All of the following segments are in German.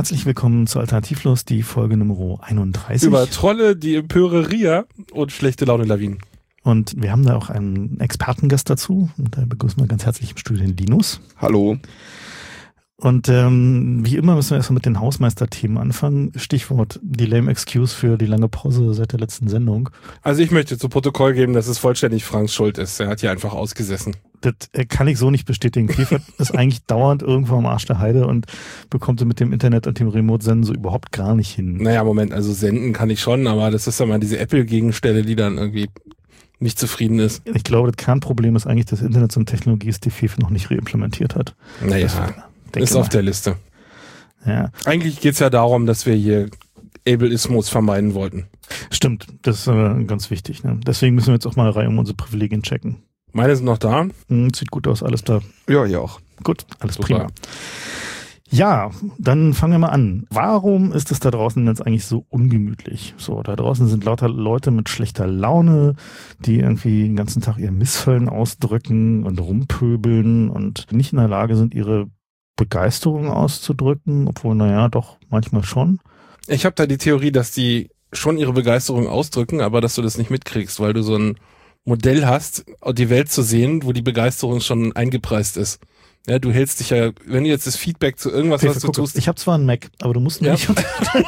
Herzlich willkommen zu Alternativlos, die Folge Nummer 31. Über Trolle, die Empöre Ria und schlechte Laune Lawinen. Und wir haben da auch einen Expertengast dazu. Und da begrüßen wir ganz herzlich im Studio den Linus. Hallo. Und wie immer müssen wir erstmal mit den Hausmeisterthemen anfangen. Stichwort die lame excuse für die lange Pause seit der letzten Sendung. Also ich möchte zu Protokoll geben, dass es vollständig Franks Schuld ist. Er hat hier einfach ausgesessen. Das kann ich so nicht bestätigen. Clifford ist eigentlich dauernd irgendwo am Arsch der Heide und bekommt sie mit dem Internet und dem Remote-Senden so überhaupt gar nicht hin. Naja, Moment, also senden kann ich schon, aber das ist ja mal diese Apple-Gegenstelle, die dann irgendwie nicht zufrieden ist. Ich glaube, das Kernproblem ist eigentlich, dass Internet so eine Technologie ist, die FIFA noch nicht reimplementiert hat. Naja, ist auf der Liste. Ja. Eigentlich geht's ja darum, dass wir hier Ableismus vermeiden wollten. Stimmt, das ist ganz wichtig. Ne? Deswegen müssen wir jetzt auch mal eine Reihe um unsere Privilegien checken. Meine sind noch da. Sieht gut aus, alles da. Ja, hier auch. Gut, alles Super. prima. Ja, dann fangen wir mal an. Warum ist es da draußen jetzt eigentlich so ungemütlich? So, da draußen sind lauter Leute mit schlechter Laune, die irgendwie den ganzen Tag ihr Missfallen ausdrücken und rumpöbeln und nicht in der Lage sind, ihre Begeisterung auszudrücken, obwohl, naja, doch manchmal schon. Ich habe da die Theorie, dass die schon ihre Begeisterung ausdrücken, aber dass du das nicht mitkriegst, weil du so ein Modell hast, die Welt zu sehen, wo die Begeisterung schon eingepreist ist. Ja, du hältst dich ja, wenn du jetzt das Feedback zu irgendwas, Okay, was du tust. Ich habe zwar einen Mac, aber du musst Ja. nicht.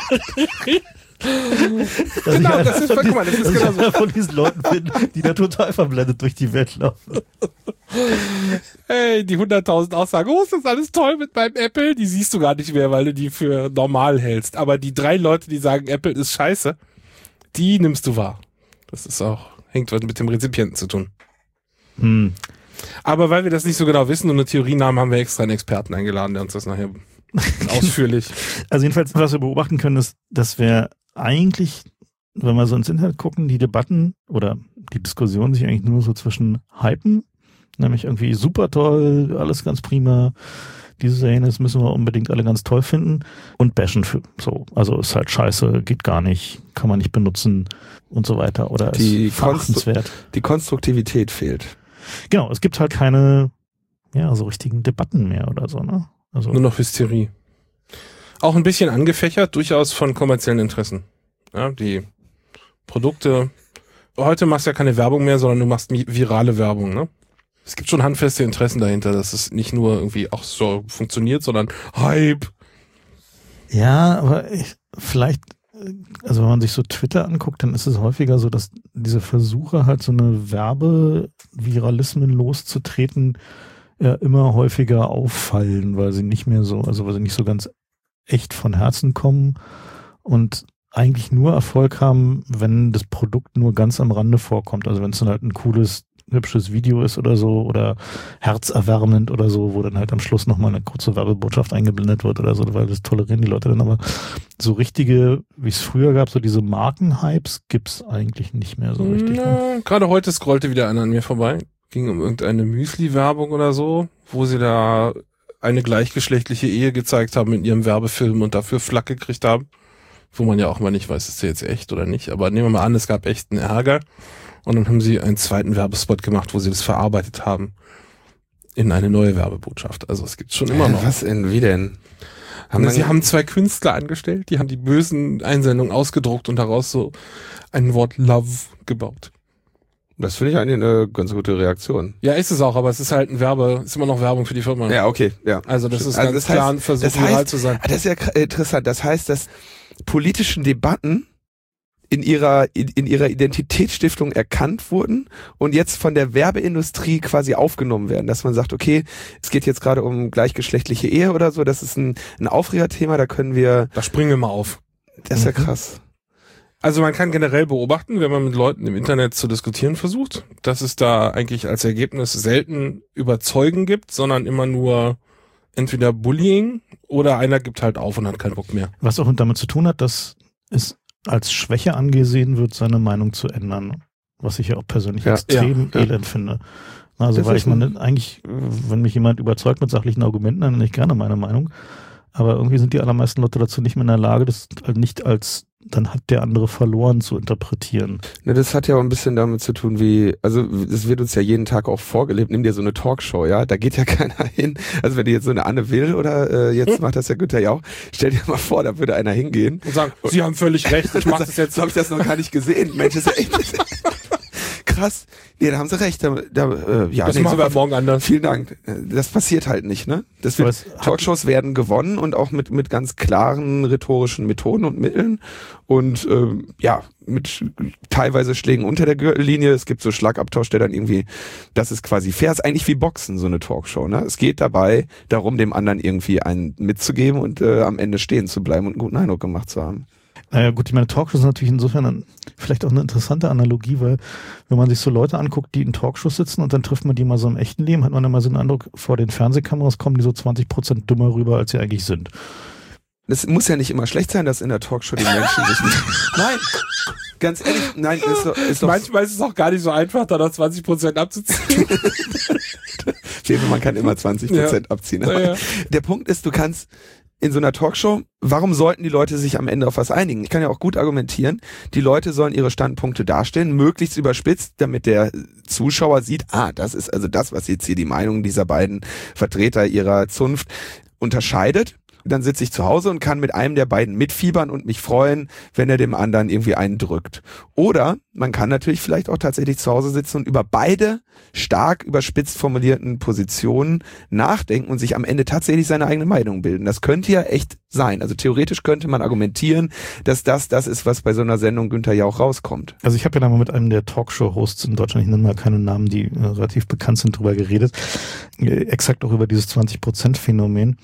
Genau, das ist, guck mal, das ist genau so. Von diesen Leuten bin, die da total verblendet durch die Welt laufen. Hey, die 100.000 Aussagen, oh, ist das alles toll mit meinem Apple? Die siehst du gar nicht mehr, weil du die für normal hältst. Aber die 3 Leute, die sagen, Apple ist scheiße, die nimmst du wahr. Das ist auch, hängt was mit dem Rezipienten zu tun. Aber weil wir das nicht so genau wissen und eine Theorie haben, haben wir extra einen Experten eingeladen, der uns das nachher ausführlich. Also jedenfalls, was wir beobachten können, ist, dass wir eigentlich, wenn wir so ins Internet gucken, die Debatten oder die Diskussionen sich eigentlich nur so zwischen hypen, nämlich irgendwie super toll, alles ganz prima, dieses jenes müssen wir unbedingt alle ganz toll finden und bashen für so. Also ist halt scheiße, geht gar nicht, kann man nicht benutzen und so weiter oder ist verachtenswert. Die Konstruktivität fehlt. Genau, es gibt halt keine, ja, so richtigen Debatten mehr oder so, ne? Also Nur noch Hysterie. Auch ein bisschen angefächert, durchaus von kommerziellen Interessen. Ja, die Produkte, heute machst du ja keine Werbung mehr, sondern du machst virale Werbung, ne? Es gibt schon handfeste Interessen dahinter, dass es nicht nur irgendwie auch so funktioniert, sondern Hype. ja, aber vielleicht, also wenn man sich so Twitter anguckt, dann ist es häufiger so, dass diese Versuche halt so eine Werbeviralismen loszutreten, immer häufiger auffallen, weil sie nicht mehr so, also weil sie nicht so ganz echt von Herzen kommen und eigentlich nur Erfolg haben, wenn das Produkt nur ganz am Rande vorkommt. Also wenn es dann halt ein cooles, hübsches Video ist oder so oder herzerwärmend oder so, wo dann halt am Schluss nochmal eine kurze Werbebotschaft eingeblendet wird oder so, weil das tolerieren die Leute dann. Aber so richtige, wie es früher gab, so diese Markenhypes gibt's eigentlich nicht mehr so richtig. Ne? Gerade heute scrollte wieder einer an mir vorbei. Ging um irgendeine Müsli-Werbung oder so, wo sie da eine gleichgeschlechtliche Ehe gezeigt haben in ihrem Werbefilm und dafür Flack gekriegt haben. Wo man ja auch mal nicht weiß, ist der jetzt echt oder nicht. Aber nehmen wir mal an, es gab echten Ärger. Und dann haben sie einen zweiten Werbespot gemacht, wo sie das verarbeitet haben in eine neue Werbebotschaft. Also es gibt schon immer noch. Was denn? Wie denn? Sie haben 2 Künstler angestellt, die haben die bösen Einsendungen ausgedruckt und daraus so ein Wort Love gebaut. Das finde ich eigentlich eine ganz gute Reaktion. Ja, ist es auch, aber es ist halt ist immer noch Werbung für die Firma. Ja, okay, ja. Also das ist ganz klar ein Versuch, viral zu sein. Das ist ja interessant. Das heißt, dass politischen Debatten in ihrer Identitätsstiftung erkannt wurden und jetzt von der Werbeindustrie quasi aufgenommen werden, dass man sagt, okay, es geht jetzt gerade um gleichgeschlechtliche Ehe oder so, das ist ein Aufregerthema, da springen wir mal auf. Das ist ja krass. Also man kann generell beobachten, wenn man mit Leuten im Internet zu diskutieren versucht, dass es da eigentlich als Ergebnis selten Überzeugen gibt, sondern immer nur entweder Bullying oder einer gibt halt auf und hat keinen Bock mehr. Was auch damit zu tun hat, dass es als Schwäche angesehen wird, seine Meinung zu ändern. Was ich ja auch persönlich extrem elend finde. Also weil ich meine, eigentlich, wenn mich jemand überzeugt mit sachlichen Argumenten, dann nenne ich gerne meine Meinung. Aber irgendwie sind die allermeisten Leute dazu nicht mehr in der Lage, das halt nicht als dann hat der andere verloren zu interpretieren. Ne, das hat ja auch ein bisschen damit zu tun, also das wird uns ja jeden Tag auch vorgelebt. Nimm dir so eine Talkshow, ja, da geht ja keiner hin. Also wenn du jetzt so eine Anne Will oder jetzt macht das ja Günther Jauch, stell dir mal vor, da würde einer hingehen. Und sagen, Sie haben völlig recht, ich mach das jetzt. So habe ich das noch gar nicht gesehen. Mensch, das ist ja echt krass. Nee, da haben sie recht. Ja, das machen wir morgen anders. Vielen Dank. Das passiert halt nicht, ne? Talkshows werden gewonnen und auch mit ganz klaren rhetorischen Methoden und Mitteln und mit teilweise Schlägen unter der Gürtellinie. Es gibt so Schlagabtausch, der dann irgendwie, das ist quasi fair, ist eigentlich wie Boxen, so eine Talkshow, ne? Es geht dabei darum, dem anderen irgendwie einen mitzugeben und am Ende stehen zu bleiben und einen guten Eindruck gemacht zu haben. Naja gut, ich meine, Talkshows sind natürlich insofern vielleicht auch eine interessante Analogie, weil wenn man sich so Leute anguckt, die in Talkshows sitzen und dann trifft man die mal so im echten Leben, hat man immer so den Eindruck, vor den Fernsehkameras kommen die so 20% dümmer rüber, als sie eigentlich sind. Das muss ja nicht immer schlecht sein, dass in der Talkshow die Menschen sich nicht... Nein, ganz ehrlich, nein, ist doch... Manchmal ist es auch gar nicht so einfach, da noch 20% abzuziehen. Man kann immer 20% abziehen. Aber der Punkt ist, du kannst in so einer Talkshow, warum sollten die Leute sich am Ende auf was einigen? Ich kann ja auch gut argumentieren, die Leute sollen ihre Standpunkte darstellen, möglichst überspitzt, damit der Zuschauer sieht, das ist also das, was jetzt hier die Meinung dieser beiden Vertreter ihrer Zunft unterscheidet. Dann sitze ich zu Hause und kann mit einem der beiden mitfiebern und mich freuen, wenn er dem anderen irgendwie einen drückt. Oder man kann natürlich vielleicht auch tatsächlich zu Hause sitzen und über beide stark überspitzt formulierten Positionen nachdenken und sich am Ende tatsächlich seine eigene Meinung bilden. Das könnte ja echt sein. Also theoretisch könnte man argumentieren, dass das ist, was bei so einer Sendung Günther Jauch rauskommt. Also ich habe ja da mal mit einem der Talkshow-Hosts in Deutschland, ich nenne mal keine Namen, die relativ bekannt sind, drüber geredet. Exakt auch über dieses 20%-Phänomen.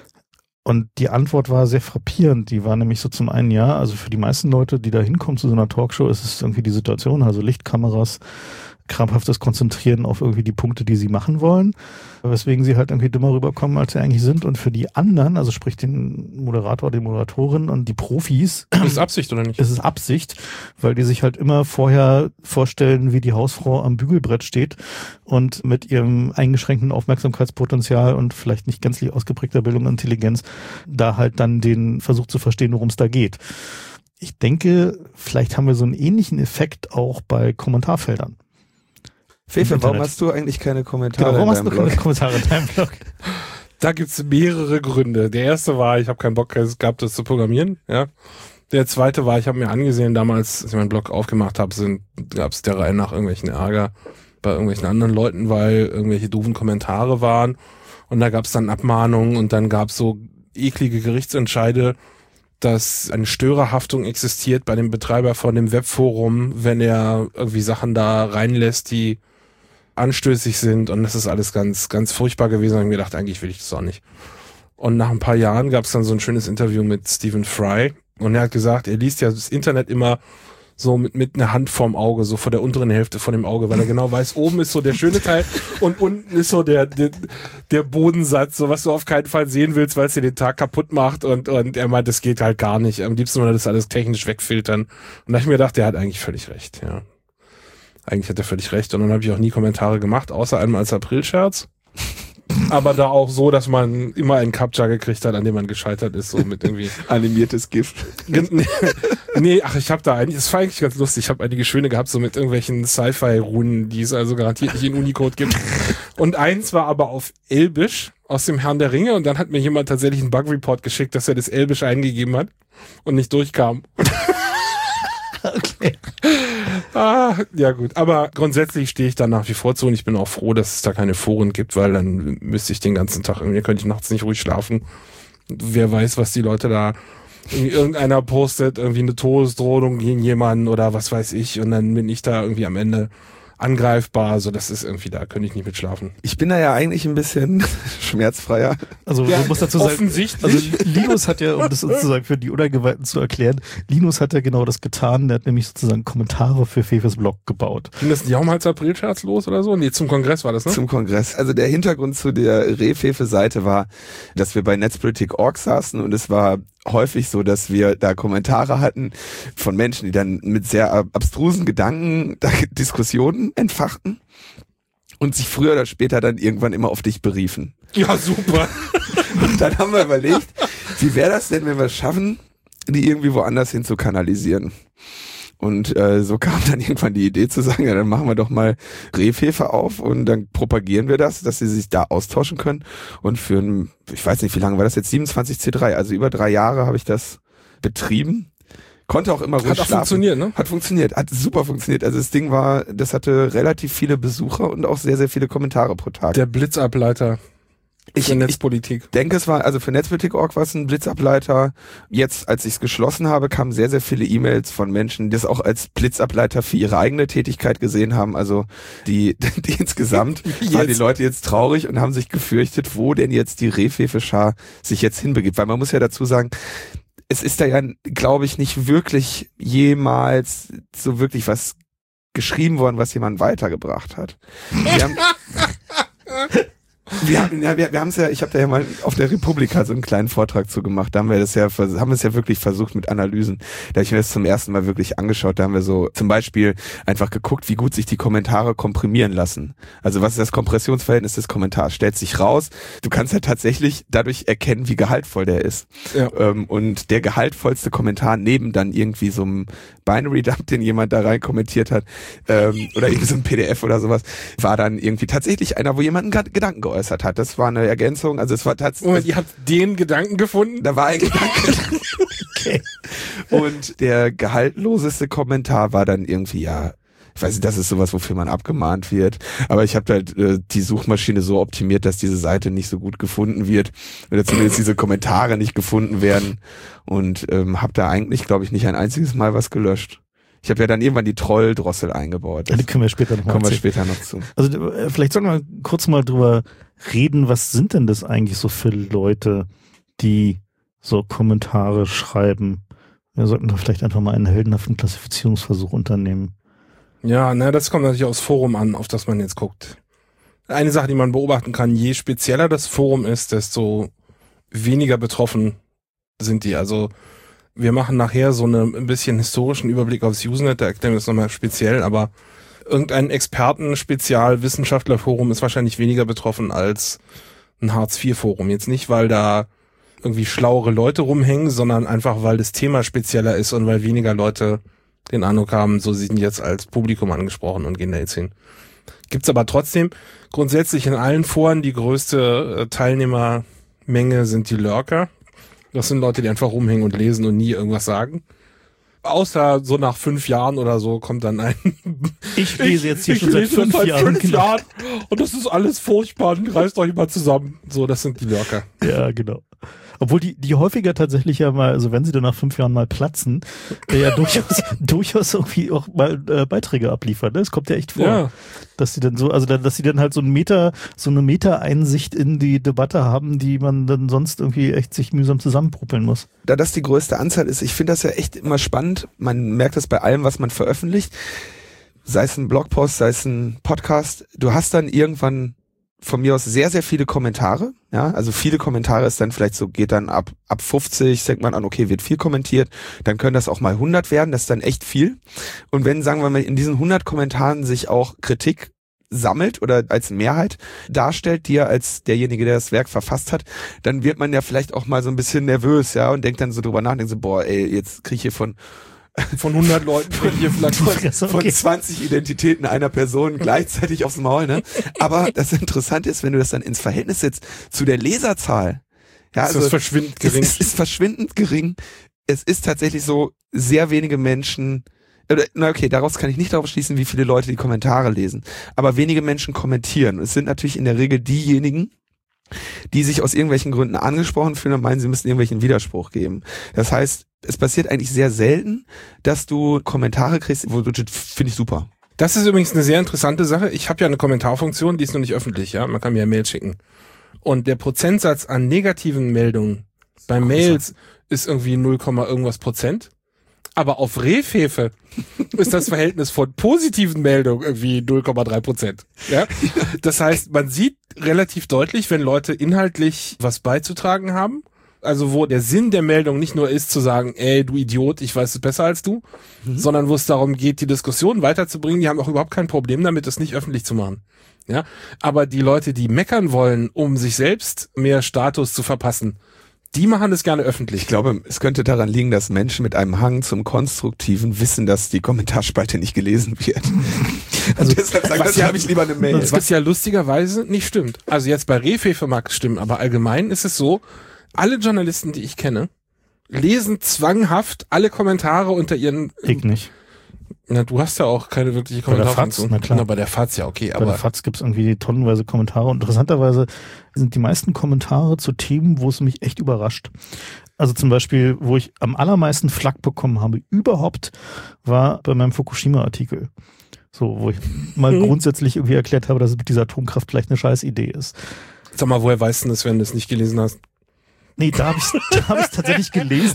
Und die Antwort war sehr frappierend. Die war nämlich so zum einen, also für die meisten Leute, die da hinkommen zu so einer Talkshow, ist es irgendwie die Situation, also Lichtkameras, krampfhaftes Konzentrieren auf irgendwie die Punkte, die sie machen wollen, weswegen sie halt irgendwie dümmer rüberkommen, als sie eigentlich sind. Und für die anderen, also sprich den Moderator, die Moderatorin und die Profis. Ist es Absicht oder nicht? Ist es Absicht, weil die sich halt immer vorher vorstellen, wie die Hausfrau am Bügelbrett steht und mit ihrem eingeschränkten Aufmerksamkeitspotenzial und vielleicht nicht gänzlich ausgeprägter Bildung und Intelligenz da halt dann den Versuch zu verstehen, worum es da geht. Ich denke, vielleicht haben wir so einen ähnlichen Effekt auch bei Kommentarfeldern. Fefe, warum hast du eigentlich keine Kommentare warum hast du keine Kommentare in deinem Blog? Da gibt's mehrere Gründe. Der erste war, ich habe keinen Bock gehabt, das zu programmieren. Ja. Der zweite war, ich habe mir angesehen, damals, als ich meinen Blog aufgemacht habe, gab's der Reihe nach irgendwelchen Ärger bei irgendwelchen anderen Leuten, weil irgendwelche doofen Kommentare waren. Und da gab's dann Abmahnungen und dann gab's so eklige Gerichtsentscheide, dass eine Störerhaftung existiert bei dem Betreiber von dem Webforum, wenn er irgendwie Sachen da reinlässt, die anstößig sind, und das ist alles ganz, ganz furchtbar gewesen. Und ich mir gedacht, eigentlich will ich das auch nicht. Und nach ein paar Jahren gab es dann so ein schönes Interview mit Stephen Fry, und er hat gesagt, er liest ja das Internet immer so mit einer Hand vorm Auge, so vor der unteren Hälfte von dem Auge, weil er genau weiß, oben ist so der schöne Teil und unten ist so der Bodensatz, so was du auf keinen Fall sehen willst, weil es dir den Tag kaputt macht, und er meint, das geht halt gar nicht. Am liebsten würde das alles technisch wegfiltern. Und da habe ich mir gedacht, der hat eigentlich völlig recht, ja. Eigentlich hat er völlig recht. Und dann habe ich auch nie Kommentare gemacht, außer einmal als Aprilscherz. Aber da auch so, dass man immer einen Captcha gekriegt hat, an dem man gescheitert ist, so mit irgendwie animiertes Gift. Nee, ich habe da eigentlich, das war eigentlich ganz lustig, ich habe einige schöne gehabt, so mit irgendwelchen Sci-Fi-Runen, die es also garantiert nicht in Unicode gibt. Und eins war aber auf Elbisch aus dem Herrn der Ringe, und dann hat mir jemand tatsächlich einen Bug-Report geschickt, dass er das Elbisch eingegeben hat und nicht durchkam. Okay. Ja gut, aber grundsätzlich stehe ich da nach wie vor zu, und ich bin auch froh, dass es da keine Foren gibt, weil dann müsste ich den ganzen Tag, irgendwie könnte ich nachts nicht ruhig schlafen. Wer weiß, was die Leute da, irgendeiner postet irgendwie eine Todesdrohung gegen jemanden oder was weiß ich, und dann bin ich da irgendwie am Ende angreifbar, also das ist irgendwie, da könnte ich nicht mit schlafen. Ich bin da ja eigentlich ein bisschen schmerzfreier. Also ja, du musst dazu sagen, offensichtlich. Also Linus hat ja, um das sozusagen für die Uneingeweihten zu erklären, Linus hat ja genau das getan, der hat nämlich sozusagen Kommentare für Fefes Blog gebaut. Ging das nicht auch mal als Aprilscherz los oder so? Nee, zum Kongress war das, ne? Zum Kongress. Also der Hintergrund zu der Rehfefe-Seite war, dass wir bei Netzpolitik.org saßen, und es war häufig so, dass wir da Kommentare hatten von Menschen, die dann mit sehr abstrusen Gedanken da Diskussionen entfachten und sich früher oder später dann irgendwann immer auf dich beriefen. Ja, super. Und dann haben wir überlegt, wie wäre das denn, wenn wir es schaffen, die irgendwie woanders hin zu kanalisieren. Und so kam dann irgendwann die Idee zu sagen, ja, dann machen wir doch mal Rehfefe auf und dann propagieren wir das, dass sie sich da austauschen können. Und für ich weiß nicht, wie lange war das jetzt, 27C3, also über 3 Jahre habe ich das betrieben. Konnte auch immer ruhig schlafen. Hat funktioniert, ne? Hat funktioniert, hat super funktioniert. Also das hatte relativ viele Besucher und auch sehr, sehr viele Kommentare pro Tag. Der Blitzableiter. Für Netzpolitik. Ich denke, es war, also für Netzpolitik.org war es ein Blitzableiter. Jetzt, als ich es geschlossen habe, kamen sehr, sehr viele E-Mails von Menschen, die es auch als Blitzableiter für ihre eigene Tätigkeit gesehen haben. Also die insgesamt waren die Leute jetzt traurig und haben sich gefürchtet, wo denn jetzt die Rehfefe-Schar sich jetzt hinbegibt. Weil man muss ja dazu sagen, es ist da ja, glaube ich, nicht wirklich jemals so wirklich was geschrieben worden, was jemand weitergebracht hat. Wir haben es ja, ich habe da ja mal auf der Republika so einen kleinen Vortrag zu gemacht, da haben wir es ja wirklich versucht mit Analysen. Da habe ich mir das zum ersten Mal wirklich angeschaut, da haben wir so zum Beispiel einfach geguckt, wie gut sich die Kommentare komprimieren lassen. Also was ist das Kompressionsverhältnis des Kommentars? Stellt sich raus, du kannst ja tatsächlich dadurch erkennen, wie gehaltvoll der ist. Ja. Und der gehaltvollste Kommentar neben dann irgendwie so einem Binary-Dump, den jemand da rein kommentiert hat, oder irgendwie so ein PDF oder sowas, war dann irgendwie tatsächlich einer, wo jemand einen Gedanken geäußert hat. Das war eine Ergänzung. Also es war tatsächlich. Ihr habt den Gedanken gefunden? Da war ein Gedanke. Okay. Und der gehaltloseste Kommentar war dann irgendwie, ja, ich weiß nicht, das ist sowas, wofür man abgemahnt wird. Aber ich habe halt die Suchmaschine so optimiert, dass diese Seite nicht so gut gefunden wird. Oder zumindest diese Kommentare nicht gefunden werden. Und habe da eigentlich, glaube ich, nicht ein einziges Mal was gelöscht. Ich habe ja dann irgendwann die Trolldrossel eingebaut. Die können wir später noch zu. Also vielleicht sollten wir kurz mal drüber reden, was sind denn das eigentlich so für Leute, die so Kommentare schreiben? Wir sollten da vielleicht einfach mal einen heldenhaften Klassifizierungsversuch unternehmen. Ja, das kommt natürlich aufs Forum an, auf das man jetzt guckt. Eine Sache, die man beobachten kann, je spezieller das Forum ist, desto weniger betroffen sind die. Also wir machen nachher so ein bisschen historischen Überblick aufs Usenet, da erklären wir das nochmal speziell, aber irgendein Experten-Spezial-Wissenschaftler-Forum ist wahrscheinlich weniger betroffen als ein Hartz-IV-Forum. Jetzt nicht, weil da irgendwie schlauere Leute rumhängen, sondern einfach, weil das Thema spezieller ist und weil weniger Leute den Eindruck haben, so sie sind jetzt als Publikum angesprochen und gehen da jetzt hin. Gibt's aber trotzdem grundsätzlich in allen Foren die größte Teilnehmermenge sind die Lurker. Das sind Leute, die einfach rumhängen und lesen und nie irgendwas sagen. Außer so nach 5 Jahren oder so kommt dann ein... Ich lese jetzt hier schon seit 5 Jahren. Und das ist alles furchtbar und reißt euch mal zusammen. So, das sind die Lurker. Ja, genau. Obwohl die häufiger tatsächlich ja mal, also wenn sie dann nach 5 Jahren mal platzen, ja durchaus irgendwie auch mal Beiträge abliefern. Ne? Es kommt ja echt vor, ja. Dass sie dann so, also dass sie dann halt so eine Meta-Einsicht in die Debatte haben, die man dann sonst irgendwie echt sich mühsam zusammenpuppeln muss. Da das die größte Anzahl ist, ich finde das ja echt immer spannend. Man merkt das bei allem, was man veröffentlicht. Sei es ein Blogpost, sei es ein Podcast. Du hast dann irgendwann von mir aus sehr, sehr viele Kommentare, ja, also viele Kommentare ist dann vielleicht so, geht dann ab 50, denkt man an, okay, wird viel kommentiert, dann können das auch mal 100 werden, das ist dann echt viel. Und wenn, sagen wir mal, in diesen 100 Kommentaren sich auch Kritik sammelt oder als Mehrheit darstellt, die er als derjenige, der das Werk verfasst hat, dann wird man ja vielleicht auch mal so ein bisschen nervös, ja, und denkt dann so drüber nach, denkt so, boah, ey, jetzt krieg ich hier von 100 Leuten hier vielleicht von 20 Identitäten einer Person gleichzeitig aufs Maul, ne? Aber das Interessante ist, wenn du das dann ins Verhältnis setzt zu der Leserzahl. Ja, also ist verschwindend gering. Es ist verschwindend gering. Es ist tatsächlich so, sehr wenige Menschen, na okay, daraus kann ich nicht darauf schließen, wie viele Leute die Kommentare lesen. Aber wenige Menschen kommentieren. Es sind natürlich in der Regel diejenigen, die sich aus irgendwelchen Gründen angesprochen fühlen und meinen, sie müssen irgendwelchen Widerspruch geben. Das heißt, es passiert eigentlich sehr selten, dass du Kommentare kriegst, wo du, finde ich super. Das ist übrigens eine sehr interessante Sache. Ich habe ja eine Kommentarfunktion, die ist noch nicht öffentlich, ja. Man kann mir ja Mail schicken. Und der Prozentsatz an negativen Meldungen bei Mails ist irgendwie 0, irgendwas Prozent. Aber auf Rehfefe ist das Verhältnis von positiven Meldungen irgendwie 0,3%. Ja? Das heißt, man sieht relativ deutlich, wenn Leute inhaltlich was beizutragen haben. Also wo der Sinn der Meldung nicht nur ist zu sagen, ey, du Idiot, ich weiß es besser als du, sondern wo es darum geht, die Diskussion weiterzubringen, die haben auch überhaupt kein Problem damit, das nicht öffentlich zu machen. Ja, aber die Leute, die meckern wollen, um sich selbst mehr Status zu verpassen, Die machen das gerne öffentlich. Ich glaube, es könnte daran liegen, dass Menschen mit einem Hang zum Konstruktiven wissen, dass die Kommentarspalte nicht gelesen wird. Also deshalb sagen, das habe ich lieber eine Mail. Was ja lustigerweise nicht stimmt. Also jetzt bei Rehfefe mag es stimmen, aber allgemein ist es so, alle Journalisten, die ich kenne, lesen zwanghaft alle Kommentare unter ihren... Ich nicht. Na, du hast ja auch keine wirkliche Bei der Kommentarfunktion. FAZ, na klar. Na, bei der FAZ ja, okay, Bei aber... der FAZ gibt es irgendwie tonnenweise Kommentare und interessanterweise sind die meisten Kommentare zu Themen, wo es mich echt überrascht. Also zum Beispiel, wo ich am allermeisten Flack bekommen habe überhaupt, war bei meinem Fukushima-Artikel. So, wo ich mal grundsätzlich irgendwie erklärt habe, dass es mit dieser Atomkraft vielleicht eine scheiß Idee ist. Sag mal, woher weißt du das, wenn du es nicht gelesen hast? Nee, da habe ich tatsächlich gelesen,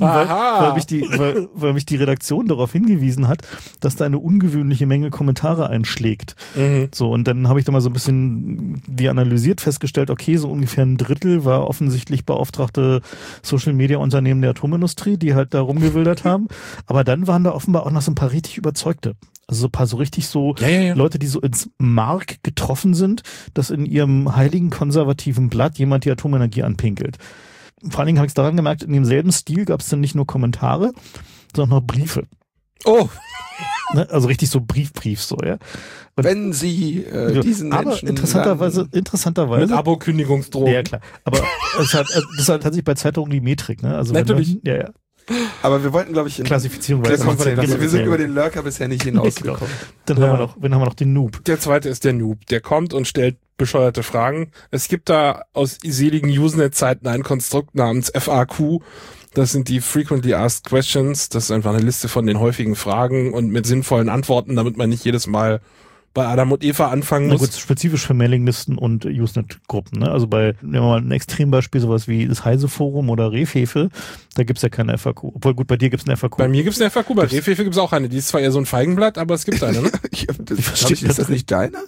weil mich die Redaktion darauf hingewiesen hat, dass da eine ungewöhnliche Menge Kommentare einschlägt. Mhm. So, und dann habe ich da mal so ein bisschen die analysiert, festgestellt, okay, so ungefähr ein Drittel war offensichtlich beauftragte Social-Media-Unternehmen der Atomindustrie, die halt da rumgewildert haben. Aber dann waren da offenbar auch noch so ein paar richtig Überzeugte. Also so ein paar so richtig so Ja. Leute, die so ins Mark getroffen sind, dass in ihrem heiligen konservativen Blatt jemand die Atomenergie anpinkelt. Vor allen Dingen habe ich es daran gemerkt, in demselben Stil gab es dann nicht nur Kommentare, sondern auch noch Briefe. Oh! Ne? Also richtig so Brief, so, ja. Und wenn Sie diesen aber Menschen... interessanterweise. Mit Abo-Kündigungsdrohung. Ja, klar. Aber das ist halt tatsächlich bei Zeitungen die Metrik, ne? Also Natürlich. Ja. Aber wir wollten, glaube ich... Klassifizierung wir sind ja. über den Lurker bisher nicht hinausgekommen. Dann haben wir noch den Noob. Der zweite ist der Noob. Der kommt und stellt bescheuerte Fragen. Es gibt da aus seligen Usenet-Zeiten ein Konstrukt namens FAQ. Das sind die Frequently Asked Questions. Das ist einfach eine Liste von den häufigen Fragen und mit sinnvollen Antworten, damit man nicht jedes Mal bei Adam und Eva anfangen muss. Na gut, spezifisch für Mailinglisten und Usenet-Gruppen. Ne? Also nehmen wir mal ein Extrembeispiel, sowas wie das Heise-Forum oder Rehfefe, da gibt's ja keine FAQ. Obwohl gut, bei dir gibt's eine FAQ. Bei mir gibt's eine FAQ, bei Rehfefe gibt's auch eine. Die ist zwar eher so ein Feigenblatt, aber es gibt eine. Ne? Ist das nicht deine?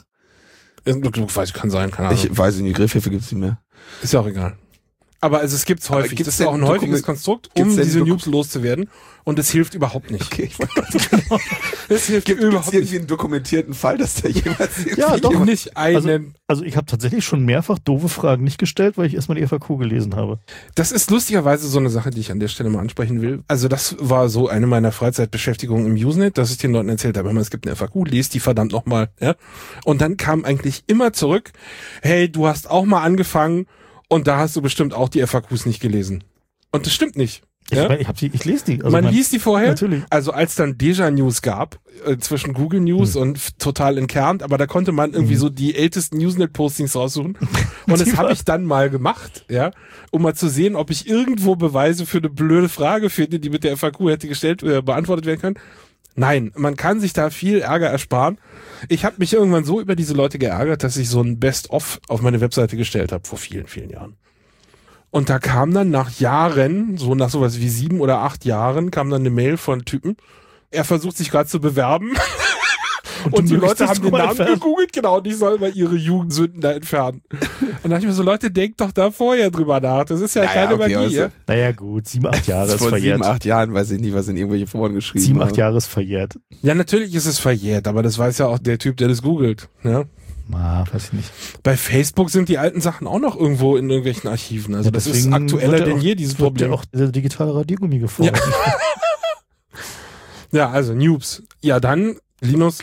Kann sein, keine Ahnung. Ich weiß nicht, die Rehfefe gibt's nicht mehr. Ist ja auch egal. Aber also es gibt's häufig. Gibt's das ist auch ein häufiges Konstrukt, um diese Noobs loszuwerden. Und es hilft überhaupt nicht. Okay, ich genau. Es hilft überhaupt nicht. Irgendwie einen dokumentierten Fall, dass da jemals... Ja, doch nicht einen... Also ich habe tatsächlich schon mehrfach doofe Fragen nicht gestellt, weil ich erstmal die FAQ gelesen habe. Das ist lustigerweise so eine Sache, die ich an der Stelle mal ansprechen will. Also das war so eine meiner Freizeitbeschäftigungen im Usenet, dass ich den Leuten erzählt habe, es gibt eine FAQ, lest die verdammt nochmal. Ja? Und dann kam eigentlich immer zurück, hey, du hast auch mal angefangen und da hast du bestimmt auch die FAQs nicht gelesen. Und das stimmt nicht. Ja? Ich lese die. Also man liest die vorher. Natürlich. Also als dann Deja News gab, zwischen Google News und total entkernt, aber da konnte man irgendwie so die ältesten Usenet-Postings raussuchen. Und das habe ich dann mal gemacht, ja, um mal zu sehen, ob ich irgendwo Beweise für eine blöde Frage finde, die mit der FAQ hätte gestellt beantwortet werden können. Nein, man kann sich da viel Ärger ersparen. Ich habe mich irgendwann so über diese Leute geärgert, dass ich so ein Best-of auf meine Webseite gestellt habe, vor vielen, vielen Jahren. Und da kam dann nach Jahren, so nach sowas wie 7 oder 8 Jahren, kam dann eine Mail von Typen. Er versucht sich gerade zu bewerben. Und die Leute haben den Namen gegoogelt, genau, und die sollen mal ihre Jugendsünden da entfernen. Und da dachte ich mir so, Leute, denkt doch da vorher drüber nach. Das ist ja keine Magie. Also, naja gut, 7, 8 Jahre ist vor verjährt. 7, 8 Jahren weiß ich nicht, was in irgendwelche Foren geschrieben 7, 8 Jahre ist verjährt. Ja, natürlich ist es verjährt, aber das weiß ja auch der Typ, der das googelt. Ja? Weiß ich nicht. Bei Facebook sind die alten Sachen auch noch irgendwo in irgendwelchen Archiven. Also ja, das ist aktueller denn je, dieses Problem. Ja auch der digitale Radiergummi gefordert. Ja. Ja, also Noobs. Ja, dann Linus.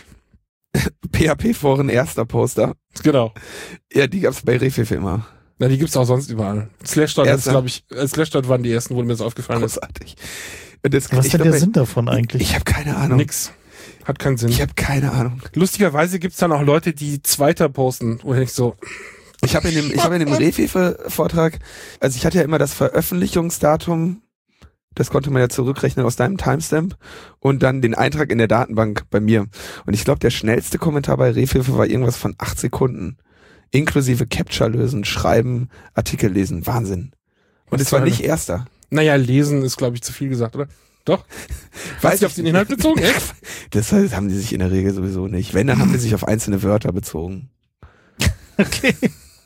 PHP-Foren erster Poster. Genau. Ja, die gab's bei Rehfefe immer. Na, die gibt's auch sonst überall. Slashdot ist, glaube ich, Slashdot waren die ersten, wo mir das aufgefallen Großartig. Was ist denn der Sinn davon eigentlich? Ich habe keine Ahnung. Nix. Hat keinen Sinn. Ich habe keine Ahnung. Lustigerweise gibt's dann auch Leute, die Zweiter posten, wo ich so... Ich habe in dem Rehfefe-Vortrag, also ich hatte ja immer das Veröffentlichungsdatum, das konnte man ja zurückrechnen aus deinem Timestamp und dann den Eintrag in der Datenbank bei mir. Und ich glaube, der schnellste Kommentar bei Rehfefe war irgendwas von 8 Sekunden. Inklusive Capture lösen, schreiben, Artikel lesen. Wahnsinn. Und es war nicht erster. Naja, lesen ist, glaube ich, zu viel gesagt, oder? Doch? Weiß ich auf den Inhalt bezogen, echt? Das haben die sich in der Regel sowieso nicht. Wenn, dann haben die sich auf einzelne Wörter bezogen. Okay.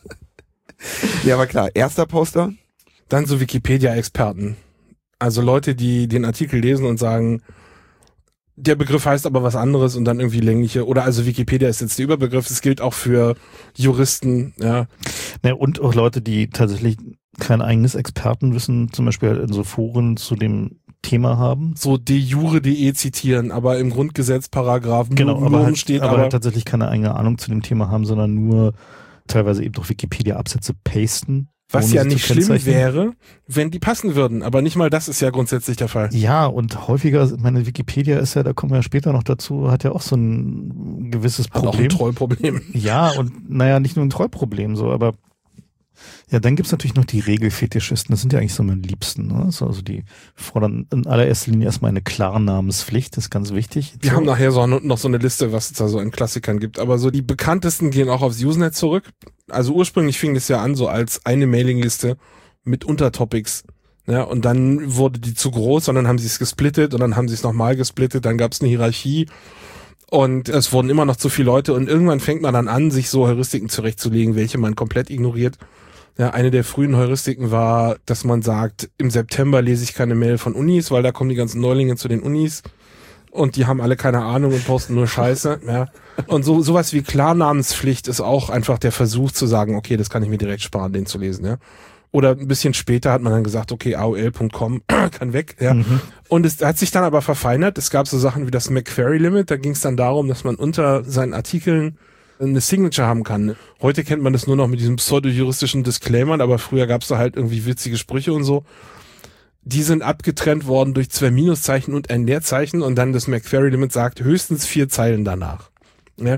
Ja, aber klar, erster Poster. Dann so Wikipedia-Experten. Also Leute, die den Artikel lesen und sagen, der Begriff heißt aber was anderes und dann irgendwie längliche, oder also Wikipedia ist jetzt der Überbegriff, es gilt auch für Juristen, ja. Und auch Leute, die tatsächlich kein eigenes Expertenwissen, zum Beispiel in so Foren zu dem Thema haben. So de jure.de zitieren, aber im Grundgesetz Genau, aber halt, steht aber halt tatsächlich keine eigene Ahnung zu dem Thema haben, sondern nur teilweise eben durch Wikipedia-Absätze pasten. Was ja nicht schlimm wäre, wenn die passen würden, aber nicht mal das ist ja grundsätzlich der Fall. Ja, und häufiger, meine Wikipedia ist ja, da kommen wir ja später noch dazu, hat ja auch so ein gewisses Problem. Hat auch ein Trollproblem. Ja, und naja, nicht nur ein Trollproblem, so, aber ja, dann gibt's natürlich noch die Regelfetischisten, das sind ja eigentlich so meine Liebsten, ne? Also die fordern in allererster Linie erstmal eine Klarnamenspflicht, das ist ganz wichtig. Wir haben nachher noch so eine Liste, was es da so an Klassikern gibt, aber so die bekanntesten gehen auch aufs Usenet zurück. Also ursprünglich fing das ja an so als eine Mailingliste mit Untertopics, ja, und dann wurde die zu groß und dann haben sie es gesplittet und dann haben sie es nochmal gesplittet, dann gab es eine Hierarchie und es wurden immer noch zu viele Leute und irgendwann fängt man dann an, sich so Heuristiken zurechtzulegen, welche man komplett ignoriert. Ja, eine der frühen Heuristiken war, dass man sagt, im September lese ich keine Mail von Unis, weil da kommen die ganzen Neulinge zu den Unis und die haben alle keine Ahnung und posten nur Scheiße, ja. Und sowas wie Klarnamenspflicht ist auch einfach der Versuch zu sagen, okay, das kann ich mir direkt sparen, den zu lesen, ja. Oder ein bisschen später hat man dann gesagt, okay, AOL.com kann weg, ja. Und es hat sich dann aber verfeinert. Es gab so Sachen wie das McQuery-Limit, da ging es dann darum, dass man unter seinen Artikeln eine Signature haben kann. Heute kennt man das nur noch mit diesen pseudo-juristischen Disclaimern, aber früher gab es da halt irgendwie witzige Sprüche und so. Die sind abgetrennt worden durch 2 Minuszeichen und ein Leerzeichen und dann das McQuery-Limit sagt höchstens 4 Zeilen danach. Ja,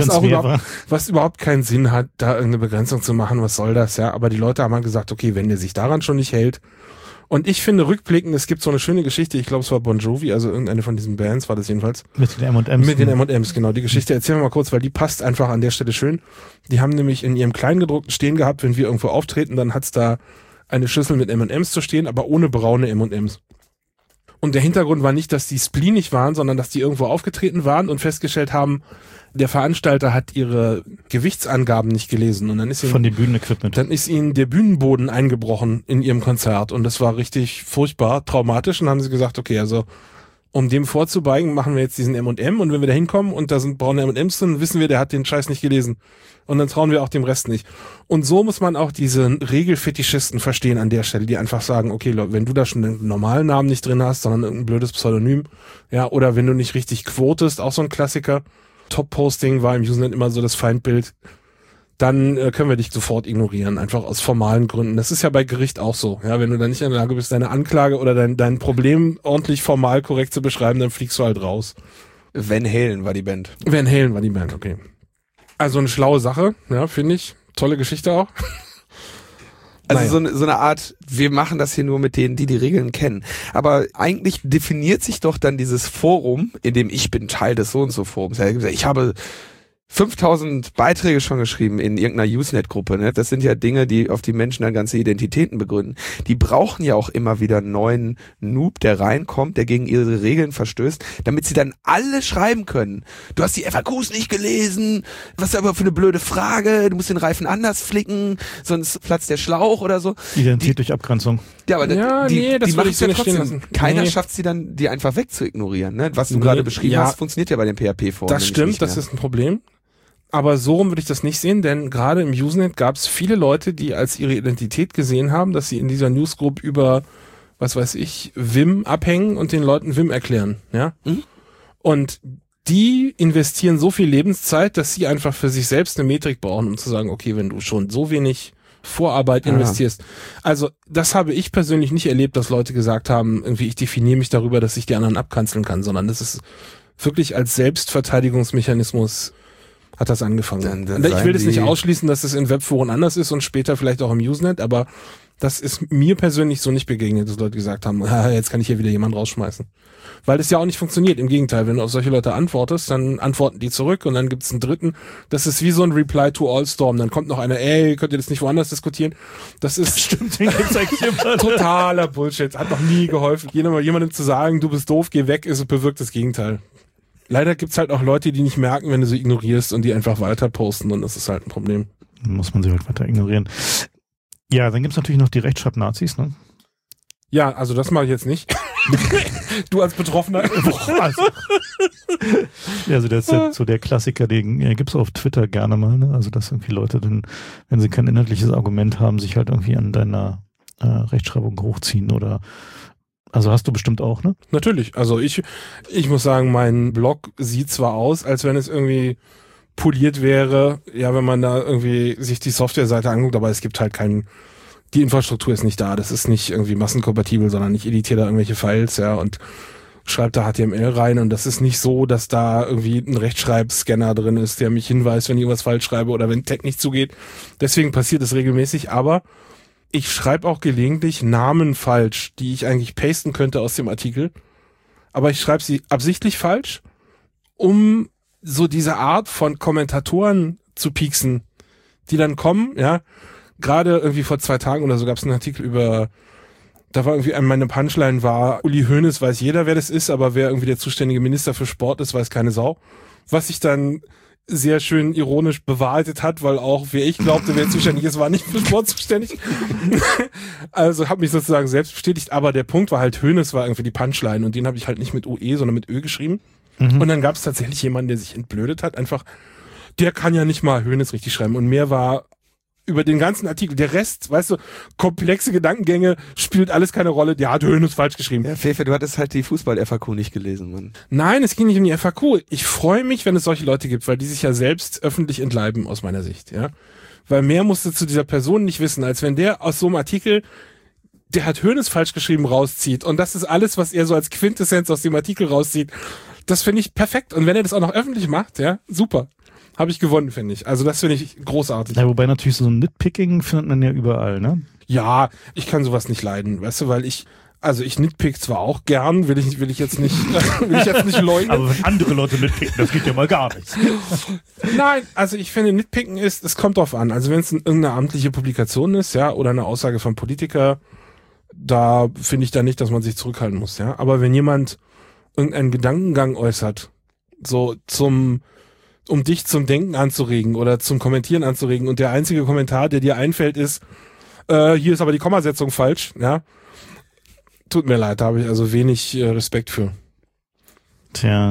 was überhaupt keinen Sinn hat, da irgendeine Begrenzung zu machen, was soll das, ja? Aber die Leute haben halt gesagt, okay, wenn der sich daran schon nicht hält. Und ich finde rückblickend, es gibt so eine schöne Geschichte, ich glaube es war Bon Jovi, also irgendeine von diesen Bands war das jedenfalls. Mit den M&Ms. Mit den M&Ms, genau. Die Geschichte erzählen wir mal kurz, weil die passt einfach an der Stelle schön. Die haben nämlich in ihrem Kleingedruckten stehen gehabt, wenn wir irgendwo auftreten, dann hat's da eine Schüssel mit M&Ms zu stehen, aber ohne braune M&Ms. Und der Hintergrund war nicht, dass die spleenig waren, sondern dass die irgendwo aufgetreten waren und festgestellt haben, der Veranstalter hat ihre Gewichtsangaben nicht gelesen und dann ist von dem Bühnenequipment. Dann ist ihnen der Bühnenboden eingebrochen in ihrem Konzert und das war richtig furchtbar, traumatisch und dann haben sie gesagt, okay, also um dem vorzubeugen, machen wir jetzt diesen M&M und wenn wir da hinkommen und da sind braune M&Ms drin, wissen wir, der hat den Scheiß nicht gelesen und dann trauen wir auch dem Rest nicht. Und so muss man auch diese Regelfetischisten verstehen an der Stelle, die einfach sagen, okay, wenn du da schon einen normalen Namen nicht drin hast, sondern irgendein blödes Pseudonym, ja, oder wenn du nicht richtig quotest, auch so ein Klassiker, Top-Posting war im Usenet immer so das Feindbild, dann können wir dich sofort ignorieren, einfach aus formalen Gründen. Das ist ja bei Gericht auch so. Ja, wenn du dann nicht in der Lage bist, deine Anklage oder dein Problem ordentlich formal korrekt zu beschreiben, dann fliegst du halt raus. Van Halen war die Band. Van Halen war die Band, okay. Also eine schlaue Sache, ja, finde ich. Tolle Geschichte auch. Also so eine Art, wir machen das hier nur mit denen, die Regeln kennen. Aber eigentlich definiert sich doch dann dieses Forum, in dem ich bin Teil des so und so Forums. Ich habe 5000 Beiträge schon geschrieben in irgendeiner Usenet-Gruppe. Ne? Das sind ja Dinge, die auf die Menschen dann ganze Identitäten begründen. Die brauchen ja auch immer wieder einen neuen Noob, der reinkommt, der gegen ihre Regeln verstößt, damit sie dann alle schreiben können. Du hast die FAQs nicht gelesen, was ist aber für eine blöde Frage, du musst den Reifen anders flicken, sonst platzt der Schlauch oder so. Identität durch Abgrenzung. Ja, aber die machen es ja trotzdem. Keiner Nee. schafft sie dann, die einfach wegzuignorieren. Ne? Was du gerade beschrieben hast, funktioniert ja bei den PHP-Foren. Das stimmt, das ist ein Problem. Aber so rum würde ich das nicht sehen, denn gerade im Usenet gab es viele Leute, die als ihre Identität gesehen haben, dass sie in dieser Newsgroup über, was weiß ich, Vim abhängen und den Leuten Vim erklären. Ja. Mhm. Und die investieren so viel Lebenszeit, dass sie einfach für sich selbst eine Metrik brauchen, um zu sagen, okay, wenn du schon so wenig Vorarbeit investierst. Also das habe ich persönlich nicht erlebt, dass Leute gesagt haben, irgendwie ich definiere mich darüber, dass ich die anderen abkanzeln kann, sondern das ist wirklich als Selbstverteidigungsmechanismus hat das angefangen. Dann ich will das nicht ausschließen, dass es in Webforen anders ist und später vielleicht auch im Usenet, aber das ist mir persönlich so nicht begegnet, dass Leute gesagt haben, jetzt kann ich hier wieder jemanden rausschmeißen. Weil das ja auch nicht funktioniert. Im Gegenteil, wenn du auf solche Leute antwortest, dann antworten die zurück und dann gibt's einen dritten. Das ist wie so ein Reply to All Storm. Dann kommt noch einer, könnt ihr das nicht woanders diskutieren? Das ist Stimmt, den gibt's eigentlich immer. totaler Bullshit. Hat noch nie geholfen. Jemandem zu sagen, du bist doof, geh weg, bewirkt das Gegenteil. Leider gibt's halt auch Leute, die nicht merken, wenn du sie ignorierst und die einfach weiter posten und das ist halt ein Problem. Muss man sie halt weiter ignorieren. Ja, dann gibt's natürlich noch die Rechtschreib-Nazis, ne? Ja, also das mache ich jetzt nicht. Du als Betroffener. Also das ist ja so der Klassiker, den gibt's auf Twitter gerne mal, ne? Also dass irgendwie Leute dann, wenn sie kein inhaltliches Argument haben, sich halt irgendwie an deiner Rechtschreibung hochziehen oder also hast du bestimmt auch, ne? Natürlich. Also ich muss sagen, mein Blog sieht zwar aus, als wenn es irgendwie poliert wäre, ja, wenn man da irgendwie sich die Softwareseite anguckt, aber es gibt halt die Infrastruktur ist nicht da, das ist nicht irgendwie massenkompatibel, sondern ich editiere da irgendwelche Files, ja, und schreibe da HTML rein und das ist nicht so, dass da irgendwie ein Rechtschreibscanner drin ist, der mich hinweist, wenn ich irgendwas falsch schreibe oder wenn Tag nicht zugeht. Deswegen passiert es regelmäßig, aber ich schreibe auch gelegentlich Namen falsch, die ich eigentlich pasten könnte aus dem Artikel, aber ich schreibe sie absichtlich falsch, um so diese Art von Kommentatoren zu pieksen, die dann kommen, ja. Gerade irgendwie vor 2 Tagen oder so gab es einen Artikel da war irgendwie, meine Punchline war, Uli Hoeneß weiß jeder, wer das ist, aber wer irgendwie der zuständige Minister für Sport ist, weiß keine Sau. Was sich dann sehr schön ironisch bewahrheitet hat, weil auch wer ich glaubte, wer zuständig ist, war nicht für Sport zuständig. Also habe mich sozusagen selbst bestätigt, aber der Punkt war halt, Hoeneß war irgendwie die Punchline und den habe ich halt nicht mit UE, sondern mit Ö geschrieben. Und dann gab es tatsächlich jemanden, der sich entblödet hat, einfach, der kann ja nicht mal Hoeneß richtig schreiben und mehr war über den ganzen Artikel, der Rest, weißt du, komplexe Gedankengänge, spielt alles keine Rolle, der hat Hoeneß falsch geschrieben. Ja, Fefe, du hattest halt die Fußball-FAQ nicht gelesen, Mann. Nein, es ging nicht um die FAQ. Ich freue mich, wenn es solche Leute gibt, weil die sich ja selbst öffentlich entleiben, aus meiner Sicht, ja. Weil mehr musst du zu dieser Person nicht wissen, als wenn der aus so einem Artikel, der hat Hoeneß falsch geschrieben, rauszieht und das ist alles, was er so als Quintessenz aus dem Artikel rauszieht. Das finde ich perfekt. Und wenn er das auch noch öffentlich macht, ja, super. Habe ich gewonnen, finde ich. Also das finde ich großartig. Ja, wobei natürlich so ein Nitpicking findet man ja überall, ne? Ja, ich kann sowas nicht leiden, weißt du, weil ich nitpick zwar auch gern, will ich jetzt nicht leugnen. Aber wenn andere Leute nitpicken, das geht ja mal gar nicht. Nein, also ich finde, Nitpicken es kommt drauf an. Also wenn es irgendeine amtliche Publikation ist, ja, oder eine Aussage vom Politiker, da finde ich da nicht, dass man sich zurückhalten muss, ja. Aber wenn jemand irgendeinen Gedankengang äußert, so um dich zum Denken anzuregen oder zum Kommentieren anzuregen und der einzige Kommentar, der dir einfällt, ist, hier ist aber die Kommasetzung falsch, ja. Tut mir leid, da habe ich also wenig Respekt für. Tja.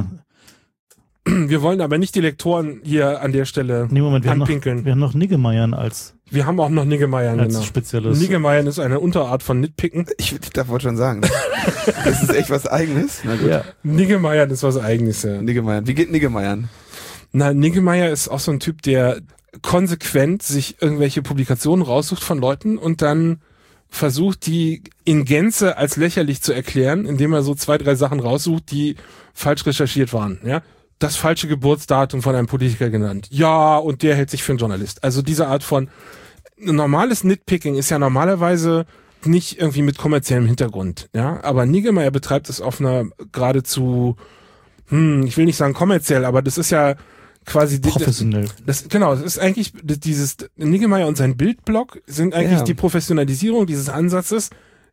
Wir wollen aber nicht die Lektoren hier an der Stelle anpinkeln. Wir haben noch Niggemeiern als... Wir haben auch noch Niggemeiern, als genau. Spezielles. Niggemeiern ist eine Unterart von Nitpicken. Ich wollte schon sagen. Das ist echt was Eigenes. Na gut. Ja. Niggemeiern ist was Eigenes, ja. Niggemeiern. Wie geht Niggemeiern? Na, Niggemeier ist auch so ein Typ, der konsequent sich irgendwelche Publikationen raussucht von Leuten und dann versucht, die in Gänze als lächerlich zu erklären, indem er so 2, 3 Sachen raussucht, die falsch recherchiert waren, ja. Das falsche Geburtsdatum von einem Politiker genannt. Ja, und der hält sich für einen Journalist. Also diese Art von normales Nitpicking ist ja normalerweise nicht irgendwie mit kommerziellem Hintergrund, ja. Aber Niggemeier betreibt es auf einer geradezu, ich will nicht sagen kommerziell, aber das ist ja quasi professionell. Das ist eigentlich dieses Niggemeier und sein Bildblog sind eigentlich die Professionalisierung dieses Ansatzes,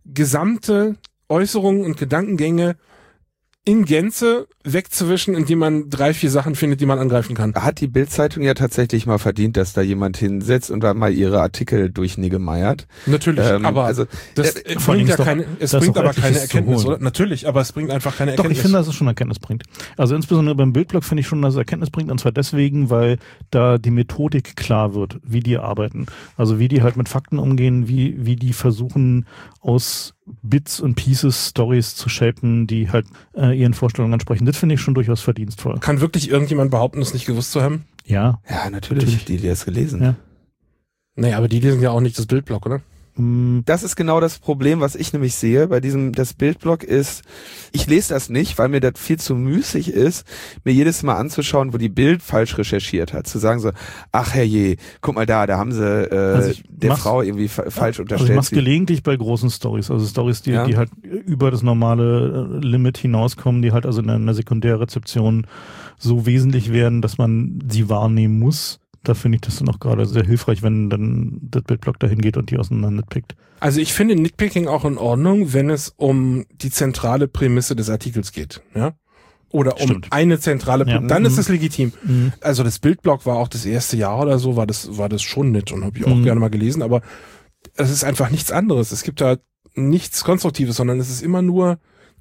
gesamte Äußerungen und Gedankengänge in Gänze wegzuwischen, indem man 3, 4 Sachen findet, die man angreifen kann. Hat die Bild-Zeitung ja tatsächlich mal verdient, dass da jemand hinsetzt und da mal ihre Artikel durchniggemeiert. Natürlich, aber also, das bringt ja keine, es bringt aber keine Erkenntnis, oder? Natürlich, aber es bringt einfach keine Erkenntnis. Doch, ich finde, dass es schon Erkenntnis bringt. Also insbesondere beim Bildblog finde ich schon, dass es Erkenntnis bringt, und zwar deswegen, weil da die Methodik klar wird, wie die arbeiten. Also wie die halt mit Fakten umgehen, wie die versuchen, aus Bits und Pieces Stories zu shapen, die halt ihren Vorstellungen entsprechen. Das finde ich schon durchaus verdienstvoll. Kann wirklich irgendjemand behaupten, es nicht gewusst zu haben? Ja. Ja, natürlich. Die das gelesen. Ja. Naja, aber die lesen ja auch nicht das Bildblog, oder? Das ist genau das Problem, was ich nämlich sehe bei das Bildblog ist, ich lese das nicht, weil mir das viel zu müßig ist, mir jedes Mal anzuschauen, wo die Bild falsch recherchiert hat. Zu sagen so, ach herrje, guck mal da haben sie der Frau irgendwie falsch unterstellt. Also ich mach's gelegentlich bei großen Stories, also Stories, die halt über das normale Limit hinauskommen, die halt also in einer Sekundärrezeption so wesentlich werden, dass man sie wahrnehmen muss. Da finde ich das dann auch gerade sehr hilfreich, wenn dann das Bildblog dahin geht und die auseinander nitpickt. Also ich finde Nitpicking auch in Ordnung, wenn es um die zentrale Prämisse des Artikels geht, ja? Oder um eine zentrale Prämisse, dann ist es legitim. Also das Bildblog war auch das erste Jahr oder so, war das schon nett und habe ich auch gerne mal gelesen, aber es ist einfach nichts anderes. Es gibt da nichts Konstruktives, sondern es ist immer nur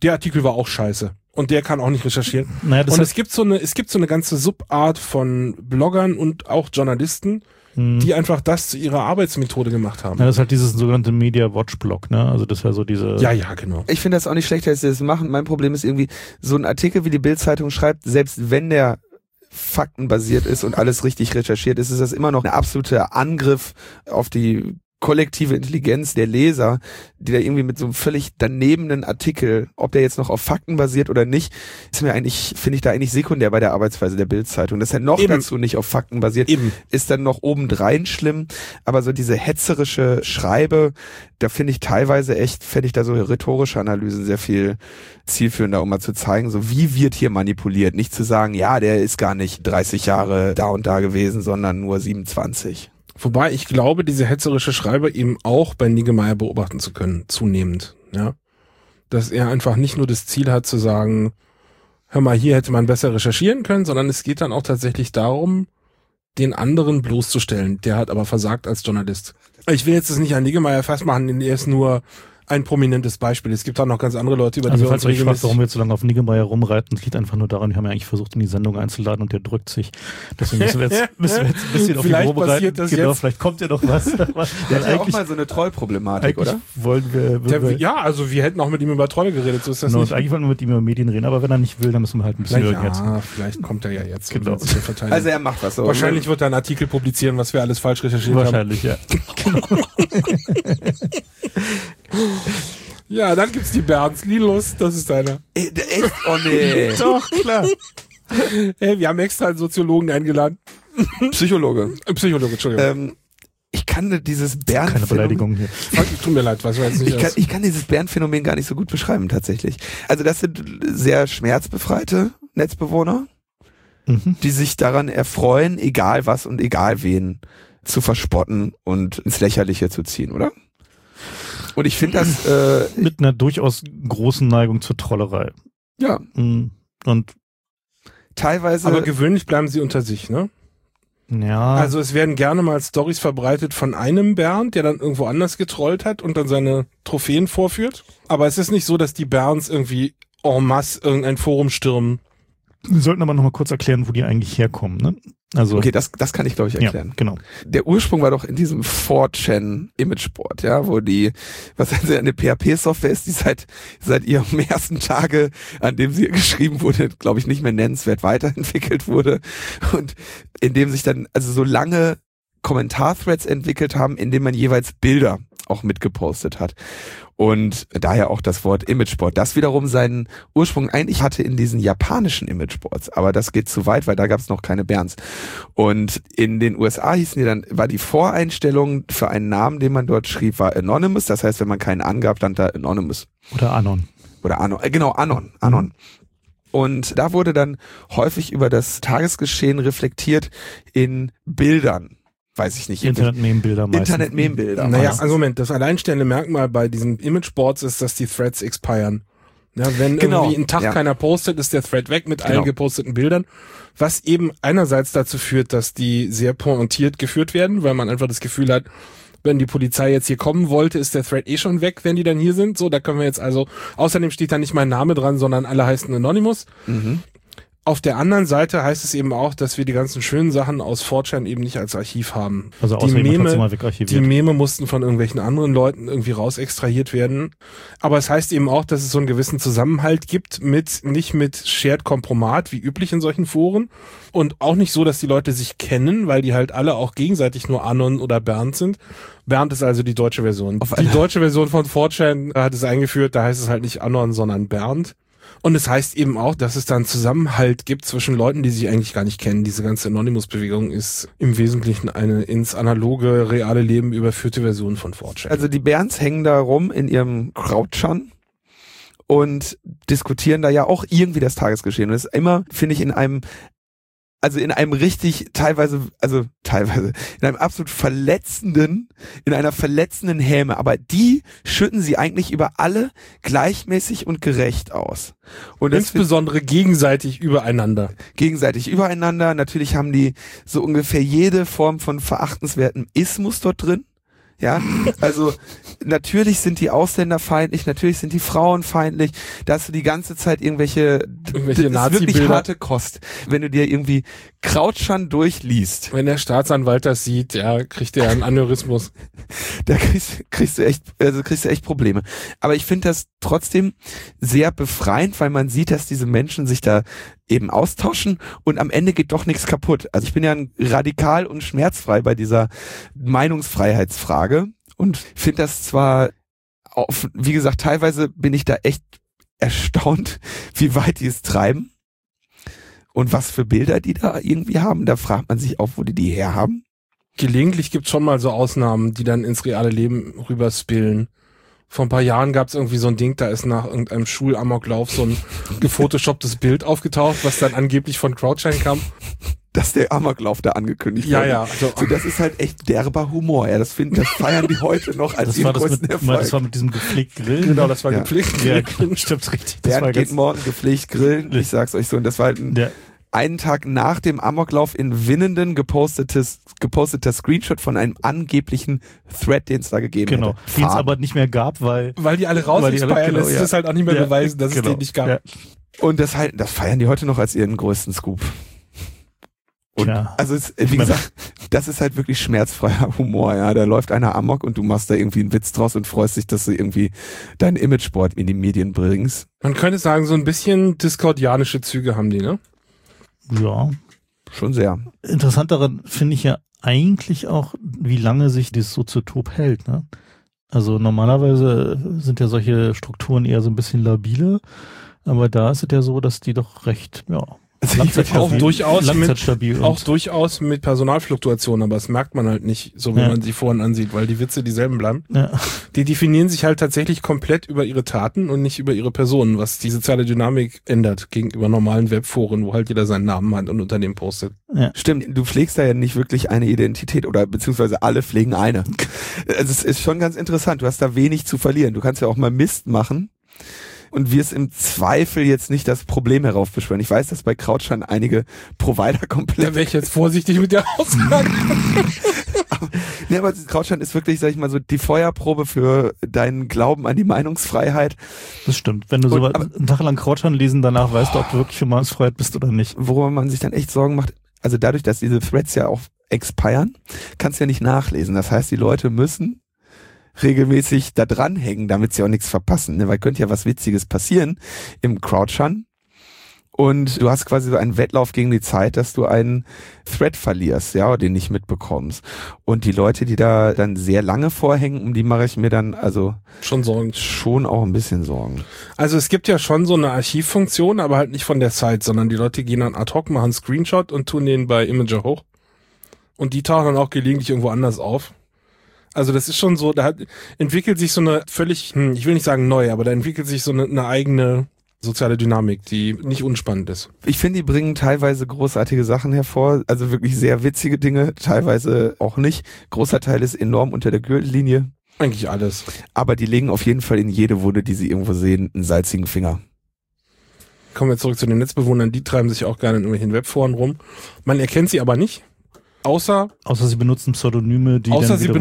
der Artikel war auch scheiße. Und der kann auch nicht recherchieren. Naja, das und heißt, es gibt so eine ganze Subart von Bloggern und auch Journalisten, die einfach das zu ihrer Arbeitsmethode gemacht haben. Ja, das ist halt dieses sogenannte Media Watch Blog, ne? Also das ist ja so diese... Ja, genau. Ich finde das auch nicht schlecht, dass sie das machen. Mein Problem ist irgendwie, so ein Artikel, wie die Bild-Zeitung schreibt, selbst wenn der faktenbasiert ist und alles richtig recherchiert ist, ist das immer noch ein absoluter Angriff auf die kollektive Intelligenz der Leser, die da irgendwie mit so einem völlig danebenen Artikel, ob der jetzt noch auf Fakten basiert oder nicht, finde ich da eigentlich sekundär bei der Arbeitsweise der Bild-Zeitung. Dass er noch dazu nicht auf Fakten basiert, ist dann noch obendrein schlimm. Aber so diese hetzerische Schreibe, da fände ich da so rhetorische Analysen sehr viel zielführender, um mal zu zeigen, so wie wird hier manipuliert. Nicht zu sagen, ja, der ist gar nicht 30 Jahre da und da gewesen, sondern nur 27. Wobei ich glaube, diese hetzerische Schreiber eben auch bei Niggemeier beobachten zu können, zunehmend, ja. Dass er einfach nicht nur das Ziel hat zu sagen, hör mal, hier hätte man besser recherchieren können, sondern es geht dann auch tatsächlich darum, den anderen bloßzustellen. Der hat aber versagt als Journalist. Ich will jetzt das nicht an Niggemeier festmachen, denn er ist nur ein prominentes Beispiel. Es gibt auch noch ganz andere Leute, über die wir uns regelmäßig... Also falls ihr euch fragt, warum wir jetzt so lange auf Niggemeier rumreiten, das liegt einfach nur daran, wir haben ja eigentlich versucht, in die Sendung einzuladen und der drückt sich. Deswegen müssen wir jetzt ein bisschen auf ihn vorbereiten. Genau, jetzt. Vielleicht kommt ja noch was. Der hat ja auch mal so eine Trollproblematik, oder? Wollen wir ja, also wir hätten auch mit ihm über Troll geredet, so ist das nicht. Eigentlich wollten wir mit ihm über Medien reden, aber wenn er nicht will, dann müssen wir halt ein bisschen jetzt. Vielleicht kommt er ja jetzt. Genau. Also er macht was so. Wahrscheinlich wird er einen Artikel publizieren, was wir alles falsch recherchiert haben. Wahrscheinlich, ja. Ja, dann gibt's die Bernds. Linus, das ist deiner. Echt? Oh nee. Doch, klar. Hey, wir haben extra einen Soziologen eingeladen. Psychologe, Entschuldigung. Ich kann dieses Bernd... Keine Beleidigung hier. Tut mir leid, was weiß nicht. Ich kann dieses Bernd-Phänomen gar nicht so gut beschreiben, tatsächlich. Also das sind sehr schmerzbefreite Netzbewohner, die sich daran erfreuen, egal was und egal wen zu verspotten und ins Lächerliche zu ziehen, oder? Und ich finde das... mit einer durchaus großen Neigung zur Trollerei. Ja. Und teilweise... Aber gewöhnlich bleiben sie unter sich, ne? Ja. Also es werden gerne mal Storys verbreitet von einem Bernd, der dann irgendwo anders getrollt hat und dann seine Trophäen vorführt. Aber es ist nicht so, dass die Bernds irgendwie en masse irgendein Forum stürmen. Wir sollten aber noch mal kurz erklären, wo die eigentlich herkommen, ne? Also, okay, das kann ich, glaube ich, erklären. Ja, genau. Der Ursprung war doch in diesem 4chan Imageboard, ja, wo eine PHP-Software ist, die seit ihrem ersten Tage, an dem sie geschrieben wurde, glaube ich, nicht mehr nennenswert weiterentwickelt wurde und in dem sich dann also so lange Kommentarthreads entwickelt haben, in denen man jeweils Bilder auch mitgepostet hat. Und daher auch das Wort Imageboard, das wiederum seinen Ursprung eigentlich hatte in diesen japanischen Imageboards, aber das geht zu weit, weil da gab es noch keine Bernds. Und in den USA war die Voreinstellung für einen Namen, den man dort schrieb, war Anonymous, das heißt, wenn man keinen angab, stand da Anonymous. Oder Anon. Genau, Anon. Und da wurde dann häufig über das Tagesgeschehen reflektiert in Bildern. Weiß ich nicht. Internet-Meme-Bilder meistens. Internet-Meme-Bilder. Naja, also Moment, das alleinstellende Merkmal bei diesen Imageboards ist, dass die Threads expiren. Ja, wenn irgendwie einen Tag keiner postet, ist der Thread weg mit allen geposteten Bildern. Was eben einerseits dazu führt, dass die sehr pointiert geführt werden, weil man einfach das Gefühl hat, wenn die Polizei jetzt hier kommen wollte, ist der Thread schon weg, wenn die dann hier sind. So, da können wir jetzt also, außerdem steht da nicht mein Name dran, sondern alle heißen Anonymous. Auf der anderen Seite heißt es eben auch, dass wir die ganzen schönen Sachen aus 4chan eben nicht als Archiv haben. Also die Meme mussten von irgendwelchen anderen Leuten irgendwie raus extrahiert werden. Aber es heißt eben auch, dass es so einen gewissen Zusammenhalt gibt nicht mit Shared Kompromat wie üblich in solchen Foren und auch nicht so, dass die Leute sich kennen, weil die halt alle auch gegenseitig nur Anon oder Bernd sind. Bernd ist also die deutsche Version. Die deutsche Version von 4chan hat es eingeführt, da heißt es halt nicht Anon, sondern Bernd. Und es heißt eben auch, dass es da einen Zusammenhalt gibt zwischen Leuten, die sich eigentlich gar nicht kennen. Diese ganze Anonymous-Bewegung ist im Wesentlichen eine ins analoge, reale Leben überführte Version von 4chan. Also die Bernds hängen da rum in ihrem Krautschan und diskutieren da ja auch irgendwie das Tagesgeschehen. Und das ist immer, finde ich, in einem absolut in einer verletzenden Häme. Aber die schütten sie eigentlich über alle gleichmäßig und gerecht aus. Und insbesondere gegenseitig übereinander. Natürlich haben die so ungefähr jede Form von verachtenswertem Ismus dort drin. Ja, also natürlich sind die Ausländer feindlich, natürlich sind die Frauen feindlich, da hast du die ganze Zeit irgendwelche das ist wirklich harte Kost. Wenn du dir irgendwie Krautschan durchliest. Wenn der Staatsanwalt das sieht, ja, kriegt er einen Aneurysmus. Da kriegst du echt Probleme. Aber ich finde das trotzdem sehr befreiend, weil man sieht, dass diese Menschen sich da eben austauschen und am Ende geht doch nichts kaputt. Also ich bin ja radikal und schmerzfrei bei dieser Meinungsfreiheitsfrage und finde das zwar, wie gesagt, teilweise bin ich da echt erstaunt, wie weit die es treiben und was für Bilder die da irgendwie haben. Da fragt man sich auch, wo die herhaben. Gelegentlich gibt's schon mal so Ausnahmen, die dann ins reale Leben rüberspillen. Vor ein paar Jahren gab's irgendwie so ein Ding, da ist nach irgendeinem Schulamoklauf so ein gefotoshopptes Bild aufgetaucht, was dann angeblich von CrowdShine kam. Dass der Amoklauf da angekündigt wurde. Ja. So, das ist halt echt derber Humor. Ja, das feiern die heute noch als ihren größten Erfolg. Das war mit diesem gepflegt Grillen. Genau, das war gepflegt Grillen. Ja, stimmt richtig. Bernd geht morgen gepflegt grillen. Ich sag's euch so. Und das war halt einen Tag nach dem Amoklauf in Winnenden geposteter Screenshot von einem angeblichen Thread, den es da gegeben hat. Den es aber nicht mehr gab, weil die alle raus lässt es halt auch nicht mehr beweisen, dass es den nicht gab. Ja. Und das feiern die heute noch als ihren größten Scoop. Und also wie gesagt, das ist halt wirklich schmerzfreier Humor, ja. Da läuft einer amok und du machst da irgendwie einen Witz draus und freust dich, dass du irgendwie deinen Imagesport in die Medien bringst. Man könnte sagen, so ein bisschen discordianische Züge haben die, ne? Ja. Schon sehr. Interessant daran finde ich ja eigentlich auch, wie lange sich das Soziotop hält, ne? Also normalerweise sind ja solche Strukturen eher so ein bisschen labile, aber da ist es ja so, dass die doch recht, auch durchaus mit Personalfluktuationen, aber das merkt man halt nicht, so wie man sie vorhin ansieht, weil die Witze dieselben bleiben. Ja. Die definieren sich halt tatsächlich komplett über ihre Taten und nicht über ihre Personen, was die soziale Dynamik ändert gegenüber normalen Webforen, wo halt jeder seinen Namen hat und unter dem postet. Ja. Stimmt, du pflegst da ja nicht wirklich eine Identität oder beziehungsweise alle pflegen eine. Also es ist schon ganz interessant, du hast da wenig zu verlieren. Du kannst ja auch mal Mist machen und wirst im Zweifel jetzt nicht das Problem heraufbeschwören. Ich weiß, dass bei CrowdShine einige Provider komplett... Da wäre ich jetzt vorsichtig mit der Aussage. aber CrowdShine ist wirklich, sag ich mal, so die Feuerprobe für deinen Glauben an die Meinungsfreiheit. Das stimmt. Wenn du einen Tag lang CrowdShine lesen, danach weißt du, ob du wirklich für Meinungsfreiheit bist oder nicht. Worüber man sich dann echt Sorgen macht, also dadurch, dass diese Threads ja auch expiren, kannst du ja nicht nachlesen. Das heißt, die Leute müssen regelmäßig da dranhängen, damit sie auch nichts verpassen, ne? Weil könnte ja was Witziges passieren im CrowdShine und du hast quasi so einen Wettlauf gegen die Zeit, dass du einen Thread verlierst, ja, oder den nicht mitbekommst. Und die Leute, die da dann sehr lange vorhängen, um die mache ich mir dann also schon auch ein bisschen Sorgen. Also es gibt ja schon so eine Archivfunktion, aber halt nicht von der Site, sondern die Leute gehen dann ad hoc, machen einen Screenshot und tun den bei Imgur hoch. Und die tauchen dann auch gelegentlich irgendwo anders auf. Also das ist schon so, entwickelt sich so eine völlig, ich will nicht sagen neu, aber da entwickelt sich so eine eigene soziale Dynamik, die nicht unspannend ist. Ich finde, die bringen teilweise großartige Sachen hervor, also wirklich sehr witzige Dinge, teilweise auch nicht. Großer Teil ist enorm unter der Gürtellinie. Eigentlich alles. Aber die legen auf jeden Fall in jede Wunde, die sie irgendwo sehen, einen salzigen Finger. Kommen wir zurück zu den Netzbewohnern, die treiben sich auch gerne in irgendwelchen Webforen rum. Man erkennt sie aber nicht. Außer sie benutzen Pseudonyme, die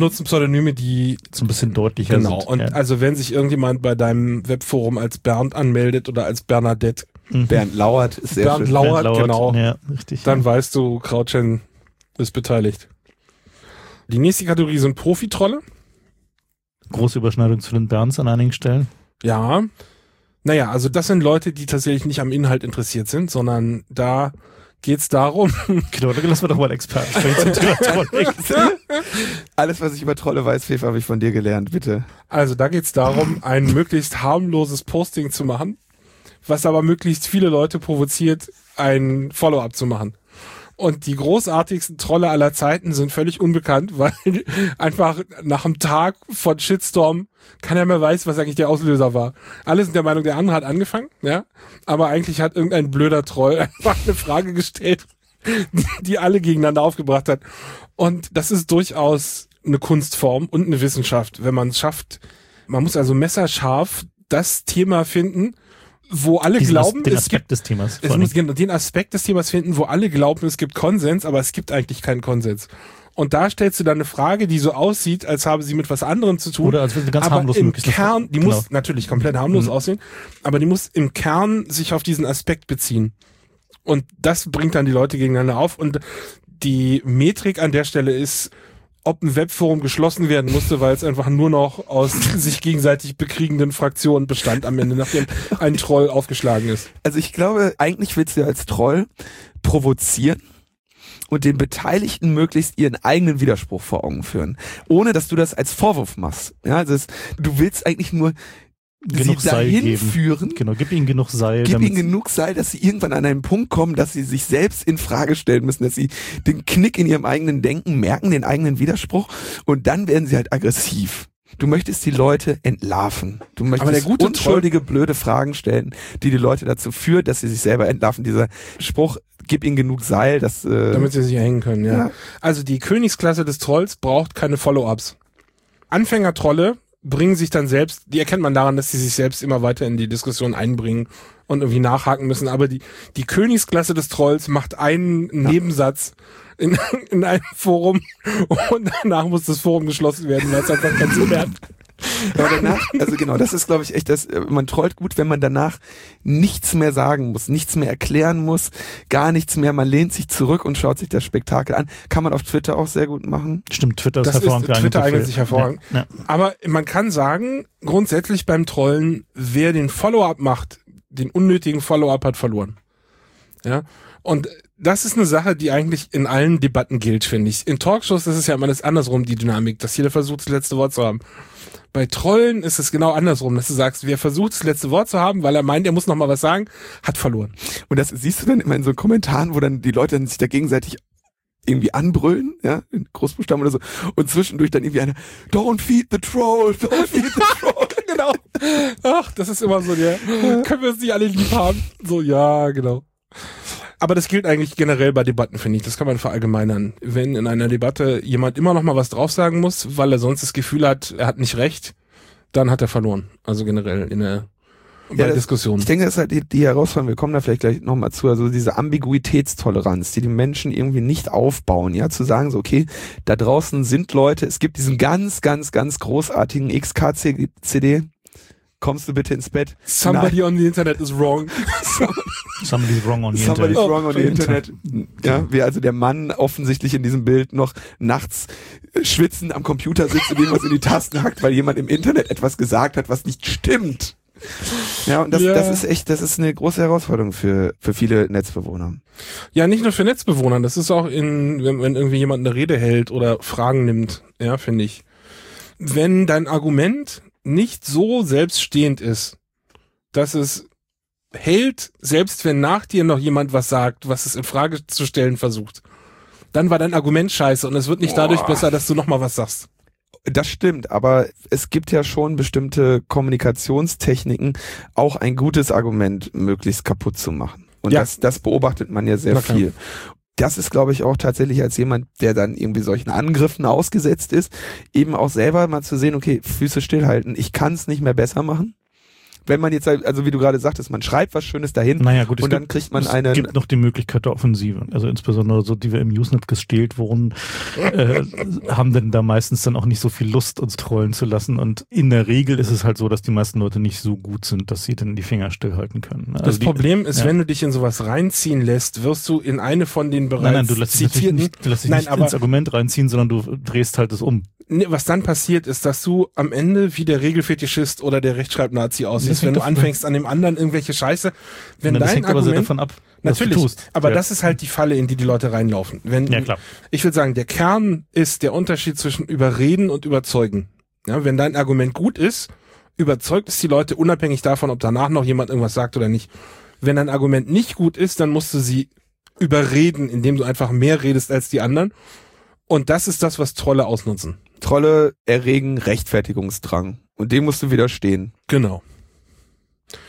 so ein bisschen deutlicher sind. Genau. Und also wenn sich irgendjemand bei deinem Webforum als Bernd anmeldet oder als Bernadette. Bernd Lauert ist sehr schön. Bernd Lauert, genau. Ja, richtig. Dann weißt du, CrowdShine ist beteiligt. Die nächste Kategorie sind Profitrolle. Große Überschneidung zu den Bernds an einigen Stellen. Ja. Naja, also das sind Leute, die tatsächlich nicht am Inhalt interessiert sind, sondern da geht's darum. Genau, dann lassen wir doch mal Experten sprechen zum Thema Trolle. Alles, was ich über Trolle weiß, Fefe, habe ich von dir gelernt, bitte. Also da geht's darum, ein möglichst harmloses Posting zu machen, was aber möglichst viele Leute provoziert, ein Follow-up zu machen. Und die großartigsten Trolle aller Zeiten sind völlig unbekannt, weil einfach nach einem Tag von Shitstorm keiner mehr weiß, was eigentlich der Auslöser war. Alle sind der Meinung, der andere hat angefangen, ja. Aber eigentlich hat irgendein blöder Troll einfach eine Frage gestellt, die alle gegeneinander aufgebracht hat. Und das ist durchaus eine Kunstform und eine Wissenschaft, wenn man es schafft. Man muss also messerscharf das Thema finden, wo alle glauben, den es Aspekt gibt des Themas. es muss den Aspekt des Themas finden, wo alle glauben, es gibt Konsens, aber es gibt eigentlich keinen Konsens. Und da stellst du dann eine Frage, die so aussieht, als habe sie mit was anderem zu tun. Oder als würde ganz aber harmlos im möglichst Kern, die genau. muss natürlich komplett harmlos aussehen, aber die muss im Kern sich auf diesen Aspekt beziehen. Und das bringt dann die Leute gegeneinander auf. Und die Metrik an der Stelle ist, ob ein Webforum geschlossen werden musste, weil es einfach nur noch aus sich gegenseitig bekriegenden Fraktionen bestand am Ende, nachdem ein Troll aufgeschlagen ist. Also ich glaube, eigentlich willst du als Troll provozieren und den Beteiligten möglichst ihren eigenen Widerspruch vor Augen führen, ohne dass du das als Vorwurf machst. Ja, also du willst eigentlich nur genug sie Seil dahin geben. führen. Genau, gib ihnen genug Seil. Gib damit ihnen genug Seil, dass sie irgendwann an einen Punkt kommen, dass sie sich selbst in Frage stellen müssen, dass sie den Knick in ihrem eigenen Denken merken, den eigenen Widerspruch, und dann werden sie halt aggressiv. Du möchtest die Leute entlarven. Du möchtest Aber der gute unschuldige, blöde Fragen stellen, die Leute dazu führt, dass sie sich selber entlarven. Dieser Spruch, gib ihnen genug Seil, dass damit sie sich hängen können, ja. Also die Königsklasse des Trolls braucht keine Follow-ups. Anfänger-Trolle bringen sich dann selbst, die erkennt man daran, dass sie sich selbst immer weiter in die Diskussion einbringen und irgendwie nachhaken müssen. Aber die Königsklasse des Trolls macht einen Nebensatz in einem Forum und danach muss das Forum geschlossen werden, weil es einfach keinen Sinn mehr hat. Aber danach, also genau, das ist, glaube ich, echt, man trollt gut, wenn man danach nichts mehr sagen muss, nichts mehr erklären muss, gar nichts mehr, man lehnt sich zurück und schaut sich das Spektakel an. Kann man auf Twitter auch sehr gut machen. Stimmt, Twitter ist Das hervorragend ist, Twitter geeignet eignet sich hervorragend. Ja. Aber man kann sagen, grundsätzlich beim Trollen, wer den Follow-up macht, den unnötigen Follow-up hat verloren. Ja. Und das ist eine Sache, die eigentlich in allen Debatten gilt, finde ich. In Talkshows ist es ja immer das andersrum, die Dynamik, dass jeder versucht, das letzte Wort zu haben. Bei Trollen ist es genau andersrum, dass du sagst, wer versucht, das letzte Wort zu haben, weil er meint, er muss noch mal was sagen, hat verloren. Und das siehst du dann immer in so Kommentaren, wo dann die Leute dann sich da gegenseitig irgendwie anbrüllen, ja, in Großbuchstaben oder so, und zwischendurch dann irgendwie einer, don't feed the troll, don't feed the troll. Genau. Ach, das ist immer so der, können wir uns nicht alle lieb haben? So, ja, genau. Aber das gilt eigentlich generell bei Debatten, finde ich. Das kann man verallgemeinern. Wenn in einer Debatte jemand immer noch mal was drauf sagen muss, weil er sonst das Gefühl hat, er hat nicht recht, dann hat er verloren. Also generell bei Diskussionen. Ich denke, das ist halt die Herausforderung, wir kommen da vielleicht gleich nochmal zu, also diese Ambiguitätstoleranz, die Menschen irgendwie nicht aufbauen, ja, zu sagen so, okay, da draußen sind Leute, es gibt diesen ganz, ganz, ganz großartigen XKCD, kommst du bitte ins Bett? Somebody on the Internet is wrong. Somebody's wrong on the Somebody's Internet. wrong on the Internet. Ja, wie also der Mann offensichtlich in diesem Bild noch nachts schwitzend am Computer sitzt und irgendwas in die Tasten hackt, weil jemand im Internet etwas gesagt hat, was nicht stimmt. Ja, und das ist echt, das ist eine große Herausforderung für viele Netzbewohner. Ja, nicht nur für Netzbewohner, das ist auch wenn irgendwie jemand eine Rede hält oder Fragen nimmt, ja, finde ich. Wenn dein Argument nicht so selbststehend ist, dass es hält, selbst wenn nach dir noch jemand was sagt, was es in Frage zu stellen versucht, dann war dein Argument scheiße und es wird nicht dadurch besser, dass du nochmal was sagst. Das stimmt, aber es gibt ja schon bestimmte Kommunikationstechniken, auch ein gutes Argument möglichst kaputt zu machen. Und Ja. das beobachtet man ja sehr klar. viel. Das ist, glaube ich, auch tatsächlich als jemand, der dann irgendwie solchen Angriffen ausgesetzt ist, eben auch selber mal zu sehen, okay, Füße stillhalten, ich kann es nicht mehr besser machen. Wenn man jetzt, also wie du gerade sagtest, man schreibt was Schönes dahin Naja, gut, und dann kriegt man es gibt noch die Möglichkeit der Offensive. Also insbesondere so, die wir im Usenet gestählt wurden, haben denn da meistens dann auch nicht so viel Lust, uns trollen zu lassen. Und in der Regel ist es halt so, dass die meisten Leute nicht so gut sind, dass sie dann die Finger stillhalten können. Also Das Problem ist, wenn du dich in sowas reinziehen lässt, wirst du in eine von den bereits Nein, du lässt dich zitierten... nicht ins Argument reinziehen, sondern du drehst halt es um. Was dann passiert, ist, dass du am Ende wie der Regelfetischist oder der Rechtschreibnazi aussiehst, Das wenn hängt du davon- anfängst an dem anderen irgendwelche Scheiße. Wenn Das dein hängt aber sehr Argument, davon ab, was du natürlich, tust. aber Ja. das ist halt die Falle, in die die Leute reinlaufen. Ja, klar. Ich würde sagen, der Kern ist der Unterschied zwischen überreden und überzeugen. Ja, wenn dein Argument gut ist, überzeugt es die Leute unabhängig davon, ob danach noch jemand irgendwas sagt oder nicht. Wenn dein Argument nicht gut ist, dann musst du sie überreden, indem du einfach mehr redest als die anderen. Und das ist das, was Trolle ausnutzen. Trolle erregen Rechtfertigungsdrang und dem musst du widerstehen. Genau.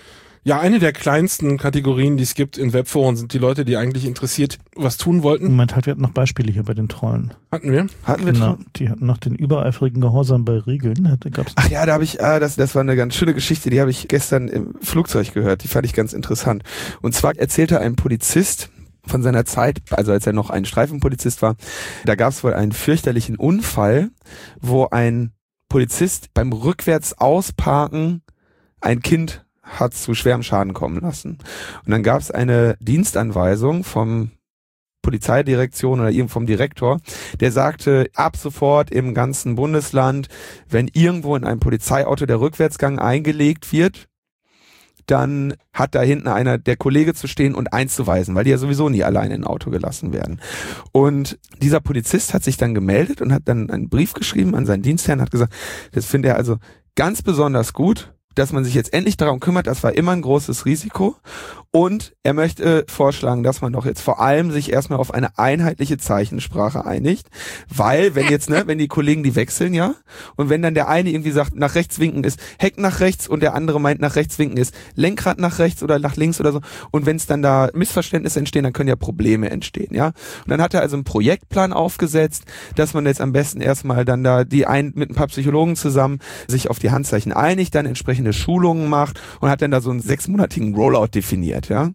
Ja, eine der kleinsten Kategorien, die es gibt in Webforen, sind die Leute, die eigentlich interessiert was tun wollten. Moment, halt, wir hatten noch Beispiele hier bei den Trollen. Hatten wir? Genau, die hatten noch den übereifrigen Gehorsam bei Regeln. Ach ja, da habe ich, das war eine ganz schöne Geschichte, die habe ich gestern im Flugzeug gehört, die fand ich ganz interessant. Und zwar erzählte ein Polizist von seiner Zeit, also als er noch ein Streifenpolizist war, da gab es wohl einen fürchterlichen Unfall, wo ein Polizist beim rückwärts ausparken ein Kind hat zu schwerem Schaden kommen lassen. Und dann gab es eine Dienstanweisung vom Polizeidirektion oder eben vom Direktor, der sagte, ab sofort im ganzen Bundesland, wenn irgendwo in einem Polizeiauto der Rückwärtsgang eingelegt wird, dann hat da hinten einer, der Kollege zu stehen und einzuweisen, weil die ja sowieso nie alleine in ein Auto gelassen werden. Und dieser Polizist hat sich dann gemeldet und hat dann einen Brief geschrieben an seinen Dienstherrn, hat gesagt, das finde er also ganz besonders gut, dass man sich jetzt endlich darum kümmert, das war immer ein großes Risiko. Und er möchte vorschlagen, dass man doch jetzt vor allem sich erstmal auf eine einheitliche Zeichensprache einigt, weil wenn die Kollegen die wechseln, ja, und wenn dann der eine irgendwie sagt, nach rechts winken ist Heck nach rechts und der andere meint, nach rechts winken ist Lenkrad nach rechts oder nach links oder so, und wenn es dann da Missverständnisse entstehen, dann können ja Probleme entstehen, ja. Und dann hat er also einen Projektplan aufgesetzt, dass man jetzt am besten erstmal dann da mit ein paar Psychologen zusammen sich auf die Handzeichen einigt, dann entsprechende Schulungen macht und hat dann da so einen 6-monatigen Rollout definiert, ja.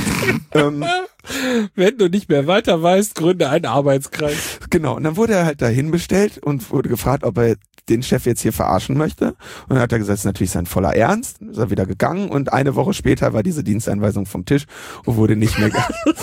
Wenn du nicht mehr weiter weißt, gründe einen Arbeitskreis. Genau, und dann wurde er halt dahin bestellt und wurde gefragt, ob er den Chef jetzt hier verarschen möchte. Und dann hat er gesagt, das ist natürlich sein voller Ernst. Dann ist er wieder gegangen und eine Woche später war diese Diensteinweisung vom Tisch und wurde nicht mehr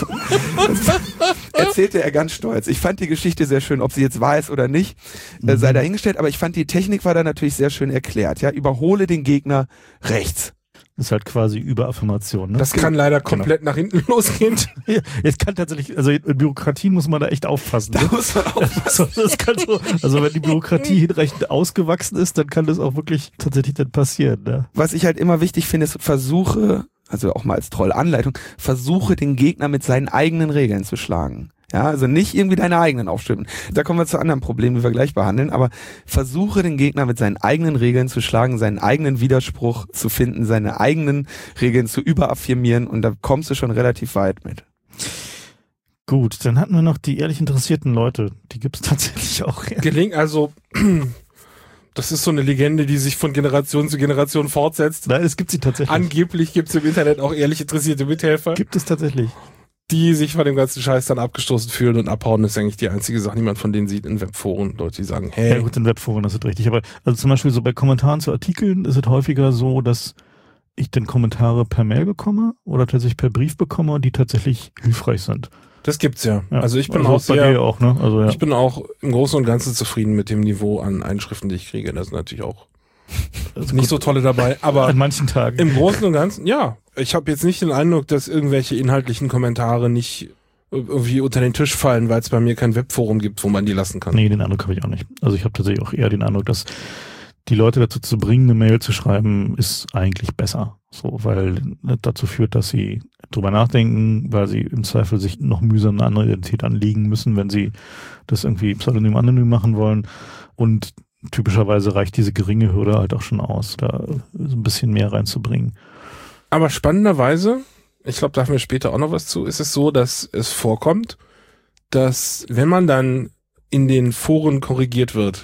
erzählte er ganz stolz. Ich fand die Geschichte sehr schön, ob sie jetzt wahr ist oder nicht, sei dahingestellt, aber ich fand die Technik war da natürlich sehr schön erklärt. Ja, überhole den Gegner rechts. Das ist halt quasi Überaffirmation. Ne? Das kann leider komplett nach hinten losgehen. Ja, jetzt kann tatsächlich, also in Bürokratie muss man da echt aufpassen. Da ne? muss man aufpassen. Also wenn die Bürokratie hinreichend ausgewachsen ist, dann kann das auch wirklich tatsächlich dann passieren. Ne? Was ich halt immer wichtig finde, ist versuche, also auch mal als Trollanleitung, versuche den Gegner mit seinen eigenen Regeln zu schlagen. Ja, also nicht irgendwie deine eigenen aufstülpen. Da kommen wir zu anderen Problemen, die wir gleich behandeln, aber versuche den Gegner mit seinen eigenen Regeln zu schlagen, seinen eigenen Widerspruch zu finden, seine eigenen Regeln zu überaffirmieren und da kommst du schon relativ weit mit. Gut, dann hatten wir noch die ehrlich interessierten Leute. Die gibt es tatsächlich auch. Das ist so eine Legende, die sich von Generation zu Generation fortsetzt. Nein, es gibt sie tatsächlich. Angeblich gibt es im Internet auch ehrlich interessierte Mithelfer. Gibt es tatsächlich. Die sich von dem ganzen Scheiß dann abgestoßen fühlen und abhauen, das ist eigentlich die einzige Sache, die man von denen sieht in Webforen. Leute, die sagen, hey. Ja gut, in Webforen, das ist richtig. Aber also zum Beispiel so bei Kommentaren zu Artikeln ist es häufiger so, dass ich dann Kommentare per Mail bekomme oder tatsächlich per Brief bekomme, die tatsächlich hilfreich sind. Das gibt's ja. Also ich bin also auch sehr, auch, ne? Also, ja. Ich bin auch im Großen und Ganzen zufrieden mit dem Niveau an Einschriften, die ich kriege. Das sind natürlich auch also nicht so tolle dabei, aber an manchen Tagen. Im Großen und Ganzen, ja. Ich habe jetzt nicht den Eindruck, dass irgendwelche inhaltlichen Kommentare nicht irgendwie unter den Tisch fallen, weil es bei mir kein Webforum gibt, wo man die lassen kann. Nee, den Eindruck habe ich auch nicht. Also ich habe tatsächlich auch eher den Eindruck, dass die Leute dazu zu bringen, eine Mail zu schreiben, ist eigentlich besser. So, weil das dazu führt, dass sie drüber nachdenken, weil sie im Zweifel sich noch mühsam eine andere Identität anlegen müssen, wenn sie das irgendwie pseudonym-anonym machen wollen. Und typischerweise reicht diese geringe Hürde halt auch schon aus, da so ein bisschen mehr reinzubringen. Aber spannenderweise, ich glaube, da haben wir später auch noch was zu, ist es so, dass es vorkommt, dass wenn man dann in den Foren korrigiert wird,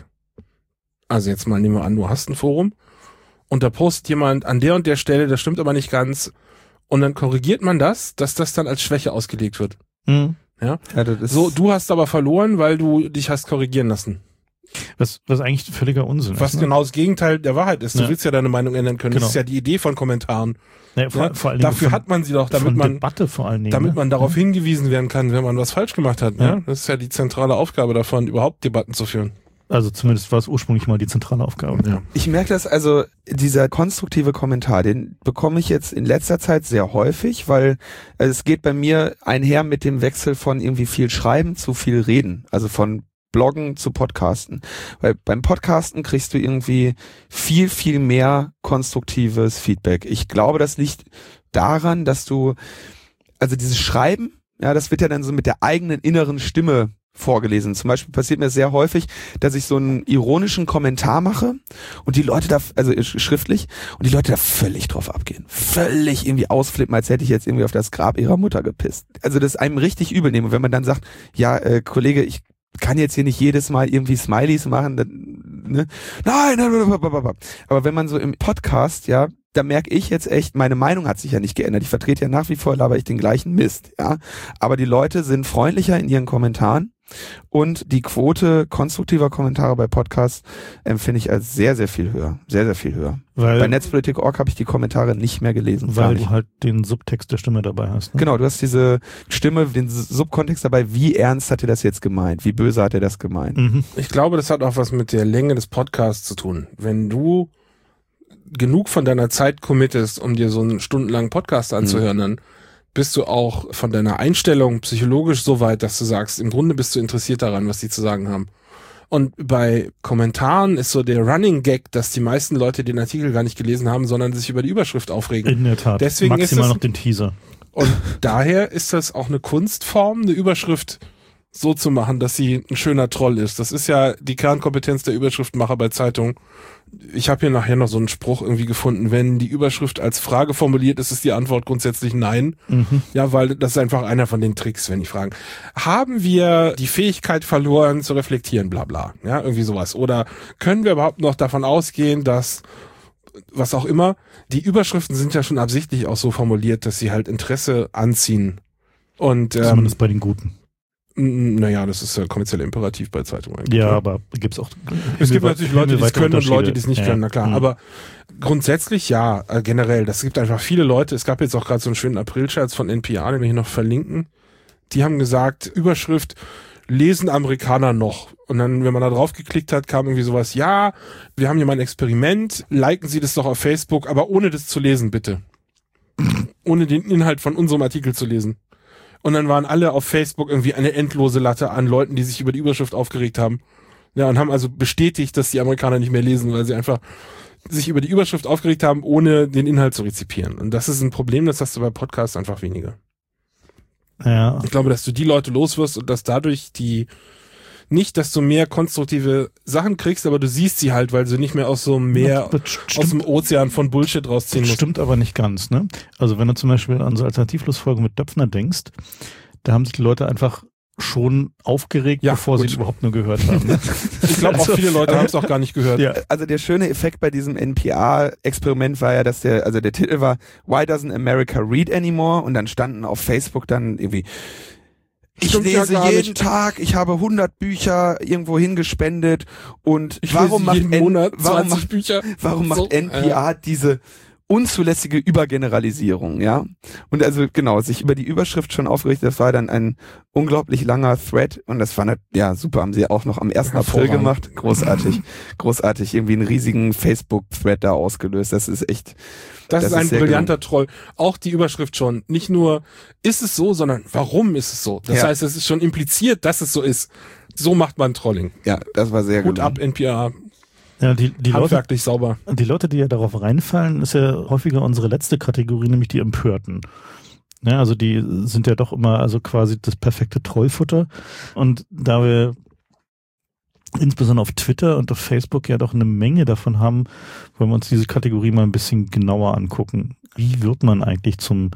also jetzt mal nehmen wir an, du hast ein Forum und da postet jemand an der und der Stelle, das stimmt aber nicht ganz, und dann korrigiert man das, dass das dann als Schwäche ausgelegt wird. Mhm. Ja, das ist so, du hast aber verloren, weil du dich hast korrigieren lassen. Was eigentlich völliger Unsinn ist. Was genau das Gegenteil der Wahrheit ist. Du willst ja deine Meinung ändern können. Genau. Das ist ja die Idee von Kommentaren. Ja, vor allen Dingen dafür hat man sie doch, damit man Debatte vor allen Dingen, damit man darauf hingewiesen werden kann, wenn man was falsch gemacht hat. Ja. Das ist ja die zentrale Aufgabe davon, überhaupt Debatten zu führen. Also zumindest war es ursprünglich mal die zentrale Aufgabe. Ja. Ich merke das also, dieser konstruktive Kommentar, den bekomme ich jetzt in letzter Zeit sehr häufig, weil es geht bei mir einher mit dem Wechsel von irgendwie viel Schreiben zu viel Reden. Also von Bloggen zu Podcasten. Weil beim Podcasten kriegst du irgendwie viel, viel mehr konstruktives Feedback. Ich glaube, das liegt daran, dass du, also dieses Schreiben, ja, das wird ja dann so mit der eigenen inneren Stimme vorgelesen. Zum Beispiel passiert mir sehr häufig, dass ich so einen ironischen Kommentar mache und die Leute da, also schriftlich, und die Leute da völlig drauf abgehen. Völlig irgendwie ausflippen, als hätte ich jetzt irgendwie auf das Grab ihrer Mutter gepisst. Also das einem richtig übel nehmen. Und wenn man dann sagt, ja, Kollege, ich kann jetzt hier nicht jedes Mal irgendwie Smileys machen, dann, ne? Nein, aber wenn man so im Podcast, ja, da merke ich jetzt echt, meine Meinung hat sich ja nicht geändert. Ich vertrete ja nach wie vor, laber ich den gleichen Mist, ja. Aber die Leute sind freundlicher in ihren Kommentaren und die Quote konstruktiver Kommentare bei Podcasts empfinde ich als sehr, sehr viel höher. Sehr, sehr viel höher. Weil, bei Netzpolitik.org habe ich die Kommentare nicht mehr gelesen. Weil du halt den Subtext der Stimme dabei hast. Ne? Genau, du hast diese Stimme, den Subkontext dabei. Wie ernst hat er das jetzt gemeint? Wie böse hat er das gemeint? Mhm. Ich glaube, das hat auch was mit der Länge des Podcasts zu tun. Wenn du genug von deiner Zeit committest, um dir so einen stundenlangen Podcast anzuhören, dann bist du auch von deiner Einstellung psychologisch so weit, dass du sagst, im Grunde bist du interessiert daran, was die zu sagen haben. Und bei Kommentaren ist so der Running Gag, dass die meisten Leute den Artikel gar nicht gelesen haben, sondern sich über die Überschrift aufregen. In der Tat. Deswegen maximal ist es, noch den Teaser. Und daher ist das auch eine Kunstform, eine Überschrift so zu machen, dass sie ein schöner Troll ist. Das ist ja die Kernkompetenz der Überschriftenmacher bei Zeitungen. Ich habe hier nachher noch so einen Spruch irgendwie gefunden, wenn die Überschrift als Frage formuliert ist, ist die Antwort grundsätzlich nein. Ja, weil das ist einfach einer von den Tricks, wenn die fragen, haben wir die Fähigkeit verloren zu reflektieren, bla bla, ja, irgendwie sowas. Oder können wir überhaupt noch davon ausgehen, dass, was auch immer, die Überschriften sind ja schon absichtlich auch so formuliert, dass sie halt Interesse anziehen. Und zumindest bei den Guten. Naja, das ist ja kommerziell Imperativ bei Zeitungen eigentlich. Ja, aber gibt's auch. Es gibt natürlich Leute, die es können und Leute, die es nicht können, na klar. Mhm. Aber grundsätzlich ja, generell. Das gibt einfach viele Leute. Es gab jetzt auch gerade so einen schönen April-Scherz von NPR, den wir hier noch verlinken. Die haben gesagt, Überschrift, lesen Amerikaner noch? Und dann, wenn man da drauf geklickt hat, kam irgendwie sowas, ja, wir haben hier mal ein Experiment, liken Sie das doch auf Facebook, aber ohne das zu lesen, bitte. Ohne den Inhalt von unserem Artikel zu lesen. Und dann waren alle auf Facebook irgendwie eine endlose Latte an Leuten, die sich über die Überschrift aufgeregt haben. Ja, und haben also bestätigt, dass die Amerikaner nicht mehr lesen, weil sie einfach sich über die Überschrift aufgeregt haben, ohne den Inhalt zu rezipieren. Und das ist ein Problem, das hast du bei Podcasts einfach weniger. Ja. Ich glaube, dass du die Leute loswirst und dass dadurch nicht, dass du mehr konstruktive Sachen kriegst, aber du siehst sie halt, weil du nicht mehr aus so einem Meer, aus dem Ozean von Bullshit rausziehen musst. Stimmt aber nicht ganz, ne? Also wenn du zum Beispiel an so Alternativlos-Folgen mit Döpfner denkst, da haben sich die Leute einfach schon aufgeregt, ja, bevor gut. sie überhaupt nur gehört haben. Ne? Ich glaube auch viele Leute haben es auch gar nicht gehört. Ja. Also der schöne Effekt bei diesem NPR-Experiment war ja, dass der Titel war Why doesn't America read anymore? Und dann standen auf Facebook dann irgendwie ich Stimmt lese ja jeden nicht. Tag, ich habe 100 Bücher irgendwo hingespendet und Ich warum lese macht jeden Monat 20 Bücher. Warum macht So, NPR diese unzulässige Übergeneralisierung, ja? Und also genau, sich über die Überschrift schon aufgerichtet, das war dann ein unglaublich langer Thread und das war ja super, haben sie auch noch am 1. April gemacht. Großartig, irgendwie einen riesigen Facebook-Thread da ausgelöst. Das ist echt. Das ist ein sehr brillanter Troll. Auch die Überschrift schon. Nicht nur, ist es so, sondern warum ist es so? Das heißt, es ist schon impliziert, dass es so ist. So macht man Trolling. Ja, das war sehr gut. Gut ab, NPR. Ja, die Leute, Handwerklich sauber. die Leute, die ja darauf reinfallen, ist ja häufiger unsere letzte Kategorie, nämlich die Empörten. Ja, also die sind ja doch immer also quasi das perfekte Trollfutter. Und da wir insbesondere auf Twitter und auf Facebook ja doch eine Menge davon haben, wollen wir uns diese Kategorie mal ein bisschen genauer angucken. Wie wird man eigentlich zum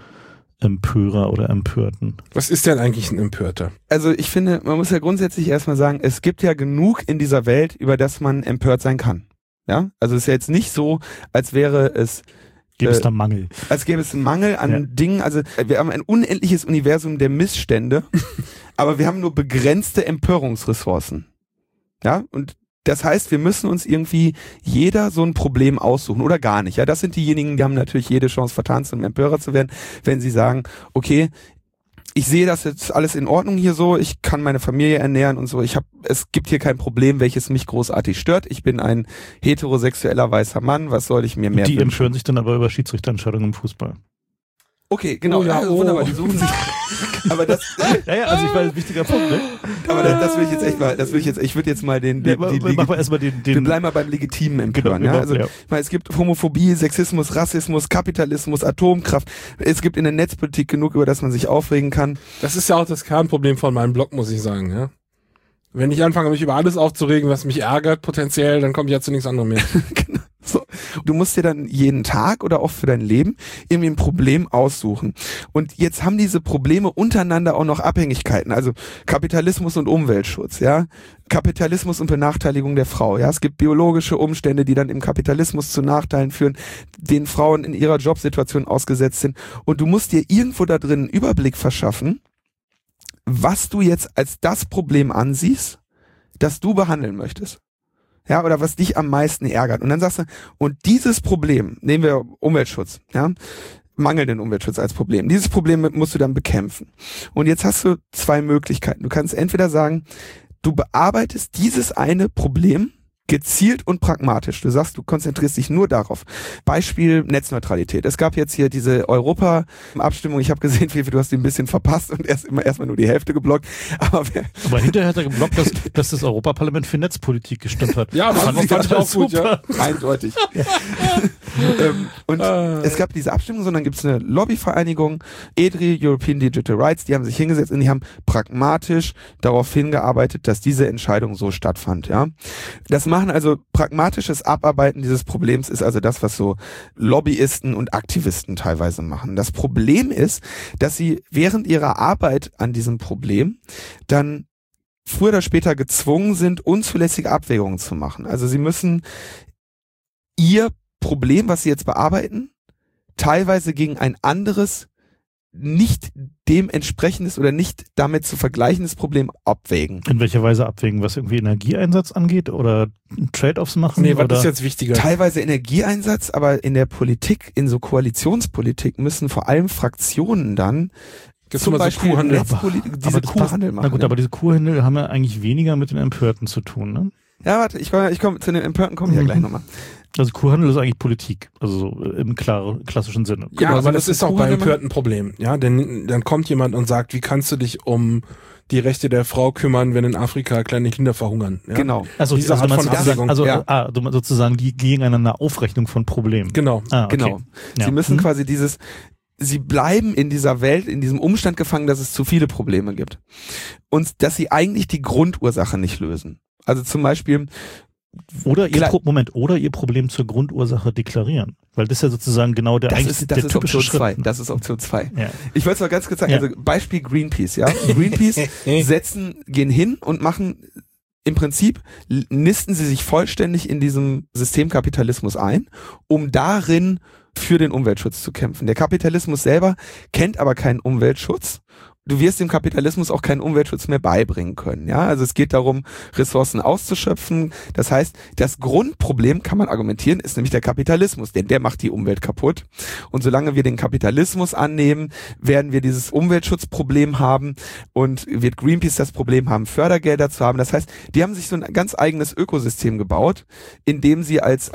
Empörer oder Empörten? Was ist denn eigentlich ein Empörter? Also ich finde, man muss ja grundsätzlich erstmal sagen, es gibt ja genug in dieser Welt, über das man empört sein kann. Ja, also es ist ja jetzt nicht so, als wäre es Gibt es da Mangel? Als gäbe es einen Mangel an Dingen. Also wir haben ein unendliches Universum der Missstände, aber wir haben nur begrenzte Empörungsressourcen. Ja, und das heißt, wir müssen uns irgendwie jeder so ein Problem aussuchen oder gar nicht. Ja, das sind diejenigen, die haben natürlich jede Chance vertan, zum Empörer zu werden, wenn sie sagen, okay, ich sehe das jetzt alles in Ordnung hier so, ich kann meine Familie ernähren und so, es gibt hier kein Problem, welches mich großartig stört. Ich bin ein heterosexueller weißer Mann, was soll ich mir mehr Die wünschen? empören sich dann aber über Schiedsrichterentschauungen im Fußball. Okay, genau, Oh ja, also wunderbar, die suchen sich, aber das, Ja, also ich weiß, ein wichtiger Punkt, ne? aber das will ich jetzt echt mal, ich würde jetzt mal Machen wir erstmal wir den bleiben mal beim legitimen Empören, Genau, ja. Also, ja. ich meine, es gibt Homophobie, Sexismus, Rassismus, Kapitalismus, Atomkraft. Es gibt in der Netzpolitik genug, über das man sich aufregen kann. Das ist ja auch das Kernproblem von meinem Blog, muss ich sagen, ja. Wenn ich anfange, mich über alles aufzuregen, was mich ärgert, potenziell, dann komme ich ja zu nichts anderem mehr. Genau. So. Du musst dir dann jeden Tag oder auch für dein Leben irgendwie ein Problem aussuchen. Und jetzt haben diese Probleme untereinander auch noch Abhängigkeiten. Also Kapitalismus und Umweltschutz, ja. Kapitalismus und Benachteiligung der Frau, ja. Es gibt biologische Umstände, die dann im Kapitalismus zu Nachteilen führen, denen Frauen in ihrer Jobsituation ausgesetzt sind. Und du musst dir irgendwo da drin einen Überblick verschaffen, was du jetzt als das Problem ansiehst, das du behandeln möchtest. Ja, oder was dich am meisten ärgert. Und dann sagst du, und dieses Problem, nehmen wir Umweltschutz, ja, mangelnden Umweltschutz als Problem. Dieses Problem musst du dann bekämpfen. Und jetzt hast du zwei Möglichkeiten. Du kannst entweder sagen, du bearbeitest dieses eine Problem gezielt und pragmatisch. Du sagst, du konzentrierst dich nur darauf. Beispiel Netzneutralität. Es gab jetzt hier diese Europa-Abstimmung. Ich habe gesehen, Fefe, du hast die ein bisschen verpasst und erstmal nur die Hälfte geblockt. Aber hinterher hat er geblockt, dass das Europaparlament für Netzpolitik gestimmt hat. Ja, das fand ich auch gut, ja. Eindeutig. Und es gab diese Abstimmung, sondern gibt es eine Lobbyvereinigung, EDRI, European Digital Rights, die haben sich hingesetzt und die haben pragmatisch darauf hingearbeitet, dass diese Entscheidung so stattfand. Ja, das machen also pragmatisches Abarbeiten dieses Problems ist also das, was so Lobbyisten und Aktivisten teilweise machen. Das Problem ist, dass sie während ihrer Arbeit an diesem Problem dann früher oder später gezwungen sind, unzulässige Abwägungen zu machen. Also sie müssen ihr Problem, was sie jetzt bearbeiten, teilweise gegen ein anderes, nicht dementsprechendes oder nicht damit zu vergleichendes Problem abwägen. In welcher Weise abwägen? Was irgendwie Energieeinsatz angeht oder Trade-offs machen? Nee, was oder? ist jetzt wichtiger? Teilweise Energieeinsatz, aber in der Politik, in so Koalitionspolitik müssen vor allem Fraktionen dann zum Beispiel Kuhhandel. diese Kuhhandel machen. Na gut, aber diese Kuhhandel haben ja eigentlich weniger mit den Empörten zu tun, ne? Ja, warte, ich komme zu den Empörten, komme ich ja gleich nochmal. Also Kuhhandel ist eigentlich Politik, also so im klassischen Sinne. Ja, Genau, aber das ist auch bei Kuhhandel Empörten ein Problem. Ja, denn dann kommt jemand und sagt, wie kannst du dich um die Rechte der Frau kümmern, wenn in Afrika kleine Kinder verhungern? Ja? Genau. Also diese Art von Abwägung. Also ja. sozusagen die gegeneinander Aufrechnung von Problemen. Genau. Okay. Genau. Ja. Sie müssen quasi sie bleiben in dieser Welt, in diesem Umstand gefangen, dass es zu viele Probleme gibt. Und dass sie eigentlich die Grundursache nicht lösen. Also zum Beispiel Oder ihr Problem zur Grundursache deklarieren. Weil das ist ja sozusagen genau der typische Option Schritt. 2. Das ist Option 2. Ja. Ich wollte es mal ganz kurz sagen, Ja. also Beispiel Greenpeace, ja. Greenpeace gehen hin und machen im Prinzip nisten sie sich vollständig in diesem Systemkapitalismus ein, um darin für den Umweltschutz zu kämpfen. Der Kapitalismus selber kennt aber keinen Umweltschutz. Du wirst dem Kapitalismus auch keinen Umweltschutz mehr beibringen können, ja. Also es geht darum, Ressourcen auszuschöpfen. Das heißt, das Grundproblem, kann man argumentieren, ist nämlich der Kapitalismus, denn der macht die Umwelt kaputt. Und solange wir den Kapitalismus annehmen, werden wir dieses Umweltschutzproblem haben und wird Greenpeace das Problem haben, Fördergelder zu haben. Das heißt, die haben sich so ein ganz eigenes Ökosystem gebaut, in dem sie als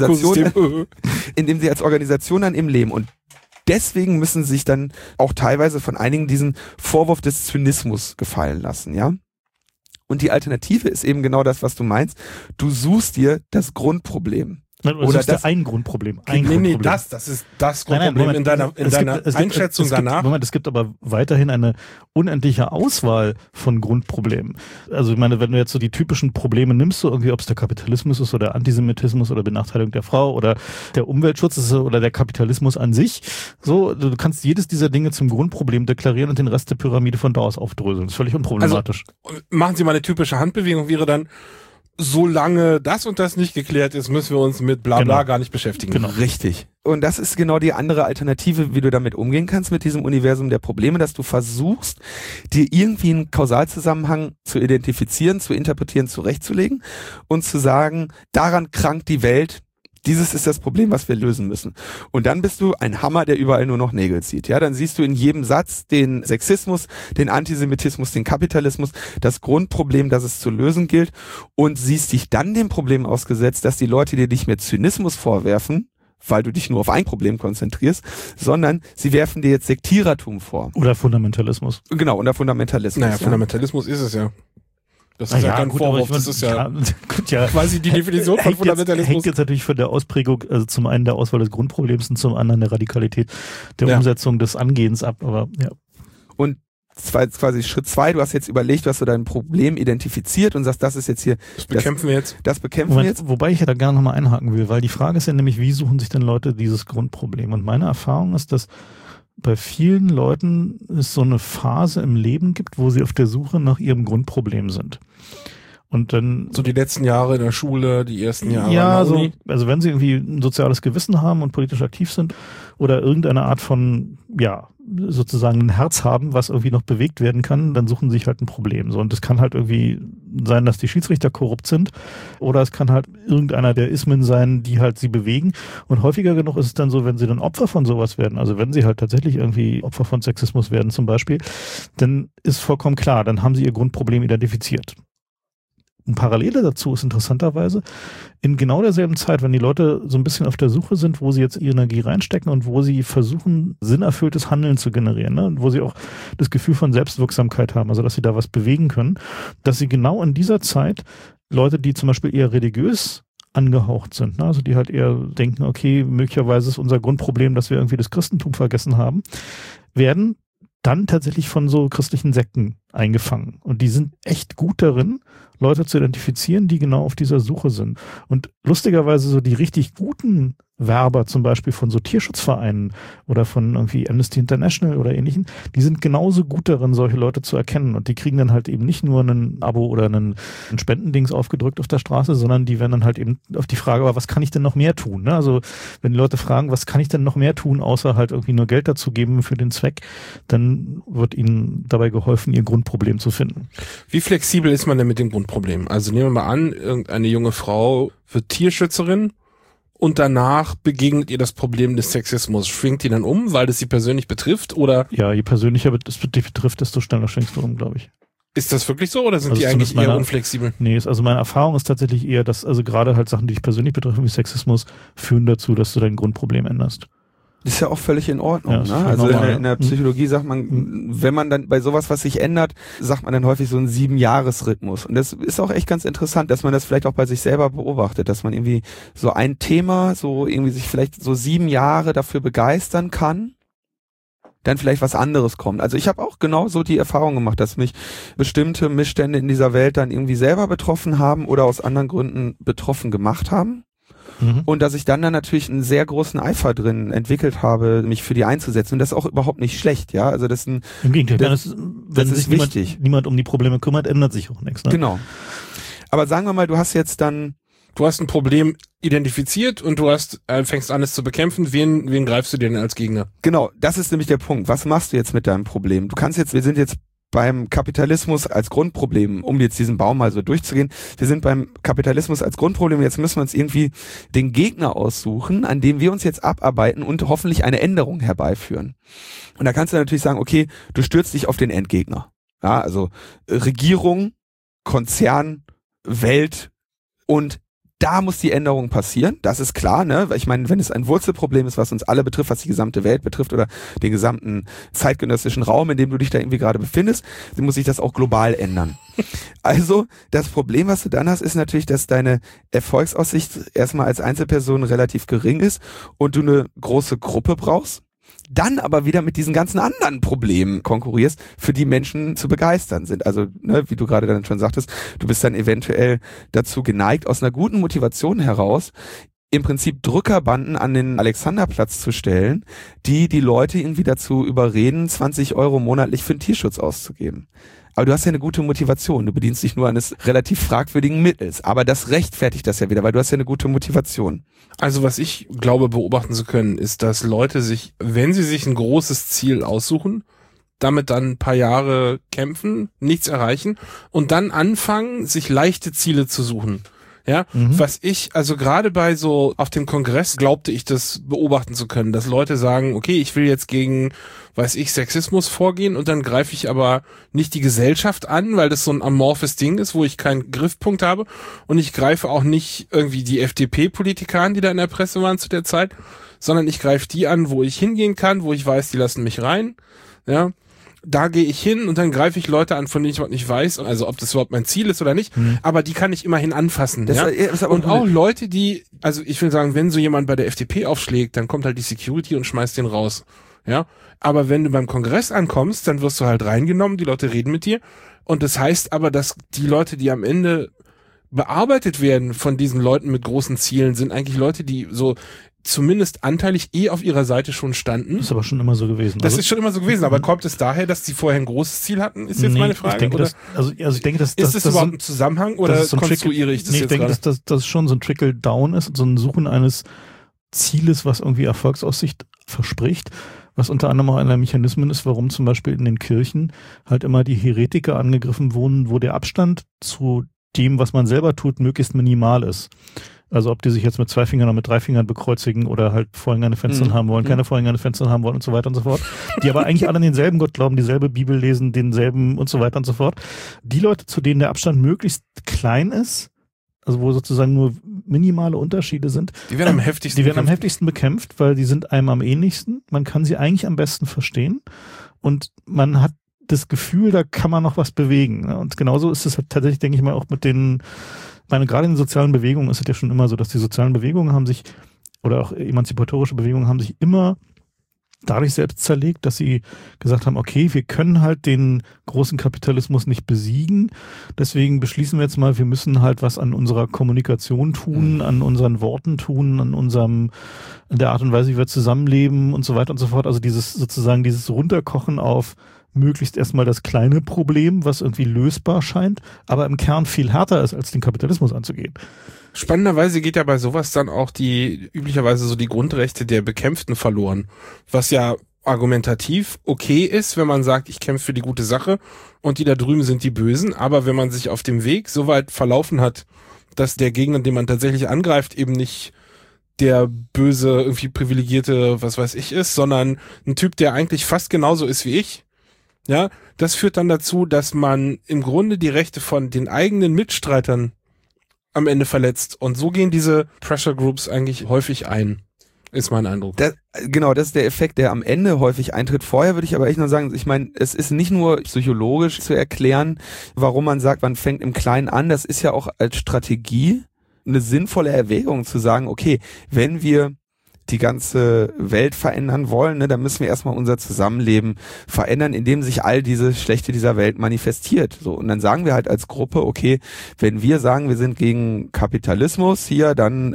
Organisation an im Leben und deswegen müssen sie sich dann auch teilweise von einigen diesen Vorwurf des Zynismus gefallen lassen, ja. Und die Alternative ist eben genau das, was du meinst. Du suchst dir das Grundproblem. Oder das ein Grundproblem. Das ist das Grundproblem in deiner Einschätzung danach. Es gibt aber weiterhin eine unendliche Auswahl von Grundproblemen. Also ich meine, wenn du jetzt so die typischen Probleme nimmst, so irgendwie, ob es der Kapitalismus ist oder Antisemitismus oder Benachteiligung der Frau oder der Umweltschutz ist oder der Kapitalismus an sich, so, du kannst jedes dieser Dinge zum Grundproblem deklarieren und den Rest der Pyramide von da aus aufdröseln. Das ist völlig unproblematisch. Also, machen Sie mal eine typische Handbewegung, wäre dann, solange das und das nicht geklärt ist, müssen wir uns mit bla bla gar nicht beschäftigen. Genau. Richtig. Und das ist genau die andere Alternative, wie du damit umgehen kannst mit diesem Universum der Probleme, dass du versuchst, dir irgendwie einen Kausalzusammenhang zu identifizieren, zu interpretieren, zurechtzulegen und zu sagen, daran krankt die Welt. Dieses ist das Problem, was wir lösen müssen. Und dann bist du ein Hammer, der überall nur noch Nägel zieht. Ja, dann siehst du in jedem Satz den Sexismus, den Antisemitismus, den Kapitalismus, das Grundproblem, das es zu lösen gilt und siehst dich dann dem Problem ausgesetzt, dass die Leute dir nicht mehr Zynismus vorwerfen, weil du dich nur auf ein Problem konzentrierst, sondern sie werfen dir jetzt Sektierertum vor. Oder Fundamentalismus. Genau, oder Fundamentalismus. Naja, Fundamentalismus ist es ja. Das ist ja kein Vorwurf, das ist ja quasi die Definition von Fundamentalismus. Hängt jetzt natürlich von der Ausprägung, also zum einen der Auswahl des Grundproblems und zum anderen der Radikalität der Umsetzung des Angehens ab, aber ja. Und quasi Schritt 2, du hast jetzt überlegt, du hast so dein Problem identifiziert und sagst, das ist jetzt hier... Das bekämpfen wir jetzt. Das bekämpfen wir jetzt. Wobei ich ja da gerne nochmal einhaken will, weil die Frage ist ja nämlich, wie suchen sich denn Leute dieses Grundproblem? Und meine Erfahrung ist, dass bei vielen Leuten es so eine Phase im Leben gibt, wo sie auf der Suche nach ihrem Grundproblem sind. Und dann so die letzten Jahre in der Schule, die ersten Jahre ja, in der Uni. also wenn sie irgendwie ein soziales Gewissen haben und politisch aktiv sind oder irgendeine Art von, ja, sozusagen ein Herz haben, was irgendwie noch bewegt werden kann, dann suchen sie sich halt ein Problem. So, und es kann halt irgendwie sein, dass die Schiedsrichter korrupt sind oder es kann halt irgendeiner der Ismen sein, die halt sie bewegen. Und häufiger genug ist es dann so, wenn sie dann Opfer von sowas werden, also wenn sie halt tatsächlich irgendwie Opfer von Sexismus werden zum Beispiel, dann ist vollkommen klar, dann haben sie ihr Grundproblem identifiziert. Und Parallele dazu ist interessanterweise, in genau derselben Zeit, wenn die Leute so ein bisschen auf der Suche sind, wo sie jetzt ihre Energie reinstecken und wo sie versuchen, sinnerfülltes Handeln zu generieren, ne? Und wo sie auch das Gefühl von Selbstwirksamkeit haben, also dass sie da was bewegen können, dass sie genau in dieser Zeit Leute, die zum Beispiel eher religiös angehaucht sind, ne? Also die halt eher denken, okay, möglicherweise ist unser Grundproblem, dass wir irgendwie das Christentum vergessen haben, werden dann tatsächlich von so christlichen Sekten eingefangen. Und die sind echt gut darin, Leute zu identifizieren, die genau auf dieser Suche sind. Und lustigerweise so die richtig guten Werber zum Beispiel von so Tierschutzvereinen oder von irgendwie Amnesty International oder ähnlichen, die sind genauso gut darin, solche Leute zu erkennen. Und die kriegen dann halt eben nicht nur ein Abo oder ein Spendendings aufgedrückt auf der Straße, sondern die werden dann halt eben auf die Frage, aber was kann ich denn noch mehr tun? Ne? Also wenn die Leute fragen, was kann ich denn noch mehr tun, außer halt irgendwie nur Geld dazu geben für den Zweck, dann wird ihnen dabei geholfen, ihr Grundproblem zu finden. Wie flexibel ist man denn mit dem Grundproblem? Also nehmen wir mal an, irgendeine junge Frau wird Tierschützerin und danach begegnet ihr das Problem des Sexismus. Schwingt die dann um, weil das sie persönlich betrifft, oder? Ja, je persönlicher es dich betrifft, desto schneller schwingst du um, glaube ich. Ist das wirklich so, oder sind also die eigentlich eher unflexibel? Nee, also meine Erfahrung ist tatsächlich eher, dass also gerade halt Sachen, die dich persönlich betreffen, wie Sexismus, führen dazu, dass du dein Grundproblem änderst. Das ist ja auch völlig in Ordnung. Ja, Ne? Also normal, in der Psychologie sagt man, wenn man dann bei sowas, was sich ändert, sagt man dann häufig so einen 7-Jahres-Rhythmus. Und das ist auch echt ganz interessant, dass man das vielleicht auch bei sich selber beobachtet, dass man irgendwie so ein Thema, so irgendwie sich vielleicht so 7 Jahre dafür begeistern kann, dann vielleicht was anderes kommt. Also ich habe auch genau so die Erfahrung gemacht, dass mich bestimmte Missstände in dieser Welt dann irgendwie selber betroffen haben oder aus anderen Gründen betroffen gemacht haben. Und dass ich dann natürlich einen sehr großen Eifer drin entwickelt habe, mich für die einzusetzen. Und das ist auch überhaupt nicht schlecht, ja. Also das ist ein, im Gegenteil, wenn sich niemand um die Probleme kümmert, ändert sich auch nichts. Ne? Genau. Aber sagen wir mal, du hast ein Problem identifiziert und du fängst an, es zu bekämpfen. Wen greifst du dir denn als Gegner? Genau, das ist nämlich der Punkt. Was machst du jetzt mit deinem Problem? Wir sind jetzt beim Kapitalismus als Grundproblem, um jetzt diesen Baum mal so durchzugehen. Wir sind beim Kapitalismus als Grundproblem. Jetzt müssen wir uns irgendwie den Gegner aussuchen, an dem wir uns jetzt abarbeiten und hoffentlich eine Änderung herbeiführen. Und da kannst du natürlich sagen, okay, du stürzt dich auf den Endgegner. Ja, also Regierung, Konzern, Welt, und da muss die Änderung passieren, das ist klar, ne? Ich meine, wenn es ein Wurzelproblem ist, was uns alle betrifft, was die gesamte Welt betrifft oder den gesamten zeitgenössischen Raum, in dem du dich da irgendwie gerade befindest, dann muss sich das auch global ändern. Also, das Problem, was du dann hast, ist natürlich, dass deine Erfolgsaussicht erstmal als Einzelperson relativ gering ist und du eine große Gruppe brauchst, dann aber wieder mit diesen ganzen anderen Problemen konkurrierst, für die Menschen zu begeistern sind. Also, ne, wie du gerade dann schon sagtest, du bist dann eventuell dazu geneigt, aus einer guten Motivation heraus im Prinzip Drückerbanden an den Alexanderplatz zu stellen, die Leute irgendwie dazu überreden, 20 € monatlich für den Tierschutz auszugeben. Aber du hast ja eine gute Motivation. Du bedienst dich nur eines relativ fragwürdigen Mittels. Aber das rechtfertigt das ja wieder, weil du hast ja eine gute Motivation. Also was ich glaube beobachten zu können, ist, dass Leute sich, wenn sie sich ein großes Ziel aussuchen, damit dann ein paar Jahre kämpfen, nichts erreichen und dann anfangen, sich leichte Ziele zu suchen. Ja, was ich, also gerade bei so, auf dem Kongress glaubte ich das beobachten zu können, dass Leute sagen, okay, ich will jetzt gegen, Sexismus vorgehen und dann greife ich aber nicht die Gesellschaft an, weil das so ein amorphes Ding ist, wo ich keinen Griffpunkt habe, und ich greife auch nicht irgendwie die FDP-Politiker an, die da in der Presse waren zu der Zeit, sondern ich greife die an, wo ich hingehen kann, wo ich weiß, die lassen mich rein, ja. Da gehe ich hin und dann greife ich Leute an, von denen ich überhaupt nicht weiß, also ob das überhaupt mein Ziel ist oder nicht, aber die kann ich immerhin anfassen. Das ja? ist aber und auch Leute, die, also ich will sagen, wenn so jemand bei der FDP aufschlägt, dann kommt halt die Security und schmeißt den raus. Ja, aber wenn du beim Kongress ankommst, dann wirst du halt reingenommen, die Leute reden mit dir. Und das heißt aber, dass die Leute, die am Ende bearbeitet werden von diesen Leuten mit großen Zielen, sind eigentlich Leute, die so zumindest anteilig auf ihrer Seite schon standen. Das ist aber schon immer so gewesen. Das ist schon immer so gewesen, aber kommt es daher, dass sie vorher ein großes Ziel hatten, ist jetzt meine Frage? Ich denke, ich denke, ist das überhaupt ein Zusammenhang oder konstruiere ich das jetzt gerade? Ich denke, dass das schon so ein Trickle-Down ist, so ein Suchen eines Zieles, was irgendwie Erfolgsaussicht verspricht, was unter anderem auch einer der Mechanismen ist, warum zum Beispiel in den Kirchen halt immer die Heretiker angegriffen wurden, wo der Abstand zu dem, was man selber tut, möglichst minimal ist. Also ob die sich jetzt mit 2 Fingern oder mit 3 Fingern bekreuzigen oder halt Vorhänge an den Fenstern haben wollen, keine Vorhänge an den Fenstern haben wollen und so weiter und so fort. Die aber eigentlich alle an denselben Gott glauben, dieselbe Bibel lesen, denselben und so weiter und so fort. Die Leute, zu denen der Abstand möglichst klein ist, also wo sozusagen nur minimale Unterschiede sind, die werden am heftigsten bekämpft, weil die sind einem am ähnlichsten. Man kann sie eigentlich am besten verstehen und man hat das Gefühl, da kann man noch was bewegen. Und genauso ist es halt tatsächlich, denke ich mal, auch mit den, gerade in den sozialen Bewegungen ist es ja schon immer so, dass die sozialen Bewegungen haben sich, oder auch emanzipatorische Bewegungen haben sich immer dadurch selbst zerlegt, dass sie gesagt haben, okay, wir können halt den großen Kapitalismus nicht besiegen, deswegen beschließen wir jetzt mal, wir müssen halt was an unserer Kommunikation tun, an unseren Worten tun, an der Art und Weise, wie wir zusammenleben und so weiter und so fort. Also dieses Runterkochen auf möglichst erstmal das kleine Problem, was irgendwie lösbar scheint, aber im Kern viel härter ist, als den Kapitalismus anzugehen. Spannenderweise geht ja bei sowas dann auch üblicherweise so die Grundrechte der Bekämpften verloren, was ja argumentativ okay ist, wenn man sagt, ich kämpfe für die gute Sache und die da drüben sind die Bösen, aber wenn man sich auf dem Weg so weit verlaufen hat, dass der Gegner, den man tatsächlich angreift, eben nicht der böse, irgendwie privilegierte, was weiß ich ist, sondern ein Typ, der eigentlich fast genauso ist wie ich, ja, das führt dann dazu, dass man im Grunde die Rechte von den eigenen Mitstreitern am Ende verletzt. Und so gehen diese Pressure Groups eigentlich häufig ein, ist mein Eindruck. Das ist der Effekt, der am Ende häufig eintritt. Vorher würde ich aber echt nur sagen, ich meine, es ist nicht nur psychologisch zu erklären, warum man sagt, man fängt im Kleinen an. Das ist ja auch als Strategie eine sinnvolle Erwägung zu sagen, okay, wenn wir die ganze Welt verändern wollen, ne, dann müssen wir erstmal unser Zusammenleben verändern, indem sich all diese Schlechte dieser Welt manifestiert. So, und dann sagen wir halt als Gruppe, okay, wenn wir sagen, wir sind gegen Kapitalismus hier, dann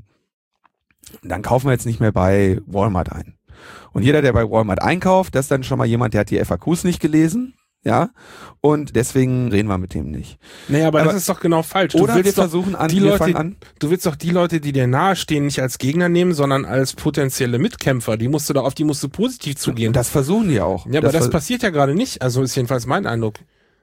kaufen wir jetzt nicht mehr bei Walmart ein. Und jeder, der bei Walmart einkauft, das ist dann schon mal jemand, der hat die FAQs nicht gelesen. Ja, und deswegen reden wir mit dem nicht. Naja, aber das ist doch genau falsch. Oder wir versuchen du willst doch die Leute, die dir nahestehen, nicht als Gegner nehmen, sondern als potenzielle Mitkämpfer. Auf die musst du positiv zugehen. Das versuchen die auch. Ja, aber das passiert ja gerade nicht. Also ist jedenfalls mein Eindruck.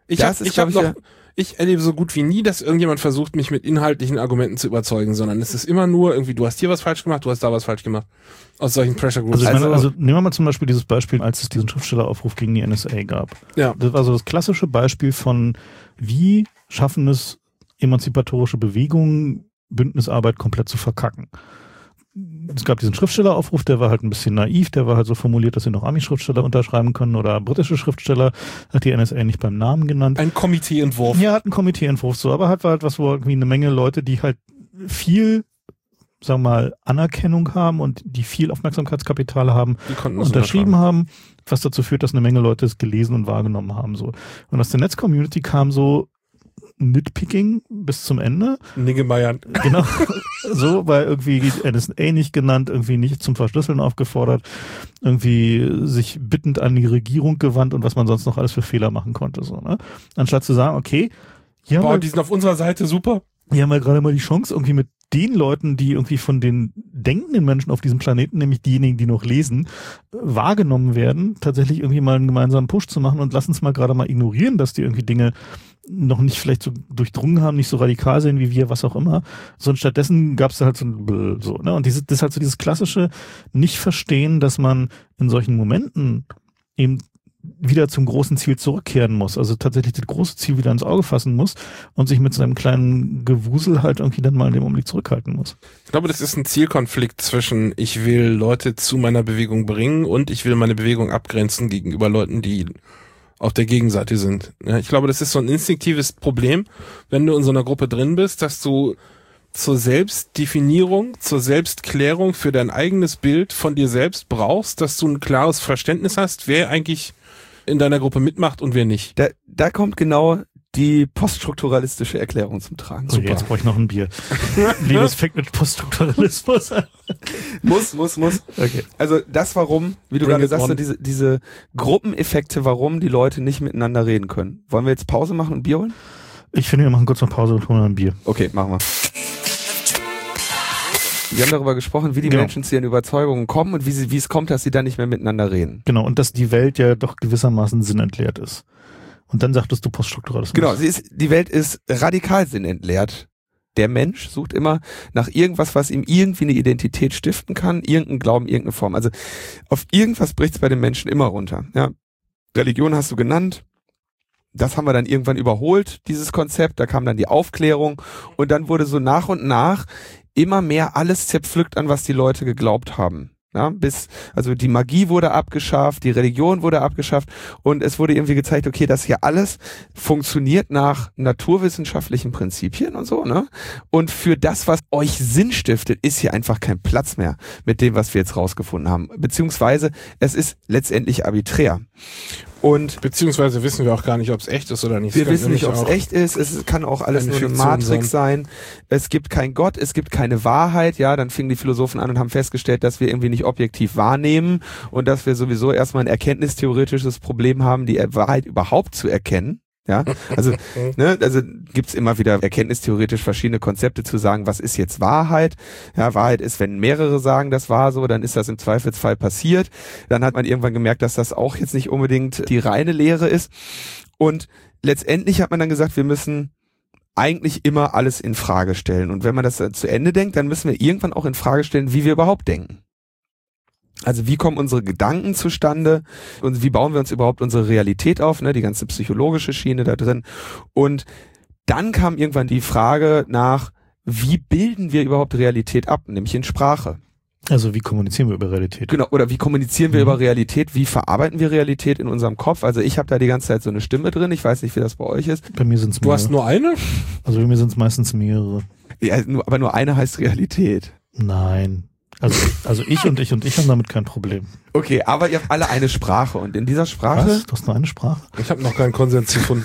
Ich erlebe so gut wie nie, dass irgendjemand versucht, mich mit inhaltlichen Argumenten zu überzeugen, sondern es ist immer nur irgendwie, du hast hier was falsch gemacht, du hast da was falsch gemacht. Aus solchen Pressure Groups. Also nehmen wir mal zum Beispiel dieses Beispiel, als es diesen Schriftstelleraufruf gegen die NSA gab. Ja. Das war so das klassische Beispiel von, wie schaffen es emanzipatorische Bewegungen, Bündnisarbeit komplett zu verkacken. Es gab diesen Schriftstelleraufruf, der war halt ein bisschen naiv, der war halt so formuliert, dass sie noch Ami-Schriftsteller unterschreiben können oder britische Schriftsteller, hat die NSA nicht beim Namen genannt. Ein Komiteeentwurf. Ja, hat einen Komiteeentwurf so, aber war halt was, wo irgendwie eine Menge Leute, die halt viel, sagen wir mal, Anerkennung haben und die viel Aufmerksamkeitskapital haben, unterschrieben haben, was dazu führt, dass eine Menge Leute es gelesen und wahrgenommen haben. So. Und aus der Netz-Community kam so Nitpicking bis zum Ende. Niggemeiern. Genau. So, weil irgendwie NSA nicht genannt, irgendwie nicht zum Verschlüsseln aufgefordert, irgendwie sich bittend an die Regierung gewandt und was man sonst noch alles für Fehler machen konnte. So, ne? Anstatt zu sagen, okay, die sind auf unserer Seite super. Hier haben wir gerade mal die Chance, irgendwie mit den Leuten, die irgendwie von den denkenden Menschen auf diesem Planeten, nämlich diejenigen, die noch lesen, wahrgenommen werden, tatsächlich irgendwie mal einen gemeinsamen Push zu machen und lass uns mal gerade mal ignorieren, dass die irgendwie Dinge noch nicht vielleicht so durchdrungen haben, nicht so radikal sehen wie wir, was auch immer, sondern stattdessen gab es halt so ne? Und das ist halt so dieses klassische Nicht-Verstehen, dass man in solchen Momenten eben wieder zum großen Ziel zurückkehren muss, also tatsächlich das große Ziel wieder ins Auge fassen muss und sich mit seinem kleinen Gewusel halt irgendwie dann mal in dem Augenblick zurückhalten muss. Ich glaube, das ist ein Zielkonflikt zwischen ich will Leute zu meiner Bewegung bringen und ich will meine Bewegung abgrenzen gegenüber Leuten, die auf der Gegenseite sind. Ja, ich glaube, das ist so ein instinktives Problem, wenn du in so einer Gruppe drin bist, dass du zur Selbstdefinierung, zur Selbstklärung für dein eigenes Bild von dir selbst brauchst, dass du ein klares Verständnis hast, wer eigentlich in deiner Gruppe mitmacht und wer nicht. Da kommt genau die poststrukturalistische Erklärung zum Tragen. So, jetzt brauche ich noch ein Bier. Liebes fängt mit Poststrukturalismus an. Muss. Okay. Also das warum, wie du Bring gerade it sagst, so on. diese Gruppeneffekte, warum die Leute nicht miteinander reden können. Wollen wir jetzt Pause machen und Bier holen? Ich finde, wir machen kurz noch Pause und holen ein Bier. Okay, machen wir. Wir haben darüber gesprochen, wie die Genau. Menschen zu ihren Überzeugungen kommen und wie es kommt, dass sie dann nicht mehr miteinander reden. Genau, und dass die Welt ja doch gewissermaßen sinnentleert ist. Und dann sagtest du Poststrukturalismus. Genau, die Welt ist radikal sinnentleert. Der Mensch sucht immer nach irgendwas, was ihm irgendwie eine Identität stiften kann, irgendeinen Glauben, irgendeine Form. Also auf irgendwas bricht es bei den Menschen immer runter. Ja. Religion hast du genannt. Das haben wir dann irgendwann überholt, dieses Konzept. Da kam dann die Aufklärung und dann wurde so nach und nach immer mehr alles zerpflückt, an was die Leute geglaubt haben. Ja, also die Magie wurde abgeschafft, die Religion wurde abgeschafft und es wurde irgendwie gezeigt, okay, das hier alles funktioniert nach naturwissenschaftlichen Prinzipien und so, ne? Und für das, was euch Sinn stiftet, ist hier einfach kein Platz mehr mit dem, was wir jetzt rausgefunden haben. Beziehungsweise es ist letztendlich arbiträr. Und Beziehungsweise wissen wir auch gar nicht, ob es echt ist oder nicht. wir wissen nicht, ob es echt ist. Es kann auch alles eine nur eine Fiktion Matrix sein. Es gibt keinen Gott, es gibt keine Wahrheit. Ja, dann fingen die Philosophen an und haben festgestellt, dass wir irgendwie nicht objektiv wahrnehmen und dass wir sowieso erstmal ein erkenntnistheoretisches Problem haben, die Wahrheit überhaupt zu erkennen. Ja, also gibt's immer wieder erkenntnistheoretisch verschiedene Konzepte zu sagen, was ist jetzt Wahrheit? Ja, Wahrheit ist, wenn mehrere sagen, das war so, dann ist das im Zweifelsfall passiert. Dann hat man irgendwann gemerkt, dass das auch jetzt nicht unbedingt die reine Lehre ist. Und letztendlich hat man dann gesagt, wir müssen eigentlich immer alles in Frage stellen. Und wenn man das zu Ende denkt, dann müssen wir irgendwann auch in Frage stellen, wie wir überhaupt denken. Also wie kommen unsere Gedanken zustande und wie bauen wir uns überhaupt unsere Realität auf, ne, die ganze psychologische Schiene da drin. Und dann kam irgendwann die Frage nach, wie bilden wir überhaupt Realität ab, nämlich in Sprache. Also wie kommunizieren wir über Realität? Genau, oder wie kommunizieren wir über Realität, wie verarbeiten wir Realität in unserem Kopf. Also ich habe da die ganze Zeit so eine Stimme drin, ich weiß nicht, wie das bei euch ist. Bei mir sind es Du hast nur eine? Also bei mir sind es meistens mehrere. Ja, aber nur eine heißt Realität. Nein. Also ich und ich haben damit kein Problem. Okay, aber ihr habt alle eine Sprache und in dieser Sprache... Was? Du hast nur eine Sprache? Ich habe noch keinen Konsens gefunden.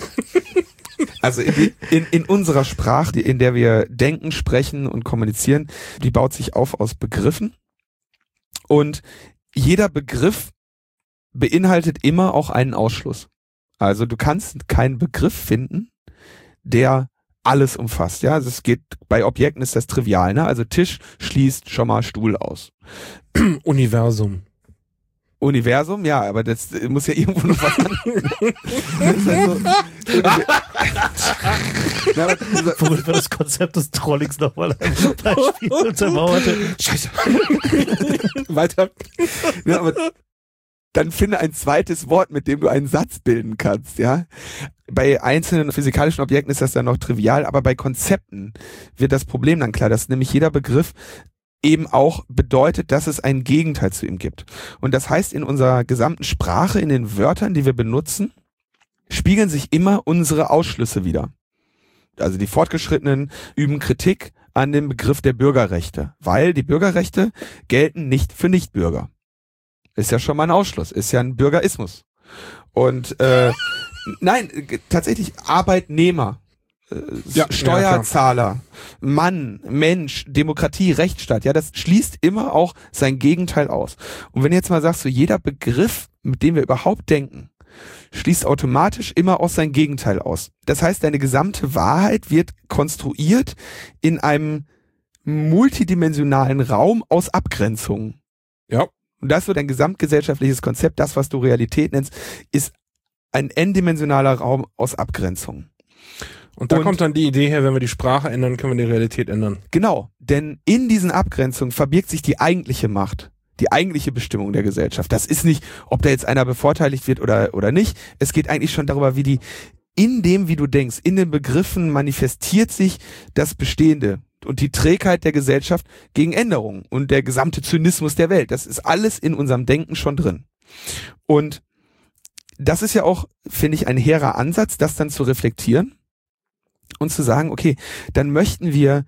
Also in unserer Sprache, in der wir denken, sprechen und kommunizieren, die baut sich auf aus Begriffen. Und jeder Begriff beinhaltet immer auch einen Ausschluss. Also du kannst keinen Begriff finden, der alles umfasst. Ja, also es geht, bei Objekten ist das trivial, ne? Also Tisch schließt schon mal Stuhl aus. Universum. Universum, ja, aber das muss ja irgendwo noch was Worüber das Konzept des Trollings nochmal ein Beispiel untermauerte. Scheiße. Weiter. Ja, aber dann finde ein zweites Wort, mit dem du einen Satz bilden kannst, ja. Bei einzelnen physikalischen Objekten ist das dann noch trivial, aber bei Konzepten wird das Problem dann klar, dass nämlich jeder Begriff eben auch bedeutet, dass es ein Gegenteil zu ihm gibt. Und das heißt, in unserer gesamten Sprache, in den Wörtern, die wir benutzen, spiegeln sich immer unsere Ausschlüsse wider. Also die Fortgeschrittenen üben Kritik an dem Begriff der Bürgerrechte, weil die Bürgerrechte gelten nicht für Nichtbürger. Ist ja schon mal ein Ausschluss, ist ja ein Bürgerismus. Und nein, tatsächlich Arbeitnehmer, Steuerzahler, Mann, Mensch, Demokratie, Rechtsstaat, ja, das schließt immer auch sein Gegenteil aus. Und wenn du jetzt mal sagst, so jeder Begriff, mit dem wir überhaupt denken, schließt automatisch immer auch sein Gegenteil aus. Das heißt, deine gesamte Wahrheit wird konstruiert in einem multidimensionalen Raum aus Abgrenzungen. Ja. Und das wird ein gesamtgesellschaftliches Konzept, das, was du Realität nennst, ist ein n-dimensionaler Raum aus Abgrenzungen. Und da kommt dann die Idee her, wenn wir die Sprache ändern, können wir die Realität ändern. Genau, denn in diesen Abgrenzungen verbirgt sich die eigentliche Macht, die eigentliche Bestimmung der Gesellschaft. Das ist nicht, ob da jetzt einer bevorteiligt wird oder nicht. Es geht eigentlich schon darüber, in dem, wie du denkst, in den Begriffen manifestiert sich das Bestehende und die Trägheit der Gesellschaft gegen Änderungen und der gesamte Zynismus der Welt. Das ist alles in unserem Denken schon drin. Und das ist ja auch, finde ich, ein hehrer Ansatz, das dann zu reflektieren. und zu sagen, okay, dann möchten wir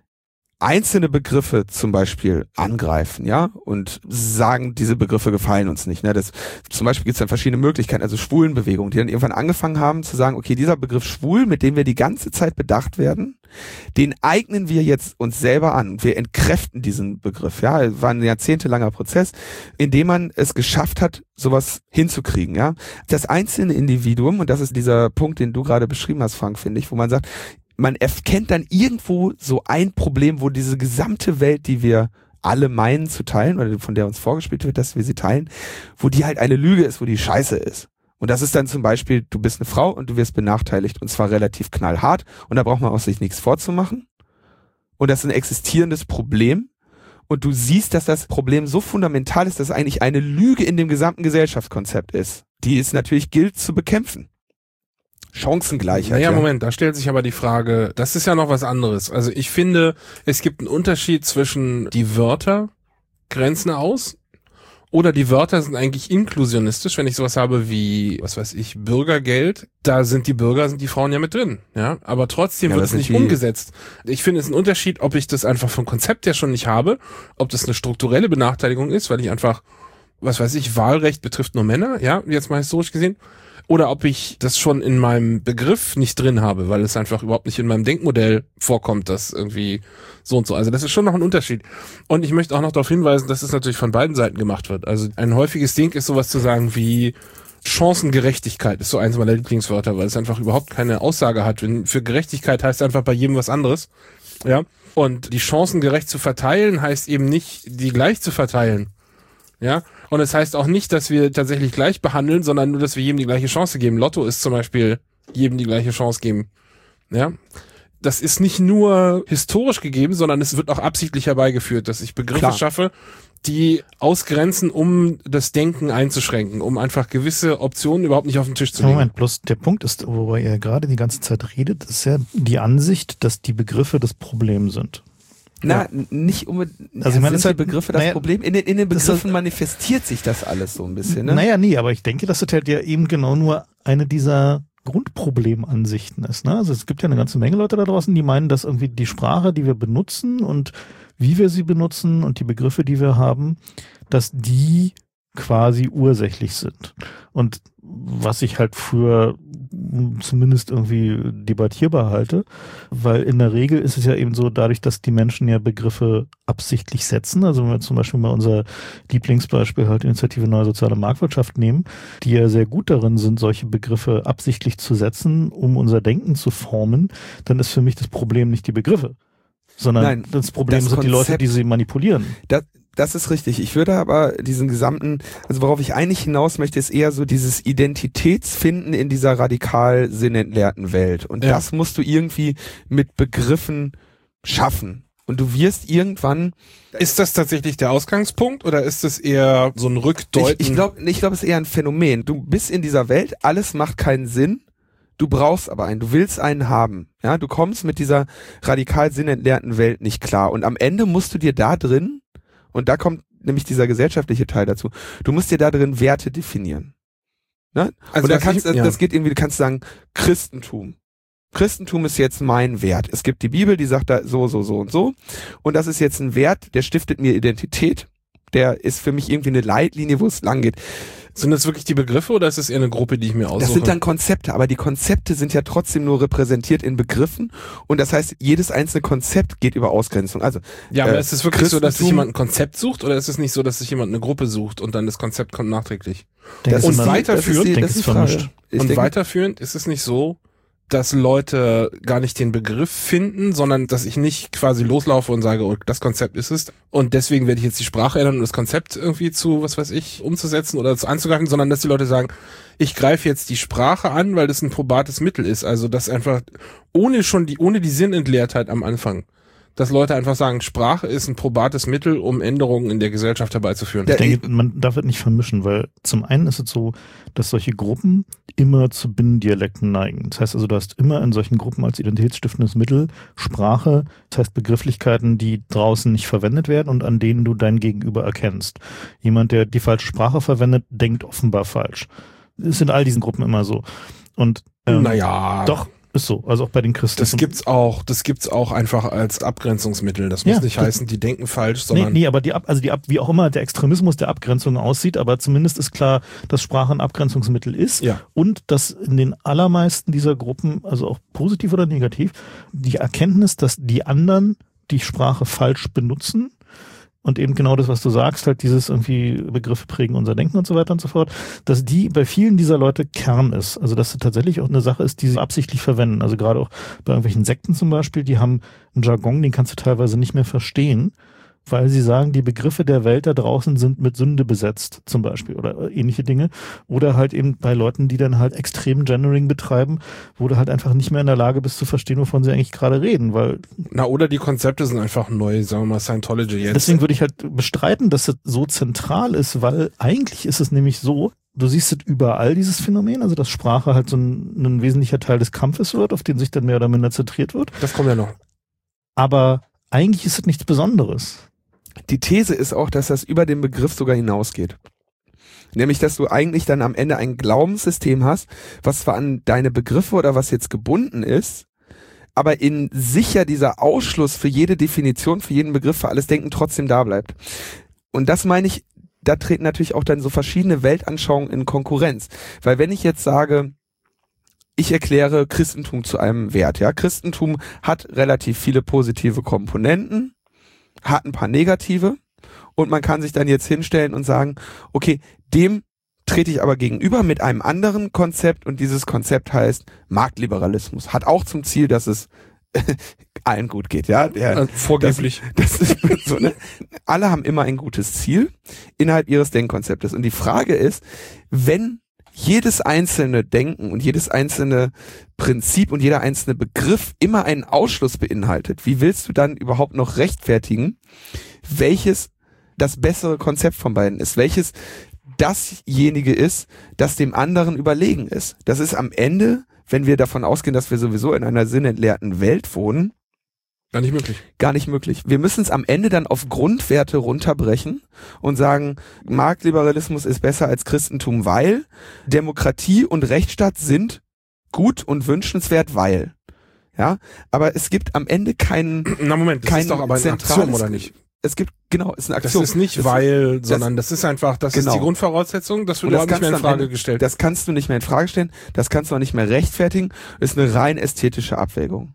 einzelne Begriffe zum Beispiel angreifen, ja, und sagen, diese Begriffe gefallen uns nicht. Ne? Zum Beispiel gibt es dann verschiedene Möglichkeiten, also Schwulenbewegungen, die dann irgendwann angefangen haben zu sagen, okay, dieser Begriff schwul, mit dem wir die ganze Zeit bedacht werden, den eignen wir jetzt uns selber an. Wir entkräften diesen Begriff. Ja, es war ein jahrzehntelanger Prozess, in dem man es geschafft hat, sowas hinzukriegen. Ja, das einzelne Individuum, und das ist dieser Punkt, den du gerade beschrieben hast, Frank, finde ich, wo man sagt, man erkennt dann irgendwo so ein Problem, wo diese gesamte Welt, die wir alle meinen zu teilen, oder von der uns vorgespielt wird, dass wir sie teilen, wo die halt eine Lüge ist, wo die Scheiße ist. Und das ist dann zum Beispiel, du bist eine Frau und du wirst benachteiligt, und zwar relativ knallhart, und da braucht man aus sich nichts vorzumachen. Und das ist ein existierendes Problem. Und du siehst, dass das Problem so fundamental ist, dass es eigentlich eine Lüge in dem gesamten Gesellschaftskonzept ist, die es natürlich gilt zu bekämpfen. Chancengleichheit. Naja, Moment, da stellt sich aber die Frage, das ist ja noch was anderes. Also ich finde, es gibt einen Unterschied zwischen die Wörter grenzen aus oder die Wörter sind eigentlich inklusionistisch. Wenn ich sowas habe wie, was weiß ich, Bürgergeld, da sind die Frauen ja mit drin. Ja, aber trotzdem wird es nicht umgesetzt. Ich finde es ein Unterschied, ob ich das einfach vom Konzept her schon nicht habe, ob das eine strukturelle Benachteiligung ist, weil ich einfach, was weiß ich, Wahlrecht betrifft nur Männer, ja, jetzt mal historisch gesehen. Oder ob ich das schon in meinem Begriff nicht drin habe, weil es einfach überhaupt nicht in meinem Denkmodell vorkommt, dass irgendwie so und so. Also das ist schon noch ein Unterschied. Und ich möchte auch noch darauf hinweisen, dass es natürlich von beiden Seiten gemacht wird. Also ein häufiges Ding ist sowas zu sagen wie Chancengerechtigkeit ist so eins meiner Lieblingswörter, weil es einfach überhaupt keine Aussage hat. Für Gerechtigkeit heißt einfach bei jedem was anderes. Ja. Und die Chancen gerecht zu verteilen heißt eben nicht, die gleich zu verteilen. Ja, und es heißt auch nicht, dass wir tatsächlich gleich behandeln, sondern nur, dass wir jedem die gleiche Chance geben. Lotto ist zum Beispiel jedem die gleiche Chance geben. Ja, das ist nicht nur historisch gegeben, sondern es wird auch absichtlich herbeigeführt, dass ich Begriffe schaffe, die ausgrenzen, um das Denken einzuschränken, um einfach gewisse Optionen überhaupt nicht auf den Tisch zu legen. Moment, bloß der Punkt ist, worüber ihr gerade die ganze Zeit redet, ist ja die Ansicht, dass die Begriffe das Problem sind. Na, nicht unbedingt. Also ich meine, sind die Begriffe das Problem? In den Begriffen manifestiert sich das alles so ein bisschen, ne? Naja, nee, aber ich denke, dass das halt ja eben genau nur eine dieser Grundproblemansichten ist, ne? Also es gibt ja eine ganze Menge Leute da draußen, die meinen, dass irgendwie die Sprache, die wir benutzen und wie wir sie benutzen und die Begriffe, die wir haben, dass die quasi ursächlich sind. Und was ich halt für zumindest irgendwie debattierbar halte, weil in der Regel ist es ja eben so, dadurch, dass die Menschen ja Begriffe absichtlich setzen, also wenn wir zum Beispiel mal unser Lieblingsbeispiel halt Initiative Neue Soziale Marktwirtschaft nehmen, die ja sehr gut darin sind, solche Begriffe absichtlich zu setzen, um unser Denken zu formen, dann ist für mich das Problem nicht die Begriffe, sondern das Problem sind die Leute, die sie manipulieren. Das ist richtig. Ich würde aber diesen gesamten, also worauf ich eigentlich hinaus möchte, ist eher so dieses Identitätsfinden in dieser radikal sinnentleerten Welt. Und das musst du irgendwie mit Begriffen schaffen. Und du wirst irgendwann... Ist das tatsächlich der Ausgangspunkt oder ist es eher so ein Rückdeuten? Ich glaube, es ist eher ein Phänomen. Du bist in dieser Welt, alles macht keinen Sinn. Du brauchst aber einen, du willst einen haben. Ja, du kommst mit dieser radikal sinnentleerten Welt nicht klar. Und am Ende musst du dir da drin, und da kommt nämlich dieser gesellschaftliche Teil dazu, du musst dir da drin Werte definieren. Ne? Also und das geht irgendwie, du kannst sagen, Christentum. Christentum ist jetzt mein Wert. Es gibt die Bibel, die sagt da so, so, so und so. Und das ist jetzt ein Wert, der stiftet mir Identität. Der ist für mich irgendwie eine Leitlinie, wo es lang geht. Sind das wirklich die Begriffe oder ist es eher eine Gruppe, die ich mir aussuche? Das sind dann Konzepte, aber die Konzepte sind ja trotzdem nur repräsentiert in Begriffen und das heißt, jedes einzelne Konzept geht über Ausgrenzung. Also ja, aber ist es wirklich so, dass sich jemand ein Konzept sucht oder ist es nicht so, dass sich jemand eine Gruppe sucht und dann das Konzept kommt nachträglich? Und weiterführend ist es nicht so, dass Leute gar nicht den Begriff finden, sondern dass ich nicht quasi loslaufe und sage, oh, das Konzept ist es und deswegen werde ich jetzt die Sprache ändern, um das Konzept irgendwie zu, was weiß ich, umzusetzen oder zu anzugreifen, sondern dass die Leute sagen, ich greife jetzt die Sprache an, weil das ein probates Mittel ist. Also das einfach ohne die Sinnentleertheit am Anfang. Dass Leute einfach sagen, Sprache ist ein probates Mittel, um Änderungen in der Gesellschaft herbeizuführen. Ich denke, man darf es nicht vermischen, weil zum einen ist es so, dass solche Gruppen immer zu Binnendialekten neigen. Das heißt also, du hast immer in solchen Gruppen als identitätsstiftendes Mittel Sprache, das heißt Begrifflichkeiten, die draußen nicht verwendet werden und an denen du dein Gegenüber erkennst. Jemand, der die falsche Sprache verwendet, denkt offenbar falsch. Das ist in all diesen Gruppen immer so. Und naja. Doch. Ist so, also auch bei den Christen. Das gibt's auch einfach als Abgrenzungsmittel. Das muss nicht heißen, die denken falsch, sondern... Nee, aber wie auch immer der Extremismus der Abgrenzung aussieht, aber zumindest ist klar, dass Sprache ein Abgrenzungsmittel ist und dass in den allermeisten dieser Gruppen, also auch positiv oder negativ, die Erkenntnis, dass die anderen die Sprache falsch benutzen, und eben genau das, was du sagst, halt dieses irgendwie Begriffe prägen unser Denken und so weiter und so fort, dass die bei vielen dieser Leute Kern ist. Also dass es tatsächlich auch eine Sache ist, die sie absichtlich verwenden. Also gerade auch bei irgendwelchen Sekten zum Beispiel, die haben einen Jargon, den kannst du teilweise nicht mehr verstehen, weil sie sagen, die Begriffe der Welt da draußen sind mit Sünde besetzt, zum Beispiel, oder ähnliche Dinge. Oder halt eben bei Leuten, die dann halt extrem Gendering betreiben, wo du halt einfach nicht mehr in der Lage bist zu verstehen, wovon sie eigentlich gerade reden, weil... oder die Konzepte sind einfach neu, sagen wir mal Scientology jetzt. Deswegen würde ich halt bestreiten, dass das so zentral ist, weil eigentlich ist es nämlich so, du siehst es überall, dieses Phänomen, also dass Sprache halt so ein wesentlicher Teil des Kampfes wird, auf den sich dann mehr oder minder zentriert wird. Das kommt ja noch. Aber eigentlich ist es nichts Besonderes. Die These ist auch, dass das über den Begriff sogar hinausgeht. Nämlich, dass du eigentlich dann am Ende ein Glaubenssystem hast, was zwar an deine Begriffe oder was jetzt gebunden ist, aber in sich ja dieser Ausschluss für jede Definition, für jeden Begriff, für alles Denken trotzdem da bleibt. Und das meine ich, da treten natürlich auch dann so verschiedene Weltanschauungen in Konkurrenz. Weil wenn ich jetzt sage, ich erkläre Christentum zu einem Wert, ja, Christentum hat relativ viele positive Komponenten, hat ein paar negative und man kann sich dann jetzt hinstellen und sagen, okay, dem trete ich aber gegenüber mit einem anderen Konzept und dieses Konzept heißt Marktliberalismus. Hat auch zum Ziel, dass es allen gut geht, ja. Vorgeblich. Das ist so, ne? Alle haben immer ein gutes Ziel innerhalb ihres Denkkonzeptes und die Frage ist, wenn jedes einzelne Denken und jedes einzelne Prinzip und jeder einzelne Begriff immer einen Ausschluss beinhaltet, wie willst du dann überhaupt noch rechtfertigen, welches das bessere Konzept von beiden ist, welches dasjenige ist, das dem anderen überlegen ist. Das ist am Ende, wenn wir davon ausgehen, dass wir sowieso in einer sinnentleerten Welt wohnen, Gar nicht möglich. Gar nicht möglich. Wir müssen es am Ende dann auf Grundwerte runterbrechen und sagen, Marktliberalismus ist besser als Christentum, weil Demokratie und Rechtsstaat sind gut und wünschenswert, weil. Ja, aber es gibt am Ende keinen. Na Moment, das ist doch aber ein Axiom, oder nicht? Es gibt, genau, ist ein Axiom. Das ist nicht sondern das ist einfach, das ist die Grundvoraussetzung, das wird nicht mehr in Frage gestellt. Das kannst du nicht mehr in Frage stellen, das kannst du auch nicht mehr rechtfertigen, ist eine rein ästhetische Abwägung.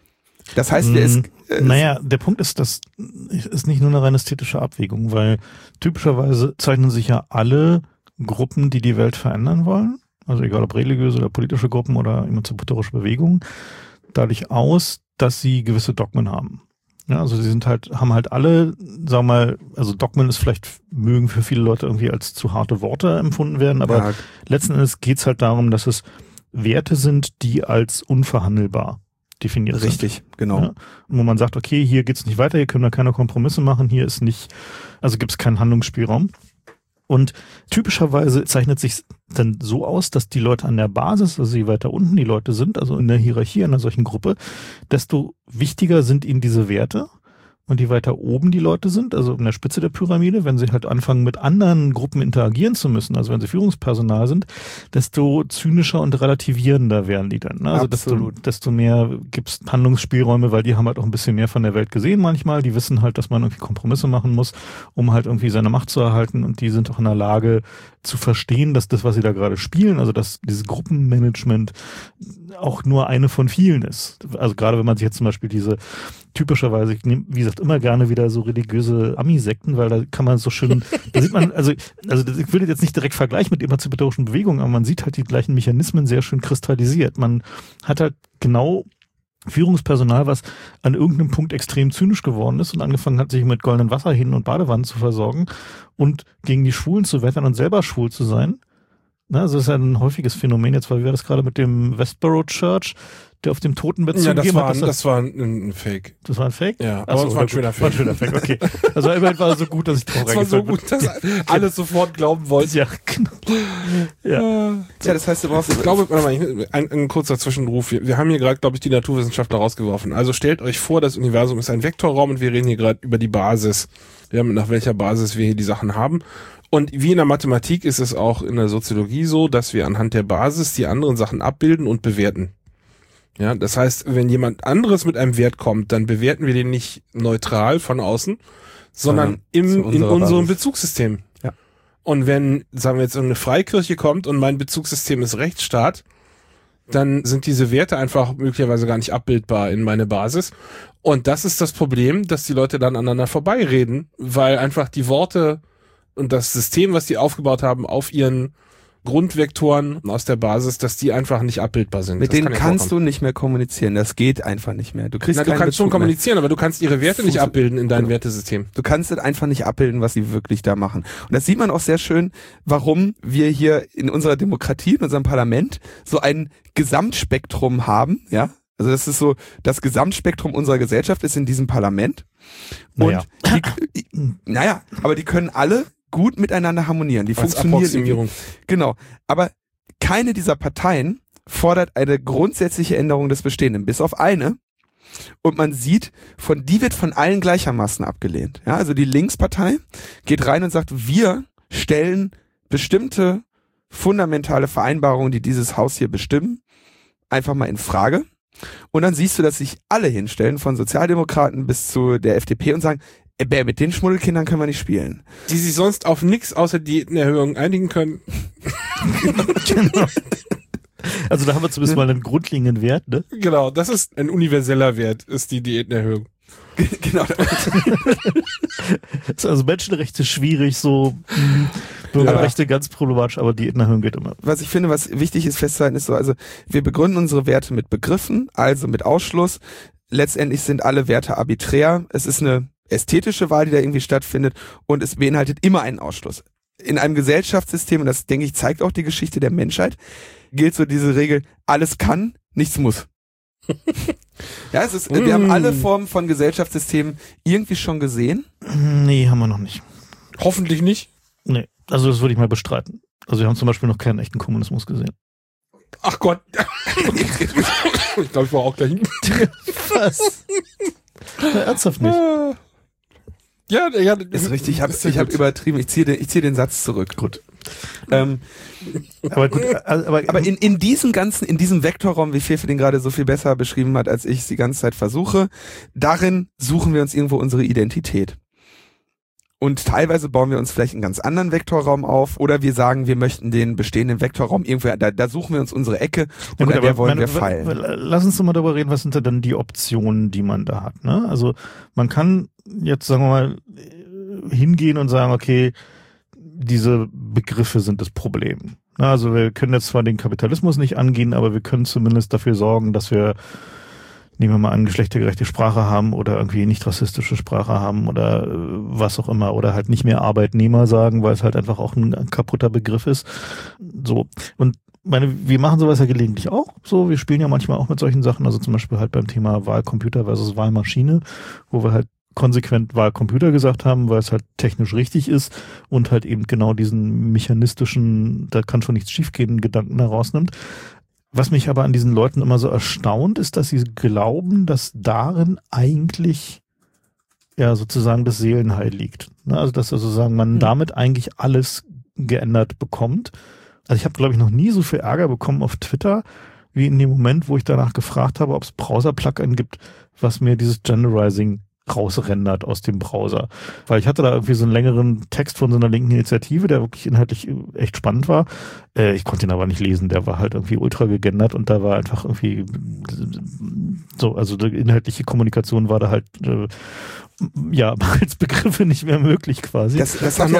Das heißt, naja, der Punkt ist, das ist nicht nur eine rein ästhetische Abwägung, weil typischerweise zeichnen sich ja alle Gruppen, die die Welt verändern wollen, also egal ob religiöse oder politische Gruppen oder emanzipatorische Bewegungen, dadurch aus, dass sie gewisse Dogmen haben. Ja, also sie haben halt alle, sagen wir mal, also Dogmen ist mögen für viele Leute irgendwie als zu harte Worte empfunden werden, aber letzten Endes geht's halt darum, dass es Werte sind, die als unverhandelbar definiert sind. Richtig, genau. Ja, wo man sagt, okay, hier geht's nicht weiter, hier können wir keine Kompromisse machen, hier ist nicht, also gibt's keinen Handlungsspielraum. Und typischerweise zeichnet sich dann so aus, dass die Leute an der Basis, also je weiter unten die Leute sind, also in der Hierarchie einer solchen Gruppe, desto wichtiger sind ihnen diese Werte. Und je weiter oben die Leute sind, also in der Spitze der Pyramide, wenn sie halt anfangen, mit anderen Gruppen interagieren zu müssen, also wenn sie Führungspersonal sind, desto zynischer und relativierender werden die dann. Ne? Also desto mehr gibt's Handlungsspielräume, weil die haben halt auch ein bisschen mehr von der Welt gesehen manchmal. Die wissen halt, dass man irgendwie Kompromisse machen muss, um halt irgendwie seine Macht zu erhalten. Und die sind auch in der Lage zu verstehen, dass das, was sie da gerade spielen, also dass dieses Gruppenmanagement auch nur eine von vielen ist. Also gerade wenn man sich jetzt zum Beispiel diese typischerweise, ich nehme, wie gesagt, immer gerne wieder so religiöse Ami-Sekten, weil da kann man so schön, da sieht man, also ich will jetzt nicht direkt vergleichen mit emanzipatorischen Bewegungen, aber man sieht halt die gleichen Mechanismen sehr schön kristallisiert. Man hat halt genau Führungspersonal, was an irgendeinem Punkt extrem zynisch geworden ist und angefangen hat, sich mit goldenen Wasserhähnen und Badewannen zu versorgen und gegen die Schwulen zu wettern und selber schwul zu sein. Na, also das ist ja ein häufiges Phänomen jetzt, weil wir das gerade mit dem Westboro Church, der auf dem Totenbett zugegeben hat. Das war ein Fake. Das war ein Fake? Ja, aber das war ein schöner Fake. War ein schöner Fake, okay. Also immerhin war es so gut, dass ich drauf reingefallen bin. Das war so gut, dass alle sofort glauben wollten. Ja, genau. Ja, das heißt, du brauchst... Ich glaube, ein kurzer Zwischenruf. Wir haben hier gerade, glaube ich, die Naturwissenschaftler rausgeworfen. Also stellt euch vor, das Universum ist ein Vektorraum und wir reden hier gerade über die Basis. Nach welcher Basis wir hier die Sachen haben. Und wie in der Mathematik ist es auch in der Soziologie so, dass wir anhand der Basis die anderen Sachen abbilden und bewerten. Ja, das heißt, wenn jemand anderes mit einem Wert kommt, dann bewerten wir den nicht neutral von außen, sondern in unserem Bezugssystem. Ja. Und wenn, sagen wir jetzt, eine Freikirche kommt und mein Bezugssystem ist Rechtsstaat, dann sind diese Werte einfach möglicherweise gar nicht abbildbar in meine Basis. Und das ist das Problem, dass die Leute dann aneinander vorbeireden, weil einfach die Worte und das System, was die aufgebaut haben, auf ihren Grundvektoren aus der Basis, dass die einfach nicht abbildbar sind. Mit denen kannst du nicht mehr kommunizieren. Das geht einfach nicht mehr. Du kannst schon kommunizieren, aber du kannst ihre Werte nicht abbilden in deinem Wertesystem. Du kannst es einfach nicht abbilden, was sie wirklich da machen. Und das sieht man auch sehr schön, warum wir hier in unserer Demokratie, in unserem Parlament, so ein Gesamtspektrum haben, ja. Also das ist so, das Gesamtspektrum unserer Gesellschaft ist in diesem Parlament. Und aber die können alle gut miteinander harmonieren. Die funktionieren. Genau. Aber keine dieser Parteien fordert eine grundsätzliche Änderung des Bestehenden, bis auf eine. Und man sieht, die wird von allen gleichermaßen abgelehnt. Ja, also die Linkspartei geht rein und sagt, wir stellen bestimmte fundamentale Vereinbarungen, die dieses Haus hier bestimmen, einfach mal in Frage. Und dann siehst du, dass sich alle hinstellen, von Sozialdemokraten bis zu der FDP und sagen, mit den Schmuddelkindern können wir nicht spielen. Die sich sonst auf nichts außer Diätenerhöhung einigen können. Genau. Also da haben wir zumindest mal einen grundlegenden Wert, ne? Genau, das ist ein universeller Wert, ist die Diätenerhöhung. Genau. Also Menschenrechte schwierig, so Bürgerrechte ganz problematisch, aber Diätenerhöhung geht immer. Was ich finde, was wichtig ist festzuhalten, ist so, also wir begründen unsere Werte mit Begriffen, also mit Ausschluss. Letztendlich sind alle Werte arbiträr. Es ist eine ästhetische Wahl, die da irgendwie stattfindet, und es beinhaltet immer einen Ausschluss. In einem Gesellschaftssystem, und das, denke ich, zeigt auch die Geschichte der Menschheit, gilt so diese Regel, alles kann, nichts muss. Ja, wir haben alle Formen von Gesellschaftssystemen irgendwie schon gesehen. Nee, haben wir noch nicht. Hoffentlich nicht. Nee, also das würde ich mal bestreiten. Also wir haben zum Beispiel noch keinen echten Kommunismus gesehen. Ach Gott. Ich glaube, ich war auch gleich. Was? Ja, ernsthaft nicht. Ja, das ist richtig. Ich hab übertrieben. Ich ziehe den Satz zurück. Gut. Aber gut, aber in diesem Vektorraum, wie Fefe den gerade so viel besser beschrieben hat, als ich es die ganze Zeit versuche, darin suchen wir uns irgendwo unsere Identität. Und teilweise bauen wir uns vielleicht einen ganz anderen Vektorraum auf, oder wir sagen, wir möchten den bestehenden Vektorraum irgendwo, da suchen wir uns unsere Ecke und an der wollen wir feilen. Lass uns doch mal darüber reden, was sind denn die Optionen, die man da hat, ne? Also man kann jetzt, sagen wir mal, hingehen und sagen, okay, diese Begriffe sind das Problem. Also wir können jetzt zwar den Kapitalismus nicht angehen, aber wir können zumindest dafür sorgen, dass wir, nehmen wir mal an, geschlechtergerechte Sprache haben oder irgendwie nicht rassistische Sprache haben oder was auch immer, oder halt nicht mehr Arbeitnehmer sagen, weil es halt einfach auch ein kaputter Begriff ist. So. Und wir machen sowas ja gelegentlich auch. So, wir spielen ja manchmal auch mit solchen Sachen, also zum Beispiel halt beim Thema Wahlcomputer versus Wahlmaschine, wo wir halt konsequent Wahlcomputer gesagt haben, weil es halt technisch richtig ist und halt eben genau diesen mechanistischen, da kann schon nichts schiefgehen, Gedanken herausnimmt. Was mich aber an diesen Leuten immer so erstaunt, ist, dass sie glauben, dass darin eigentlich ja sozusagen das Seelenheil liegt. Also dass sozusagen man damit eigentlich alles geändert bekommt. Also ich habe, glaube ich, noch nie so viel Ärger bekommen auf Twitter, wie in dem Moment, wo ich danach gefragt habe, ob es Browser-Plugin gibt, was mir dieses Genderizing rausrendert aus dem Browser. Weil ich hatte da irgendwie so einen längeren Text von so einer linken Initiative, der wirklich inhaltlich echt spannend war. Ich konnte ihn aber nicht lesen, der war halt irgendwie ultra gegendert und da war einfach irgendwie so, also die inhaltliche Kommunikation war da halt als Begriffe nicht mehr möglich quasi. Das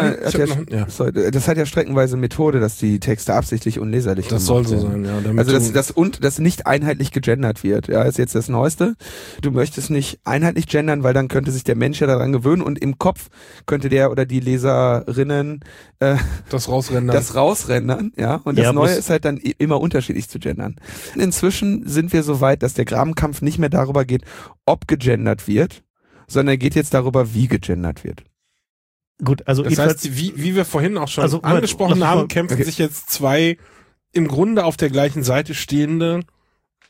hat ja streckenweise Methode, dass die Texte absichtlich unleserlich das soll so sein, ja. Also dass nicht einheitlich gegendert wird, ja, ist jetzt das Neueste. Du möchtest nicht einheitlich gendern, weil dann könnte sich der Mensch ja daran gewöhnen und im Kopf könnte der oder die Leserinnen das rausrendern, ja. Und das Neue ist halt dann immer unterschiedlich zu gendern. Inzwischen sind wir so weit, dass der Grabenkampf nicht mehr darüber geht, ob gegendert wird, sondern er geht jetzt darüber, wie gegendert wird. Gut, also das heißt, wie wir vorhin auch schon angesprochen haben, kämpfen sich jetzt zwei im Grunde auf der gleichen Seite stehende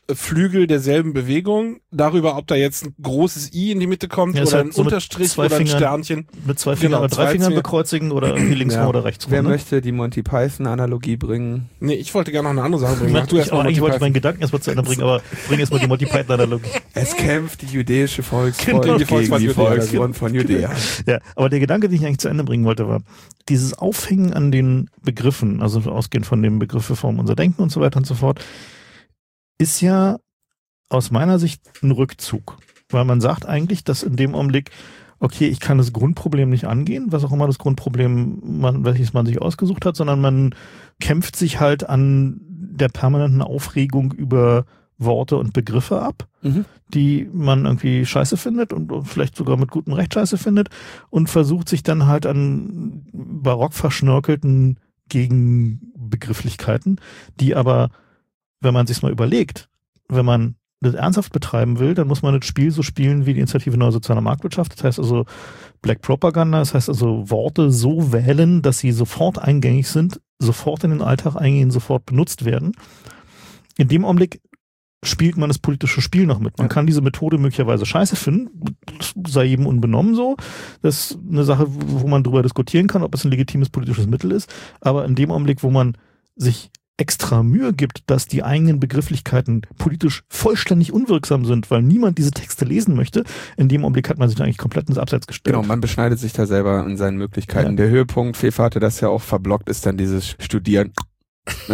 Flügel derselben Bewegung, darüber, ob da jetzt ein großes I in die Mitte kommt oder ein Unterstrich oder ein Sternchen. Mit 2 Fingern oder 3 Fingern bekreuzigen oder irgendwie links rum oder rechts rum. Wer möchte die Monty Python-Analogie bringen? Nee, ich wollte gerne noch eine andere Sache bringen. Ich wollte meinen Gedanken erstmal zu Ende bringen, aber bring erstmal die Monty Python-Analogie. Es kämpft die jüdische Volksfront gegen die Volksfront von Judäa. Ja, aber der Gedanke, den ich eigentlich zu Ende bringen wollte, war, dieses Aufhängen an den Begriffen, also ausgehend von den Begriffen formen unser Denken und so weiter und so fort, ist ja aus meiner Sicht ein Rückzug. Weil man sagt eigentlich, dass in dem Augenblick, okay, ich kann das Grundproblem nicht angehen, was auch immer das Grundproblem, welches man sich ausgesucht hat, sondern man kämpft sich halt an der permanenten Aufregung über Worte und Begriffe ab, die man irgendwie scheiße findet und vielleicht sogar mit gutem Recht scheiße findet und versucht sich dann halt an barock verschnörkelten Gegenbegrifflichkeiten, die aber, wenn man sich's mal überlegt, wenn man das ernsthaft betreiben will, dann muss man das Spiel so spielen wie die Initiative Neue Soziale Marktwirtschaft. Das heißt also Black Propaganda, das heißt also Worte so wählen, dass sie sofort eingängig sind, sofort in den Alltag eingehen, sofort benutzt werden. In dem Augenblick spielt man das politische Spiel noch mit. Man kann diese Methode möglicherweise scheiße finden, sei jedem unbenommen so. Das ist eine Sache, wo man drüber diskutieren kann, ob es ein legitimes politisches Mittel ist. Aber in dem Augenblick, wo man sich extra Mühe gibt, dass die eigenen Begrifflichkeiten politisch vollständig unwirksam sind, weil niemand diese Texte lesen möchte, in dem Augenblick hat man sich eigentlich komplett ins Abseits gestellt. Genau, man beschneidet sich da selber in seinen Möglichkeiten. Ja. Der Höhepunkt, Fefe hatte das ja auch verblockt, ist dann dieses Studieren. Ne?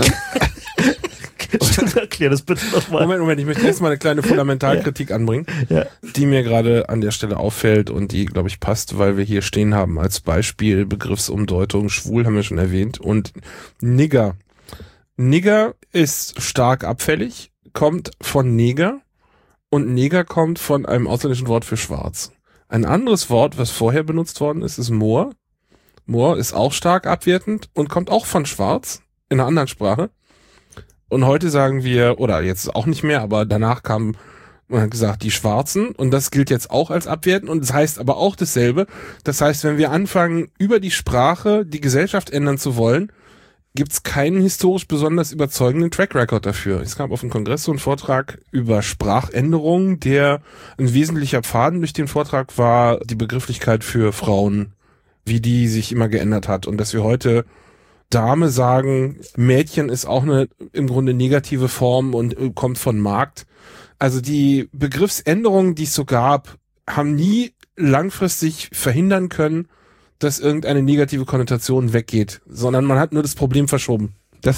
Erklär das bitte nochmal. Moment, ich möchte erstmal eine kleine Fundamentalkritik anbringen, die mir gerade an der Stelle auffällt und die, glaube ich, passt, weil wir hier stehen haben als Beispiel Begriffsumdeutung. Schwul haben wir schon erwähnt und Nigger. Nigger ist stark abfällig, kommt von Neger und Neger kommt von einem ausländischen Wort für schwarz. Ein anderes Wort, was vorher benutzt worden ist, ist Moor. Moor ist auch stark abwertend und kommt auch von schwarz in einer anderen Sprache. Und heute sagen wir, oder jetzt auch nicht mehr, aber danach kam, man hat gesagt, die Schwarzen und das gilt jetzt auch als abwertend und das heißt aber auch dasselbe. Das heißt, wenn wir anfangen, über die Sprache die Gesellschaft ändern zu wollen, gibt's keinen historisch besonders überzeugenden Track Record dafür. Es gab auf dem Kongress so einen Vortrag über Sprachänderungen, der ein wesentlicher Faden durch den Vortrag war, die Begrifflichkeit für Frauen, wie die sich immer geändert hat und dass wir heute Dame sagen, Mädchen ist auch eine im Grunde negative Form und kommt von Markt. Also die Begriffsänderungen, die es so gab, haben nie langfristig verhindern können, dass irgendeine negative Konnotation weggeht, sondern man hat nur das Problem verschoben.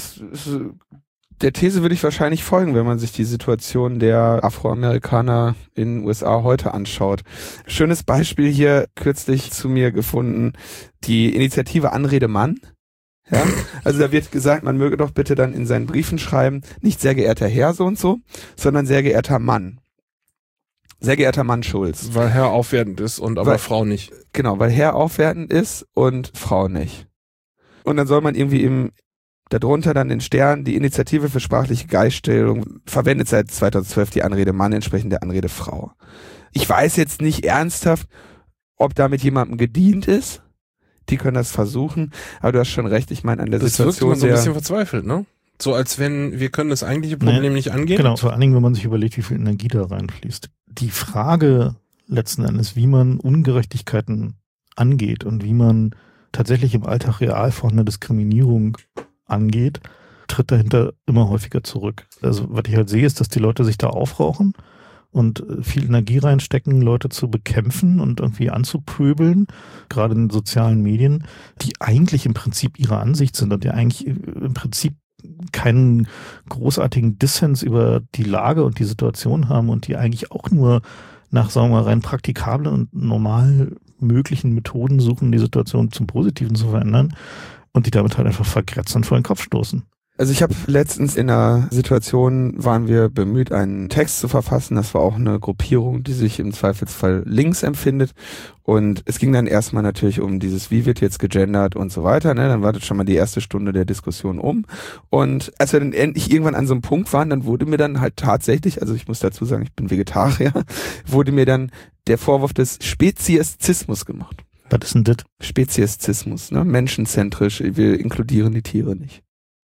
Der These würde ich wahrscheinlich folgen, wenn man sich die Situation der Afroamerikaner in den USA heute anschaut. Schönes Beispiel hier kürzlich zu mir gefunden, die Initiative Anrede Mann. Ja, also da wird gesagt, man möge doch bitte dann in seinen Briefen schreiben, nicht sehr geehrter Herr so und so, sondern sehr geehrter Mann. Sehr geehrter Mann Schulz. Weil Herr aufwertend ist und aber Frau nicht. Genau, weil Herr aufwertend ist und Frau nicht. Und dann soll man irgendwie darunter dann den Stern, die Initiative für sprachliche Gleichstellung verwendet seit 2012 die Anrede Mann entsprechend der Anrede Frau. Ich weiß jetzt nicht ernsthaft, ob damit jemandem gedient ist. Die können das versuchen, aber du hast schon recht, ich meine an der Situation. Das wirkt man so ein bisschen verzweifelt, ne? So als wenn wir können das eigentliche Problem nicht angehen. Genau, vor allen Dingen, wenn man sich überlegt, wie viel Energie da reinfließt. Die Frage letzten Endes, wie man Ungerechtigkeiten angeht und wie man tatsächlich im Alltag real vorhandene Diskriminierung angeht, tritt dahinter immer häufiger zurück. Also was ich halt sehe, ist, dass die Leute sich da aufrauchen und viel Energie reinstecken, Leute zu bekämpfen und irgendwie anzupöbeln, gerade in sozialen Medien, die eigentlich im Prinzip ihrer Ansicht sind und die eigentlich im Prinzip keinen großartigen Dissens über die Lage und die Situation haben und die eigentlich auch nur nach, sagen wir mal, rein praktikablen und normal möglichen Methoden suchen, die Situation zum Positiven zu verändern und die damit halt einfach vergrätzen und vor den Kopf stoßen. Also ich habe letztens in einer Situation, waren wir bemüht, einen Text zu verfassen. Das war auch eine Gruppierung, die sich im Zweifelsfall links empfindet. Und es ging dann erstmal natürlich um dieses, wie wird jetzt gegendert und so weiter. Ne? Dann war das schon mal die erste Stunde der Diskussion um. Und als wir dann endlich irgendwann an so einem Punkt waren, dann wurde mir dann halt tatsächlich, also ich muss dazu sagen, ich bin Vegetarier, wurde mir dann der Vorwurf des Speziesismus gemacht. Was ist denn das? Speziesismus, ne? Menschenzentrisch, wir inkludieren die Tiere nicht.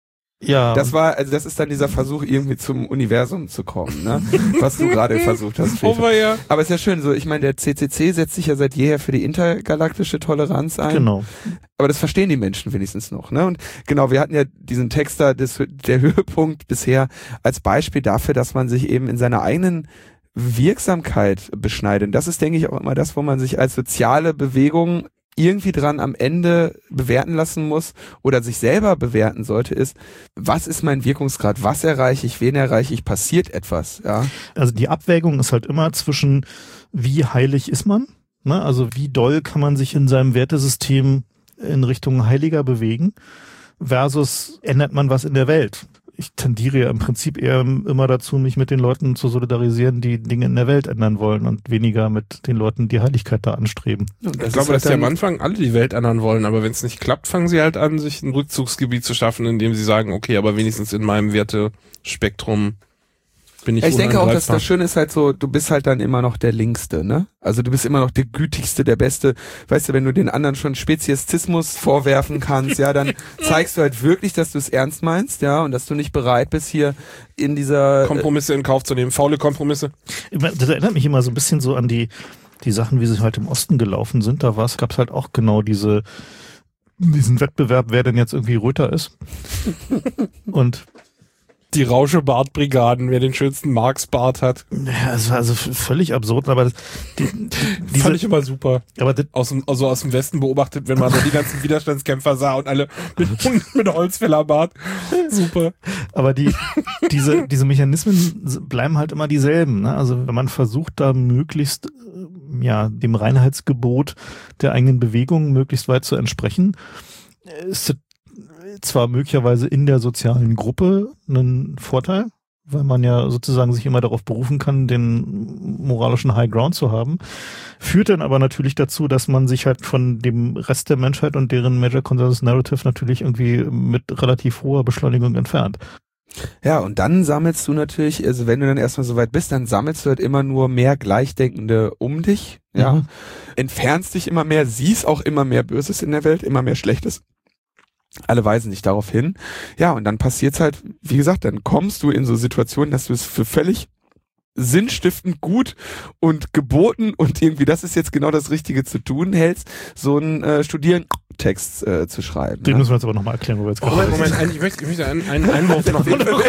Ja. Das ist dann dieser Versuch, irgendwie zum Universum zu kommen, ne? Was du gerade versucht hast. Ja. Aber ist ja schön, so, ich meine, der CCC setzt sich ja seit jeher für die intergalaktische Toleranz ein. Genau. Aber das verstehen die Menschen wenigstens noch, ne? Und genau, wir hatten ja diesen Text da, der Höhepunkt bisher als Beispiel dafür, dass man sich eben in seiner eigenen Wirksamkeit beschneidet. Und das ist, denke ich, auch immer das, wo man sich als soziale Bewegung irgendwie dran am Ende bewerten lassen muss oder sich selber bewerten sollte, ist, was ist mein Wirkungsgrad, was erreiche ich, wen erreiche ich, passiert etwas, ja. Also die Abwägung ist halt immer zwischen, wie heilig ist man, ne? Also wie doll kann man sich in seinem Wertesystem in Richtung Heiliger bewegen, versus ändert man was in der Welt. Ich tendiere ja im Prinzip eher immer dazu, mich mit den Leuten zu solidarisieren, die Dinge in der Welt ändern wollen und weniger mit den Leuten, die Heiligkeit da anstreben. Ich glaube, dass die am Anfang alle die Welt ändern wollen, aber wenn es nicht klappt, fangen sie halt an, sich ein Rückzugsgebiet zu schaffen, indem sie sagen, okay, aber wenigstens in meinem Wertespektrum bin ich denke auch, dass das Schöne ist halt so, du bist halt dann immer noch der Linkste, ne? Also du bist immer noch der Gütigste, der Beste. Weißt du, wenn du den anderen schon Speziesismus vorwerfen kannst, ja, dann zeigst du halt wirklich, dass du es ernst meinst, ja, und dass du nicht bereit bist, hier in dieser Kompromisse in Kauf zu nehmen, faule Kompromisse. Das erinnert mich immer so ein bisschen so an die Sachen, wie sie halt im Osten gelaufen sind. Da gab's halt auch genau diesen Wettbewerb, wer denn jetzt irgendwie Röter ist. Und die Rauschebartbrigaden, wer den schönsten Marx-Bart hat. Ja, es war also völlig absurd, aber fand ich immer super. Aber aus dem Westen beobachtet, wenn man so die ganzen Widerstandskämpfer sah und alle mit Holzfällerbart. Super. Aber diese Mechanismen bleiben halt immer dieselben, ne? Also wenn man versucht, da möglichst dem Reinheitsgebot der eigenen Bewegung möglichst weit zu entsprechen, ist zwar möglicherweise in der sozialen Gruppe ein Vorteil, weil man ja sozusagen sich immer darauf berufen kann, den moralischen High Ground zu haben, führt dann aber natürlich dazu, dass man sich halt von dem Rest der Menschheit und deren Major Consensus Narrative natürlich irgendwie mit relativ hoher Beschleunigung entfernt. Ja, und dann sammelst du natürlich, also wenn du dann erstmal so weit bist, dann sammelst du halt immer nur mehr Gleichdenkende um dich, ja, entfernst dich immer mehr, siehst auch immer mehr Böses in der Welt, immer mehr Schlechtes. Alle weisen dich darauf hin. Ja, und dann passiert's halt, wie gesagt, dann kommst du in so Situationen, dass du es für völlig sinnstiftend gut und geboten und irgendwie, das ist jetzt genau das Richtige zu tun hältst, so einen Studierentext zu schreiben. Den müssen wir jetzt aber nochmal erklären, wo wir jetzt gerade Moment, ich möchte einen Einwurf noch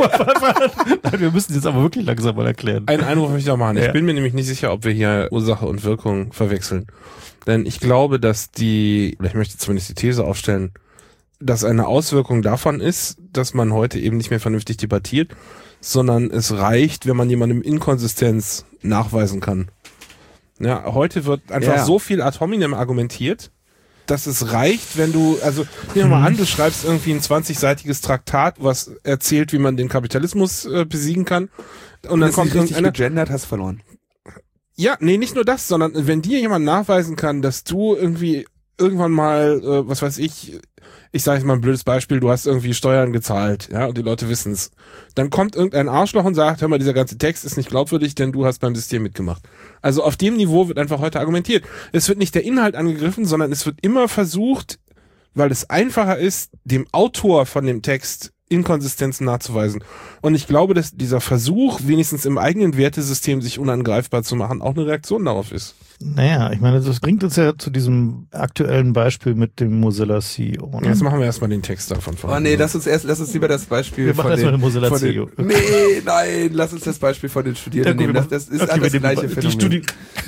Nein, wir müssen jetzt aber wirklich langsam mal erklären. Einen Einwurf möchte ich noch machen. Ich bin mir nämlich nicht sicher, ob wir hier Ursache und Wirkung verwechseln. Denn ich glaube, dass ich möchte zumindest die These aufstellen, dass eine Auswirkung davon ist, dass man heute eben nicht mehr vernünftig debattiert, sondern es reicht, wenn man jemandem Inkonsistenz nachweisen kann. Ja, heute wird einfach so viel ad hominem argumentiert, dass es reicht, wenn du, also nehmen wir mal an, du schreibst irgendwie ein 20-seitiges Traktat, was erzählt, wie man den Kapitalismus besiegen kann. Und dann kommt irgendeiner gegendert, hast verloren. Ja, nee, nicht nur das, sondern wenn dir jemand nachweisen kann, dass du irgendwie irgendwann mal, was weiß ich sage jetzt mal ein blödes Beispiel, du hast irgendwie Steuern gezahlt, ja, und die Leute wissen's. Dann kommt irgendein Arschloch und sagt, hör mal, dieser ganze Text ist nicht glaubwürdig, denn du hast beim System mitgemacht. Also auf dem Niveau wird einfach heute argumentiert. Es wird nicht der Inhalt angegriffen, sondern es wird immer versucht, weil es einfacher ist, dem Autor von dem Text Inkonsistenzen nachzuweisen. Und ich glaube, dass dieser Versuch, wenigstens im eigenen Wertesystem sich unangreifbar zu machen, auch eine Reaktion darauf ist. Naja, ich meine, das bringt uns ja zu diesem aktuellen Beispiel mit dem Mozilla CEO. Ne? Jetzt machen wir erstmal den Text davon. Oh nee, lass uns lieber das Beispiel wir machen erstmal den Mozilla CEO. Nee, nein, lass uns das Beispiel von den Studierenden nehmen. Das ist alles das gleiche Phänomen.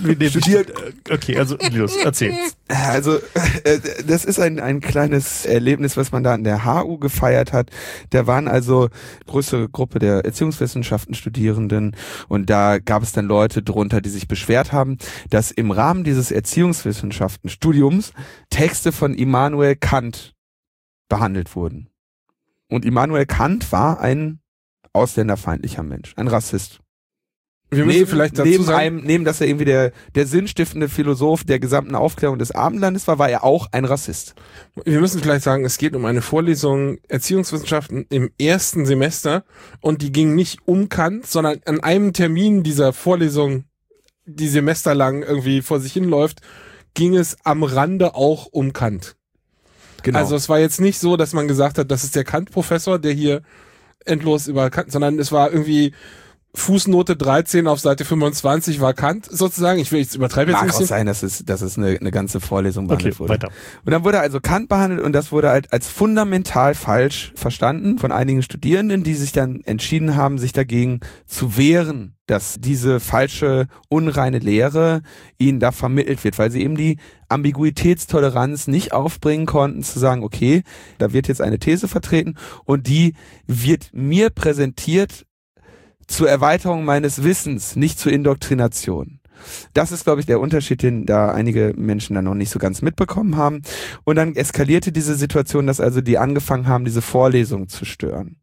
Okay, also los, erzähl. Also, das ist ein kleines Erlebnis, was man da an der HU gefeiert hat. Da waren also größere Gruppe der Erziehungswissenschaften Studierenden und da gab es dann Leute drunter, die sich beschwert haben, dass im Rahmen dieses Erziehungswissenschaften-Studiums Texte von Immanuel Kant behandelt wurden. Und Immanuel Kant war ein ausländerfeindlicher Mensch, ein Rassist. Wir müssen vielleicht dazu sagen, neben dass er irgendwie der sinnstiftende Philosoph der gesamten Aufklärung des Abendlandes war er auch ein Rassist. Wir müssen vielleicht sagen, es geht um eine Vorlesung Erziehungswissenschaften im ersten Semester und die ging nicht um Kant, sondern an einem Termin dieser Vorlesung, die semesterlang irgendwie vor sich hinläuft, ging es am Rande auch um Kant. Genau. Also es war jetzt nicht so, dass man gesagt hat, das ist der Kant-Professor, der hier endlos über Kant, sondern es war irgendwie Fußnote 13 auf Seite 25 war Kant sozusagen. Ich übertreibe jetzt ein Mag auch bisschen. sein, dass es eine ganze Vorlesung behandelt wurde. Weiter. Und dann wurde also Kant behandelt und das wurde halt als fundamental falsch verstanden von einigen Studierenden, die sich dann entschieden haben, sich dagegen zu wehren, dass diese falsche, unreine Lehre ihnen da vermittelt wird, weil sie eben die Ambiguitätstoleranz nicht aufbringen konnten, zu sagen, okay, da wird jetzt eine These vertreten und die wird mir präsentiert zur Erweiterung meines Wissens, nicht zur Indoktrination. Das ist, glaube ich, der Unterschied, den da einige Menschen dann noch nicht so ganz mitbekommen haben. Und dann eskalierte diese Situation, dass also die angefangen haben, diese Vorlesung zu stören.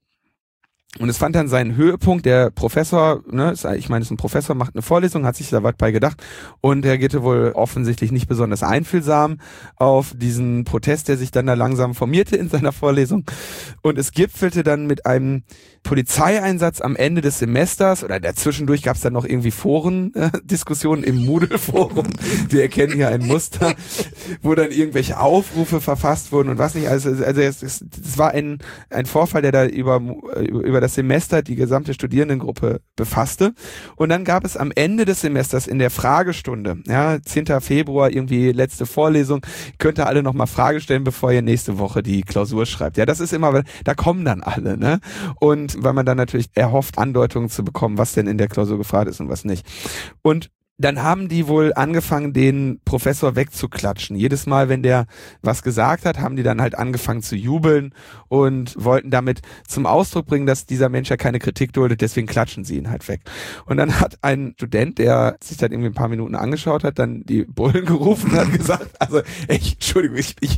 Und es fand dann seinen Höhepunkt, der Professor, ich meine, es ist ein Professor, macht eine Vorlesung, hat sich da was bei gedacht und er geht wohl offensichtlich nicht besonders einfühlsam auf diesen Protest, der sich dann da langsam formierte in seiner Vorlesung und es gipfelte dann mit einem Polizeieinsatz am Ende des Semesters oder dazwischendurch gab es dann noch irgendwie Foren-Diskussionen im Moodle-Forum, wir erkennen hier ein Muster, wo dann irgendwelche Aufrufe verfasst wurden und was nicht, also es war ein Vorfall, der da über das Semester die gesamte Studierendengruppe befasste. Und dann gab es am Ende des Semesters in der Fragestunde, 10. Februar, irgendwie letzte Vorlesung, könnt ihr alle nochmal Frage stellen, bevor ihr nächste Woche die Klausur schreibt. Ja, das ist immer, da kommen dann alle, ne? Und weil man dann natürlich erhofft, Andeutungen zu bekommen, was denn in der Klausur gefragt ist und was nicht. Und dann haben die wohl angefangen, den Professor wegzuklatschen. Jedes Mal, wenn der was gesagt hat, haben die dann halt angefangen zu jubeln und wollten damit zum Ausdruck bringen, dass dieser Mensch ja keine Kritik duldet, deswegen klatschen sie ihn halt weg. Und dann hat ein Student, der sich dann irgendwie ein paar Minuten angeschaut hat, dann die Bullen gerufen und hat gesagt, also, Entschuldigung,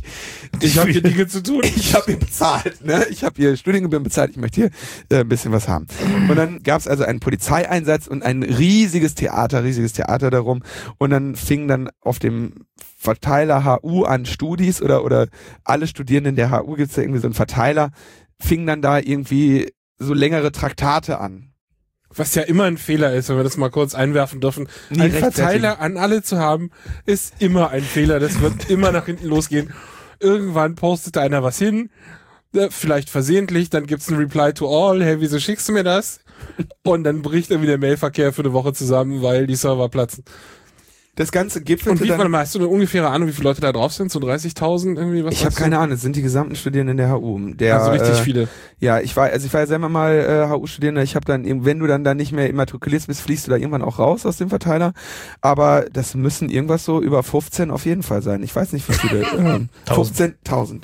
ich habe hier Dinge zu tun. Ich habe hier bezahlt, ne? Ich habe hier Studiengebühren bezahlt, ich möchte hier ein bisschen was haben. Und dann gab es also einen Polizeieinsatz und ein riesiges Theater darum und dann fing dann auf dem Verteiler HU an Studis oder alle Studierenden der HU, gibt's da irgendwie so einen Verteiler, fingen dann da irgendwie so längere Traktate an. Was ja immer ein Fehler ist, wenn wir das mal kurz einwerfen dürfen. Ein Verteiler an alle zu haben, ist immer ein Fehler. Das wird immer nach hinten losgehen. Irgendwann postet einer was hin, vielleicht versehentlich, dann gibt's ein Reply to all, hey, wieso schickst du mir das? Und dann bricht irgendwie der Mailverkehr für eine Woche zusammen, weil die Server platzen. Das Ganze gipfelte und dann... Hast du eine ungefähre Ahnung, wie viele Leute da drauf sind? So 30.000 irgendwie? Was ich habe keine Ahnung, es sind die gesamten Studierenden der HU. Also richtig viele. Ja, ich war ja selber mal HU-Studierender, ich habe dann, wenn du dann da nicht mehr immatrikuliert bist, fliegst du da irgendwann auch raus aus dem Verteiler, aber das müssen irgendwas so über 15 auf jeden Fall sein. Ich weiß nicht, wie viele. 15.000.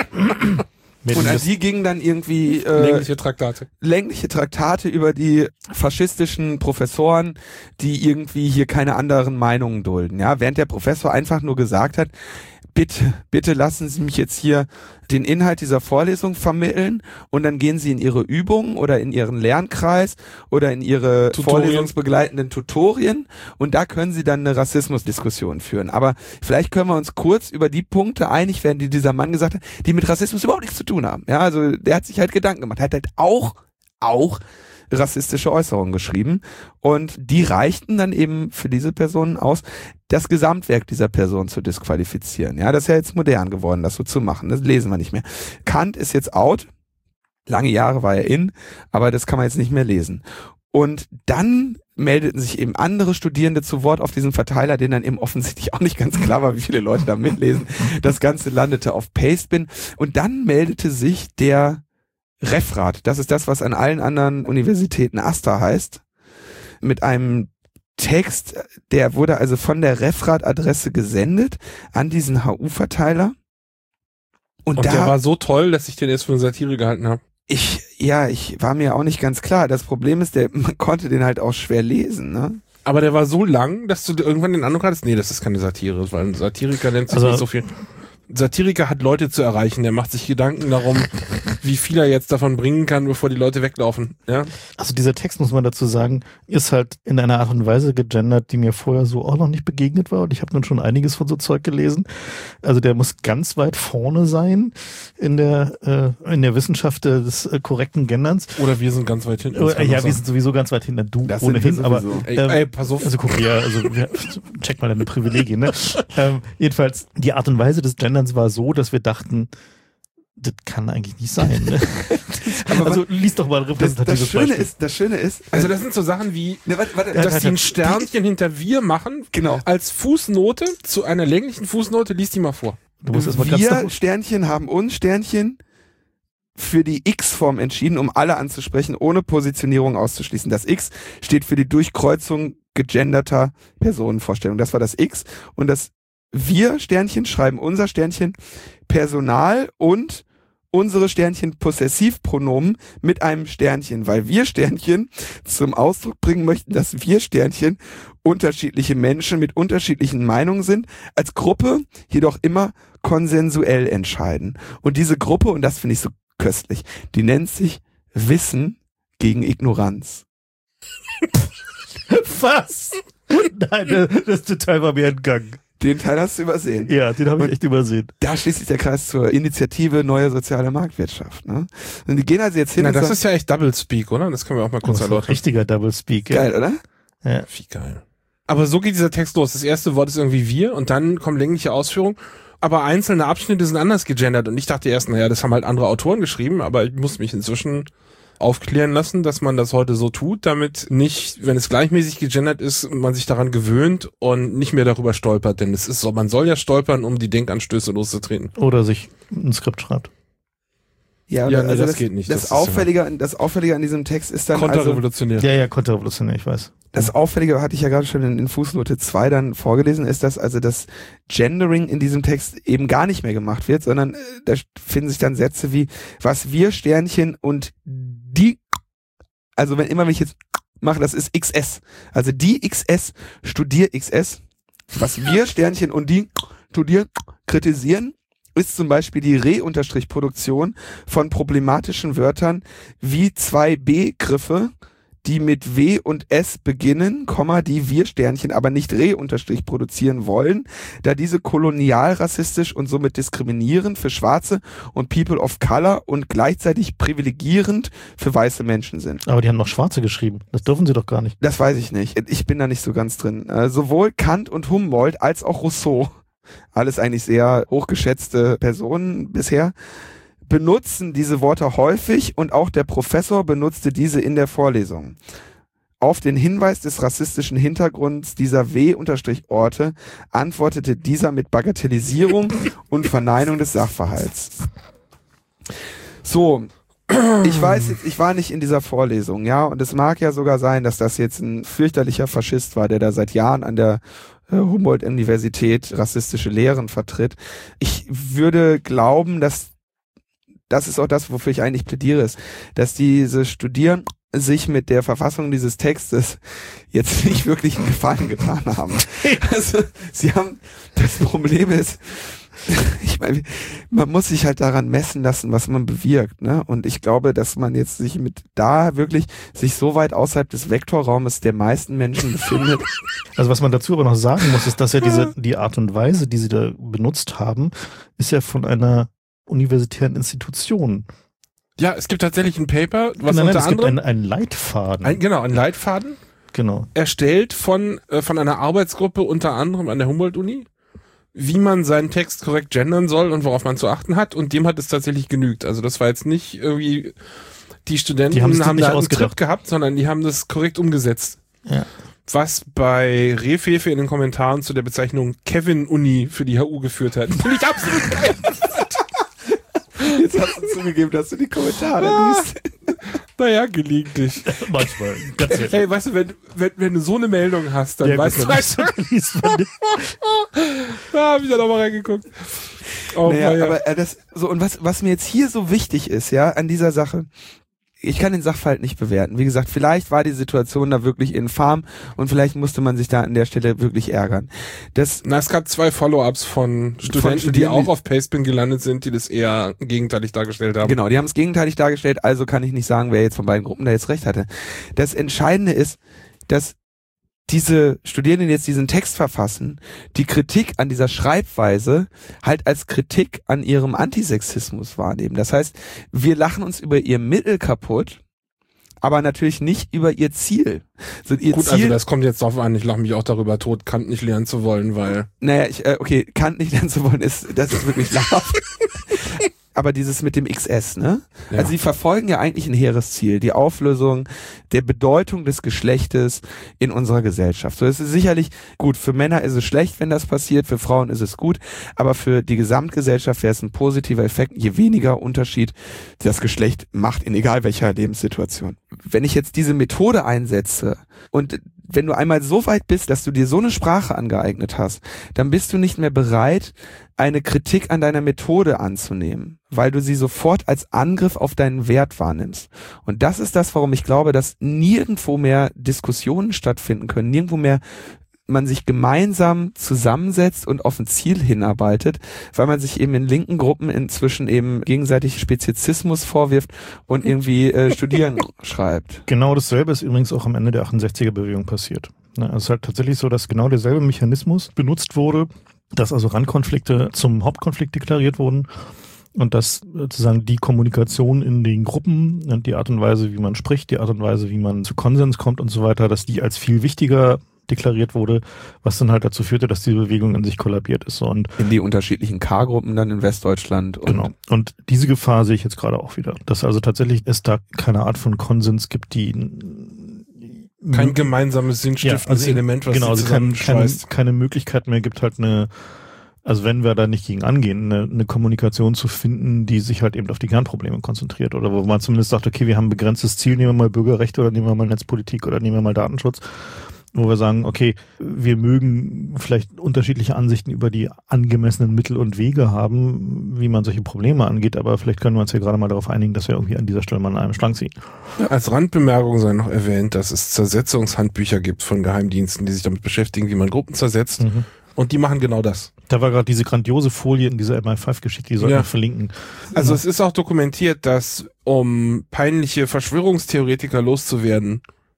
Und an die gingen dann irgendwie längliche Traktate über die faschistischen Professoren, die irgendwie hier keine anderen Meinungen dulden. Ja, während der Professor einfach nur gesagt hat, bitte lassen Sie mich jetzt hier den Inhalt dieser Vorlesung vermitteln und dann gehen Sie in Ihre Übungen oder in Ihren Lernkreis oder in Ihre vorlesungsbegleitenden Tutorien und da können Sie dann eine Rassismusdiskussion führen. Aber vielleicht können wir uns kurz über die Punkte einig werden, die dieser Mann gesagt hat, die mit Rassismus überhaupt nichts zu tun haben. Ja, also der hat sich halt Gedanken gemacht, hat halt auch rassistische Äußerungen geschrieben und die reichten dann eben für diese Personen aus, das Gesamtwerk dieser Person zu disqualifizieren. Ja, das ist ja jetzt modern geworden, das so zu machen. Das lesen wir nicht mehr. Kant ist jetzt out. Lange Jahre war er in, aber das kann man jetzt nicht mehr lesen. Und dann meldeten sich eben andere Studierende zu Wort auf diesen Verteiler, denen dann eben offensichtlich auch nicht ganz klar war, wie viele Leute da mitlesen. Das Ganze landete auf Pastebin und dann meldete sich der Referat, das ist das, was an allen anderen Universitäten AStA heißt, mit einem Text, der wurde also von der Referat-Adresse gesendet an diesen HU-Verteiler. Und der war so toll, dass ich den erst für eine Satire gehalten habe. Ich war mir auch nicht ganz klar. Das Problem ist, man konnte den halt auch schwer lesen, ne? Aber der war so lang, dass du irgendwann den Eindruck hattest, nee, das ist keine Satire, weil ein Satiriker nennt sich nicht so viel. Ein Satiriker hat Leute zu erreichen, der macht sich Gedanken darum, wie viel er jetzt davon bringen kann, bevor die Leute weglaufen. Ja? Also dieser Text, muss man dazu sagen, ist halt in einer Art und Weise gegendert, die mir vorher so auch noch nicht begegnet war. Und ich habe nun schon einiges von so Zeug gelesen. Also der muss ganz weit vorne sein in der Wissenschaft des korrekten Genderns. Oder wir sind ganz weit hinten. Ja, wir sind sowieso ganz weit hinten. Du Das ohnehin, sind wir aber sowieso. Ey, pass auf. also guck ja, also check mal deine Privilegien, ne? Jedenfalls, die Art und Weise des Genderns war so, dass wir dachten, das kann eigentlich nicht sein. Ne? Aber also lies doch mal ein repräsentatives Beispiel. Das Schöne ist, Also das sind so Sachen wie, warte, dass die ein Sternchen hinter wir machen, genau. als Fußnote zu einer länglichen Fußnote, lies die mal vor. Du musst erst mal ganz Wir Sternchen haben uns Sternchen für die X-Form entschieden, um alle anzusprechen, ohne Positionierung auszuschließen. Das X steht für die Durchkreuzung gegenderter Personenvorstellungen. Das war das X. Und das Wir Sternchen schreiben unser Sternchen Personal und unsere Sternchen Possessivpronomen mit einem Sternchen, weil wir Sternchen zum Ausdruck bringen möchten, dass wir Sternchen unterschiedliche Menschen mit unterschiedlichen Meinungen sind, als Gruppe jedoch immer konsensuell entscheiden. Und diese Gruppe, und das finde ich so köstlich, die nennt sich Wissen gegen Ignoranz. Was? Nein, das Detail war mir entgangen. Den Teil hast du übersehen. Ja, den habe ich echt übersehen. Da schließt sich der Kreis zur Initiative Neue Soziale Marktwirtschaft. Ne? Und die gehen also jetzt hin Na, und das sagen, ist ja echt Doublespeak, oder? Das können wir auch mal kurz Das ist ein erläutern. richtiger Doublespeak. Ja. geil, oder? Ja. Wie geil. Aber so geht dieser Text los. Das erste Wort ist irgendwie wir und dann kommen längliche Ausführungen. Aber einzelne Abschnitte sind anders gegendert. Und ich dachte erst, naja, das haben halt andere Autoren geschrieben, aber ich muss mich inzwischen aufklären lassen, dass man das heute so tut, damit nicht, wenn es gleichmäßig gegendert ist, man sich daran gewöhnt und nicht mehr darüber stolpert. Denn es ist so, man soll ja stolpern, um die Denkanstöße loszutreten. Oder sich ein Skript schreibt. Ja, Ja, also nee, das geht nicht. Das Das ist Auffällige an diesem Text ist dann also, Konterrevolutionär. Ja, konterrevolutionär, ich weiß. das Auffällige hatte ich ja gerade schon in Fußnote 2 dann vorgelesen, ist, dass also das Gendering in diesem Text eben gar nicht mehr gemacht wird, sondern da finden sich dann Sätze wie, was wir Sternchen und die, also wenn ich jetzt mache, das ist XS. Also die XS, Studier XS, was wir Sternchen und die Studier kritisieren, ist zum Beispiel die Re-Produktion von problematischen Wörtern wie 2b-Griffe, die mit W und S beginnen, die wir Sternchen aber nicht produzieren wollen, da diese kolonial rassistisch und somit diskriminierend für Schwarze und People of Color und gleichzeitig privilegierend für weiße Menschen sind. Aber die haben noch Schwarze geschrieben. Das dürfen sie doch gar nicht. Das weiß ich nicht. Ich bin da nicht so ganz drin. Sowohl Kant und Humboldt als auch Rousseau, alles eigentlich sehr hochgeschätzte Personen bisher, benutzen diese Worte häufig und auch der Professor benutzte diese in der Vorlesung. Auf den Hinweis des rassistischen Hintergrunds dieser W-Orte antwortete dieser mit Bagatellisierung und Verneinung des Sachverhalts. So, ich weiß jetzt, ich war nicht in dieser Vorlesung, ja, und es mag ja sogar sein, dass das jetzt ein fürchterlicher Faschist war, der da seit Jahren an der Humboldt-Universität rassistische Lehren vertritt. Ich würde glauben, dass das ist auch das, wofür ich eigentlich plädiere, ist, dass diese Studierenden sich mit der Verfassung dieses Textes jetzt nicht wirklich einen Gefallen getan haben. Also, sie haben, das Problem ist, ich meine, man muss sich halt daran messen lassen, was man bewirkt, ne? Und ich glaube, dass man jetzt sich sich so weit außerhalb des Vektorraumes der meisten Menschen befindet. Also was man dazu aber noch sagen muss, ist, dass ja die Art und Weise, die sie da benutzt haben, ist ja von einer universitären Institution. Ja, es gibt tatsächlich ein Paper, was Nein, unter es gibt anderem einen Leitfaden. ein Leitfaden Genau. erstellt von einer Arbeitsgruppe unter anderem an der Humboldt-Uni, wie man seinen Text korrekt gendern soll und worauf man zu achten hat, und dem hat es tatsächlich genügt. Also das war jetzt nicht irgendwie, die Studenten haben nicht da einen ausgedacht. Trip gehabt, sondern die haben das korrekt umgesetzt. Ja. Was bei Refefe in den Kommentaren zu der Bezeichnung Kevin-Uni für die HU geführt hat. Finde ich absolut geil. Jetzt hast du zugegeben, dass du die Kommentare liest. Naja, gelegentlich. Manchmal. Ganz selten. Hey, weißt du, wenn du so eine Meldung hast, dann Ja, weißt gut, du, man weißt du, liest man nicht. da hab ich da nochmal reingeguckt. Oh, Naja, ja. aber und was mir jetzt hier so wichtig ist, ja, an dieser Sache, ich kann den Sachverhalt nicht bewerten. Wie gesagt, vielleicht war die Situation da wirklich infam und vielleicht musste man sich da an der Stelle wirklich ärgern. Es gab 2 Follow-ups von Studenten, die auch auf Pastebin gelandet sind, die das eher gegenteilig dargestellt haben. Genau, die haben es gegenteilig dargestellt, also kann ich nicht sagen, wer jetzt von beiden Gruppen da jetzt recht hatte. Das Entscheidende ist, dass diese Studierenden jetzt diesen Text verfassen, die Kritik an dieser Schreibweise halt als Kritik an ihrem Antisexismus wahrnehmen. Das heißt, wir lachen uns über ihr Mittel kaputt, aber natürlich nicht über ihr Ziel. So, ihr Gut, Ziel, also das kommt jetzt drauf an, ich lache mich auch darüber tot, Kant nicht lernen zu wollen, weil... Naja, Kant nicht lernen zu wollen, das ist wirklich lachhaft. Aber dieses mit dem XS, ne? Ja. Also sie verfolgen ja eigentlich ein hehres Ziel, die Auflösung der Bedeutung des Geschlechtes in unserer Gesellschaft. So, es ist sicherlich gut, für Männer ist es schlecht, wenn das passiert, für Frauen ist es gut, aber für die Gesamtgesellschaft wäre es ein positiver Effekt, je weniger Unterschied das Geschlecht macht, in egal welcher Lebenssituation. Wenn ich jetzt diese Methode einsetze und wenn du einmal so weit bist, dass du dir so eine Sprache angeeignet hast, dann bist du nicht mehr bereit, eine Kritik an deiner Methode anzunehmen, weil du sie sofort als Angriff auf deinen Wert wahrnimmst. Und das ist das, warum ich glaube, dass nirgendwo mehr Diskussionen stattfinden können, nirgendwo mehr man sich gemeinsam zusammensetzt und auf ein Ziel hinarbeitet, weil man sich eben in linken Gruppen inzwischen eben gegenseitig Speziesismus vorwirft und irgendwie Studieren schreibt. Genau dasselbe ist übrigens auch am Ende der 68er-Bewegung passiert. Es ist halt tatsächlich so, dass genau derselbe Mechanismus benutzt wurde, dass also Randkonflikte zum Hauptkonflikt deklariert wurden und dass sozusagen die Kommunikation in den Gruppen und die Art und Weise, wie man spricht, die Art und Weise, wie man zu Konsens kommt und so weiter, dass die als viel wichtiger deklariert wurde, was dann halt dazu führte, dass die Bewegung in sich kollabiert ist. Und in die unterschiedlichen K-Gruppen dann in Westdeutschland. Genau. Und diese Gefahr sehe ich jetzt gerade auch wieder. Dass also tatsächlich es da keine Art von Konsens gibt, die kein gemeinsames sinnstiftendes Element, was genau, sie zusammenschweißt. Keine Möglichkeit mehr gibt halt also wenn wir da nicht gegen angehen, eine Kommunikation zu finden, die sich halt eben auf die Kernprobleme konzentriert oder wo man zumindest sagt, okay, wir haben ein begrenztes Ziel, nehmen wir mal Bürgerrechte oder nehmen wir mal Netzpolitik oder nehmen wir mal Datenschutz, wo wir sagen, okay, wir mögen vielleicht unterschiedliche Ansichten über die angemessenen Mittel und Wege haben, wie man solche Probleme angeht, aber vielleicht können wir uns ja gerade mal darauf einigen, dass wir irgendwie an dieser Stelle mal an einem Strang ziehen. Ja, als Randbemerkung sei noch erwähnt, dass es Zersetzungshandbücher gibt von Geheimdiensten, die sich damit beschäftigen, wie man Gruppen zersetzt. Mhm. Und die machen genau das. Da war gerade diese grandiose Folie in dieser MI5-Geschichte, die sollten wir verlinken. Also es ist auch dokumentiert, dass um peinliche Verschwörungstheoretiker loszuwerden,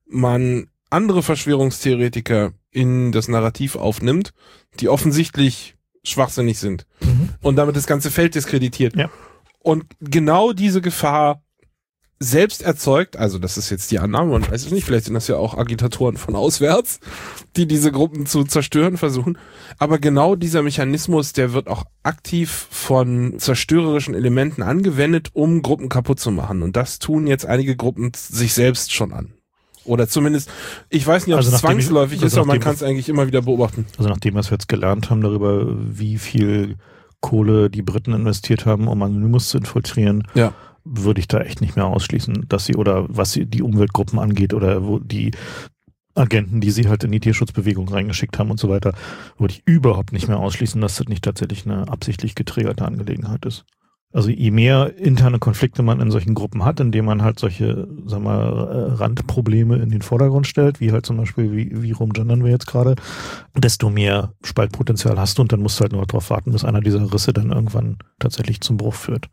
man andere Verschwörungstheoretiker in das Narrativ aufnimmt, die offensichtlich schwachsinnig sind und damit das ganze Feld diskreditiert. Ja. Und genau diese Gefahr selbst erzeugt, also das ist jetzt die Annahme, man weiß es nicht, vielleicht sind das ja auch Agitatoren von auswärts, die diese Gruppen zu zerstören versuchen, aber genau dieser Mechanismus, der wird auch aktiv von zerstörerischen Elementen angewendet, um Gruppen kaputt zu machen, und das tun jetzt einige Gruppen sich selbst schon an. Oder zumindest, ich weiß nicht, ob es zwangsläufig ist, aber man kann es eigentlich immer wieder beobachten. Also nachdem wir jetzt gelernt haben darüber, wie viel Kohle die Briten investiert haben, um Anonymous zu infiltrieren, würde ich da echt nicht mehr ausschließen, dass sie, oder was die Umweltgruppen angeht oder wo die Agenten, die sie halt in die Tierschutzbewegung reingeschickt haben und so weiter, würde ich überhaupt nicht mehr ausschließen, dass das nicht tatsächlich eine absichtlich getriggerte Angelegenheit ist. Also je mehr interne Konflikte man in solchen Gruppen hat, indem man halt solche, sagen wir mal, Randprobleme in den Vordergrund stellt, wie halt zum Beispiel, wie rumgendern wir jetzt gerade, desto mehr Spaltpotenzial hast du, und dann musst du halt nur darauf warten, bis einer dieser Risse dann irgendwann tatsächlich zum Bruch führt.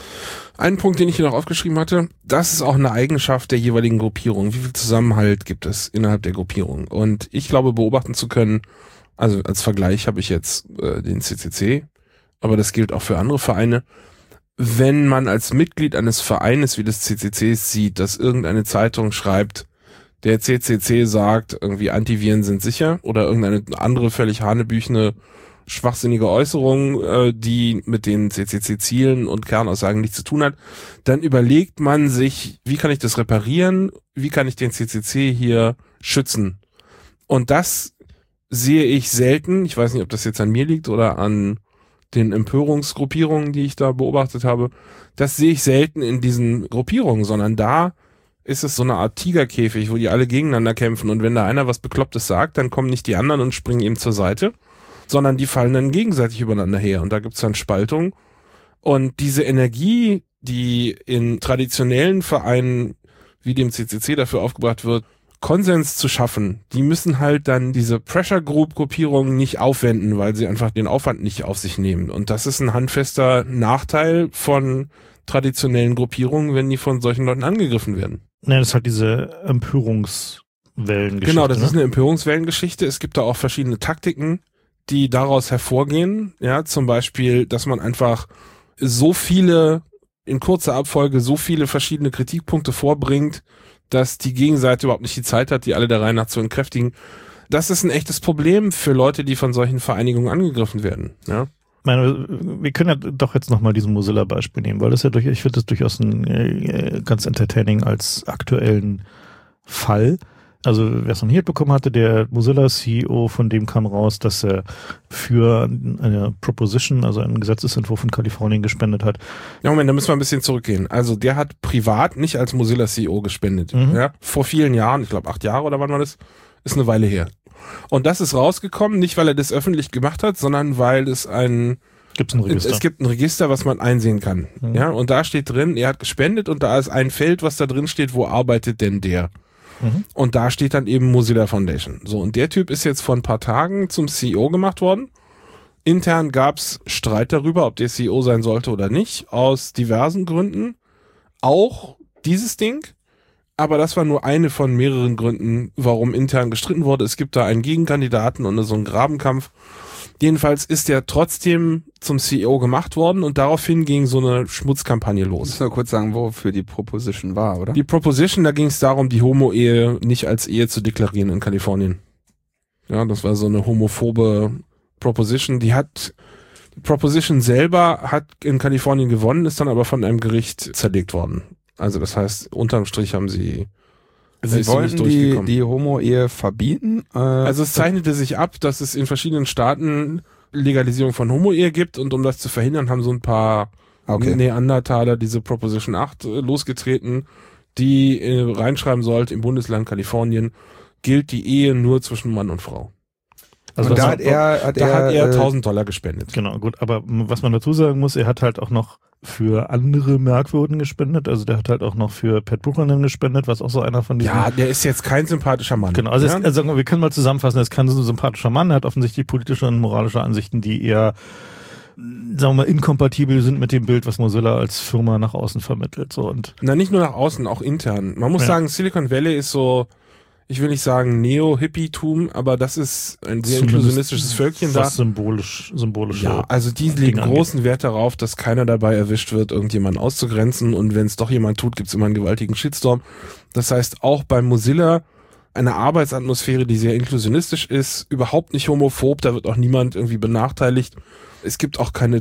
Ein Punkt, den ich hier noch aufgeschrieben hatte, das ist auch eine Eigenschaft der jeweiligen Gruppierung. Wie viel Zusammenhalt gibt es innerhalb der Gruppierung? Und ich glaube, beobachten zu können, also als Vergleich habe ich jetzt den CCC, aber das gilt auch für andere Vereine. Wenn man als Mitglied eines Vereines wie des CCCs sieht, dass irgendeine Zeitung schreibt, der CCC sagt, irgendwie Antiviren sind sicher, oder irgendeine andere völlig hanebüchene, schwachsinnige Äußerung, die mit den CCC-Zielen und Kernaussagen nichts zu tun hat, dann überlegt man sich, wie kann ich das reparieren, wie kann ich den CCC hier schützen? Und das sehe ich selten, ich weiß nicht, ob das jetzt an mir liegt oder an den Empörungsgruppierungen, die ich da beobachtet habe, das sehe ich selten in diesen Gruppierungen, sondern da ist es so eine Art Tigerkäfig, wo die alle gegeneinander kämpfen, und wenn da einer was Beklopptes sagt, dann kommen nicht die anderen und springen ihm zur Seite, sondern die fallen dann gegenseitig übereinander her, und da gibt's dann Spaltung. Und diese Energie, die in traditionellen Vereinen wie dem CCC dafür aufgebracht wird, Konsens zu schaffen. Die müssen halt dann diese Pressure Group Gruppierungen nicht aufwenden, weil sie einfach den Aufwand nicht auf sich nehmen. Und das ist ein handfester Nachteil von traditionellen Gruppierungen, wenn die von solchen Leuten angegriffen werden. Ne, das ist halt diese Empörungswellengeschichte. Genau, das ist eine Empörungswellengeschichte. Es gibt da auch verschiedene Taktiken, die daraus hervorgehen. Ja, zum Beispiel, dass man einfach in kurzer Abfolge so viele verschiedene Kritikpunkte vorbringt, dass die Gegenseite überhaupt nicht die Zeit hat, die alle der Reihe nach zu entkräftigen. Das ist ein echtes Problem für Leute, die von solchen Vereinigungen angegriffen werden. Ja? Ich meine, wir können ja doch jetzt nochmal diesen Mozilla-Beispiel nehmen, weil das ja ich finde das durchaus ganz entertaining als aktuellen Fall. Also wer es noch nicht bekommen hatte, der Mozilla-CEO, von dem kam raus, dass er für eine Proposition, also einen Gesetzesentwurf in Kalifornien gespendet hat. Ja, Moment, da müssen wir ein bisschen zurückgehen. Also der hat privat nicht als Mozilla-CEO gespendet. Ja, vor vielen Jahren, ich glaube 8 Jahre oder wann war das, ist eine Weile her. Und das ist rausgekommen, nicht weil er das öffentlich gemacht hat, sondern weil es gibt ein Register, was man einsehen kann. Ja, und da steht drin, er hat gespendet und da ist ein Feld, was da drin steht, wo arbeitet denn der? Und da steht dann eben Mozilla Foundation. So, und der Typ ist jetzt vor ein paar Tagen zum CEO gemacht worden. Intern gab's Streit darüber, ob der CEO sein sollte oder nicht, aus diversen Gründen. Auch dieses Ding. Aber das war nur eine von mehreren Gründen, warum intern gestritten wurde. Es gibt da einen Gegenkandidaten und so einen Grabenkampf. Jedenfalls ist er trotzdem zum CEO gemacht worden und daraufhin ging so eine Schmutzkampagne los. Ich muss nur kurz sagen, wofür die Proposition war, oder? Die Proposition, da ging es darum, die Homo-Ehe nicht als Ehe zu deklarieren in Kalifornien. Ja, das war so eine homophobe Proposition. Die Proposition selber hat in Kalifornien gewonnen, ist dann aber von einem Gericht zerlegt worden. Also das heißt, unterm Strich haben sie wollten die Homo-Ehe verbieten? Also es zeichnete sich ab, dass es in verschiedenen Staaten Legalisierung von Homo-Ehe gibt und um das zu verhindern, haben so ein paar Neandertaler diese Proposition 8 losgetreten, die reinschreiben sollte, im Bundesland Kalifornien gilt die Ehe nur zwischen Mann und Frau. Also da hat er $1.000 gespendet. Genau, gut, aber was man dazu sagen muss, er hat halt auch noch für andere Merkwürden gespendet, also der hat halt auch noch für Pat Buchanan gespendet, was auch so einer von diesen... Ja, der ist jetzt kein sympathischer Mann. Genau, also, wir können mal zusammenfassen, er ist kein so sympathischer Mann, er hat offensichtlich politische und moralische Ansichten, die eher, sagen wir mal, inkompatibel sind mit dem Bild, was Mozilla als Firma nach außen vermittelt. So, und na, nicht nur nach außen, auch intern. Man muss sagen, Silicon Valley ist so... Ich will nicht sagen Neo-Hippie-Tum, aber das ist ein sehr inklusionistisches Völkchen da. Symbolisch. Ja, also die legen großen Wert darauf, dass keiner dabei erwischt wird, irgendjemanden auszugrenzen und wenn es doch jemand tut, gibt's immer einen gewaltigen Shitstorm. Das heißt, auch bei Mozilla eine Arbeitsatmosphäre, die sehr inklusionistisch ist, überhaupt nicht homophob, da wird auch niemand irgendwie benachteiligt. Es gibt auch keine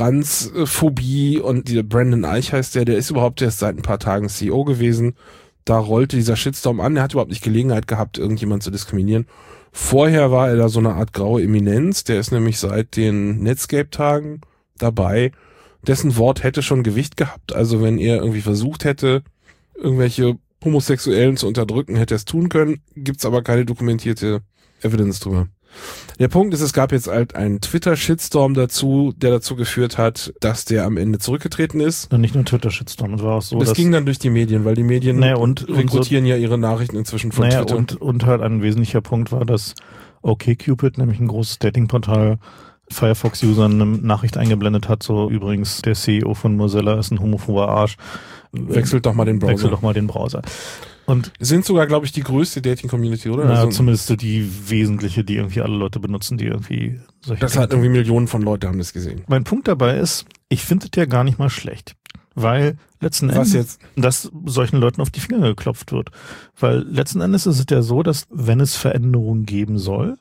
Transphobie und dieser Brandon Eich heißt der ist überhaupt erst seit ein paar Tagen CEO gewesen. Da rollte dieser Shitstorm an, er hat überhaupt nicht Gelegenheit gehabt, irgendjemand zu diskriminieren. Vorher war er da so eine Art graue Eminenz, der ist nämlich seit den Netscape-Tagen dabei. Dessen Wort hätte schon Gewicht gehabt, also wenn er irgendwie versucht hätte, irgendwelche Homosexuellen zu unterdrücken, hätte er es tun können, gibt's aber keine dokumentierte Evidence drüber. Der Punkt ist, es gab jetzt halt einen Twitter-Shitstorm dazu, der dazu geführt hat, dass der am Ende zurückgetreten ist. Und nicht nur Twitter-Shitstorm, es war auch so, das ging dann durch die Medien, weil die Medien rekrutieren ja ihre Nachrichten inzwischen von Twitter. Und halt ein wesentlicher Punkt war, dass OkCupid, nämlich ein großes Datingportal, Firefox-Usern eine Nachricht eingeblendet hat, so übrigens, der CEO von Mozilla ist ein homophober Arsch. Wechselt doch mal den Browser. Und sind sogar, glaube ich, die größte Dating-Community, oder? Ja, also, zumindest die wesentliche, die irgendwie alle Leute benutzen, die irgendwie solche das hat irgendwie Millionen von Leuten haben das gesehen. Mein Punkt dabei ist, ich finde es ja gar nicht mal schlecht. Weil letzten Endes, dass solchen Leuten auf die Finger geklopft wird. Weil letzten Endes ist es ja so, dass wenn es Veränderungen geben soll,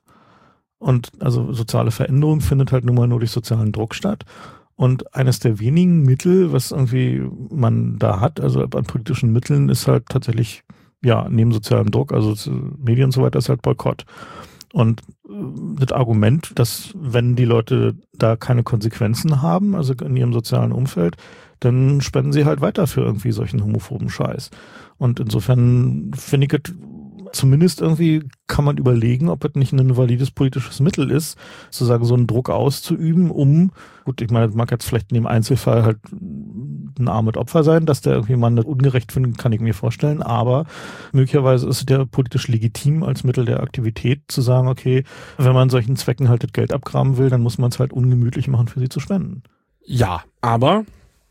und also soziale Veränderung findet halt nun mal nur durch sozialen Druck statt. Und eines der wenigen Mittel, was irgendwie man da hat, also an politischen Mitteln, ist halt tatsächlich, ja, neben sozialem Druck, also Medien und so weiter, ist halt Boykott. Und das Argument, dass wenn die Leute da keine Konsequenzen haben, also in ihrem sozialen Umfeld, dann spenden sie halt weiter für irgendwie solchen homophoben Scheiß. Und insofern finde ich es zumindest irgendwie kann man überlegen, ob es nicht ein valides politisches Mittel ist, sozusagen so einen Druck auszuüben, gut, ich meine, das mag jetzt vielleicht in dem Einzelfall halt ein armes Opfer sein, dass der irgendwie man das ungerecht findet, kann ich mir vorstellen, aber möglicherweise ist es ja politisch legitim als Mittel der Aktivität zu sagen, okay, wenn man solchen Zwecken halt das Geld abgraben will, dann muss man es halt ungemütlich machen, für sie zu spenden. Ja, aber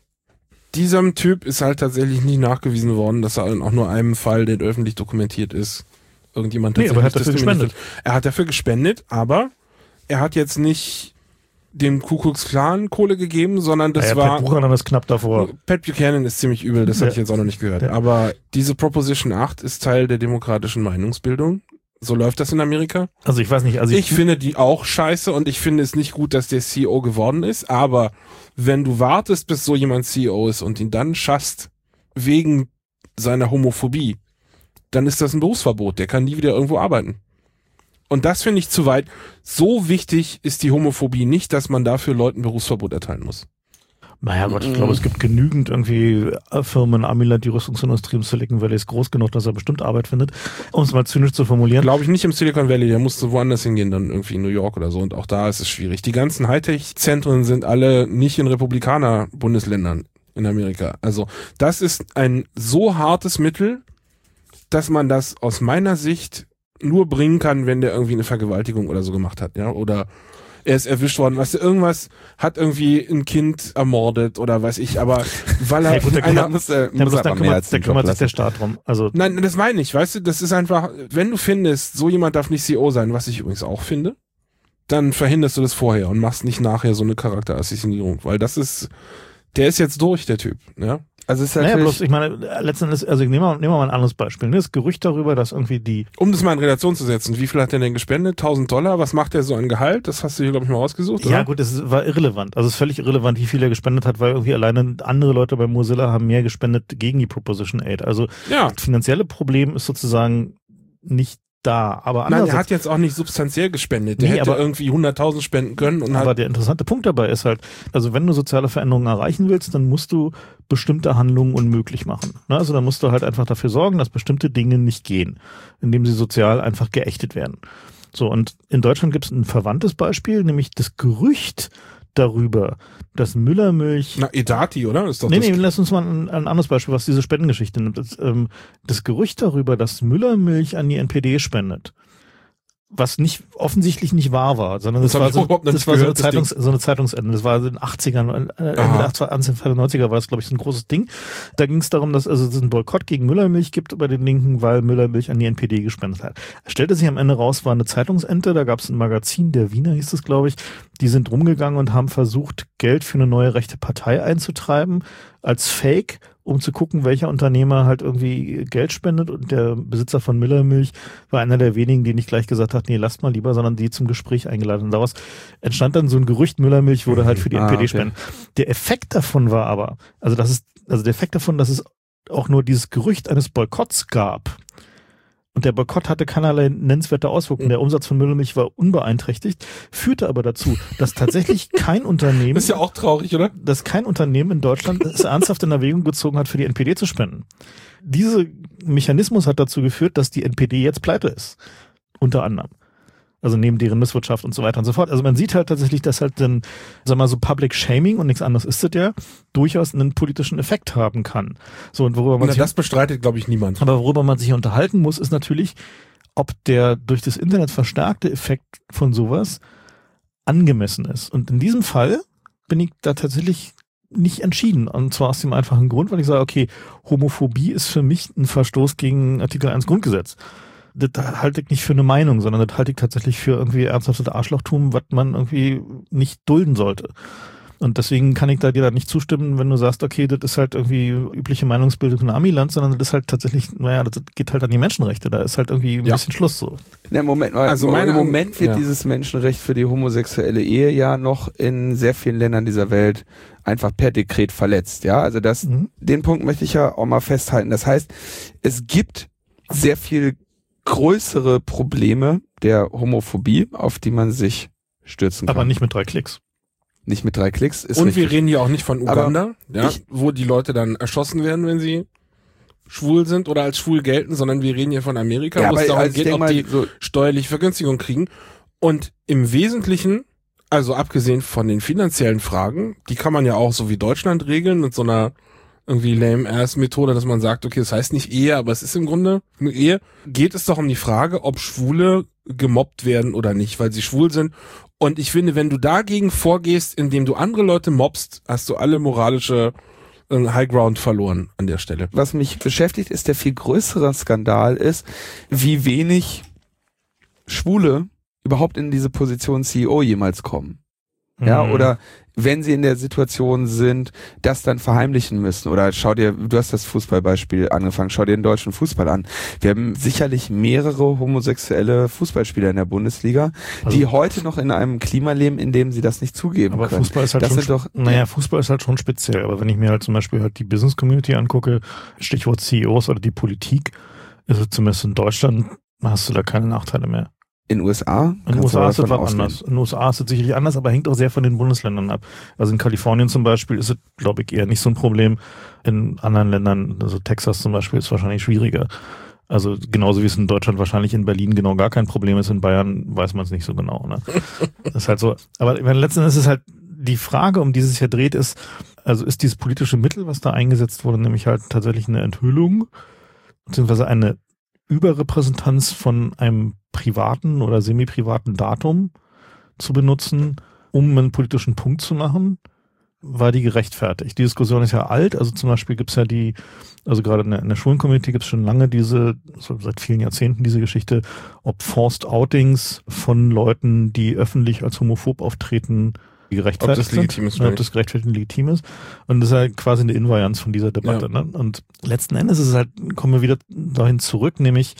diesem Typ ist halt tatsächlich nie nachgewiesen worden, dass er in auch nur einem Fall, der öffentlich dokumentiert ist, irgendjemand tatsächlich aber er hat dafür gespendet. Er hat dafür gespendet, aber er hat jetzt nicht dem Ku Klux Klan Kohle gegeben, sondern das war... Pat Buchanan ist knapp davor. Pat Buchanan ist ziemlich übel, das hatte ich jetzt auch noch nicht gehört. Aber diese Proposition 8 ist Teil der demokratischen Meinungsbildung. So läuft das in Amerika. Also ich weiß nicht. Ich finde die auch scheiße und ich finde es nicht gut, dass der CEO geworden ist, aber wenn du wartest, bis so jemand CEO ist und ihn dann schaffst, wegen seiner Homophobie, dann ist das ein Berufsverbot. Der kann nie wieder irgendwo arbeiten. Und das finde ich zu weit. So wichtig ist die Homophobie nicht, dass man dafür Leuten Berufsverbot erteilen muss. Naja Gott, ich glaube, es gibt genügend irgendwie Firmen in Amiland, die Rüstungsindustrie im Silicon Valley ist groß genug, dass er bestimmt Arbeit findet. Um es mal zynisch zu formulieren. Glaube ich nicht im Silicon Valley, der musste woanders hingehen, dann irgendwie in New York oder so. Und auch da ist es schwierig. Die ganzen Hightech-Zentren sind alle nicht in Republikaner-Bundesländern in Amerika. Also das ist ein so hartes Mittel, dass man das aus meiner Sicht nur bringen kann, wenn der irgendwie eine Vergewaltigung oder so gemacht hat, ja, oder er ist erwischt worden, weißt du, irgendwas hat irgendwie ein Kind ermordet oder weiß ich, aber weil er hey, gut, da kümmert sich der Staat drum. Also nein, das meine ich, weißt du, das ist einfach, wenn du findest, so jemand darf nicht CEO sein, was ich übrigens auch finde, dann verhinderst du das vorher und machst nicht nachher so eine Charakterassassinierung, weil der ist jetzt durch, der Typ, ja. Also es ist naja, bloß, ich meine, letztendlich, also nehmen wir mal ein anderes Beispiel. Ne? Das Gerücht darüber, dass irgendwie Um das mal in Relation zu setzen, wie viel hat der denn gespendet? $1.000? Was macht der so an Gehalt? Das hast du hier, glaube ich, mal rausgesucht, oder? Ja gut, das war irrelevant. Also es ist völlig irrelevant, wie viel er gespendet hat, weil irgendwie alleine andere Leute bei Mozilla haben mehr gespendet gegen die Proposition 8. Also das finanzielle Problem ist sozusagen nicht da, aber nein, er hat jetzt auch nicht substanziell gespendet. Der hätte irgendwie 100.000 spenden können. Und aber der interessante Punkt dabei ist halt, also wenn du soziale Veränderungen erreichen willst, dann musst du bestimmte Handlungen unmöglich machen. Also dann musst du halt einfach dafür sorgen, dass bestimmte Dinge nicht gehen, indem sie sozial einfach geächtet werden. So, und in Deutschland gibt es ein verwandtes Beispiel, nämlich das Gerücht darüber, dass Müllermilch... Na, Edati, oder? Ist doch nee, lass uns mal ein anderes Beispiel, was diese Spendengeschichte nimmt. Das Gerücht darüber, dass Müllermilch an die NPD spendet, was offensichtlich nicht wahr war, sondern das war so eine Zeitungsende. Das war in den 80ern, Ende der 80er, Anfang der 90er war das, glaube ich, so ein großes Ding. Da ging es darum, dass es einen Boykott gegen Müllermilch gibt bei den Linken, weil Müllermilch an die NPD gespendet hat. Es stellte sich am Ende raus, war eine Zeitungsente, da gab es ein Magazin, der Wiener hieß es, glaube ich, die sind rumgegangen und haben versucht, Geld für eine neue rechte Partei einzutreiben, als Fake, um zu gucken, welcher Unternehmer halt irgendwie Geld spendet, und der Besitzer von Müllermilch war einer der wenigen, die nicht gleich gesagt hat, nee, lasst mal lieber, sondern die zum Gespräch eingeladen. Und daraus entstand dann so ein Gerücht, Müllermilch würde halt für die NPD spenden. Der Effekt davon war aber, dass es auch nur dieses Gerücht eines Boykotts gab. Und der Boykott hatte keinerlei nennenswerte Auswirkungen. Der Umsatz von Müllermilch war unbeeinträchtigt, führte aber dazu, dass tatsächlich kein Unternehmen... Das ist ja auch traurig, oder? Dass kein Unternehmen in Deutschland es ernsthaft in Erwägung gezogen hat, für die NPD zu spenden. Dieser Mechanismus hat dazu geführt, dass die NPD jetzt pleite ist. Unter anderem. Also neben deren Misswirtschaft und so weiter und so fort. Also man sieht halt tatsächlich, dass halt dann, sag mal so Public Shaming und nichts anderes ist es ja, durchaus einen politischen Effekt haben kann. So, und worüber man das bestreitet, glaube ich, niemand. Aber worüber man sich unterhalten muss, ist natürlich, ob der durch das Internet verstärkte Effekt von sowas angemessen ist. Und in diesem Fall bin ich da tatsächlich nicht entschieden. Und zwar aus dem einfachen Grund, weil ich sage, okay, Homophobie ist für mich ein Verstoß gegen Artikel 1 Grundgesetz. Das halte ich nicht für eine Meinung, sondern das halte ich tatsächlich für irgendwie ernsthaftes Arschlochtum, was man irgendwie nicht dulden sollte. Und deswegen kann ich dir da nicht zustimmen, wenn du sagst, okay, das ist halt irgendwie übliche Meinungsbildung in Amiland, sondern das ist halt tatsächlich, das geht halt an die Menschenrechte. Da ist halt irgendwie ein bisschen Schluss so. Na, im Moment wird dieses Menschenrecht für die homosexuelle Ehe ja noch in sehr vielen Ländern dieser Welt einfach per Dekret verletzt. Ja, also den Punkt möchte ich ja auch mal festhalten. Das heißt, es gibt sehr viel größere Probleme der Homophobie, auf die man sich stürzen kann. Aber nicht mit 3 Klicks. Nicht mit 3 Klicks, ist und richtig. wir reden hier auch nicht von Uganda, wo die Leute dann erschossen werden, wenn sie schwul sind oder als schwul gelten, sondern wir reden hier von Amerika, Ja, wo es aber darum also ich geht, denk ob mal, die so- steuerliche Vergünstigung kriegen. Und im Wesentlichen, also abgesehen von den finanziellen Fragen, die kann man ja auch so wie Deutschland regeln mit so einer irgendwie lame-ass-Methode, dass man sagt, okay, das heißt nicht Ehe, aber es ist im Grunde eine Ehe, geht es doch um die Frage, ob Schwule gemobbt werden oder nicht, weil sie schwul sind. Und ich finde, wenn du dagegen vorgehst, indem du andere Leute mobbst, hast du alle moralische High Ground verloren an der Stelle. Was mich beschäftigt, ist der viel größere Skandal ist, wie wenig Schwule überhaupt in diese Position CEO jemals kommen. Ja, oder wenn sie in der Situation sind, das dann verheimlichen müssen. Oder du hast das Fußballbeispiel angefangen, schau dir den deutschen Fußball an. Wir haben sicherlich mehrere homosexuelle Fußballspieler in der Bundesliga, die heute noch in einem Klima leben, in dem sie das nicht zugeben aber können. Fußball ist halt Das schon, sind doch, Fußball ist halt schon speziell. Aber wenn ich mir halt zum Beispiel halt die Business Community angucke, Stichwort CEOs oder die Politik, ist es zumindest in Deutschland, hast du da keine Nachteile mehr. in den USA? In den USA ist es was anders. In den USA ist es sicherlich anders, aber hängt auch sehr von den Bundesländern ab. Also in Kalifornien zum Beispiel ist es, glaube ich, eher nicht so ein Problem. In anderen Ländern, also Texas zum Beispiel, ist es wahrscheinlich schwieriger. Also genauso wie es in Deutschland wahrscheinlich in Berlin genau gar kein Problem ist, in Bayern weiß man es nicht so genau. Ne? Das ist halt so. Aber letzten Endes ist halt die Frage, um die es sich ja dreht, ist, also ist dieses politische Mittel, was da eingesetzt wurde, nämlich halt tatsächlich eine Enthüllung, beziehungsweise eine Überrepräsentanz von einem privaten oder semi-privaten Datum zu benutzen, um einen politischen Punkt zu machen, war die gerechtfertigt. Die Diskussion ist ja alt, also zum Beispiel gibt's ja also gerade in der Schwulen-Community gibt's schon lange seit vielen Jahrzehnten diese Geschichte, ob Forced Outings von Leuten, die öffentlich als homophob auftreten, gerechtfertigt ob das legitim ist, ob das gerechtfertigt und legitim ist. Und das ist halt quasi eine Invarianz von dieser Debatte. Ja. Ne? Und letzten Endes ist es halt, kommen wir wieder dahin zurück, nämlich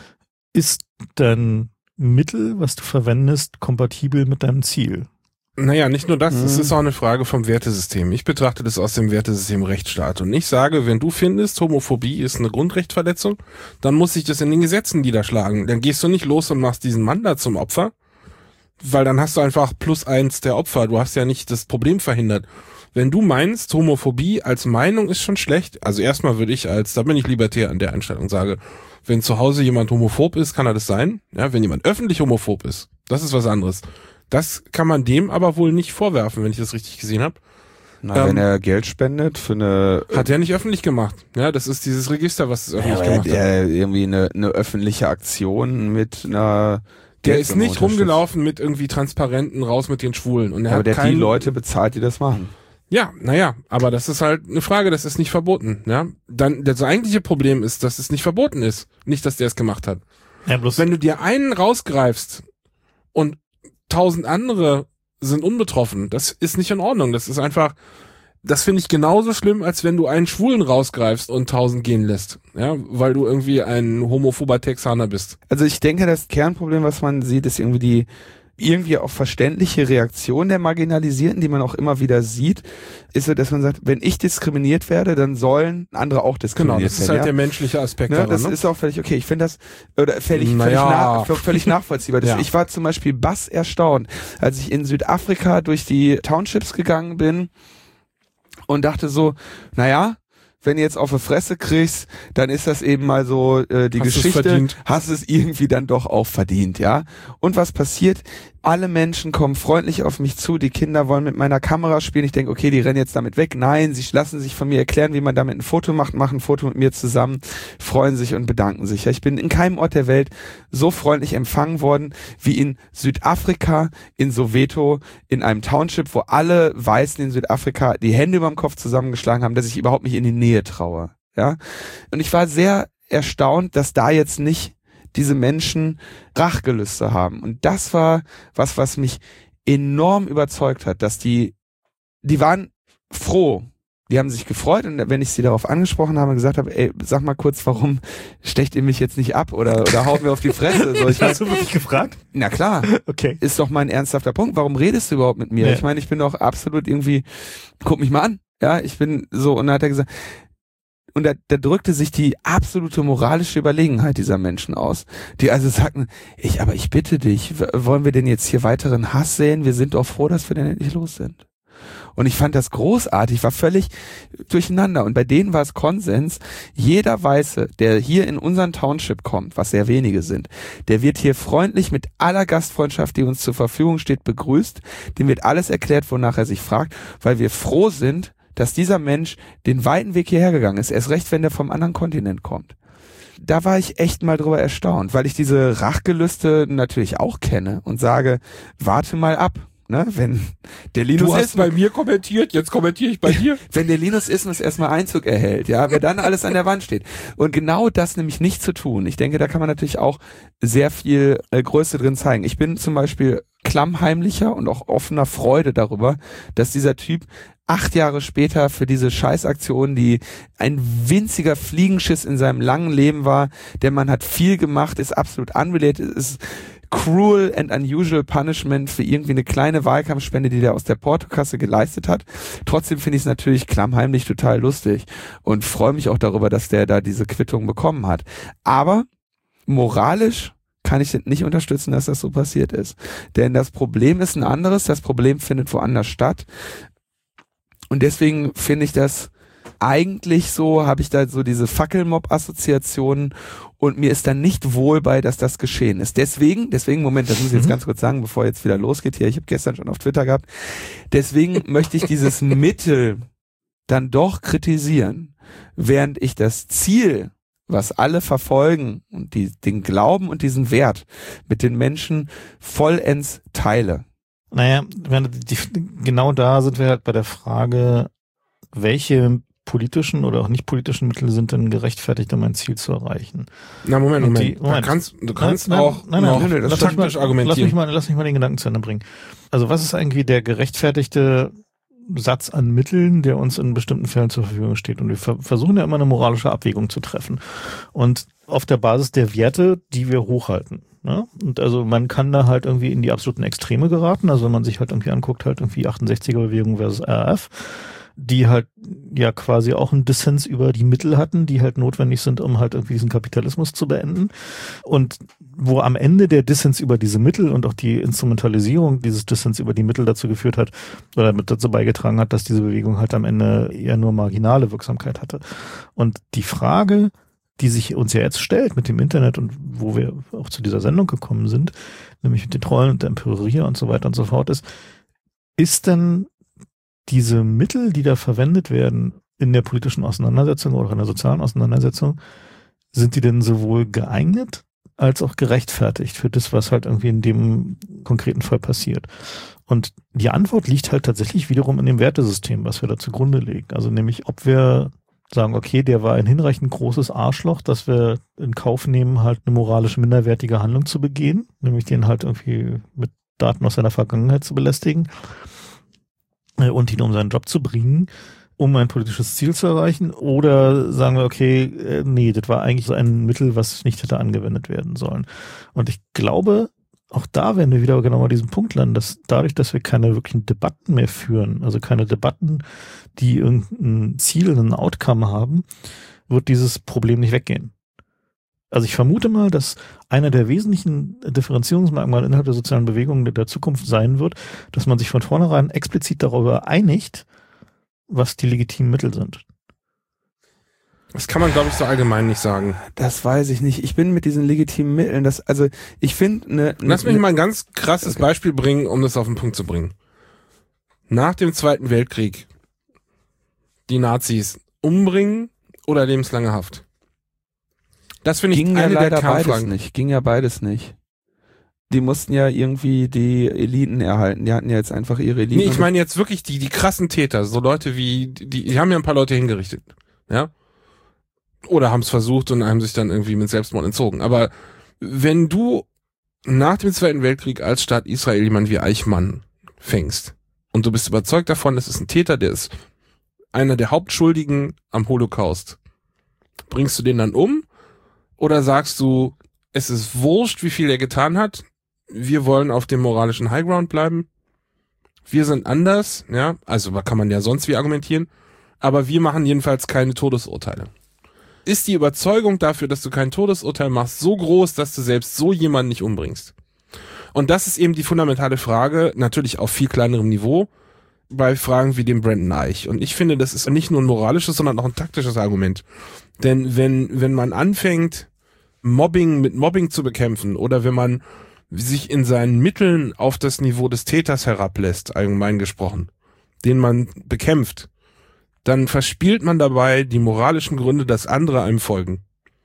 ist dein Mittel, was du verwendest, kompatibel mit deinem Ziel? Naja, nicht nur das, es ist auch eine Frage vom Wertesystem. Ich betrachte das aus dem Wertesystem Rechtsstaat und ich sage, wenn du findest, Homophobie ist eine Grundrechtsverletzung, dann muss sich das in den Gesetzen niederschlagen. Dann gehst du nicht los und machst diesen Mann da zum Opfer, weil dann hast du einfach +1 der Opfer. Du hast ja nicht das Problem verhindert. Wenn du meinst, Homophobie als Meinung ist schon schlecht, also erstmal würde ich da bin ich libertär an der Einstellung, sage, wenn zu Hause jemand homophob ist, kann er das sein. Ja, wenn jemand öffentlich homophob ist, das ist was anderes. Das kann man dem aber wohl nicht vorwerfen, wenn ich das richtig gesehen habe. wenn er Geld spendet für eine... Hat er nicht öffentlich gemacht. Ja, das ist dieses Register, was es öffentlich gemacht hat. Irgendwie eine öffentliche Aktion mit einer... Der ist nicht rumgelaufen mit irgendwie Transparenten raus mit den Schwulen. Und aber der hat die Leute bezahlt, die das machen. Ja, naja, aber das ist halt eine Frage, das ist nicht verboten. Ja, dann das eigentliche Problem ist, dass es nicht verboten ist. Nicht, dass der es gemacht hat. Ja, bloß wenn du dir einen rausgreifst und 1000 andere sind unbetroffen, das ist nicht in Ordnung. Das ist einfach, das finde ich genauso schlimm, als wenn du einen Schwulen rausgreifst und 1000 gehen lässt. Ja, weil du irgendwie ein homophober Texaner bist. Also ich denke, das Kernproblem, was man sieht, ist irgendwie irgendwie auch verständliche Reaktion der Marginalisierten, die man auch immer wieder sieht, ist so, dass man sagt, wenn ich diskriminiert werde, dann sollen andere auch diskriminiert werden. Genau, das ist halt der menschliche Aspekt daran. Das ist auch völlig okay. Ich finde das völlig nachvollziehbar. Ja. Ich war zum Beispiel erstaunt, als ich in Südafrika durch die Townships gegangen bin und dachte so, naja, wenn du jetzt auf die Fresse kriegst, dann ist das eben mal so die Geschichte, hast es irgendwie dann doch auch verdient, ja. Und was passiert? Alle Menschen kommen freundlich auf mich zu, die Kinder wollen mit meiner Kamera spielen, ich denke, okay, die rennen jetzt damit weg. Nein, sie lassen sich von mir erklären, wie man damit ein Foto macht, machen ein Foto mit mir zusammen, freuen sich und bedanken sich. Ja, ich bin in keinem Ort der Welt so freundlich empfangen worden, wie in Südafrika, in Soweto, in einem Township, wo alle Weißen in Südafrika die Hände überm Kopf zusammengeschlagen haben, dass ich überhaupt nicht in die Nähe traue. Ja, und ich war sehr erstaunt, dass da jetzt nicht diese Menschen Rachgelüste haben. Und das war was mich enorm überzeugt hat, dass die waren froh. Die haben sich gefreut und wenn ich sie darauf angesprochen habe, gesagt habe, ey, sag mal kurz, warum stecht ihr mich jetzt nicht ab oder haut mir auf die Fresse? So, hast du wirklich gefragt? Na klar. Okay. Ist doch mein ernsthafter Punkt. Warum redest du überhaupt mit mir? Ja. Ich meine, ich bin doch absolut irgendwie, guck mich mal an. Ja, ich bin so, und dann hat er gesagt, und da drückte sich die absolute moralische Überlegenheit dieser Menschen aus, die also sagten, aber ich bitte dich, wollen wir denn jetzt hier weiteren Hass sehen? Wir sind doch froh, dass wir denn endlich los sind. Und ich fand das großartig, war völlig durcheinander. Und bei denen war es Konsens, jeder Weiße, der hier in unseren Township kommt, was sehr wenige sind, der wird hier freundlich mit aller Gastfreundschaft, die uns zur Verfügung steht, begrüßt. Dem wird alles erklärt, wonach er sich fragt, weil wir froh sind, dass dieser Mensch den weiten Weg hierher gegangen ist. Erst recht, wenn der vom anderen Kontinent kommt. Da war ich echt mal drüber erstaunt, weil ich diese Rachgelüste natürlich auch kenne und sage, warte mal ab. Ne, wenn der Linus du hast bei mir kommentiert, jetzt kommentiere ich bei dir. Wenn der Linus-Ismus erstmal Einzug erhält, ja, wer dann alles an der Wand steht. Und genau das nämlich nicht zu tun. Ich denke, da kann man natürlich auch sehr viel Größe drin zeigen. Ich bin zum Beispiel klammheimlicher und auch offener Freude darüber, dass dieser Typ 8 Jahre später für diese Scheißaktion, die ein winziger Fliegenschiss in seinem langen Leben war, der Mann hat viel gemacht, ist absolut unrelated, ist cruel and unusual punishment für irgendwie eine kleine Wahlkampfspende, die der aus der Portokasse geleistet hat. Trotzdem finde ich es natürlich klammheimlich total lustig und freue mich auch darüber, dass der da diese Quittung bekommen hat. Aber moralisch kann ich nicht unterstützen, dass das so passiert ist. Denn das Problem ist ein anderes, das Problem findet woanders statt. Und deswegen finde ich das eigentlich so, habe ich da so diese Fackelmob-Assoziationen und mir ist dann nicht wohl bei, dass das geschehen ist. Deswegen, Moment, das muss ich jetzt ganz kurz sagen, bevor jetzt wieder losgeht hier, ich habe gestern schon auf Twitter gehabt, deswegen möchte ich dieses Mittel dann doch kritisieren, während ich das Ziel, was alle verfolgen und den Glauben und diesen Wert mit den Menschen vollends teile. Naja, genau da sind wir halt bei der Frage, welche politischen oder auch nicht politischen Mittel sind denn gerechtfertigt, um ein Ziel zu erreichen? Na, Moment. Du kannst auch taktisch argumentieren. Lass mich mal den Gedanken zu Ende bringen. Also was ist eigentlich der gerechtfertigte Satz an Mitteln, der uns in bestimmten Fällen zur Verfügung steht? Und wir versuchen ja immer eine moralische Abwägung zu treffen. Und auf der Basis der Werte, die wir hochhalten. Ne? Und also man kann da halt irgendwie in die absoluten Extreme geraten. Also wenn man sich halt irgendwie anguckt, halt irgendwie 68er-Bewegung versus RAF, die halt ja quasi auch einen Dissens über die Mittel hatten, die halt notwendig sind, um halt irgendwie diesen Kapitalismus zu beenden. Und wo am Ende der Dissens über diese Mittel und auch die Instrumentalisierung dieses Dissens über die Mittel dazu geführt hat oder damit dazu beigetragen hat, dass diese Bewegung halt am Ende eher nur marginale Wirksamkeit hatte. Und die Frage, die sich uns ja jetzt stellt mit dem Internet und wo wir auch zu dieser Sendung gekommen sind, nämlich mit den Trollen und der Empörerier und so weiter und so fort ist denn diese Mittel, die da verwendet werden in der politischen Auseinandersetzung oder in der sozialen Auseinandersetzung, sind die denn sowohl geeignet als auch gerechtfertigt für das, was halt irgendwie in dem konkreten Fall passiert? Und die Antwort liegt halt tatsächlich wiederum in dem Wertesystem, was wir da zugrunde legen. Also nämlich, ob wir sagen, okay, der war ein hinreichend großes Arschloch, dass wir in Kauf nehmen, halt eine moralisch minderwertige Handlung zu begehen, nämlich den halt irgendwie mit Daten aus seiner Vergangenheit zu belästigen und ihn um seinen Job zu bringen, um ein politisches Ziel zu erreichen, oder sagen wir, okay, nee, das war eigentlich so ein Mittel, was nicht hätte angewendet werden sollen. Und ich glaube, auch da werden wir wieder genau an diesem Punkt landen, dass dadurch, dass wir keine wirklichen Debatten mehr führen, also keine Debatten, die irgendein Ziel, einen Outcome haben, wird dieses Problem nicht weggehen. Also ich vermute mal, dass einer der wesentlichen Differenzierungsmerkmale innerhalb der sozialen Bewegungen der Zukunft sein wird, dass man sich von vornherein explizit darüber einigt, was die legitimen Mittel sind. Das kann man, glaube ich, so allgemein nicht sagen. Das weiß ich nicht. Ich bin mit diesen legitimen Mitteln, ich finde Lass mich mal ein ganz krasses Beispiel bringen, um das auf den Punkt zu bringen. Nach dem Zweiten Weltkrieg die Nazis umbringen oder lebenslange Haft? Das finde ich eine der Kernfragen. Ging ja beides nicht. Die mussten ja irgendwie die Eliten erhalten. Die hatten ja jetzt einfach ihre Eliten. Nee, ich meine jetzt wirklich die krassen Täter. So Leute wie, die haben ja ein paar Leute hingerichtet. Ja? Oder haben es versucht und haben sich dann irgendwie mit Selbstmord entzogen. Aber wenn du nach dem Zweiten Weltkrieg als Staat Israel jemanden wie Eichmann fängst und du bist überzeugt davon, es ist ein Täter, der ist einer der Hauptschuldigen am Holocaust, bringst du den dann um? Oder sagst du, es ist wurscht, wie viel er getan hat, wir wollen auf dem moralischen Highground bleiben, wir sind anders, ja, also kann man ja sonst wie argumentieren, aber wir machen jedenfalls keine Todesurteile. Ist die Überzeugung dafür, dass du kein Todesurteil machst, so groß, dass du selbst so jemanden nicht umbringst? Und das ist eben die fundamentale Frage, natürlich auf viel kleinerem Niveau. bei Fragen wie dem Brandon Eich. Und ich finde, das ist nicht nur ein moralisches, sondern auch ein taktisches Argument. Denn wenn man anfängt, Mobbing mit Mobbing zu bekämpfen oder wenn man sich in seinen Mitteln auf das Niveau des Täters herablässt, allgemein gesprochen, den man bekämpft, dann verspielt man dabei die moralischen Gründe, dass andere einem folgen.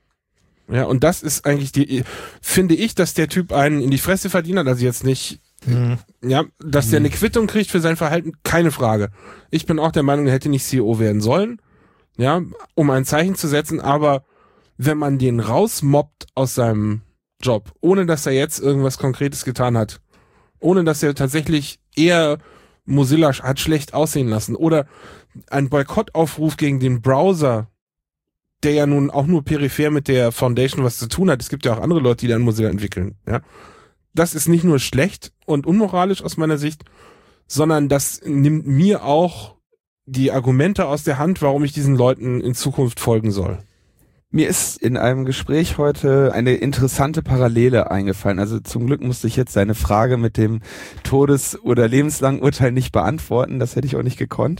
Ja, und das ist eigentlich finde ich, dass der Typ einen in die Fresse verdient hat, also jetzt nicht, ja, dass der eine Quittung kriegt für sein Verhalten, keine Frage. Ich bin auch der Meinung, er hätte nicht CEO werden sollen, ja, um ein Zeichen zu setzen, aber wenn man den rausmobbt aus seinem Job, ohne dass er jetzt irgendwas Konkretes getan hat, ohne dass er tatsächlich eher Mozilla hat schlecht aussehen lassen oder ein Boykottaufruf gegen den Browser, der ja nun auch nur peripher mit der Foundation was zu tun hat. Es gibt ja auch andere Leute, die dann Mozilla entwickeln. Ja, das ist nicht nur schlecht und unmoralisch aus meiner Sicht, sondern das nimmt mir auch die Argumente aus der Hand, warum ich diesen Leuten in Zukunft folgen soll. Mir ist in einem Gespräch heute eine interessante Parallele eingefallen. Also zum Glück musste ich jetzt seine Frage mit dem Todes- oder lebenslangen Urteil nicht beantworten. Das hätte ich auch nicht gekonnt.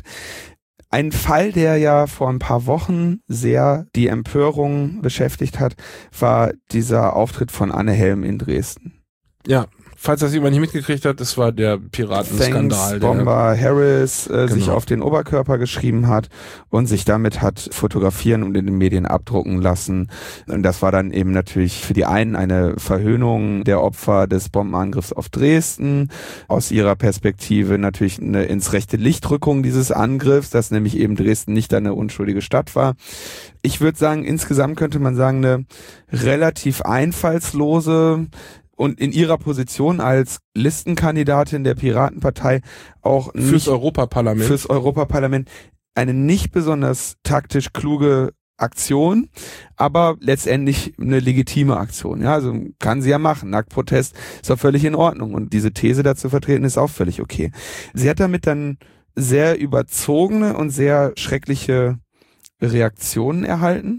Ein Fall, der ja vor ein paar Wochen sehr die Empörung beschäftigt hat, war dieser Auftritt von Anne Helm in Dresden. Ja, falls das jemand nicht mitgekriegt hat, das war der Piratenskandal. Bomber Harris sich auf den Oberkörper geschrieben hat und sich damit hat fotografieren und in den Medien abdrucken lassen. Und das war dann eben natürlich für die einen eine Verhöhnung der Opfer des Bombenangriffs auf Dresden. Aus ihrer Perspektive natürlich eine ins rechte Lichtrückung dieses Angriffs, dass nämlich eben Dresden nicht eine unschuldige Stadt war. Ich würde sagen, insgesamt könnte man sagen, eine relativ einfallslose und in ihrer Position als Listenkandidatin der Piratenpartei auch fürs Europaparlament eine nicht besonders taktisch kluge Aktion, aber letztendlich eine legitime Aktion. Ja, also kann sie ja machen. Nacktprotest ist auch völlig in Ordnung und diese These dazu vertreten ist auch völlig okay. Sie hat damit dann sehr überzogene und sehr schreckliche Reaktionen erhalten,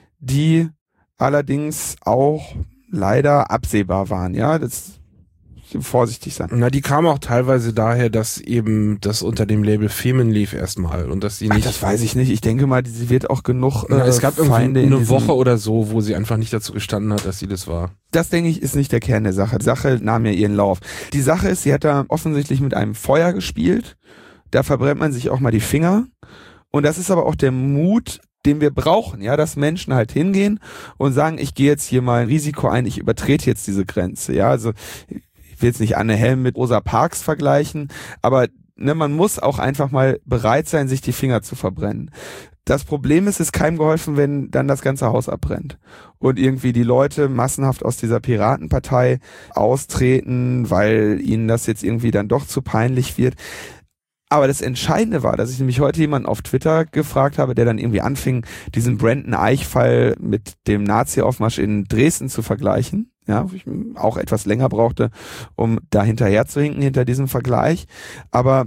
die allerdings auch leider absehbar waren, ja, das vorsichtig sein. Na, die kam auch teilweise daher, dass eben das unter dem Label Femen lief erstmal und dass sie nicht. Das weiß ich nicht. Ich denke mal, sie wird auch genug es gab irgendwie eine Woche oder so, wo sie einfach nicht dazu gestanden hat, dass sie das war. Das, denke ich, ist nicht der Kern der Sache. Die Sache nahm ja ihren Lauf. Die Sache ist, sie hat da offensichtlich mit einem Feuer gespielt. Da verbrennt man sich auch mal die Finger. Und das ist aber auch der Mut, den wir brauchen, ja, dass Menschen halt hingehen und sagen, ich gehe jetzt hier mal ein Risiko ein, ich übertrete jetzt diese Grenze, ja, also ich will jetzt nicht Anne Helm mit Rosa Parks vergleichen, aber ne, man muss auch einfach mal bereit sein, sich die Finger zu verbrennen. Das Problem ist, es ist keinem geholfen, wenn dann das ganze Haus abbrennt und irgendwie die Leute massenhaft aus dieser Piratenpartei austreten, weil ihnen das jetzt irgendwie dann doch zu peinlich wird. Aber das Entscheidende war, dass ich nämlich heute jemanden auf Twitter gefragt habe, der dann irgendwie anfing, diesen Brandon Eich-Fall mit dem Nazi-Aufmarsch in Dresden zu vergleichen. Ja, wo ich auch etwas länger brauchte, um da hinterher zu hinken hinter diesem Vergleich. Aber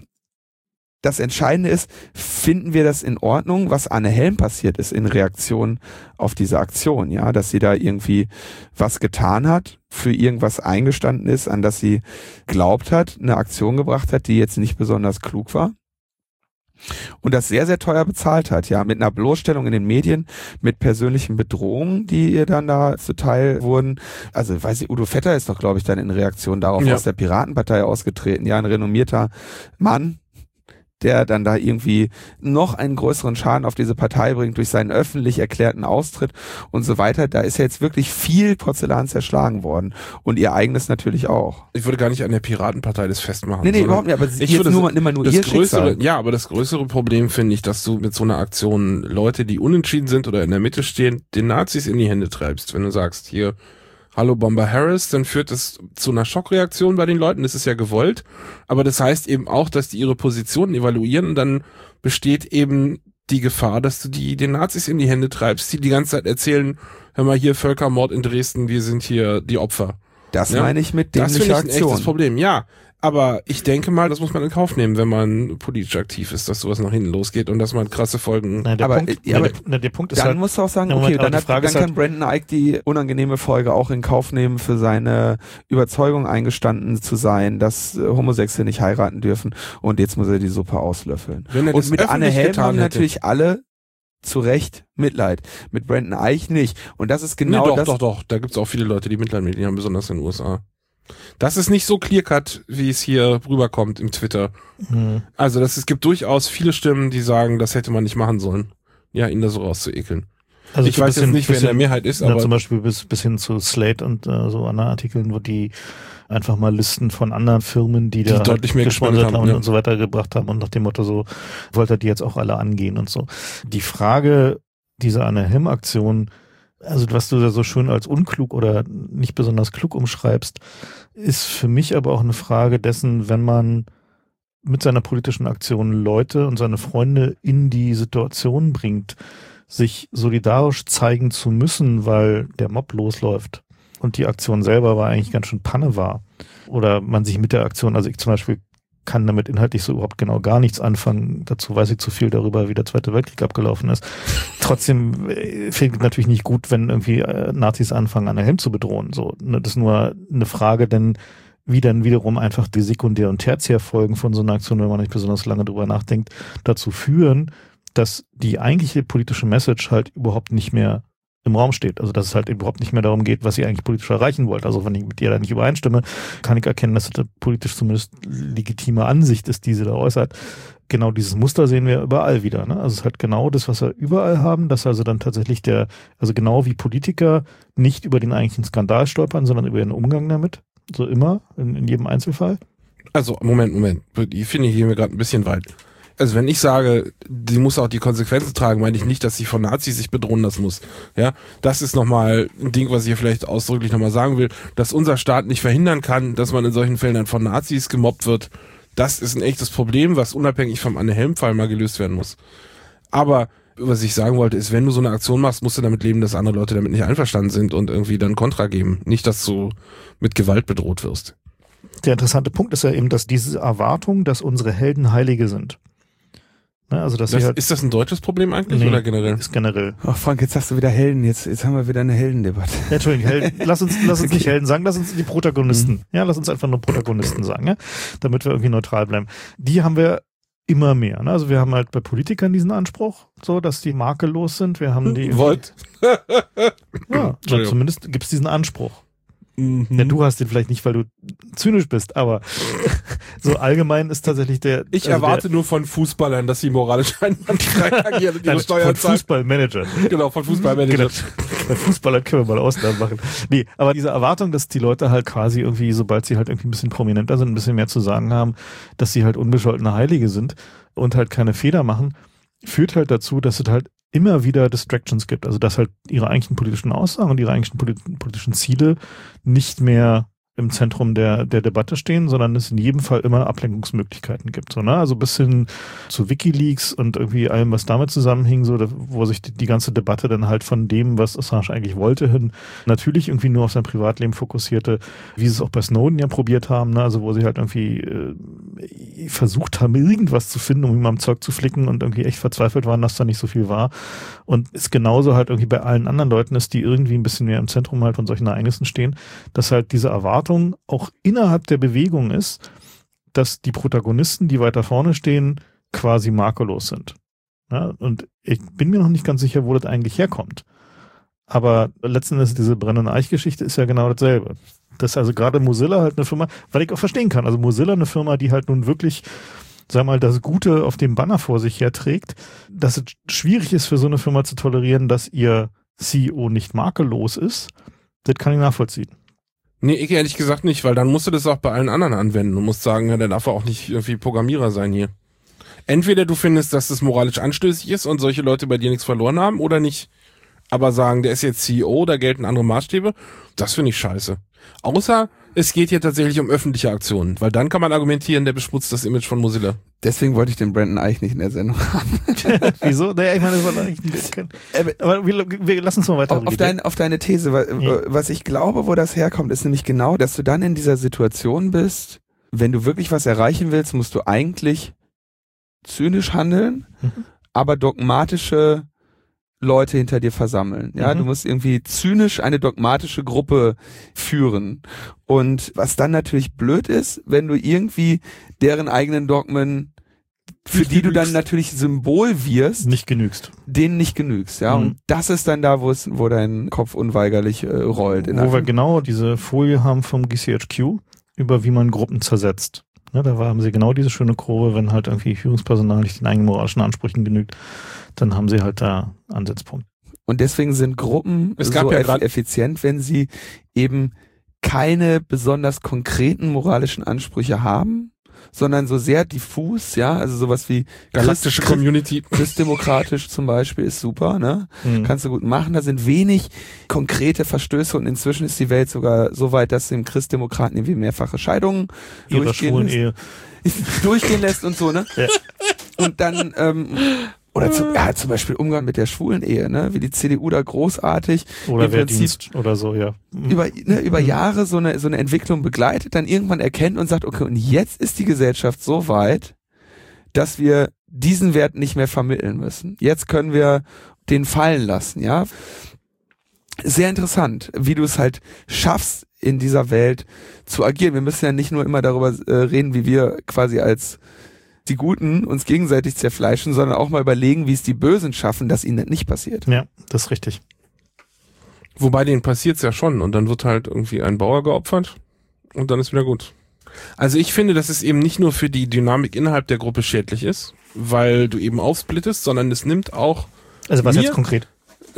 das Entscheidende ist, finden wir das in Ordnung, was Anne Helm passiert ist in Reaktion auf diese Aktion, ja, dass sie da irgendwie was getan hat, für irgendwas eingestanden ist, an das sie glaubt hat, eine Aktion gebracht hat, die jetzt nicht besonders klug war und das sehr, sehr teuer bezahlt hat, ja, mit einer Bloßstellung in den Medien, mit persönlichen Bedrohungen, die ihr dann da zuteil wurden. Also, weiß ich, Udo Vetter ist doch, glaube ich, dann in Reaktion darauf aus der Piratenpartei ausgetreten, ja, ein renommierter Mann, der dann da irgendwie noch einen größeren Schaden auf diese Partei bringt durch seinen öffentlich erklärten Austritt und so weiter. Da ist ja jetzt wirklich viel Porzellan zerschlagen worden und ihr eigenes natürlich auch. Ich würde gar nicht an der Piratenpartei das festmachen. Nee, überhaupt nicht, aber ich würde immer nur ihr Schicksal. Ja, aber das größere Problem finde ich, dass du mit so einer Aktion Leute, die unentschieden sind oder in der Mitte stehen, den Nazis in die Hände treibst. Wenn du sagst, hier, hallo Bomber Harris, dann führt es zu einer Schockreaktion bei den Leuten, das ist ja gewollt, aber das heißt eben auch, dass die ihre Positionen evaluieren und dann besteht eben die Gefahr, dass du den Nazis in die Hände treibst, die ganze Zeit erzählen, hör mal hier, Völkermord in Dresden, wir sind hier die Opfer. Das meine ich mit dämlicher Aktion. Das finde ich ein echtes Problem, ja, Aber ich denke mal, das muss man in Kauf nehmen, wenn man politisch aktiv ist, dass sowas nach hinten losgeht und dass man krasse Folgen... Der Punkt ist dann halt, musst du auch sagen, okay, dann kann Brandon Eick die unangenehme Folge auch in Kauf nehmen, für seine Überzeugung eingestanden zu sein, dass Homosexuelle nicht heiraten dürfen und jetzt muss er die Suppe auslöffeln. Und mit Anne Helm haben natürlich alle zu Recht Mitleid. Mit Brandon Eick nicht. Und das ist genau das... Doch. Da gibt's auch viele Leute, die Mitleid mit ihm haben, besonders in den USA. Das ist nicht so clear-cut, wie es hier rüberkommt im Twitter. Also es gibt durchaus viele Stimmen, die sagen, das hätte man nicht machen sollen. Ja, ihn da so rauszuekeln. Also ich weiß jetzt nicht, wer in der Mehrheit ist, aber... Zum Beispiel bis hin zu Slate und so anderen Artikeln, wo die einfach mal Listen von anderen Firmen, die da deutlich mehr gesponsert haben und so weiter gebracht haben und nach dem Motto so, wollte er die jetzt auch alle angehen und so. Die Frage dieser Anne Helm-Aktion, also was du da so schön als unklug oder nicht besonders klug umschreibst, ist für mich aber auch eine Frage dessen, wenn man mit seiner politischen Aktion Leute und seine Freunde in die Situation bringt, sich solidarisch zeigen zu müssen, weil der Mob losläuft und die Aktion selber war eigentlich ganz schön Panne war. Oder man sich mit der Aktion, also ich zum Beispiel kann damit inhaltlich so überhaupt genau gar nichts anfangen. Dazu weiß ich zu viel darüber, wie der Zweite Weltkrieg abgelaufen ist. Trotzdem finde ich natürlich nicht gut, wenn irgendwie Nazis anfangen, Anne Helm zu bedrohen. So, ne, das ist nur eine Frage, denn wie dann wiederum einfach die Sekundär- und Tertiärfolgen von so einer Aktion, wenn man nicht besonders lange drüber nachdenkt, dazu führen, dass die eigentliche politische Message halt überhaupt nicht mehr im Raum steht. Also dass es halt überhaupt nicht mehr darum geht, was ihr eigentlich politisch erreichen wollt. Also wenn ich mit ihr da nicht übereinstimme, kann ich erkennen, dass es eine politisch zumindest legitime Ansicht ist, die sie da äußert. Genau dieses Muster sehen wir überall wieder. Ne? Also es ist halt genau das, was wir überall haben, dass also dann tatsächlich also genau wie Politiker nicht über den eigentlichen Skandal stolpern, sondern über ihren Umgang damit. So immer, in jedem Einzelfall. Also, Moment. Ich finde, hier mir gerade ein bisschen weit. Also wenn ich sage, die muss auch die Konsequenzen tragen, meine ich nicht, dass sie von Nazis sich bedrohen lassen muss. Ja, das ist nochmal ein Ding, was ich hier vielleicht ausdrücklich nochmal sagen will, dass unser Staat nicht verhindern kann, dass man in solchen Fällen dann von Nazis gemobbt wird. Das ist ein echtes Problem, was unabhängig vom Anne-Helm-Fall mal gelöst werden muss. Aber was ich sagen wollte, ist, wenn du so eine Aktion machst, musst du damit leben, dass andere Leute damit nicht einverstanden sind und irgendwie dann Kontra geben. Nicht, dass du mit Gewalt bedroht wirst. Der interessante Punkt ist ja eben, dass diese Erwartung, dass unsere Helden Heilige sind. Ne, also dass ist das ein deutsches Problem eigentlich oder generell? Ist generell. Ach Frank, jetzt hast du wieder Helden, jetzt haben wir wieder eine Heldendebatte. Ja, Entschuldigung, Helden. Lass uns okay. Nicht Helden sagen, lass uns die Protagonisten. Ja, lass uns einfach nur Protagonisten sagen, ja, damit wir irgendwie neutral bleiben. Die haben wir immer mehr. Ne? Also wir haben halt bei Politikern diesen Anspruch, so, dass die makellos sind. Wir haben die. Wollt? Ja, zumindest gibt es diesen Anspruch. Ja, du hast den vielleicht nicht, weil du zynisch bist, aber so allgemein ist tatsächlich Ich erwarte nur von Fußballern, dass sie moralisch einwandfrei agieren und ihre Steuern zahlen. Von Fußballmanagern. Genau, von Fußballmanagern. Bei Fußballern können wir mal Ausnahmen machen. Nee, aber diese Erwartung, dass die Leute halt quasi irgendwie, sobald sie halt irgendwie ein bisschen prominenter sind, ein bisschen mehr zu sagen haben, dass sie halt unbescholtene Heilige sind und halt keine Fehler machen, führt halt dazu, dass es halt immer wieder Distractions gibt, also dass halt ihre eigentlichen politischen Aussagen und ihre eigentlichen politischen Ziele nicht mehr im Zentrum der Debatte stehen, sondern es in jedem Fall immer Ablenkungsmöglichkeiten gibt. So, ne? Also bis hin zu WikiLeaks und irgendwie allem, was damit zusammenhing, so, wo sich die ganze Debatte dann halt von dem, was Assange eigentlich wollte, hin natürlich irgendwie nur auf sein Privatleben fokussierte, wie sie es auch bei Snowden ja probiert haben, ne? Also wo sie halt irgendwie versucht haben, irgendwas zu finden, um ihm am Zeug zu flicken und irgendwie echt verzweifelt waren, dass da nicht so viel war. Und es genauso halt irgendwie bei allen anderen Leuten ist, die irgendwie ein bisschen mehr im Zentrum halt von solchen Ereignissen stehen, dass halt diese Erwartung auch innerhalb der Bewegung ist, dass die Protagonisten, die weiter vorne stehen, quasi makellos sind. Ja, und ich bin mir noch nicht ganz sicher, wo das eigentlich herkommt. Aber letzten Endes diese Brennende Eich-Geschichte ist ja genau dasselbe. Das ist also gerade Mozilla halt eine Firma, weil ich auch verstehen kann, also Mozilla eine Firma, die halt nun wirklich, sag mal, das Gute auf dem Banner vor sich herträgt, dass es schwierig ist für so eine Firma zu tolerieren, dass ihr CEO nicht makellos ist, das kann ich nachvollziehen. Nee, ich ehrlich gesagt nicht, weil dann musst du das auch bei allen anderen anwenden und musst sagen, ja, der darf auch nicht irgendwie Programmierer sein hier. Entweder du findest, dass das moralisch anstößig ist und solche Leute bei dir nichts verloren haben oder nicht. Aber sagen, der ist jetzt CEO, da gelten andere Maßstäbe, das finde ich scheiße. Außer es geht hier tatsächlich um öffentliche Aktionen, weil dann kann man argumentieren, der beschmutzt das Image von Mozilla. Deswegen wollte ich den Brandon Eich nicht in der Sendung haben. Wieso? Naja, ich meine, das war eigentlich ein bisschen. Aber wir lassen uns mal weiter reden. Auf deine These, was ich glaube, wo das herkommt, ist nämlich genau, dass du dann in dieser Situation bist, wenn du wirklich was erreichen willst, musst du eigentlich zynisch handeln, aber dogmatische Leute hinter dir versammeln. Ja, du musst irgendwie zynisch eine dogmatische Gruppe führen. Und was dann natürlich blöd ist, wenn du irgendwie deren eigenen Dogmen, für die du dann natürlich Symbol wirst, nicht genügst. Denen nicht genügst, ja. Und das ist dann da, wo dein Kopf unweigerlich rollt. Wo wir genau diese Folie haben vom GCHQ, über wie man Gruppen zersetzt. Ja, da haben sie genau diese schöne Kurve, wenn halt irgendwie Führungspersonal nicht den eigenen moralischen Ansprüchen genügt, dann haben sie halt da Ansatzpunkt. Und deswegen sind Gruppen so effizient, wenn sie eben keine besonders konkreten moralischen Ansprüche haben, sondern so sehr diffus, ja, also sowas wie galaktische Community. Christdemokratisch zum Beispiel ist super, ne? Kannst du gut machen. Da sind wenig konkrete Verstöße und inzwischen ist die Welt sogar so weit, dass dem Christdemokraten irgendwie mehrfache Scheidungen durchgehen lässt und so, ne? Ja. Und dann, oder zum Beispiel Umgang mit der schwulen Ehe, ne? Wie die CDU da großartig oder Wehrdienst oder so, ja. Über Jahre so eine Entwicklung begleitet, dann irgendwann erkennt und sagt, okay, und jetzt ist die Gesellschaft so weit, dass wir diesen Wert nicht mehr vermitteln müssen. Jetzt können wir den fallen lassen, ja. Sehr interessant, wie du es halt schaffst, in dieser Welt zu agieren. Wir müssen ja nicht nur immer darüber reden, wie wir quasi als die Guten uns gegenseitig zerfleischen, sondern auch mal überlegen, wie es die Bösen schaffen, dass ihnen das nicht passiert. Ja, das ist richtig. Wobei denen passiert's ja schon und dann wird halt irgendwie ein Bauer geopfert und dann ist wieder gut. Also ich finde, dass es eben nicht nur für die Dynamik innerhalb der Gruppe schädlich ist, weil du eben aufsplittest, sondern es nimmt auch... Also was jetzt konkret?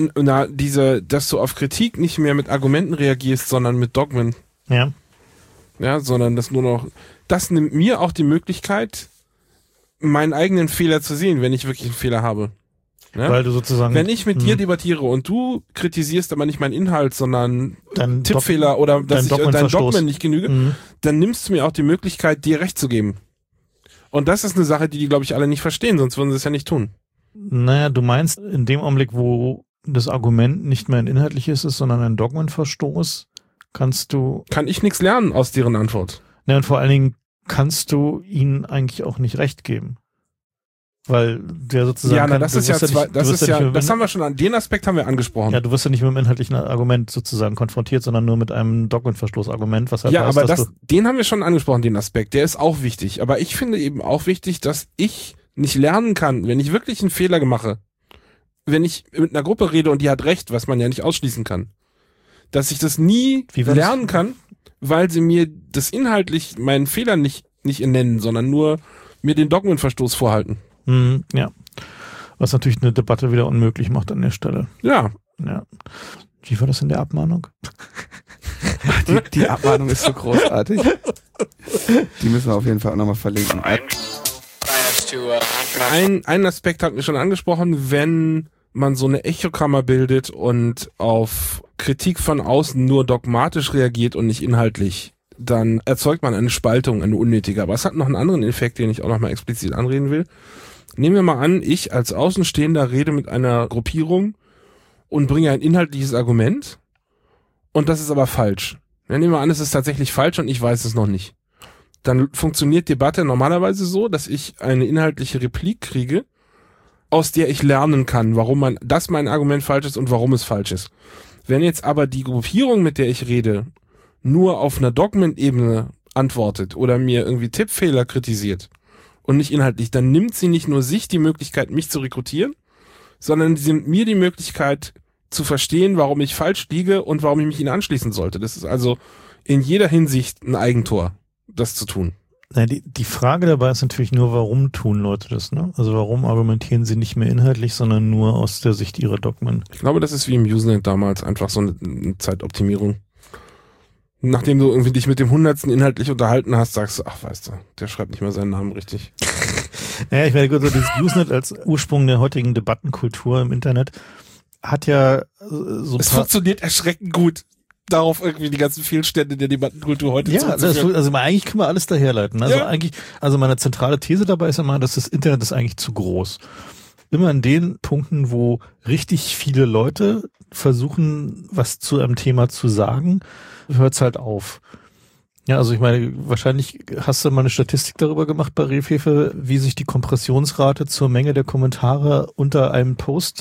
Dass du auf Kritik nicht mehr mit Argumenten reagierst, sondern mit Dogmen. Ja. Ja, sondern das nimmt mir auch die Möglichkeit, meinen eigenen Fehler zu sehen, wenn ich wirklich einen Fehler habe. Ja? Weil du sozusagen... Wenn ich mit dir debattiere und du kritisierst aber nicht meinen Inhalt, sondern Tippfehler oder dass ich deinen Dogmen nicht genüge, dann nimmst du mir auch die Möglichkeit, dir Recht zu geben. Und das ist eine Sache, die glaube ich alle nicht verstehen, sonst würden sie es ja nicht tun. Naja, du meinst, in dem Augenblick, wo das Argument nicht mehr ein inhaltliches ist, sondern ein Dogmenverstoß, kann ich nichts lernen aus deren Antwort. Ja, und vor allen Dingen kannst du ihnen eigentlich auch nicht recht geben. Weil der sozusagen... Ja, das haben wir schon den Aspekt haben wir angesprochen. Ja, du wirst ja nicht mit einem inhaltlichen Argument sozusagen konfrontiert, sondern nur mit einem Dogmenverstoß-Argument, was halt ja, heißt, aber den haben wir schon angesprochen, den Aspekt. Der ist auch wichtig. Aber ich finde eben auch wichtig, dass ich nicht lernen kann, wenn ich wirklich einen Fehler mache, wenn ich mit einer Gruppe rede und die hat recht, was man ja nicht ausschließen kann, dass ich das nie lernen kann, weil sie mir das inhaltlich meinen Fehler nicht nennen, sondern nur mir den Dogmenverstoß vorhalten. Ja. Was natürlich eine Debatte wieder unmöglich macht an der Stelle. Ja. Wie war das in der Abmahnung? Die Abmahnung ist so großartig. Die müssen wir auf jeden Fall auch nochmal verlinken. Ein Aspekt hat mir schon angesprochen, wenn man so eine Echokammer bildet und auf Kritik von außen nur dogmatisch reagiert und nicht inhaltlich, dann erzeugt man eine Spaltung, eine unnötige. Aber es hat noch einen anderen Effekt, den ich auch nochmal explizit anreden will. Nehmen wir mal an, ich als Außenstehender rede mit einer Gruppierung und bringe ein inhaltliches Argument und das ist aber falsch. Ja, nehmen wir an, es ist tatsächlich falsch und ich weiß es noch nicht. Dann funktioniert Debatte normalerweise so, dass ich eine inhaltliche Replik kriege, aus der ich lernen kann, warum mein Argument falsch ist und warum es falsch ist. Wenn jetzt aber die Gruppierung, mit der ich rede, nur auf einer Dogmenebene antwortet oder mir irgendwie Tippfehler kritisiert und nicht inhaltlich, dann nimmt sie nicht nur sich die Möglichkeit, mich zu rekrutieren, sondern sie nimmt mir die Möglichkeit zu verstehen, warum ich falsch liege und warum ich mich ihnen anschließen sollte. Das ist also in jeder Hinsicht ein Eigentor, das zu tun. Die Frage dabei ist natürlich nur, warum tun Leute das, ne? Also warum argumentieren sie nicht mehr inhaltlich, sondern nur aus der Sicht ihrer Dogmen? Ich glaube, das ist wie im Usenet damals einfach so eine Zeitoptimierung. Nachdem du irgendwie dich mit dem 100. inhaltlich unterhalten hast, sagst du, ach weißt du, der schreibt nicht mal seinen Namen richtig. Naja, ich meine, so dieses Usenet als Ursprung der heutigen Debattenkultur im Internet hat ja so... Es funktioniert erschreckend gut, darauf irgendwie die ganzen Fehlstände der Debattenkultur heute zu also eigentlich können wir alles daherleiten. Also meine zentrale These dabei ist immer, dass das Internet ist eigentlich zu groß. Immer in den Punkten, wo richtig viele Leute versuchen, was zu einem Thema zu sagen, hört es halt auf. Ja, also ich meine, wahrscheinlich hast du mal eine Statistik darüber gemacht bei Rehfefe, wie sich die Kompressionsrate zur Menge der Kommentare unter einem Post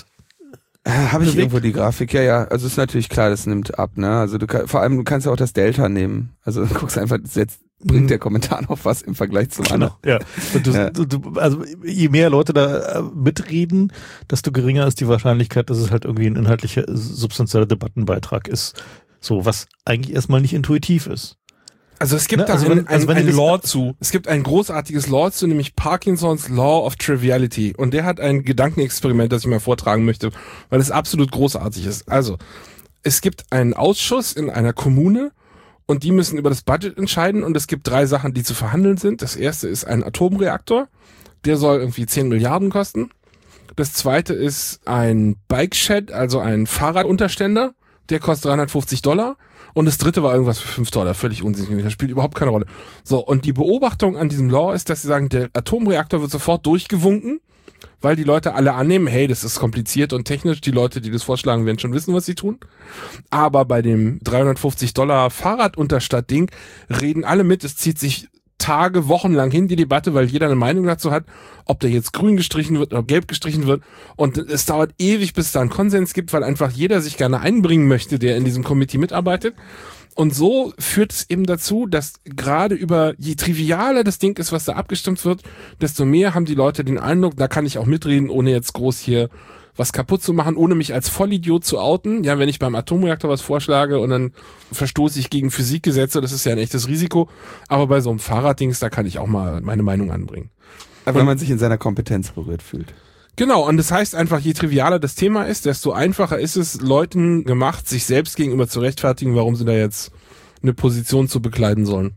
habe ich irgendwo die Grafik? Ja. Also ist natürlich klar, das nimmt ab, ne? Also vor allem, du kannst ja auch das Delta nehmen. Also du guckst einfach, jetzt bringt der Kommentar noch was im Vergleich zum anderen. Ja. Und also je mehr Leute da mitreden, desto geringer ist die Wahrscheinlichkeit, dass es halt irgendwie ein inhaltlicher, substanzieller Debattenbeitrag ist. So, was eigentlich erstmal nicht intuitiv ist. Also es gibt ein Law zu. Es gibt ein großartiges Law zu, nämlich Parkinsons Law of Triviality. Und der hat ein Gedankenexperiment, das ich mal vortragen möchte, weil es absolut großartig ist. Also, es gibt einen Ausschuss in einer Kommune und die müssen über das Budget entscheiden und es gibt 3 Sachen, die zu verhandeln sind. Das erste ist ein Atomreaktor. Der soll irgendwie 10 Milliarden kosten. Das zweite ist ein Bike Shed, also ein Fahrradunterständer. Der kostet $350. Und das dritte war irgendwas für $5, völlig unsinnig. Das spielt überhaupt keine Rolle. So, und die Beobachtung an diesem Law ist, dass sie sagen, der Atomreaktor wird sofort durchgewunken, weil die Leute alle annehmen, hey, das ist kompliziert und technisch, die Leute, die das vorschlagen, werden schon wissen, was sie tun. Aber bei dem $350 Fahrradunterstadt-Ding reden alle mit, es zieht sich Tage, Wochen lang hin, die Debatte, weil jeder eine Meinung dazu hat, ob der jetzt grün gestrichen wird oder gelb gestrichen wird. Und es dauert ewig, bis es da einen Konsens gibt, weil einfach jeder sich gerne einbringen möchte, der in diesem Committee mitarbeitet. Und so führt es eben dazu, dass gerade je trivialer das Ding ist, was da abgestimmt wird, desto mehr haben die Leute den Eindruck, da kann ich auch mitreden, ohne jetzt groß hier was kaputt zu machen, ohne mich als Vollidiot zu outen. Ja, wenn ich beim Atomreaktor was vorschlage und dann verstoße ich gegen Physikgesetze, das ist ja ein echtes Risiko. Aber bei so einem Fahrraddings, da kann ich auch mal meine Meinung anbringen. Aber wenn man sich in seiner Kompetenz berührt fühlt. Genau, und das heißt einfach, je trivialer das Thema ist, desto einfacher ist es, Leuten gemacht, sich selbst gegenüber zu rechtfertigen, warum sie da jetzt eine Position zu bekleiden sollen.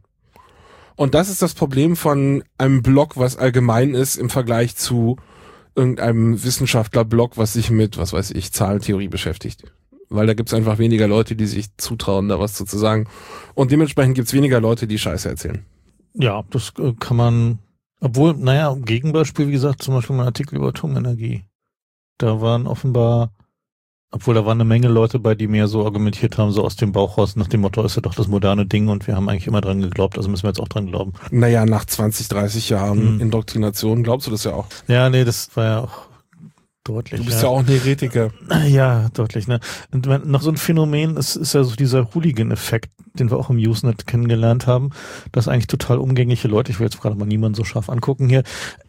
Und das ist das Problem von einem Blog, was allgemein ist im Vergleich zu irgendeinem Wissenschaftler-Blog, was sich mit, was weiß ich, Zahlentheorie beschäftigt. Weil da gibt's einfach weniger Leute, die sich zutrauen, da was zu sagen. Und dementsprechend gibt's weniger Leute, die Scheiße erzählen. Ja, das kann man, obwohl, naja, Gegenbeispiel, wie gesagt, zum Beispiel ein Artikel über Atomenergie. Da waren offenbar, obwohl da waren eine Menge Leute bei, die mehr so argumentiert haben, so aus dem Bauch raus, nach dem Motto, ist ja doch das moderne Ding und wir haben eigentlich immer dran geglaubt, also müssen wir jetzt auch dran glauben. Naja, nach 20, 30 Jahren Indoktrination glaubst du das ja auch. Ja, nee, das war ja auch deutlich. Du bist ja auch ein Heretiker. Ja, deutlich, ne. Und noch so ein Phänomen ist ja so dieser Hooligan-Effekt, den wir auch im Usenet kennengelernt haben, dass eigentlich total umgängliche Leute, ich will jetzt gerade mal niemanden so scharf angucken hier,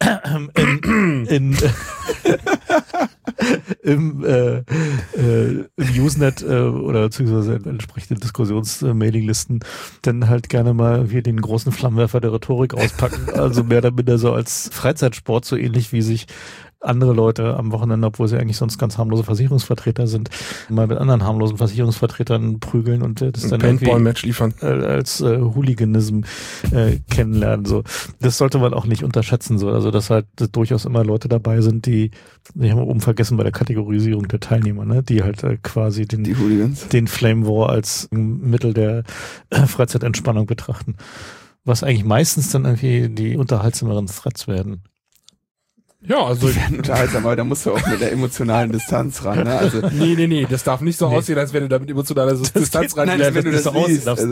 im Usenet oder beziehungsweise in entsprechenden Diskussionsmailinglisten dann halt gerne mal hier den großen Flammenwerfer der Rhetorik auspacken, also mehr oder minder so als Freizeitsport, so ähnlich wie sich andere Leute am Wochenende, obwohl sie eigentlich sonst ganz harmlose Versicherungsvertreter sind, mal mit anderen harmlosen Versicherungsvertretern prügeln und das dann Paintball-Match liefern als Hooliganism kennenlernen. So, das sollte man auch nicht unterschätzen. So, also dass halt durchaus immer Leute dabei sind, die haben wir oben vergessen bei der Kategorisierung der Teilnehmer, ne, die halt quasi den Flame War als Mittel der Freizeitentspannung betrachten, was eigentlich meistens dann irgendwie die unterhaltsameren Threads werden. Ja, also die werden unterhaltsam, aber da musst du auch mit der emotionalen Distanz ran. Ne? Also nee, das darf nicht so aussehen, als wenn du da mit emotionaler Distanz ran. Nein, wenn du das so aussehen darfst.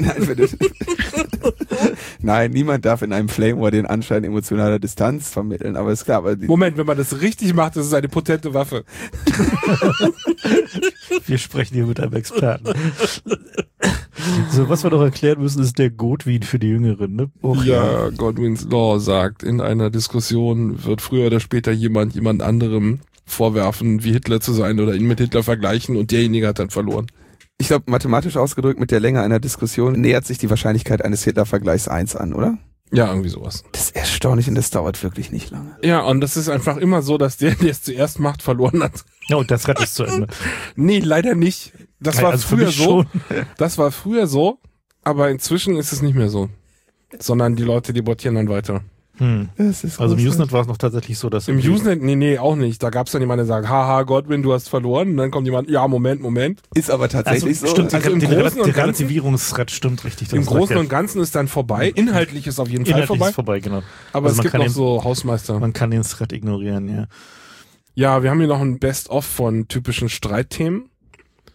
Nein, niemand darf in einem Flame War den Anschein emotionaler Distanz vermitteln, aber ist klar. Aber Moment, wenn man das richtig macht, das ist eine potente Waffe. Wir sprechen hier mit einem Experten. So, was wir noch erklären müssen, ist der Godwin für die Jüngeren, ne? Ja, Godwins Law sagt, in einer Diskussion wird früher oder später jemand anderem vorwerfen, wie Hitler zu sein oder ihn mit Hitler vergleichen und derjenige hat dann verloren. Ich glaube, mathematisch ausgedrückt, mit der Länge einer Diskussion nähert sich die Wahrscheinlichkeit eines Hitler-Vergleichs 1 an, oder? Ja, irgendwie sowas. Das ist erstaunlich und das dauert wirklich nicht lange. Ja, und das ist einfach immer so, dass der es zuerst macht, verloren hat. Ja, und das Rad ist zu Ende. Nee, leider nicht. Das war also früher so. Das war früher so, aber inzwischen ist es nicht mehr so. Sondern die Leute debattieren dann weiter. Also im Usenet war es noch tatsächlich so, dass... Im Usenet, nee, auch nicht. Da gab es dann jemanden, der sagt, haha, Godwin, du hast verloren. Und dann kommt jemand, ja, Moment. Ist aber tatsächlich so. Stimmt, also die Relativierungsthread stimmt richtig. Im Großen und Ganzen ist dann vorbei. Inhaltlich ist auf jeden Fall vorbei. Ist vorbei, genau. Aber also es gibt noch so Hausmeister. Man kann den Thread ignorieren, ja. Ja, wir haben hier noch ein Best-of von typischen Streitthemen.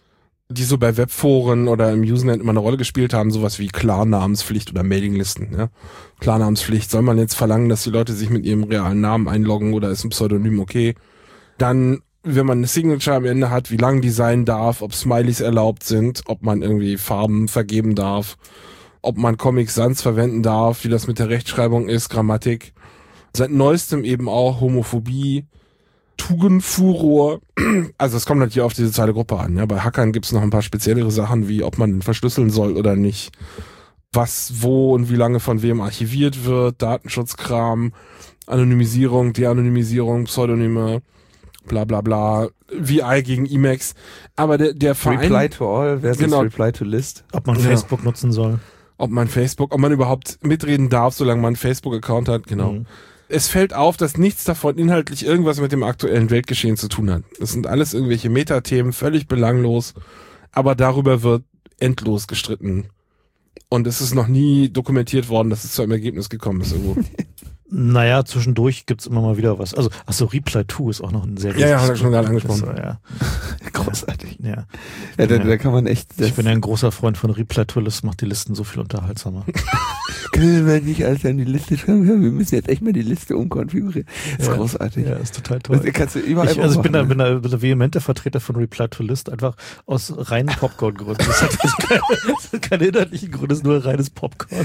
die so bei Webforen oder im Usenet immer eine Rolle gespielt haben, sowas wie Klarnamenspflicht oder Mailinglisten. Ja? Klarnamenspflicht, soll man jetzt verlangen, dass die Leute sich mit ihrem realen Namen einloggen oder ist ein Pseudonym okay? Dann, wenn man eine Signature am Ende hat, wie lang die sein darf, ob Smileys erlaubt sind, ob man irgendwie Farben vergeben darf, ob man Comic Sans verwenden darf, wie das mit der Rechtschreibung ist, Grammatik. Seit neuestem eben auch Homophobie, Tugendfuror. Also es kommt natürlich auf die soziale Gruppe an. Ja? Bei Hackern gibt's noch ein paar speziellere Sachen, wie ob man den verschlüsseln soll oder nicht, was, wo und wie lange von wem archiviert wird, Datenschutzkram, Anonymisierung, De-Anonymisierung, Pseudonyme, bla bla bla, VI gegen Emacs. Aber der Verein... Reply to all versus genau, Reply to list. Ob man Facebook nutzen soll. Ob man überhaupt mitreden darf, solange man einen Facebook-Account hat, genau. Mhm. Es fällt auf, dass nichts davon inhaltlich irgendwas mit dem aktuellen Weltgeschehen zu tun hat. Das sind alles irgendwelche Metathemen, völlig belanglos, aber darüber wird endlos gestritten. Und es ist noch nie dokumentiert worden, dass es zu einem Ergebnis gekommen ist irgendwo. Naja, zwischendurch gibt's immer mal wieder was. Also, Reply to ist auch noch ein sehr Ja, ja, hat er schon gerade angesprochen. Das, ja. Großartig. Ja. Ja, da kann man echt... Ich bin ja ein großer Freund von Reply to List, macht die Listen so viel unterhaltsamer. Können wir nicht alles an die Liste schreiben? Wir müssen jetzt echt mal die Liste umkonfigurieren. Das ist großartig. Ja, ist total toll. Das kannst du überall ich bin da vehementer Vertreter von Reply to List, einfach aus reinen Popcorn-Gründen. Das hat keine inhaltlichen Gründe, das ist nur reines Popcorn.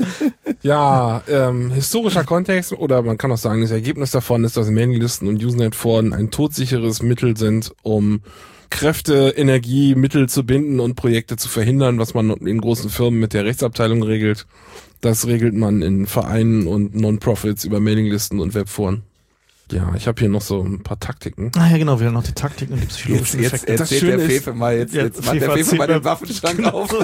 Ja, historischer Kontext, oder man kann auch sagen, das Ergebnis davon ist, dass Mailinglisten und Usenet-Foren ein todsicheres Mittel sind, um Kräfte, Energie, Mittel zu binden und Projekte zu verhindern, was man in großen Firmen mit der Rechtsabteilung regelt. Das regelt man in Vereinen und Non-Profits über Mailinglisten und Webforen. Ja, ich habe hier noch so ein paar Taktiken. Ah ja, genau, wir haben noch die Taktiken und die psychologischen Effekte. Jetzt macht der Fefe mal den Waffenschrank auf.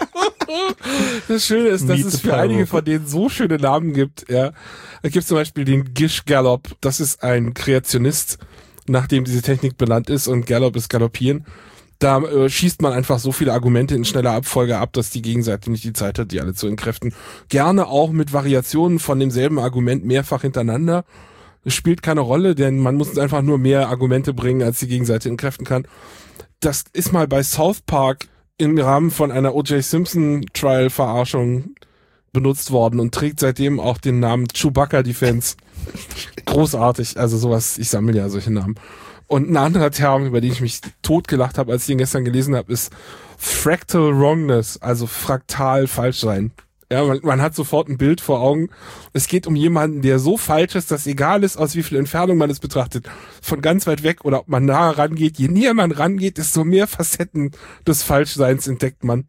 Das Schöne ist, dass es für einige von denen so schöne Namen gibt. Ja, es gibt zum Beispiel den Gish Gallop. Das ist ein Kreationist, nach dem diese Technik benannt ist, und Gallop ist Galoppieren. Da schießt man einfach so viele Argumente in schneller Abfolge ab, dass die Gegenseite nicht die Zeit hat, die alle zu entkräften. Gerne auch mit Variationen von demselben Argument mehrfach hintereinander. Es spielt keine Rolle, denn man muss einfach nur mehr Argumente bringen, als die Gegenseite entkräften kann. Das ist mal bei South Park im Rahmen von einer O.J. Simpson Trial Verarschung benutzt worden und trägt seitdem auch den Namen Chewbacca Defense. Großartig, also sowas, ich sammle ja solche Namen. Und ein anderer Term, über den ich mich totgelacht habe, als ich ihn gestern gelesen habe, ist Fractal Wrongness, also fraktal falsch sein. Ja, man hat sofort ein Bild vor Augen. Es geht um jemanden, der so falsch ist, dass egal ist, aus wie viel Entfernung man es betrachtet, von ganz weit weg oder ob man nahe rangeht, je näher man rangeht, desto mehr Facetten des Falschseins entdeckt man.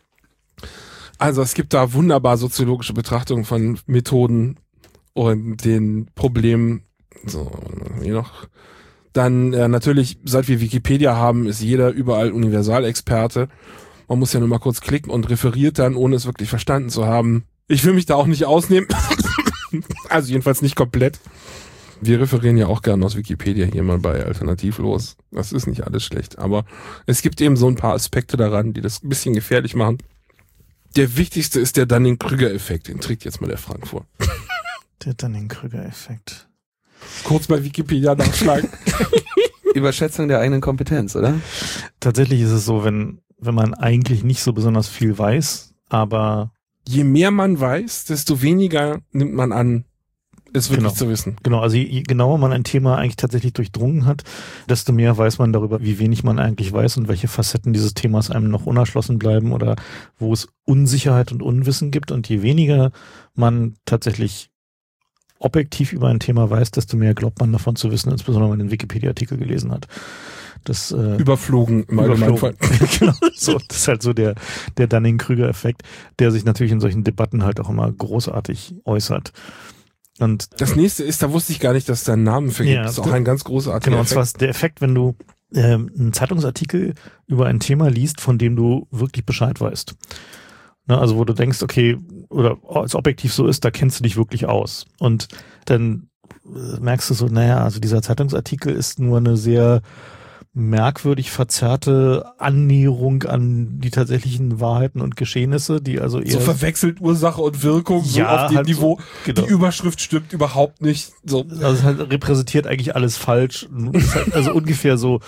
Also es gibt da wunderbar soziologische Betrachtungen von Methoden und den Problemen. So, hier noch. Dann natürlich, seit wir Wikipedia haben, ist jeder überall Universalexperte. Man muss ja nur mal kurz klicken und referiert dann, ohne es wirklich verstanden zu haben. Ich will mich da auch nicht ausnehmen. Also jedenfalls nicht komplett. Wir referieren ja auch gerne aus Wikipedia hier mal bei Alternativlos. Das ist nicht alles schlecht, aber es gibt eben so ein paar Aspekte daran, die das ein bisschen gefährlich machen. Der wichtigste ist der Dunning-Kruger-Effekt. Den trägt jetzt mal der Frank vor. Der Dunning-Kruger-Effekt. Kurz bei Wikipedia nachschlagen. Überschätzung der eigenen Kompetenz, oder? Tatsächlich ist es so, wenn man eigentlich nicht so besonders viel weiß, aber... Je mehr man weiß, desto weniger nimmt man an, es wirklich zu wissen. Genau, also je genauer man ein Thema eigentlich tatsächlich durchdrungen hat, desto mehr weiß man darüber, wie wenig man eigentlich weiß und welche Facetten dieses Themas einem noch unerschlossen bleiben oder wo es Unsicherheit und Unwissen gibt. Und je weniger man tatsächlich objektiv über ein Thema weiß, desto mehr glaubt man davon zu wissen, insbesondere wenn man den Wikipedia-Artikel gelesen hat. Das, überflogen im Allgemeinfall. Genau, so, das ist halt so der Dunning-Kruger-Effekt, der sich natürlich in solchen Debatten halt auch immer großartig äußert. Und das nächste ist, da wusste ich gar nicht, dass es da einen Namen für gibt. Ja, das ist auch ein ganz großartiger Genau, und Effekt. zwar ist der Effekt, wenn du einen Zeitungsartikel über ein Thema liest, von dem du wirklich Bescheid weißt. Ne, also wo du denkst, okay, oder als objektiv so ist, da kennst du dich wirklich aus. Und dann merkst du so, naja, also dieser Zeitungsartikel ist nur eine sehr merkwürdig verzerrte Annäherung an die tatsächlichen Wahrheiten und Geschehnisse, die also eher... So verwechselt Ursache und Wirkung, so Ja, auf dem halt Niveau. so, genau. Die Überschrift stimmt überhaupt nicht. So. Also es halt repräsentiert eigentlich alles falsch. Es ist halt also ungefähr so,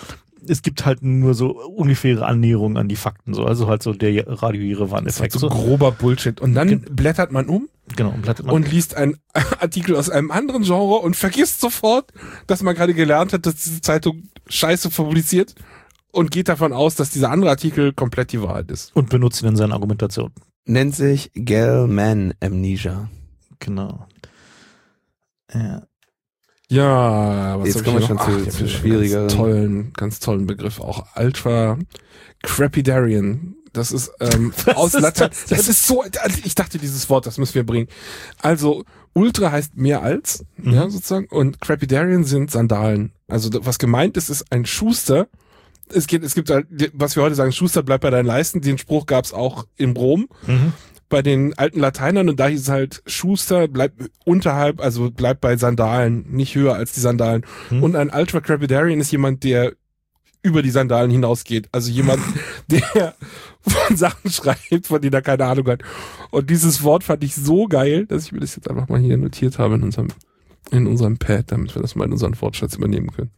es gibt halt nur so ungefähre Annäherungen an die Fakten, so, also halt so der Radio-Jerewan-Effekt. So grober Bullshit. Und dann blättert man um. Genau, und liest einen Artikel aus einem anderen Genre und vergisst sofort, dass man gerade gelernt hat, dass diese Zeitung Scheiße publiziert und geht davon aus, dass dieser andere Artikel komplett die Wahrheit ist. Und benutzt ihn in seiner Argumentation. Nennt sich Gell-Man Amnesia. Genau. Ja. Ja, was jetzt kommen wir schon zu schwierigeren. Ganz tollen Begriff. Auch Ultra Crepidarian. Das ist aus Latein. Das ist so, ich dachte, dieses Wort, das müssen wir bringen. Also, Ultra heißt mehr als, ja, sozusagen, und Crepidarian sind Sandalen. Also, was gemeint ist, ist ein Schuster. Es gibt halt, was wir heute sagen, Schuster, bleib bei deinen Leisten. Den Spruch gab's auch in Rom. Bei den alten Lateinern, und da hieß es halt, Schuster, bleib unterhalb, also bleib bei Sandalen, nicht höher als die Sandalen. Und ein Ultra Crepidarian ist jemand, der über die Sandalen hinausgeht. Also jemand, der von Sachen schreibt, von denen er keine Ahnung hat. Und dieses Wort fand ich so geil, dass ich mir das jetzt einfach mal hier notiert habe in unserem Pad, damit wir das mal in unseren Wortschatz übernehmen können.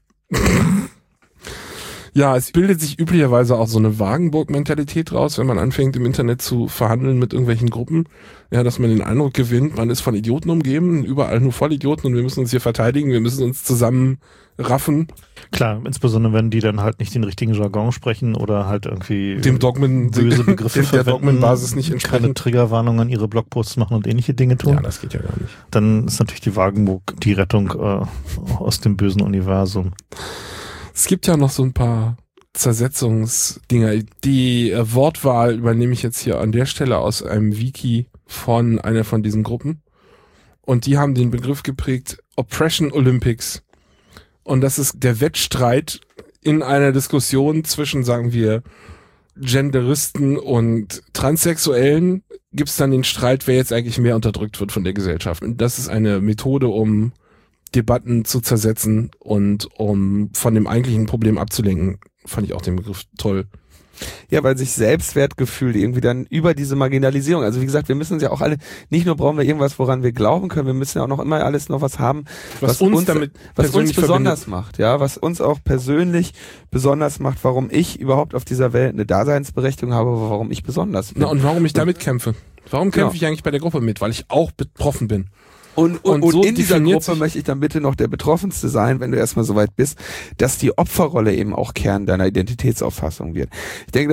Ja, es bildet sich üblicherweise auch so eine Wagenburg-Mentalität raus, wenn man anfängt im Internet zu verhandeln mit irgendwelchen Gruppen, ja, dass man den Eindruck gewinnt, man ist von Idioten umgeben, überall nur Vollidioten und wir müssen uns hier verteidigen, wir müssen uns zusammen raffen. Klar, insbesondere wenn die dann halt nicht den richtigen Jargon sprechen oder halt irgendwie dem Dogmen böse Begriffe der Dogmenbasis nicht entsprechen. Keine Triggerwarnungen an ihre Blogposts machen und ähnliche Dinge tun. Ja, das geht ja gar nicht. Dann ist natürlich die Wagenburg die Rettung aus dem bösen Universum. Es gibt ja noch so ein paar Zersetzungsdinger. Die Wortwahl übernehme ich jetzt hier an der Stelle aus einem Wiki von einer von diesen Gruppen. Und die haben den Begriff geprägt Oppression Olympics. Und das ist der Wettstreit in einer Diskussion zwischen, sagen wir, Genderisten und Transsexuellen. Gibt es dann den Streit, wer jetzt eigentlich mehr unterdrückt wird von der Gesellschaft. Und das ist eine Methode, um Debatten zu zersetzen und um von dem eigentlichen Problem abzulenken. Fand ich auch den Begriff toll. Ja, weil sich Selbstwertgefühl irgendwie dann über diese Marginalisierung, also wie gesagt, wir müssen uns ja auch alle, nicht nur brauchen wir irgendwas, woran wir glauben können, wir müssen ja auch noch immer alles noch was haben, was uns besonders macht, ja, was uns auch persönlich besonders macht, warum ich überhaupt auf dieser Welt eine Daseinsberechtigung habe, warum ich besonders bin. Na, und warum ich damit kämpfe. Warum kämpfe ich eigentlich bei der Gruppe mit? Weil ich auch betroffen bin. Und so in dieser Gruppe möchte ich dann bitte noch der Betroffenste sein, wenn du erstmal so weit bist, dass die Opferrolle eben auch Kern deiner Identitätsauffassung wird. Ich denke,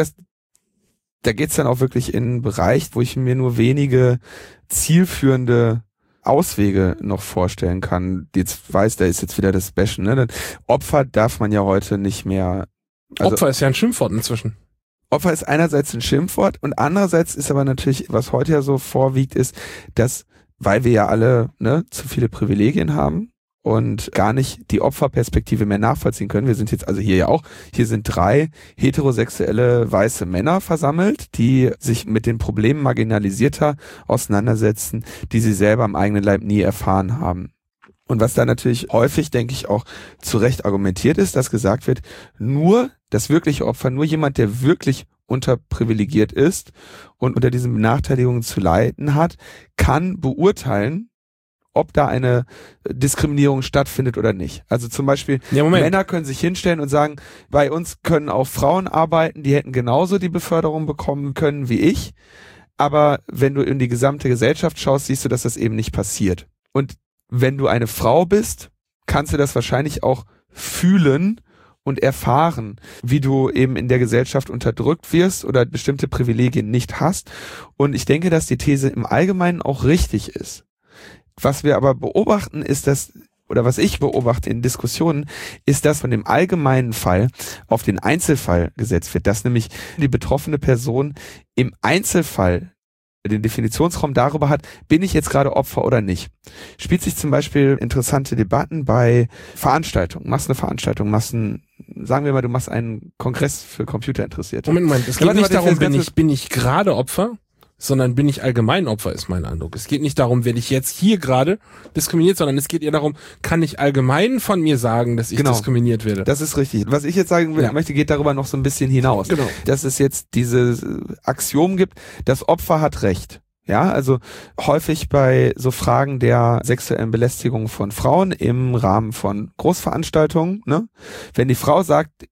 da geht's dann auch wirklich in einen Bereich, wo ich mir nur wenige zielführende Auswege noch vorstellen kann. Jetzt weiß, da ist jetzt wieder das Bashen, ne? Opfer darf man ja heute nicht mehr. Also, Opfer ist ja ein Schimpfwort inzwischen. Opfer ist einerseits ein Schimpfwort und andererseits ist aber natürlich, was heute ja so vorwiegt, ist, dass, weil wir ja alle zu viele Privilegien haben und gar nicht die Opferperspektive mehr nachvollziehen können. Wir sind jetzt also hier ja auch, hier sind 3 heterosexuelle weiße Männer versammelt, die sich mit den Problemen marginalisierter auseinandersetzen, die sie selber am eigenen Leib nie erfahren haben. Und was da natürlich häufig, denke ich, auch zu Recht argumentiert ist, dass gesagt wird, nur das wirkliche Opfer, nur jemand, der wirklich unterprivilegiert ist und unter diesen Benachteiligungen zu leiden hat, kann beurteilen, ob da eine Diskriminierung stattfindet oder nicht. Also zum Beispiel, Männer können sich hinstellen und sagen, bei uns können auch Frauen arbeiten, die hätten genauso die Beförderung bekommen können wie ich, aber wenn du in die gesamte Gesellschaft schaust, siehst du, dass das eben nicht passiert. Und wenn du eine Frau bist, kannst du das wahrscheinlich auch fühlen und erfahren, wie du eben in der Gesellschaft unterdrückt wirst oder bestimmte Privilegien nicht hast. Und ich denke, dass die These im Allgemeinen auch richtig ist. Was wir aber beobachten, ist, dass, oder was ich beobachte in Diskussionen, ist, dass von dem allgemeinen Fall auf den Einzelfall gesetzt wird, dass nämlich die betroffene Person im Einzelfall den Definitionsraum darüber hat, bin ich jetzt gerade Opfer oder nicht. Spielt sich zum Beispiel interessante Debatten bei Veranstaltungen. Machst eine Veranstaltung, sagen wir mal, du machst einen Kongress für Computerinteressierte. Moment, es geht nicht darum, bin ich gerade Opfer, sondern bin ich allgemein Opfer, ist mein Eindruck. Es geht nicht darum, werde ich jetzt hier gerade diskriminiert, sondern es geht eher darum, kann ich allgemein von mir sagen, dass ich diskriminiert werde. Das ist richtig. Was ich jetzt sagen möchte, geht darüber noch so ein bisschen hinaus. Genau. Dass es jetzt dieses Axiom gibt, das Opfer hat Recht. Ja, also häufig bei so Fragen der sexuellen Belästigung von Frauen im Rahmen von Großveranstaltungen, ne? Wenn die Frau sagt,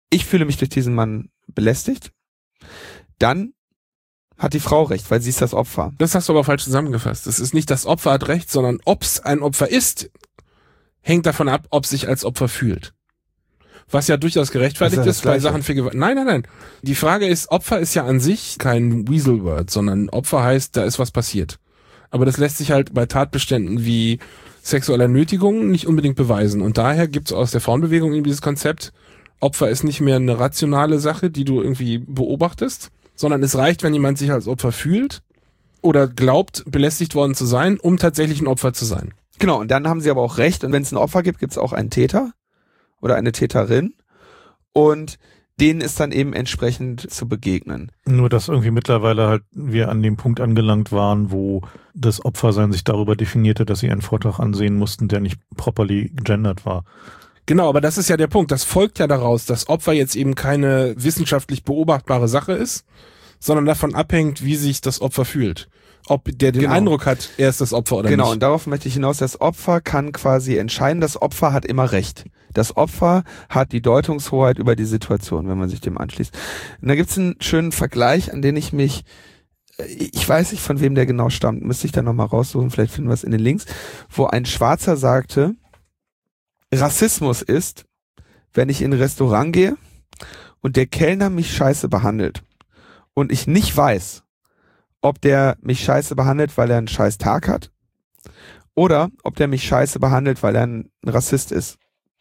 ich fühle mich durch diesen Mann belästigt, dann hat die Frau recht, weil sie ist das Opfer. Das hast du aber falsch zusammengefasst. Es ist nicht das Opfer hat recht, sondern ob es ein Opfer ist, hängt davon ab, ob es sich als Opfer fühlt. Was ja durchaus gerechtfertigt ist bei Sachen für Gewalt. Nein. Die Frage ist, Opfer ist ja an sich kein Weasel-Word, sondern Opfer heißt, da ist was passiert. Aber das lässt sich halt bei Tatbeständen wie sexueller Nötigung nicht unbedingt beweisen. Und daher gibt es aus der Frauenbewegung eben dieses Konzept, Opfer ist nicht mehr eine rationale Sache, die du irgendwie beobachtest, sondern es reicht, wenn jemand sich als Opfer fühlt oder glaubt, belästigt worden zu sein, um tatsächlich ein Opfer zu sein. Genau, und dann haben sie aber auch recht. Und wenn es ein Opfer gibt, gibt es auch einen Täter oder eine Täterin. Und denen ist dann eben entsprechend zu begegnen. Nur, dass irgendwie mittlerweile halt wir an dem Punkt angelangt waren, wo das Opfersein sich darüber definierte, dass sie einen Vortrag ansehen mussten, der nicht properly gegendert war. Genau, aber das ist ja der Punkt. Das folgt ja daraus, dass Opfer jetzt eben keine wissenschaftlich beobachtbare Sache ist, sondern davon abhängt, wie sich das Opfer fühlt. Ob der den Eindruck hat, er ist das Opfer oder nicht. Genau, und darauf möchte ich hinaus, das Opfer kann quasi entscheiden, das Opfer hat immer Recht. Das Opfer hat die Deutungshoheit über die Situation, wenn man sich dem anschließt. Und da gibt's einen schönen Vergleich, an den ich weiß nicht, von wem der genau stammt, müsste ich da nochmal raussuchen, vielleicht finden wir es in den Links, wo ein Schwarzer sagte, Rassismus ist, wenn ich in ein Restaurant gehe und der Kellner mich scheiße behandelt und ich nicht weiß, ob der mich scheiße behandelt, weil er einen scheiß Tag hat oder ob der mich scheiße behandelt, weil er ein Rassist ist.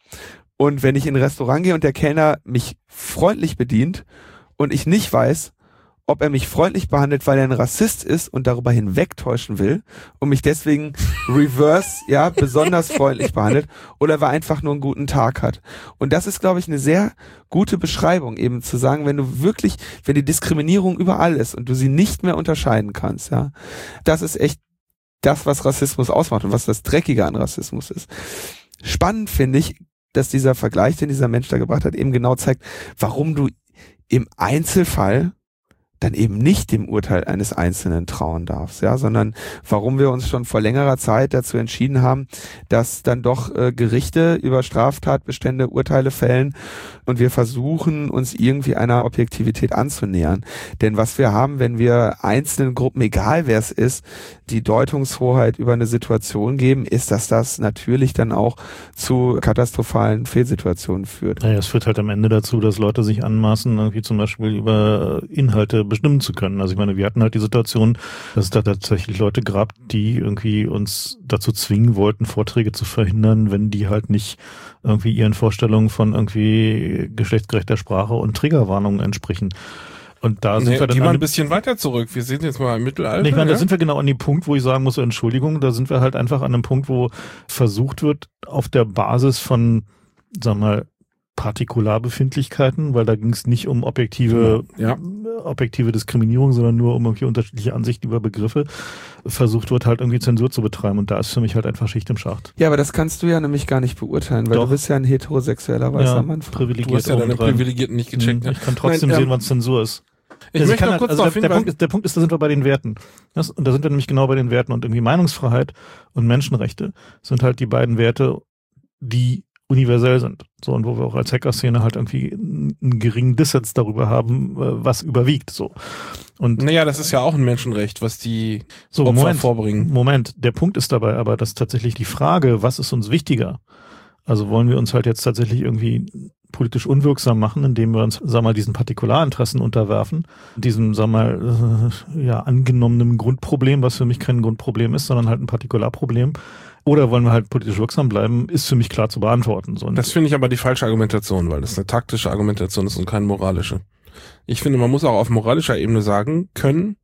Und wenn ich in ein Restaurant gehe und der Kellner mich freundlich bedient und ich nicht weiß, ob er mich freundlich behandelt, weil er ein Rassist ist und darüber hinwegtäuschen will und mich deswegen reverse, besonders freundlich behandelt oder weil er einfach nur einen guten Tag hat. Und das ist, glaube ich, eine sehr gute Beschreibung, eben zu sagen, wenn die Diskriminierung überall ist und du sie nicht mehr unterscheiden kannst, das ist echt das, was Rassismus ausmacht und was das Dreckige an Rassismus ist. Spannend finde ich, dass dieser Vergleich, den dieser Mensch da gebracht hat, eben genau zeigt, warum du im Einzelfall dann eben nicht dem Urteil eines Einzelnen trauen darfst, sondern warum wir uns schon vor längerer Zeit dazu entschieden haben, dass dann doch Gerichte über Straftatbestände Urteile fällen und wir versuchen, uns irgendwie einer Objektivität anzunähern. Denn was wir haben, wenn wir einzelnen Gruppen, egal wer es ist, die Deutungshoheit über eine Situation geben, ist, dass das natürlich dann auch zu katastrophalen Fehlsituationen führt. Naja, es führt halt am Ende dazu, dass Leute sich anmaßen, irgendwie zum Beispiel über Inhalte bestimmen zu können. Also ich meine, wir hatten halt die Situation, dass es da tatsächlich Leute gab, die irgendwie uns dazu zwingen wollten, Vorträge zu verhindern, wenn die halt nicht irgendwie ihren Vorstellungen von irgendwie geschlechtsgerechter Sprache und Triggerwarnungen entsprechen. Und da sind wir dann mal ein bisschen weiter zurück. Wir sind jetzt mal im Mittelalter. Ich meine, da sind wir genau an dem Punkt, wo ich sagen muss, Entschuldigung, da sind wir halt einfach an einem Punkt, wo versucht wird, auf der Basis von, sagen wir mal, Partikularbefindlichkeiten, weil da ging es nicht um objektive Diskriminierung, sondern nur um irgendwie unterschiedliche Ansichten über Begriffe, versucht wird halt irgendwie Zensur zu betreiben und da ist für mich halt einfach Schicht im Schacht. Ja, aber das kannst du ja nämlich gar nicht beurteilen, weil du bist ja ein heterosexueller weißer Mann. Privilegiert. Du hast ja deine Privilegierten nicht gecheckt. Ich kann trotzdem sehen, was Zensur ist. Ich möchte noch kurz darauf hinweisen. Der Punkt ist, da sind wir bei den Werten. Und da sind wir nämlich genau bei den Werten und irgendwie Meinungsfreiheit und Menschenrechte sind halt die beiden Werte, die universell sind. So, und wo wir auch als Hacker-Szene halt irgendwie einen geringen Dissens darüber haben, was überwiegt, so. Und. Naja, das ist ja auch ein Menschenrecht, was die Opfer vorbringen. Moment. Der Punkt ist dabei aber, dass tatsächlich die Frage, was ist uns wichtiger? Also wollen wir uns halt jetzt tatsächlich irgendwie politisch unwirksam machen, indem wir uns, sag mal, diesen Partikularinteressen unterwerfen, diesem, sag mal, angenommenen Grundproblem, was für mich kein Grundproblem ist, sondern halt ein Partikularproblem. Oder wollen wir halt politisch wirksam bleiben, ist für mich klar zu beantworten. So, das finde ich aber die falsche Argumentation, weil das eine taktische Argumentation ist und keine moralische. Ich finde, man muss auch auf moralischer Ebene sagen können,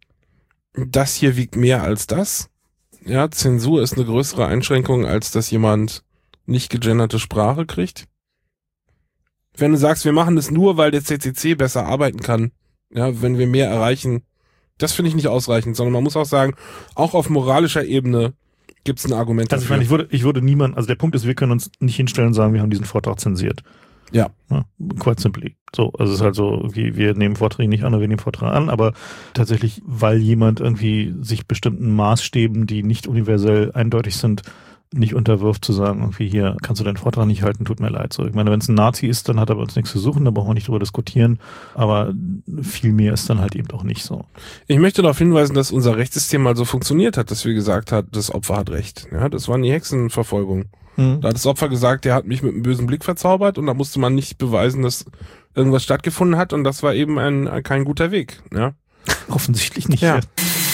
das hier wiegt mehr als das. Ja, Zensur ist eine größere Einschränkung, als dass jemand nicht gegenderte Sprache kriegt. Wenn du sagst, wir machen das nur, weil der CCC besser arbeiten kann, ja, wenn wir mehr erreichen, das finde ich nicht ausreichend, sondern man muss auch sagen, auch auf moralischer Ebene gibt es ein Argument dafür. Also ich würde niemand, also der Punkt ist, wir können uns nicht hinstellen und sagen, wir haben diesen Vortrag zensiert. Ja. Quite simply. So, also es ist halt so, wir nehmen Vorträge nicht an oder wir nehmen Vorträge an, aber tatsächlich, weil jemand irgendwie sich bestimmten Maßstäben, die nicht universell eindeutig sind, nicht unterwirft, zu sagen, irgendwie hier kannst du deinen Vortrag nicht halten, tut mir leid. So, ich meine, wenn es ein Nazi ist, dann hat er bei uns nichts zu suchen, da brauchen wir nicht drüber diskutieren, aber viel mehr ist dann halt eben auch nicht so. Ich möchte darauf hinweisen, dass unser Rechtssystem mal so funktioniert hat, dass wir gesagt hat, das Opfer hat Recht. Ja, das waren die Hexenverfolgung. Da hat das Opfer gesagt, der hat mich mit einem bösen Blick verzaubert und da musste man nicht beweisen, dass irgendwas stattgefunden hat und das war eben kein guter Weg. Ja? Offensichtlich nicht. Ja.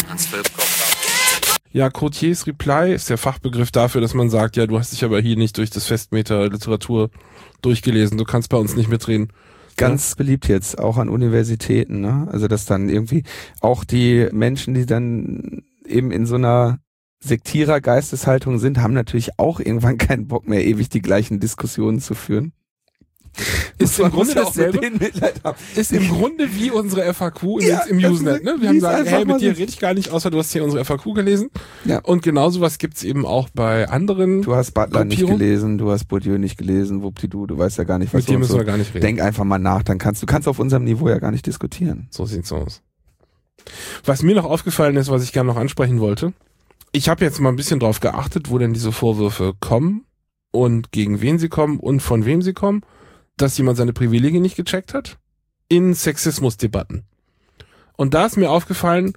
Ja, Courtiers Reply ist der Fachbegriff dafür, dass man sagt, ja, du hast dich aber hier nicht durch das Festmeter Literatur durchgelesen, du kannst bei uns nicht mitreden. Ganz beliebt jetzt, auch an Universitäten, ne? Also, dass dann irgendwie auch die Menschen, die dann eben in so einer Sektierer-Geisteshaltung sind, haben natürlich auch irgendwann keinen Bock mehr, ewig die gleichen Diskussionen zu führen. Ist im Grunde dasselbe. Ist im Grunde wie unsere FAQ im Usenet. Ne? Wir haben gesagt, hey, mit dir rede ich gar nicht, außer du hast hier unsere FAQ gelesen. Ja. Und genau sowas gibt's eben auch bei anderen. Du hast Butler nicht gelesen, du hast Bourdieu nicht gelesen, wuppdidu, du weißt ja gar nicht, was mit dir müssen wir gar nicht reden. Denk einfach mal nach, du kannst auf unserem Niveau ja gar nicht diskutieren. So sieht's aus. Was mir noch aufgefallen ist, was ich gerne noch ansprechen wollte, ich habe jetzt mal ein bisschen drauf geachtet, wo denn diese Vorwürfe kommen und gegen wen sie kommen und von wem sie kommen, dass jemand seine Privilegien nicht gecheckt hat in Sexismusdebatten. Und da ist mir aufgefallen,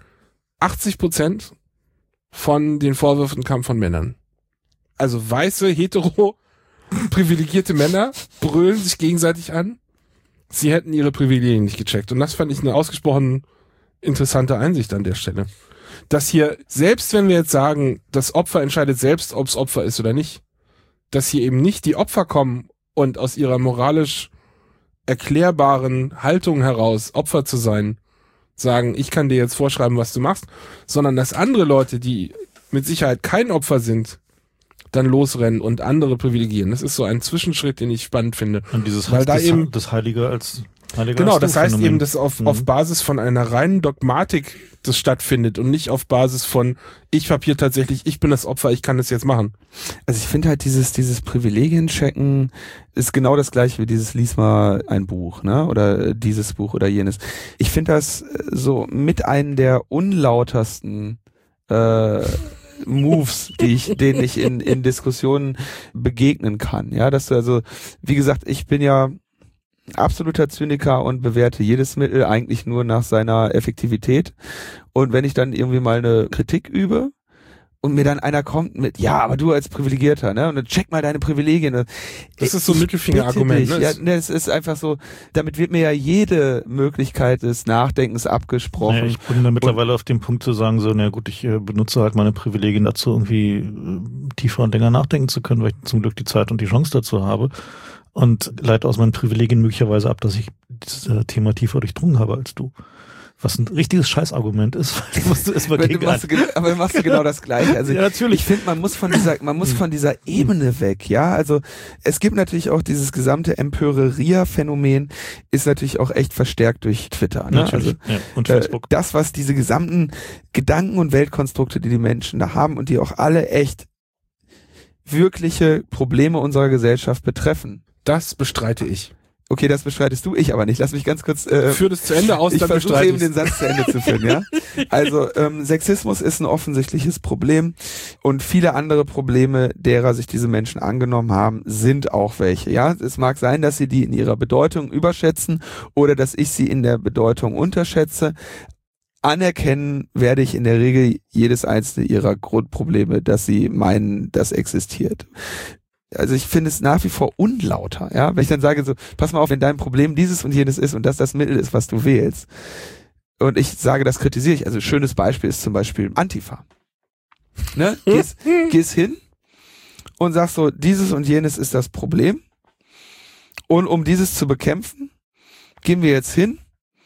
80% von den Vorwürfen kamen von Männern. Also weiße, hetero, privilegierte Männer brüllen sich gegenseitig an, sie hätten ihre Privilegien nicht gecheckt. Und das fand ich eine ausgesprochen interessante Einsicht an der Stelle. Dass hier, selbst wenn wir jetzt sagen, das Opfer entscheidet selbst, ob es Opfer ist oder nicht, dass hier eben nicht die Opfer kommen und aus ihrer moralisch erklärbaren Haltung heraus, Opfer zu sein, sagen, ich kann dir jetzt vorschreiben, was du machst, sondern dass andere Leute, die mit Sicherheit kein Opfer sind, dann losrennen und andere privilegieren. Das ist so ein Zwischenschritt, den ich spannend finde. Und dieses weil da eben das Heilige als Heiliger. Genau, das heißt eben, dass auf Basis von einer reinen Dogmatik das stattfindet und nicht auf Basis von, ich habe hier tatsächlich, ich bin das Opfer, ich kann das jetzt machen. Also ich finde halt dieses Privilegien-Checken ist genau das gleiche wie dieses lies mal ein Buch, ne? Oder dieses Buch oder jenes. Ich finde das so mit einem der unlautersten Moves, denen ich in Diskussionen begegnen kann. Ja, dass du also, wie gesagt, ich bin ja absoluter Zyniker und bewerte jedes Mittel eigentlich nur nach seiner Effektivität. Und wenn ich dann irgendwie mal eine Kritik übe und mir dann einer kommt mit, ja, aber du als Privilegierter, ne, und dann check mal deine Privilegien. Das ist so ein Mittelfinger-Argument, ne? Ja, ne, es ist einfach so, damit wird mir ja jede Möglichkeit des Nachdenkens abgesprochen. Ja, ich bin da mittlerweile auf dem Punkt zu sagen, so, na gut, ich benutze halt meine Privilegien dazu, irgendwie tiefer und länger nachdenken zu können, weil ich zum Glück die Zeit und die Chance dazu habe. Und leite aus meinen Privilegien möglicherweise ab, dass ich das Thema tiefer durchdrungen habe als du. Was ein richtiges Scheißargument ist, weil musst du erstmal gegen aber machst du genau das Gleiche. Also ja, natürlich. Ich finde, man muss von dieser Ebene weg, ja. Also es gibt natürlich auch dieses gesamte Empöreria-Phänomen, ist natürlich auch echt verstärkt durch Twitter. Ne? Natürlich. Also, ja, und Facebook. Das, was diese gesamten Gedanken und Weltkonstrukte, die Menschen da haben und die auch alle echt wirkliche Probleme unserer Gesellschaft betreffen. Das bestreite ich. Okay, das bestreitest du, ich aber nicht. Lass mich ganz kurz... Führ das zu Ende aus, ich dann versuche bestreite eben den Satz zu Ende zu führen, ja? Also, Sexismus ist ein offensichtliches Problem und viele andere Probleme, derer sich diese Menschen angenommen haben, sind auch welche, ja? Es mag sein, dass sie die in ihrer Bedeutung überschätzen oder dass ich sie in der Bedeutung unterschätze. Anerkennen werde ich in der Regel jedes einzelne ihrer Grundprobleme, dass sie meinen, das existiert. Also ich finde es nach wie vor unlauter, ja, wenn ich dann sage so, pass mal auf, wenn dein Problem dieses und jenes ist und das Mittel ist, was du wählst. Und ich sage, das kritisiere ich. Also schönes Beispiel ist zum Beispiel Antifa. Ne? Gehst hin und sagst so, dieses und jenes ist das Problem. Und um dieses zu bekämpfen, gehen wir jetzt hin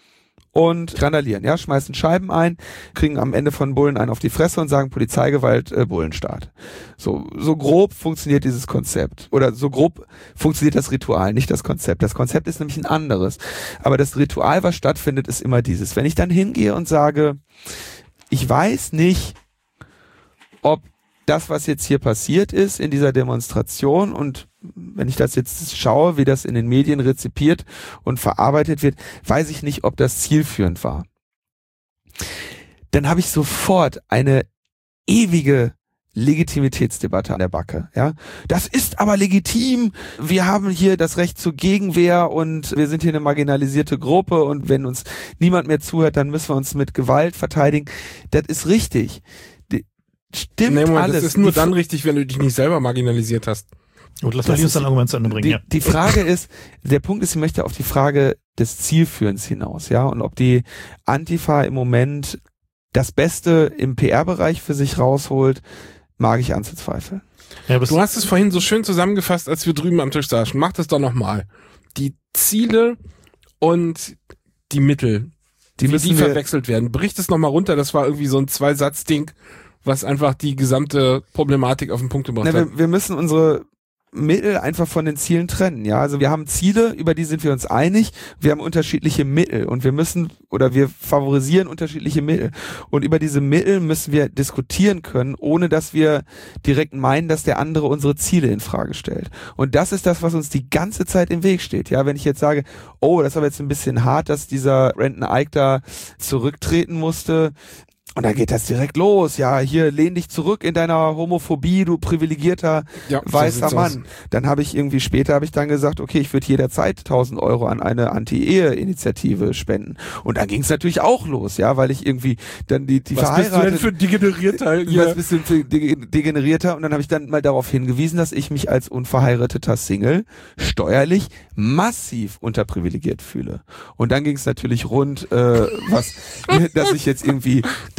und randalieren, ja, schmeißen Scheiben ein, kriegen am Ende von Bullen einen auf die Fresse und sagen Polizeigewalt, Bullenstaat. So grob funktioniert dieses Konzept. Oder so grob funktioniert das Ritual, nicht das Konzept. Das Konzept ist nämlich ein anderes. Aber das Ritual, was stattfindet, ist immer dieses. Wenn ich dann hingehe und sage, ich weiß nicht, ob das, was jetzt hier passiert ist in dieser Demonstration und wenn ich das jetzt schaue, wie das in den Medien rezipiert und verarbeitet wird, weiß ich nicht, ob das zielführend war. Dann habe ich sofort eine ewige Legitimitätsdebatte an der Backe, ja. Das ist aber legitim. Wir haben hier das Recht zur Gegenwehr und wir sind hier eine marginalisierte Gruppe und wenn uns niemand mehr zuhört, dann müssen wir uns mit Gewalt verteidigen. Das ist richtig. Stimmt alles. Das ist nur dann richtig, wenn du dich nicht selber marginalisiert hast. Gut, lass mal ein Argument zu Ende bringen. Die Frage ist, der Punkt ist, ich möchte auf die Frage des Zielführens hinaus, ja, und ob die Antifa im Moment das Beste im PR-Bereich für sich rausholt, mag ich anzuzweifeln. Ja, du hast es vorhin so schön zusammengefasst, als wir drüben am Tisch saßen. Mach das doch nochmal. Die Ziele und die Mittel, die verwechselt werden. Brich das nochmal runter. Das war irgendwie so ein Zwei-Satz-Ding, was einfach die gesamte Problematik auf den Punkt gebracht hat. Wir müssen unsere Mittel einfach von den Zielen trennen, ja. Also wir haben Ziele, über die sind wir uns einig, wir haben unterschiedliche Mittel und wir favorisieren unterschiedliche Mittel und über diese Mittel müssen wir diskutieren können, ohne dass wir direkt meinen, dass der andere unsere Ziele in Frage stellt. Und das ist das, was uns die ganze Zeit im Weg steht, ja. Wenn ich jetzt sage, oh, das ist aber jetzt ein bisschen hart, dass dieser Brandon Eich da zurücktreten musste, und dann geht das direkt los. Ja, hier lehn dich zurück in deiner Homophobie, du privilegierter weißer Mann. Dann habe ich dann gesagt, okay, ich würde jederzeit 1.000 Euro an eine Anti-Ehe-Initiative spenden. Und dann ging es natürlich auch los, ja, weil ich irgendwie dann die verheiratet. Was bist du denn für Degenerierter? Was bist du für Degenerierter? Und dann habe ich dann mal darauf hingewiesen, dass ich mich als unverheirateter Single steuerlich massiv unterprivilegiert fühle. Und dann ging es natürlich rund, dass ich jetzt irgendwie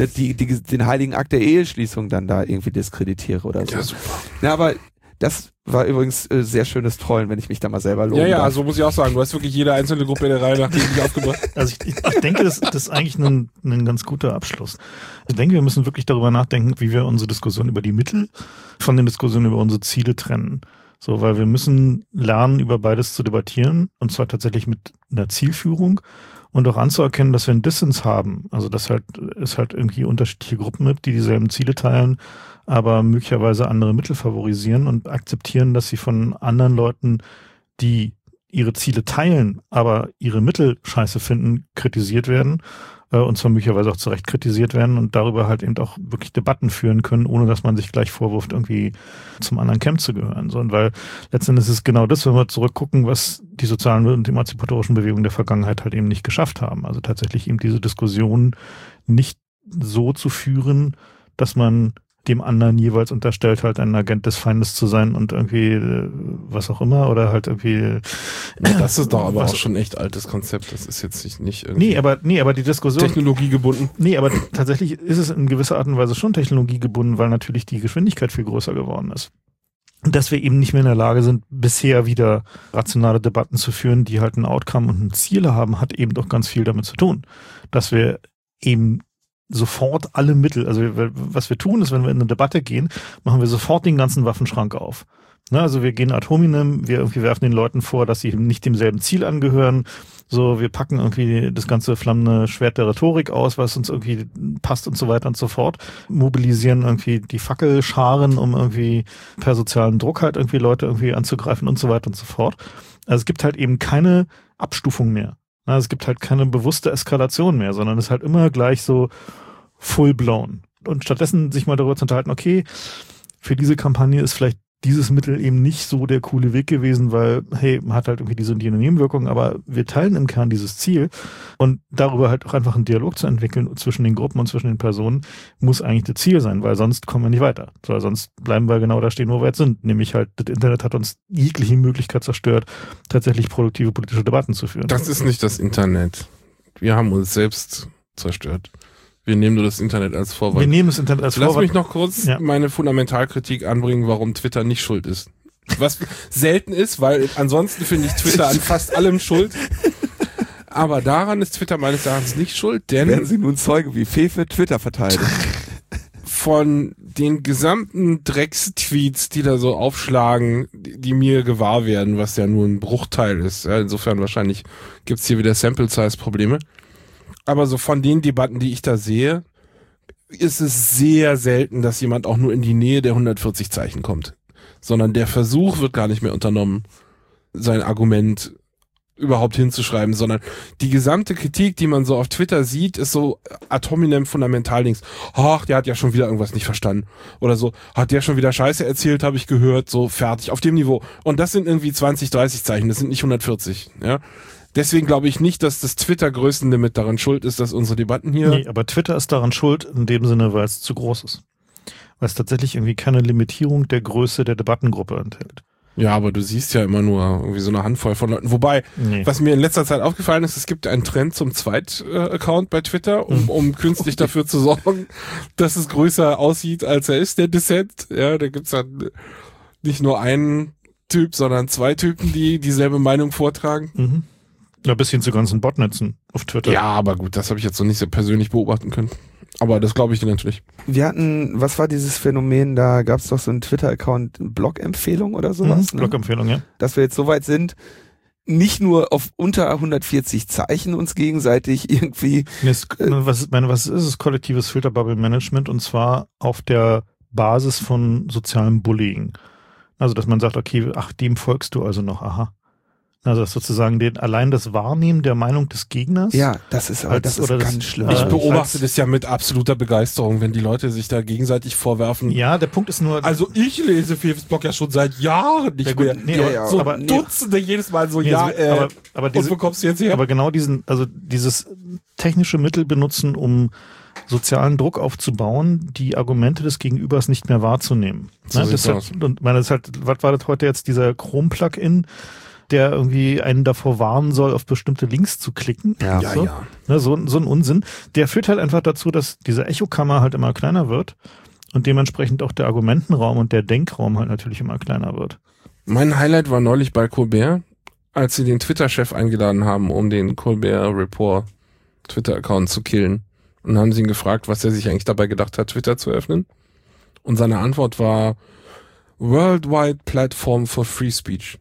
den heiligen Akt der Eheschließung dann da irgendwie diskreditiere oder so. Ja, super. Ja, aber das war übrigens sehr schönes Trollen, wenn ich mich da mal selber lobe. Ja, so muss ich auch sagen. Du hast wirklich jede einzelne Gruppe in der Reihe nach gegen dich aufgebracht. Also ich denke, das ist eigentlich ein ganz guter Abschluss. Ich denke, wir müssen wirklich darüber nachdenken, wie wir unsere Diskussion über die Mittel von den Diskussionen über unsere Ziele trennen. So, weil wir müssen lernen, über beides zu debattieren, und zwar tatsächlich mit einer Zielführung. Und auch anzuerkennen, dass wir einen Dissens haben. Also dass es halt irgendwie unterschiedliche Gruppen gibt, die dieselben Ziele teilen, aber möglicherweise andere Mittel favorisieren und akzeptieren, dass sie von anderen Leuten, die ihre Ziele teilen, aber ihre Mittel scheiße finden, kritisiert werden. Und zwar möglicherweise auch zu Recht kritisiert werden und darüber halt eben auch wirklich Debatten führen können, ohne dass man sich gleich vorwirft, irgendwie zum anderen Camp zu gehören. So, weil letztendlich ist es genau das, wenn wir zurückgucken, was die sozialen und emanzipatorischen Bewegungen der Vergangenheit halt eben nicht geschafft haben. Also tatsächlich eben diese Diskussion nicht so zu führen, dass man dem anderen jeweils unterstellt, halt ein Agent des Feindes zu sein und irgendwie was auch immer oder halt irgendwie. Das ist doch aber auch schon ein echt altes Konzept. Das ist jetzt nicht irgendwie. Nee, aber die Diskussion. Technologiegebunden. Nee, aber tatsächlich ist es in gewisser Art und Weise schon technologiegebunden, weil natürlich die Geschwindigkeit viel größer geworden ist. Und dass wir eben nicht mehr in der Lage sind, bisher wieder rationale Debatten zu führen, die halt ein Outcome und ein Ziel haben, hat eben doch ganz viel damit zu tun. Dass wir eben sofort alle Mittel, also was wir tun ist, wenn wir in eine Debatte gehen, machen wir sofort den ganzen Waffenschrank auf. Ne, also wir gehen ad hominem, wir irgendwie werfen den Leuten vor, dass sie nicht demselben Ziel angehören. So, wir packen irgendwie das ganze flammende Schwert der Rhetorik aus, was uns irgendwie passt und so weiter und so fort. Mobilisieren irgendwie die Fackelscharen, um irgendwie per sozialen Druck halt irgendwie Leute irgendwie anzugreifen und so weiter und so fort. Also es gibt halt eben keine Abstufung mehr. Also es gibt halt keine bewusste Eskalation mehr, sondern es ist halt immer gleich so full-blown. Und stattdessen sich mal darüber zu unterhalten, okay, für diese Kampagne ist vielleicht dieses Mittel eben nicht so der coole Weg gewesen, weil, hey, man hat halt irgendwie diese und jene Nebenwirkungen, aber wir teilen im Kern dieses Ziel und darüber halt auch einfach einen Dialog zu entwickeln zwischen den Gruppen und zwischen den Personen muss eigentlich das Ziel sein, weil sonst kommen wir nicht weiter. So, sonst bleiben wir genau da stehen, wo wir jetzt sind. Nämlich halt, das Internet hat uns jegliche Möglichkeit zerstört, tatsächlich produktive politische Debatten zu führen. Das ist nicht das Internet. Wir haben uns selbst zerstört. Wir nehmen nur das Internet als Vorwand. Wir nehmen das Internet als Vorwand. Lass mich noch kurz meine Fundamentalkritik anbringen, warum Twitter nicht schuld ist. Was selten ist, weil ansonsten finde ich Twitter an fast allem schuld. Aber daran ist Twitter meines Erachtens nicht schuld, denn... Werden Sie nun Zeuge, wie Fefe Twitter verteidigt? Von den gesamten Dreckstweets, die da so aufschlagen, die mir gewahr werden, was ja nur ein Bruchteil ist. Ja, insofern wahrscheinlich gibt's hier wieder Sample-Size-Probleme. Aber so von den Debatten, die ich da sehe, ist es sehr selten, dass jemand auch nur in die Nähe der 140 Zeichen kommt. Sondern der Versuch wird gar nicht mehr unternommen, sein Argument überhaupt hinzuschreiben, sondern die gesamte Kritik, die man so auf Twitter sieht, ist so ad hominem Fundamentaldings. Ach, der hat ja schon wieder irgendwas nicht verstanden. Oder so, hat der schon wieder Scheiße erzählt, habe ich gehört, so fertig, auf dem Niveau. Und das sind irgendwie 20, 30 Zeichen, das sind nicht 140, ja. Deswegen glaube ich nicht, dass das Twitter-Größenlimit daran schuld ist, dass unsere Debatten hier... Nee, aber Twitter ist daran schuld in dem Sinne, weil es zu groß ist. Weil es tatsächlich irgendwie keine Limitierung der Größe der Debattengruppe enthält. Ja, aber du siehst ja immer nur irgendwie so eine Handvoll von Leuten. Wobei, was mir in letzter Zeit aufgefallen ist, es gibt einen Trend zum Zweit-Account bei Twitter, um künstlich dafür zu sorgen, dass es größer aussieht, als er ist, der Dissent. Ja, da gibt's dann nicht nur einen Typ, sondern zwei Typen, die dieselbe Meinung vortragen. Mhm. Ja, bis hin zu ganzen Botnetzen auf Twitter. Ja, aber gut, das habe ich jetzt so nicht so persönlich beobachten können. Aber das glaube ich dir natürlich. Wir hatten, was war dieses Phänomen, da gab es doch so einen Twitter-Account, Blog-Empfehlung oder sowas. Ne? Blog-Empfehlung, ja. Dass wir jetzt soweit sind, nicht nur auf unter 140 Zeichen uns gegenseitig irgendwie... Was ist es? Kollektives Filterbubble-Management, und zwar auf der Basis von sozialem Bullying. Also, dass man sagt, okay, ach, dem folgst du also noch, aha. Also das sozusagen allein das Wahrnehmen der Meinung des Gegners. Ja, das ist ganz schlimm. Ich beobachte das ja mit absoluter Begeisterung, wenn die Leute sich da gegenseitig vorwerfen. Ja, der Punkt ist nur... Also ich lese Fefes-Blog ja schon seit Jahren nicht mehr. So aber, Dutzende jedes Mal so, aber und wo kommst du jetzt her? Aber genau dieses technische Mittel benutzen, um sozialen Druck aufzubauen, die Argumente des Gegenübers nicht mehr wahrzunehmen. So ne? Das halt, und meine, das halt, was war das heute jetzt, dieser Chrome-Plugin, der irgendwie einen davor warnen soll, auf bestimmte Links zu klicken. Ja. So. Ja. Ne, so ein Unsinn. Der führt halt einfach dazu, dass diese Echokammer halt immer kleiner wird und dementsprechend auch der Argumentenraum und der Denkraum halt natürlich immer kleiner wird. Mein Highlight war neulich bei Colbert, als sie den Twitter-Chef eingeladen haben, um den Colbert Report Twitter-Account zu killen. Und haben sie ihn gefragt, was er sich eigentlich dabei gedacht hat, Twitter zu öffnen. Und seine Antwort war Worldwide Platform for Free Speech.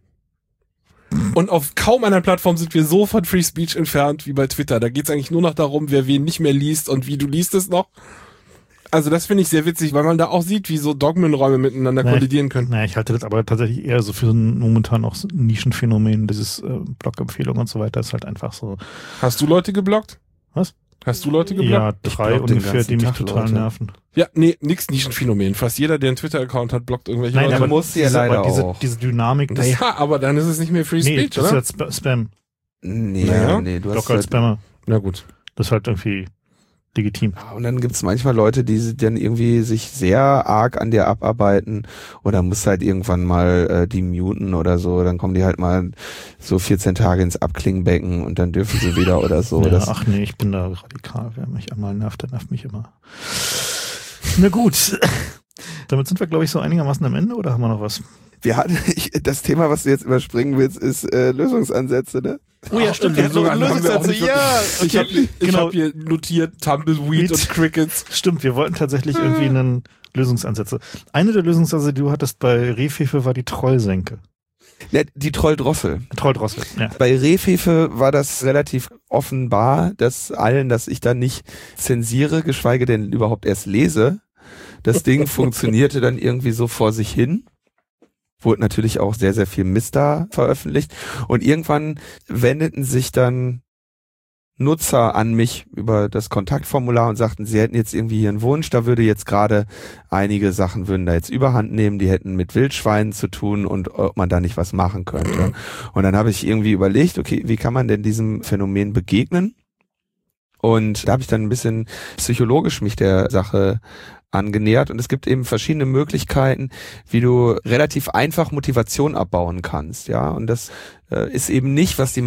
Und auf kaum einer Plattform sind wir so von Free Speech entfernt wie bei Twitter. Da geht es eigentlich nur noch darum, wer wen nicht mehr liest und wie du liest es noch. Also das finde ich sehr witzig, weil man da auch sieht, wie so Dogmenräume miteinander kollidieren können. Ich halte das aber tatsächlich eher so für ein momentan auch Nischenphänomen, dieses Blog-Empfehlung und so weiter, ist halt einfach so. Hast du Leute geblockt? Was? Hast du Leute geblockt? Ja, 3 ungefähr, die mich total nerven. Ja, nee, nix Nischenphänomen. Fast jeder, der einen Twitter-Account hat, blockt irgendwelche Leute. Nein, aber muss ja leider auch. Diese Dynamik. Naja, aber dann ist es nicht mehr Free Speech, oder? Das ist halt Spam. Nee, du hast halt Spammer. Na gut. Das ist halt irgendwie legitim. Ja, und dann gibt's manchmal Leute, die dann irgendwie sich sehr arg an dir abarbeiten oder muss halt irgendwann mal die muten oder so, dann kommen die halt mal so 14 Tage ins Abklingenbecken und dann dürfen sie wieder oder so. Ja, ach nee, ich bin da radikal. Wer mich einmal nervt, der nervt mich immer. Na gut. Damit sind wir, glaube ich, so einigermaßen am Ende, oder haben wir noch was? Wir hatten, das Thema, was du jetzt überspringen willst, ist Lösungsansätze, ne? Oh ja, stimmt. Lösungsansätze, ja. Okay. Ich hab hier notiert Tumbleweed und Crickets. Stimmt, wir wollten tatsächlich irgendwie einen Lösungsansätze. Eine der Lösungsansätze, die du hattest bei Rehfefe, war die Trollsenke. Ja, die Trolldrossel. Trolldrossel, ja. Bei Rehfefe war das relativ offenbar, dass ich da nicht zensiere, geschweige denn überhaupt erst lese. Das Ding funktionierte dann irgendwie so vor sich hin. Wurde natürlich auch sehr, sehr viel Mist da veröffentlicht. Und irgendwann wendeten sich dann Nutzer an mich über das Kontaktformular und sagten, sie hätten jetzt irgendwie hier einen Wunsch, da würde jetzt gerade einige Sachen würden da jetzt überhand nehmen, die hätten mit Wildschweinen zu tun und ob man da nicht was machen könnte. Und dann habe ich irgendwie überlegt, okay, wie kann man denn diesem Phänomen begegnen? Und da habe ich dann ein bisschen psychologisch mich der Sache angenähert und es gibt eben verschiedene Möglichkeiten, wie du relativ einfach Motivation abbauen kannst, ja, und das ist eben nicht, was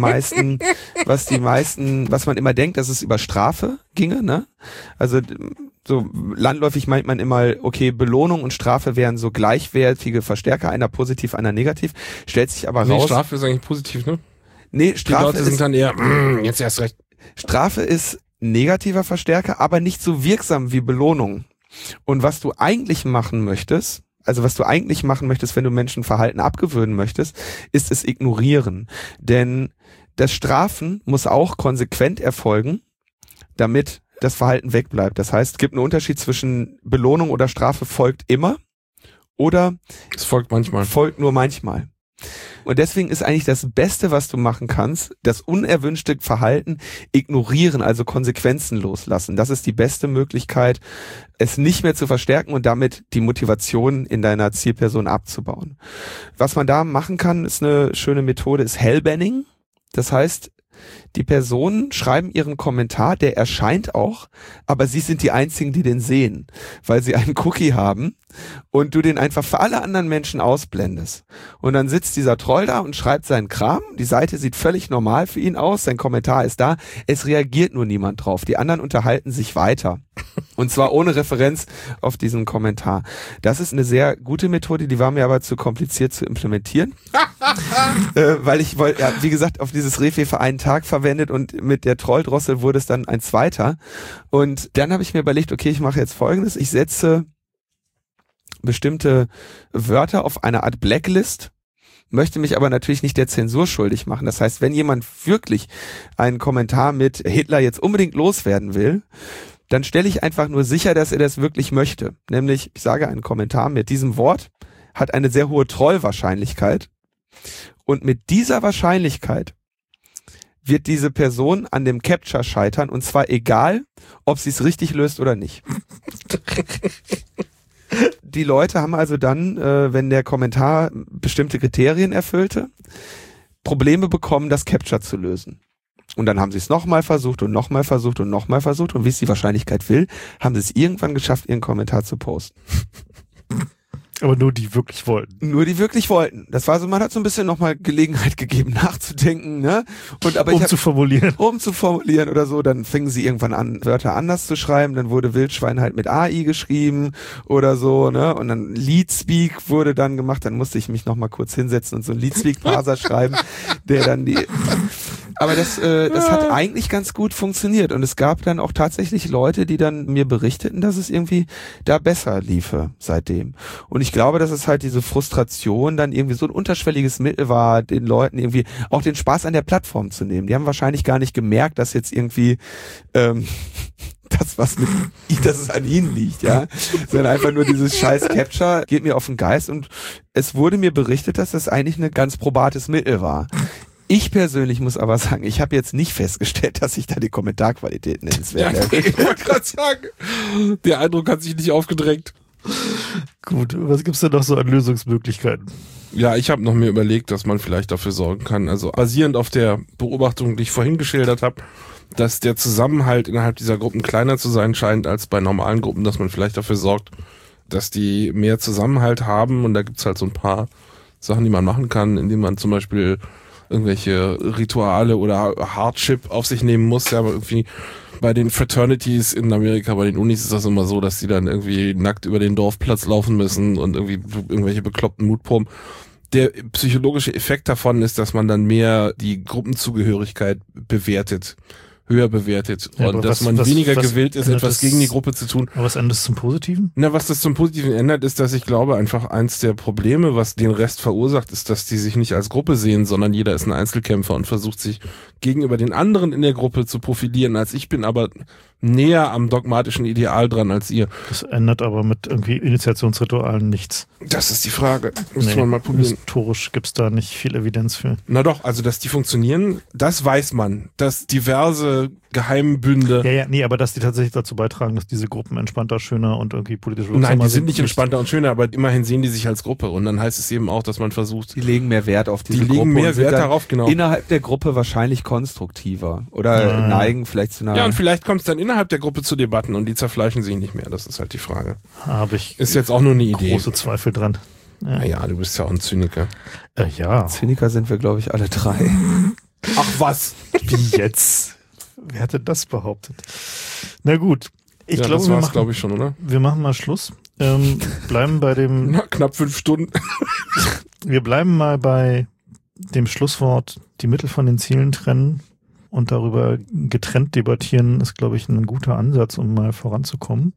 man immer denkt, dass es über Strafe ginge, ne? Also so landläufig meint man immer, okay, Belohnung und Strafe wären so gleichwertige Verstärker, einer positiv, einer negativ, stellt sich aber raus. Strafe ist eigentlich positiv, ne? Nee, Strafe die Leute sind dann eher, jetzt erst recht. Strafe ist negativer Verstärker, aber nicht so wirksam wie Belohnung. Und was du eigentlich machen möchtest, wenn du Menschen Verhalten abgewöhnen möchtest, ist es ignorieren. Denn das Strafen muss auch konsequent erfolgen, damit das Verhalten wegbleibt. Das heißt, es gibt einen Unterschied zwischen Belohnung oder Strafe folgt immer oder es folgt manchmal. Folgt nur manchmal. Und deswegen ist eigentlich das Beste, was du machen kannst, das unerwünschte Verhalten ignorieren, also Konsequenzen loslassen. Das ist die beste Möglichkeit, es nicht mehr zu verstärken und damit die Motivation in deiner Zielperson abzubauen. Was man da machen kann, ist eine schöne Methode, ist Hellbanning. Das heißt, die Personen schreiben ihren Kommentar, der erscheint auch, aber sie sind die Einzigen, die den sehen, weil sie einen Cookie haben und du den einfach für alle anderen Menschen ausblendest. Und dann sitzt dieser Troll da und schreibt seinen Kram, die Seite sieht völlig normal für ihn aus, sein Kommentar ist da, es reagiert nur niemand drauf, die anderen unterhalten sich weiter. Und zwar ohne Referenz auf diesen Kommentar. Das ist eine sehr gute Methode, die war mir aber zu kompliziert zu implementieren, weil ich wollte, ja, wie gesagt, auf dieses Refefe einen Tag verwendet und mit der Trolldrossel wurde es dann ein zweiter. Und dann habe ich mir überlegt, okay, ich mache jetzt Folgendes, ich setze bestimmte Wörter auf eine Art Blacklist, möchte mich aber natürlich nicht der Zensur schuldig machen. Das heißt, wenn jemand wirklich einen Kommentar mit Hitler jetzt unbedingt loswerden will, dann stelle ich einfach nur sicher, dass er das wirklich möchte. Nämlich, ich sage, ein Kommentar mit diesem Wort hat eine sehr hohe Trollwahrscheinlichkeit. Und mit dieser Wahrscheinlichkeit wird diese Person an dem Capture scheitern. Und zwar egal, ob sie es richtig löst oder nicht. Die Leute haben also dann, wenn der Kommentar bestimmte Kriterien erfüllte, Probleme bekommen, das Capture zu lösen. Und dann haben sie es nochmal versucht und nochmal versucht und nochmal versucht. Und wie es die Wahrscheinlichkeit will, haben sie es irgendwann geschafft, ihren Kommentar zu posten. Aber nur die wirklich wollten. Nur die wirklich wollten. Das war so, man hat so ein bisschen nochmal Gelegenheit gegeben, nachzudenken, ne? Und aber zu formulieren. Um zu formulieren oder so, dann fingen sie irgendwann an, Wörter anders zu schreiben, dann wurde Wildschwein halt mit AI geschrieben oder so, ne? Und dann Leadspeak wurde dann gemacht, dann musste ich mich nochmal kurz hinsetzen und so einen Leadspeak-Parser schreiben, der dann die... Aber das hat eigentlich ganz gut funktioniert und es gab dann auch tatsächlich Leute, die dann mir berichteten, dass es irgendwie da besser liefe seitdem. Und ich glaube, dass es halt diese Frustration dann irgendwie so ein unterschwelliges Mittel war, den Leuten irgendwie auch den Spaß an der Plattform zu nehmen. Die haben wahrscheinlich gar nicht gemerkt, dass jetzt irgendwie dass es an ihnen liegt, ja, sondern einfach nur dieses scheiß Capture geht mir auf den Geist und es wurde mir berichtet, dass das eigentlich ein ganz probates Mittel war. Ich persönlich muss aber sagen, ich habe jetzt nicht festgestellt, dass sich da die Kommentarqualität nennenswert ist. Ja, ich wollte gerade sagen, der Eindruck hat sich nicht aufgedrängt. Gut, was gibt's denn noch so an Lösungsmöglichkeiten? Ja, ich habe noch mir überlegt, dass man vielleicht dafür sorgen kann, also basierend auf der Beobachtung, die ich vorhin geschildert habe, dass der Zusammenhalt innerhalb dieser Gruppen kleiner zu sein scheint als bei normalen Gruppen, dass man vielleicht dafür sorgt, dass die mehr Zusammenhalt haben und da gibt's halt so ein paar Sachen, die man machen kann, indem man zum Beispiel irgendwelche Rituale oder Hardship auf sich nehmen muss, ja, aber irgendwie bei den Fraternities in Amerika, bei den Unis ist das immer so, dass die dann irgendwie nackt über den Dorfplatz laufen müssen und irgendwie irgendwelche bekloppten Mutproben. Der psychologische Effekt davon ist, dass man dann mehr die Gruppenzugehörigkeit bewertet, höher bewertet ja, und dass man weniger gewillt ist, etwas gegen die Gruppe zu tun. Aber was ändert das zum Positiven? Na, was das zum Positiven ändert, ist, dass ich glaube, einfach eins der Probleme, was den Rest verursacht, ist, dass die sich nicht als Gruppe sehen, sondern jeder ist ein Einzelkämpfer und versucht sich gegenüber den anderen in der Gruppe zu profilieren, als ich bin, aber näher am dogmatischen Ideal dran als ihr. Das ändert aber mit irgendwie Initiationsritualen nichts. Das ist die Frage. Müsste man mal probieren. Historisch gibt's da nicht viel Evidenz für. Na doch, also dass die funktionieren, das weiß man. Dass diverse Geheimbünde... Ja, aber dass die tatsächlich dazu beitragen, dass diese Gruppen entspannter, schöner und irgendwie politisch wirksamer sind. Nein, die sind nicht entspannter und schöner, aber immerhin sehen die sich als Gruppe und dann heißt es eben auch, dass man versucht... Die legen mehr Wert auf diese Gruppe. Die legen mehr Wert darauf, genau. Innerhalb der Gruppe wahrscheinlich konstruktiver oder neigen vielleicht zu einer... Ja, und vielleicht kommt es dann innerhalb der Gruppe zu Debatten und die zerfleischen sich nicht mehr, das ist halt die Frage. Habe ich... Ist jetzt auch nur eine Idee. Große Zweifel dran. Ja. Naja, du bist ja auch ein Zyniker. Ja. Zyniker sind wir, glaube ich, alle drei. Ach was? Wie jetzt? Wer hätte das behauptet? Na gut. Ich glaube, das war's, glaube ich, schon, oder? Wir machen mal Schluss. Bleiben bei dem... Na, knapp 5 Stunden. Wir bleiben mal bei dem Schlusswort, die Mittel von den Zielen trennen und darüber getrennt debattieren, ist, glaube ich, ein guter Ansatz, um mal voranzukommen.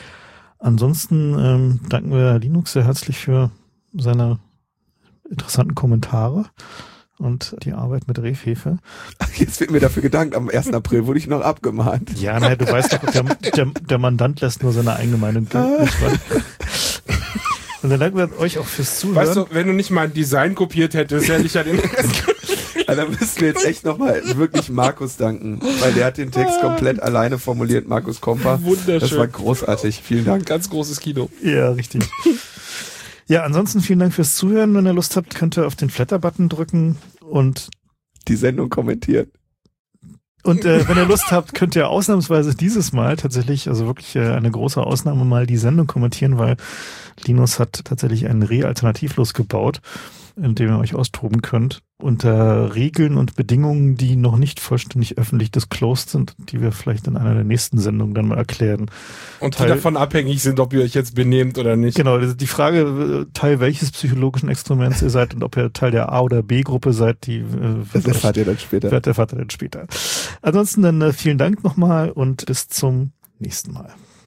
Ansonsten danken wir Linux sehr herzlich für seine interessanten Kommentare und die Arbeit mit Refefe. Jetzt wird mir dafür gedankt, am 1. April wurde ich noch abgemahnt. Ja, nein, du weißt doch, der Mandant lässt nur seine eigene Meinung durchschreiben. Und dann danken wir euch auch fürs Zuhören. Weißt du, wenn du nicht mal ein Design kopiert hättest, hätte ich ja den Also, da müssen wir jetzt echt nochmal wirklich Markus danken, weil der hat den Text komplett alleine formuliert, Markus Kompa. Wunderschön. Das war großartig. Vielen Dank. Ganz großes Kino. Ja, richtig. Ja, ansonsten vielen Dank fürs Zuhören. Wenn ihr Lust habt, könnt ihr auf den Flatter-Button drücken und Die Sendung kommentieren. wenn ihr Lust habt, könnt ihr ausnahmsweise dieses Mal tatsächlich, also wirklich eine große Ausnahme mal die Sendung kommentieren, weil Linus hat tatsächlich einen Re-Alternativlos gebaut, in dem ihr euch austoben könnt, unter Regeln und Bedingungen, die noch nicht vollständig öffentlich disclosed sind, die wir vielleicht in einer der nächsten Sendungen dann mal erklären. Und die davon abhängig sind, ob ihr euch jetzt benehmt oder nicht. Genau, die Frage, Teil welches psychologischen Experiments ihr seid und ob ihr Teil der A- oder B-Gruppe seid, das erfahrt ihr dann später. Ansonsten dann vielen Dank nochmal und bis zum nächsten Mal.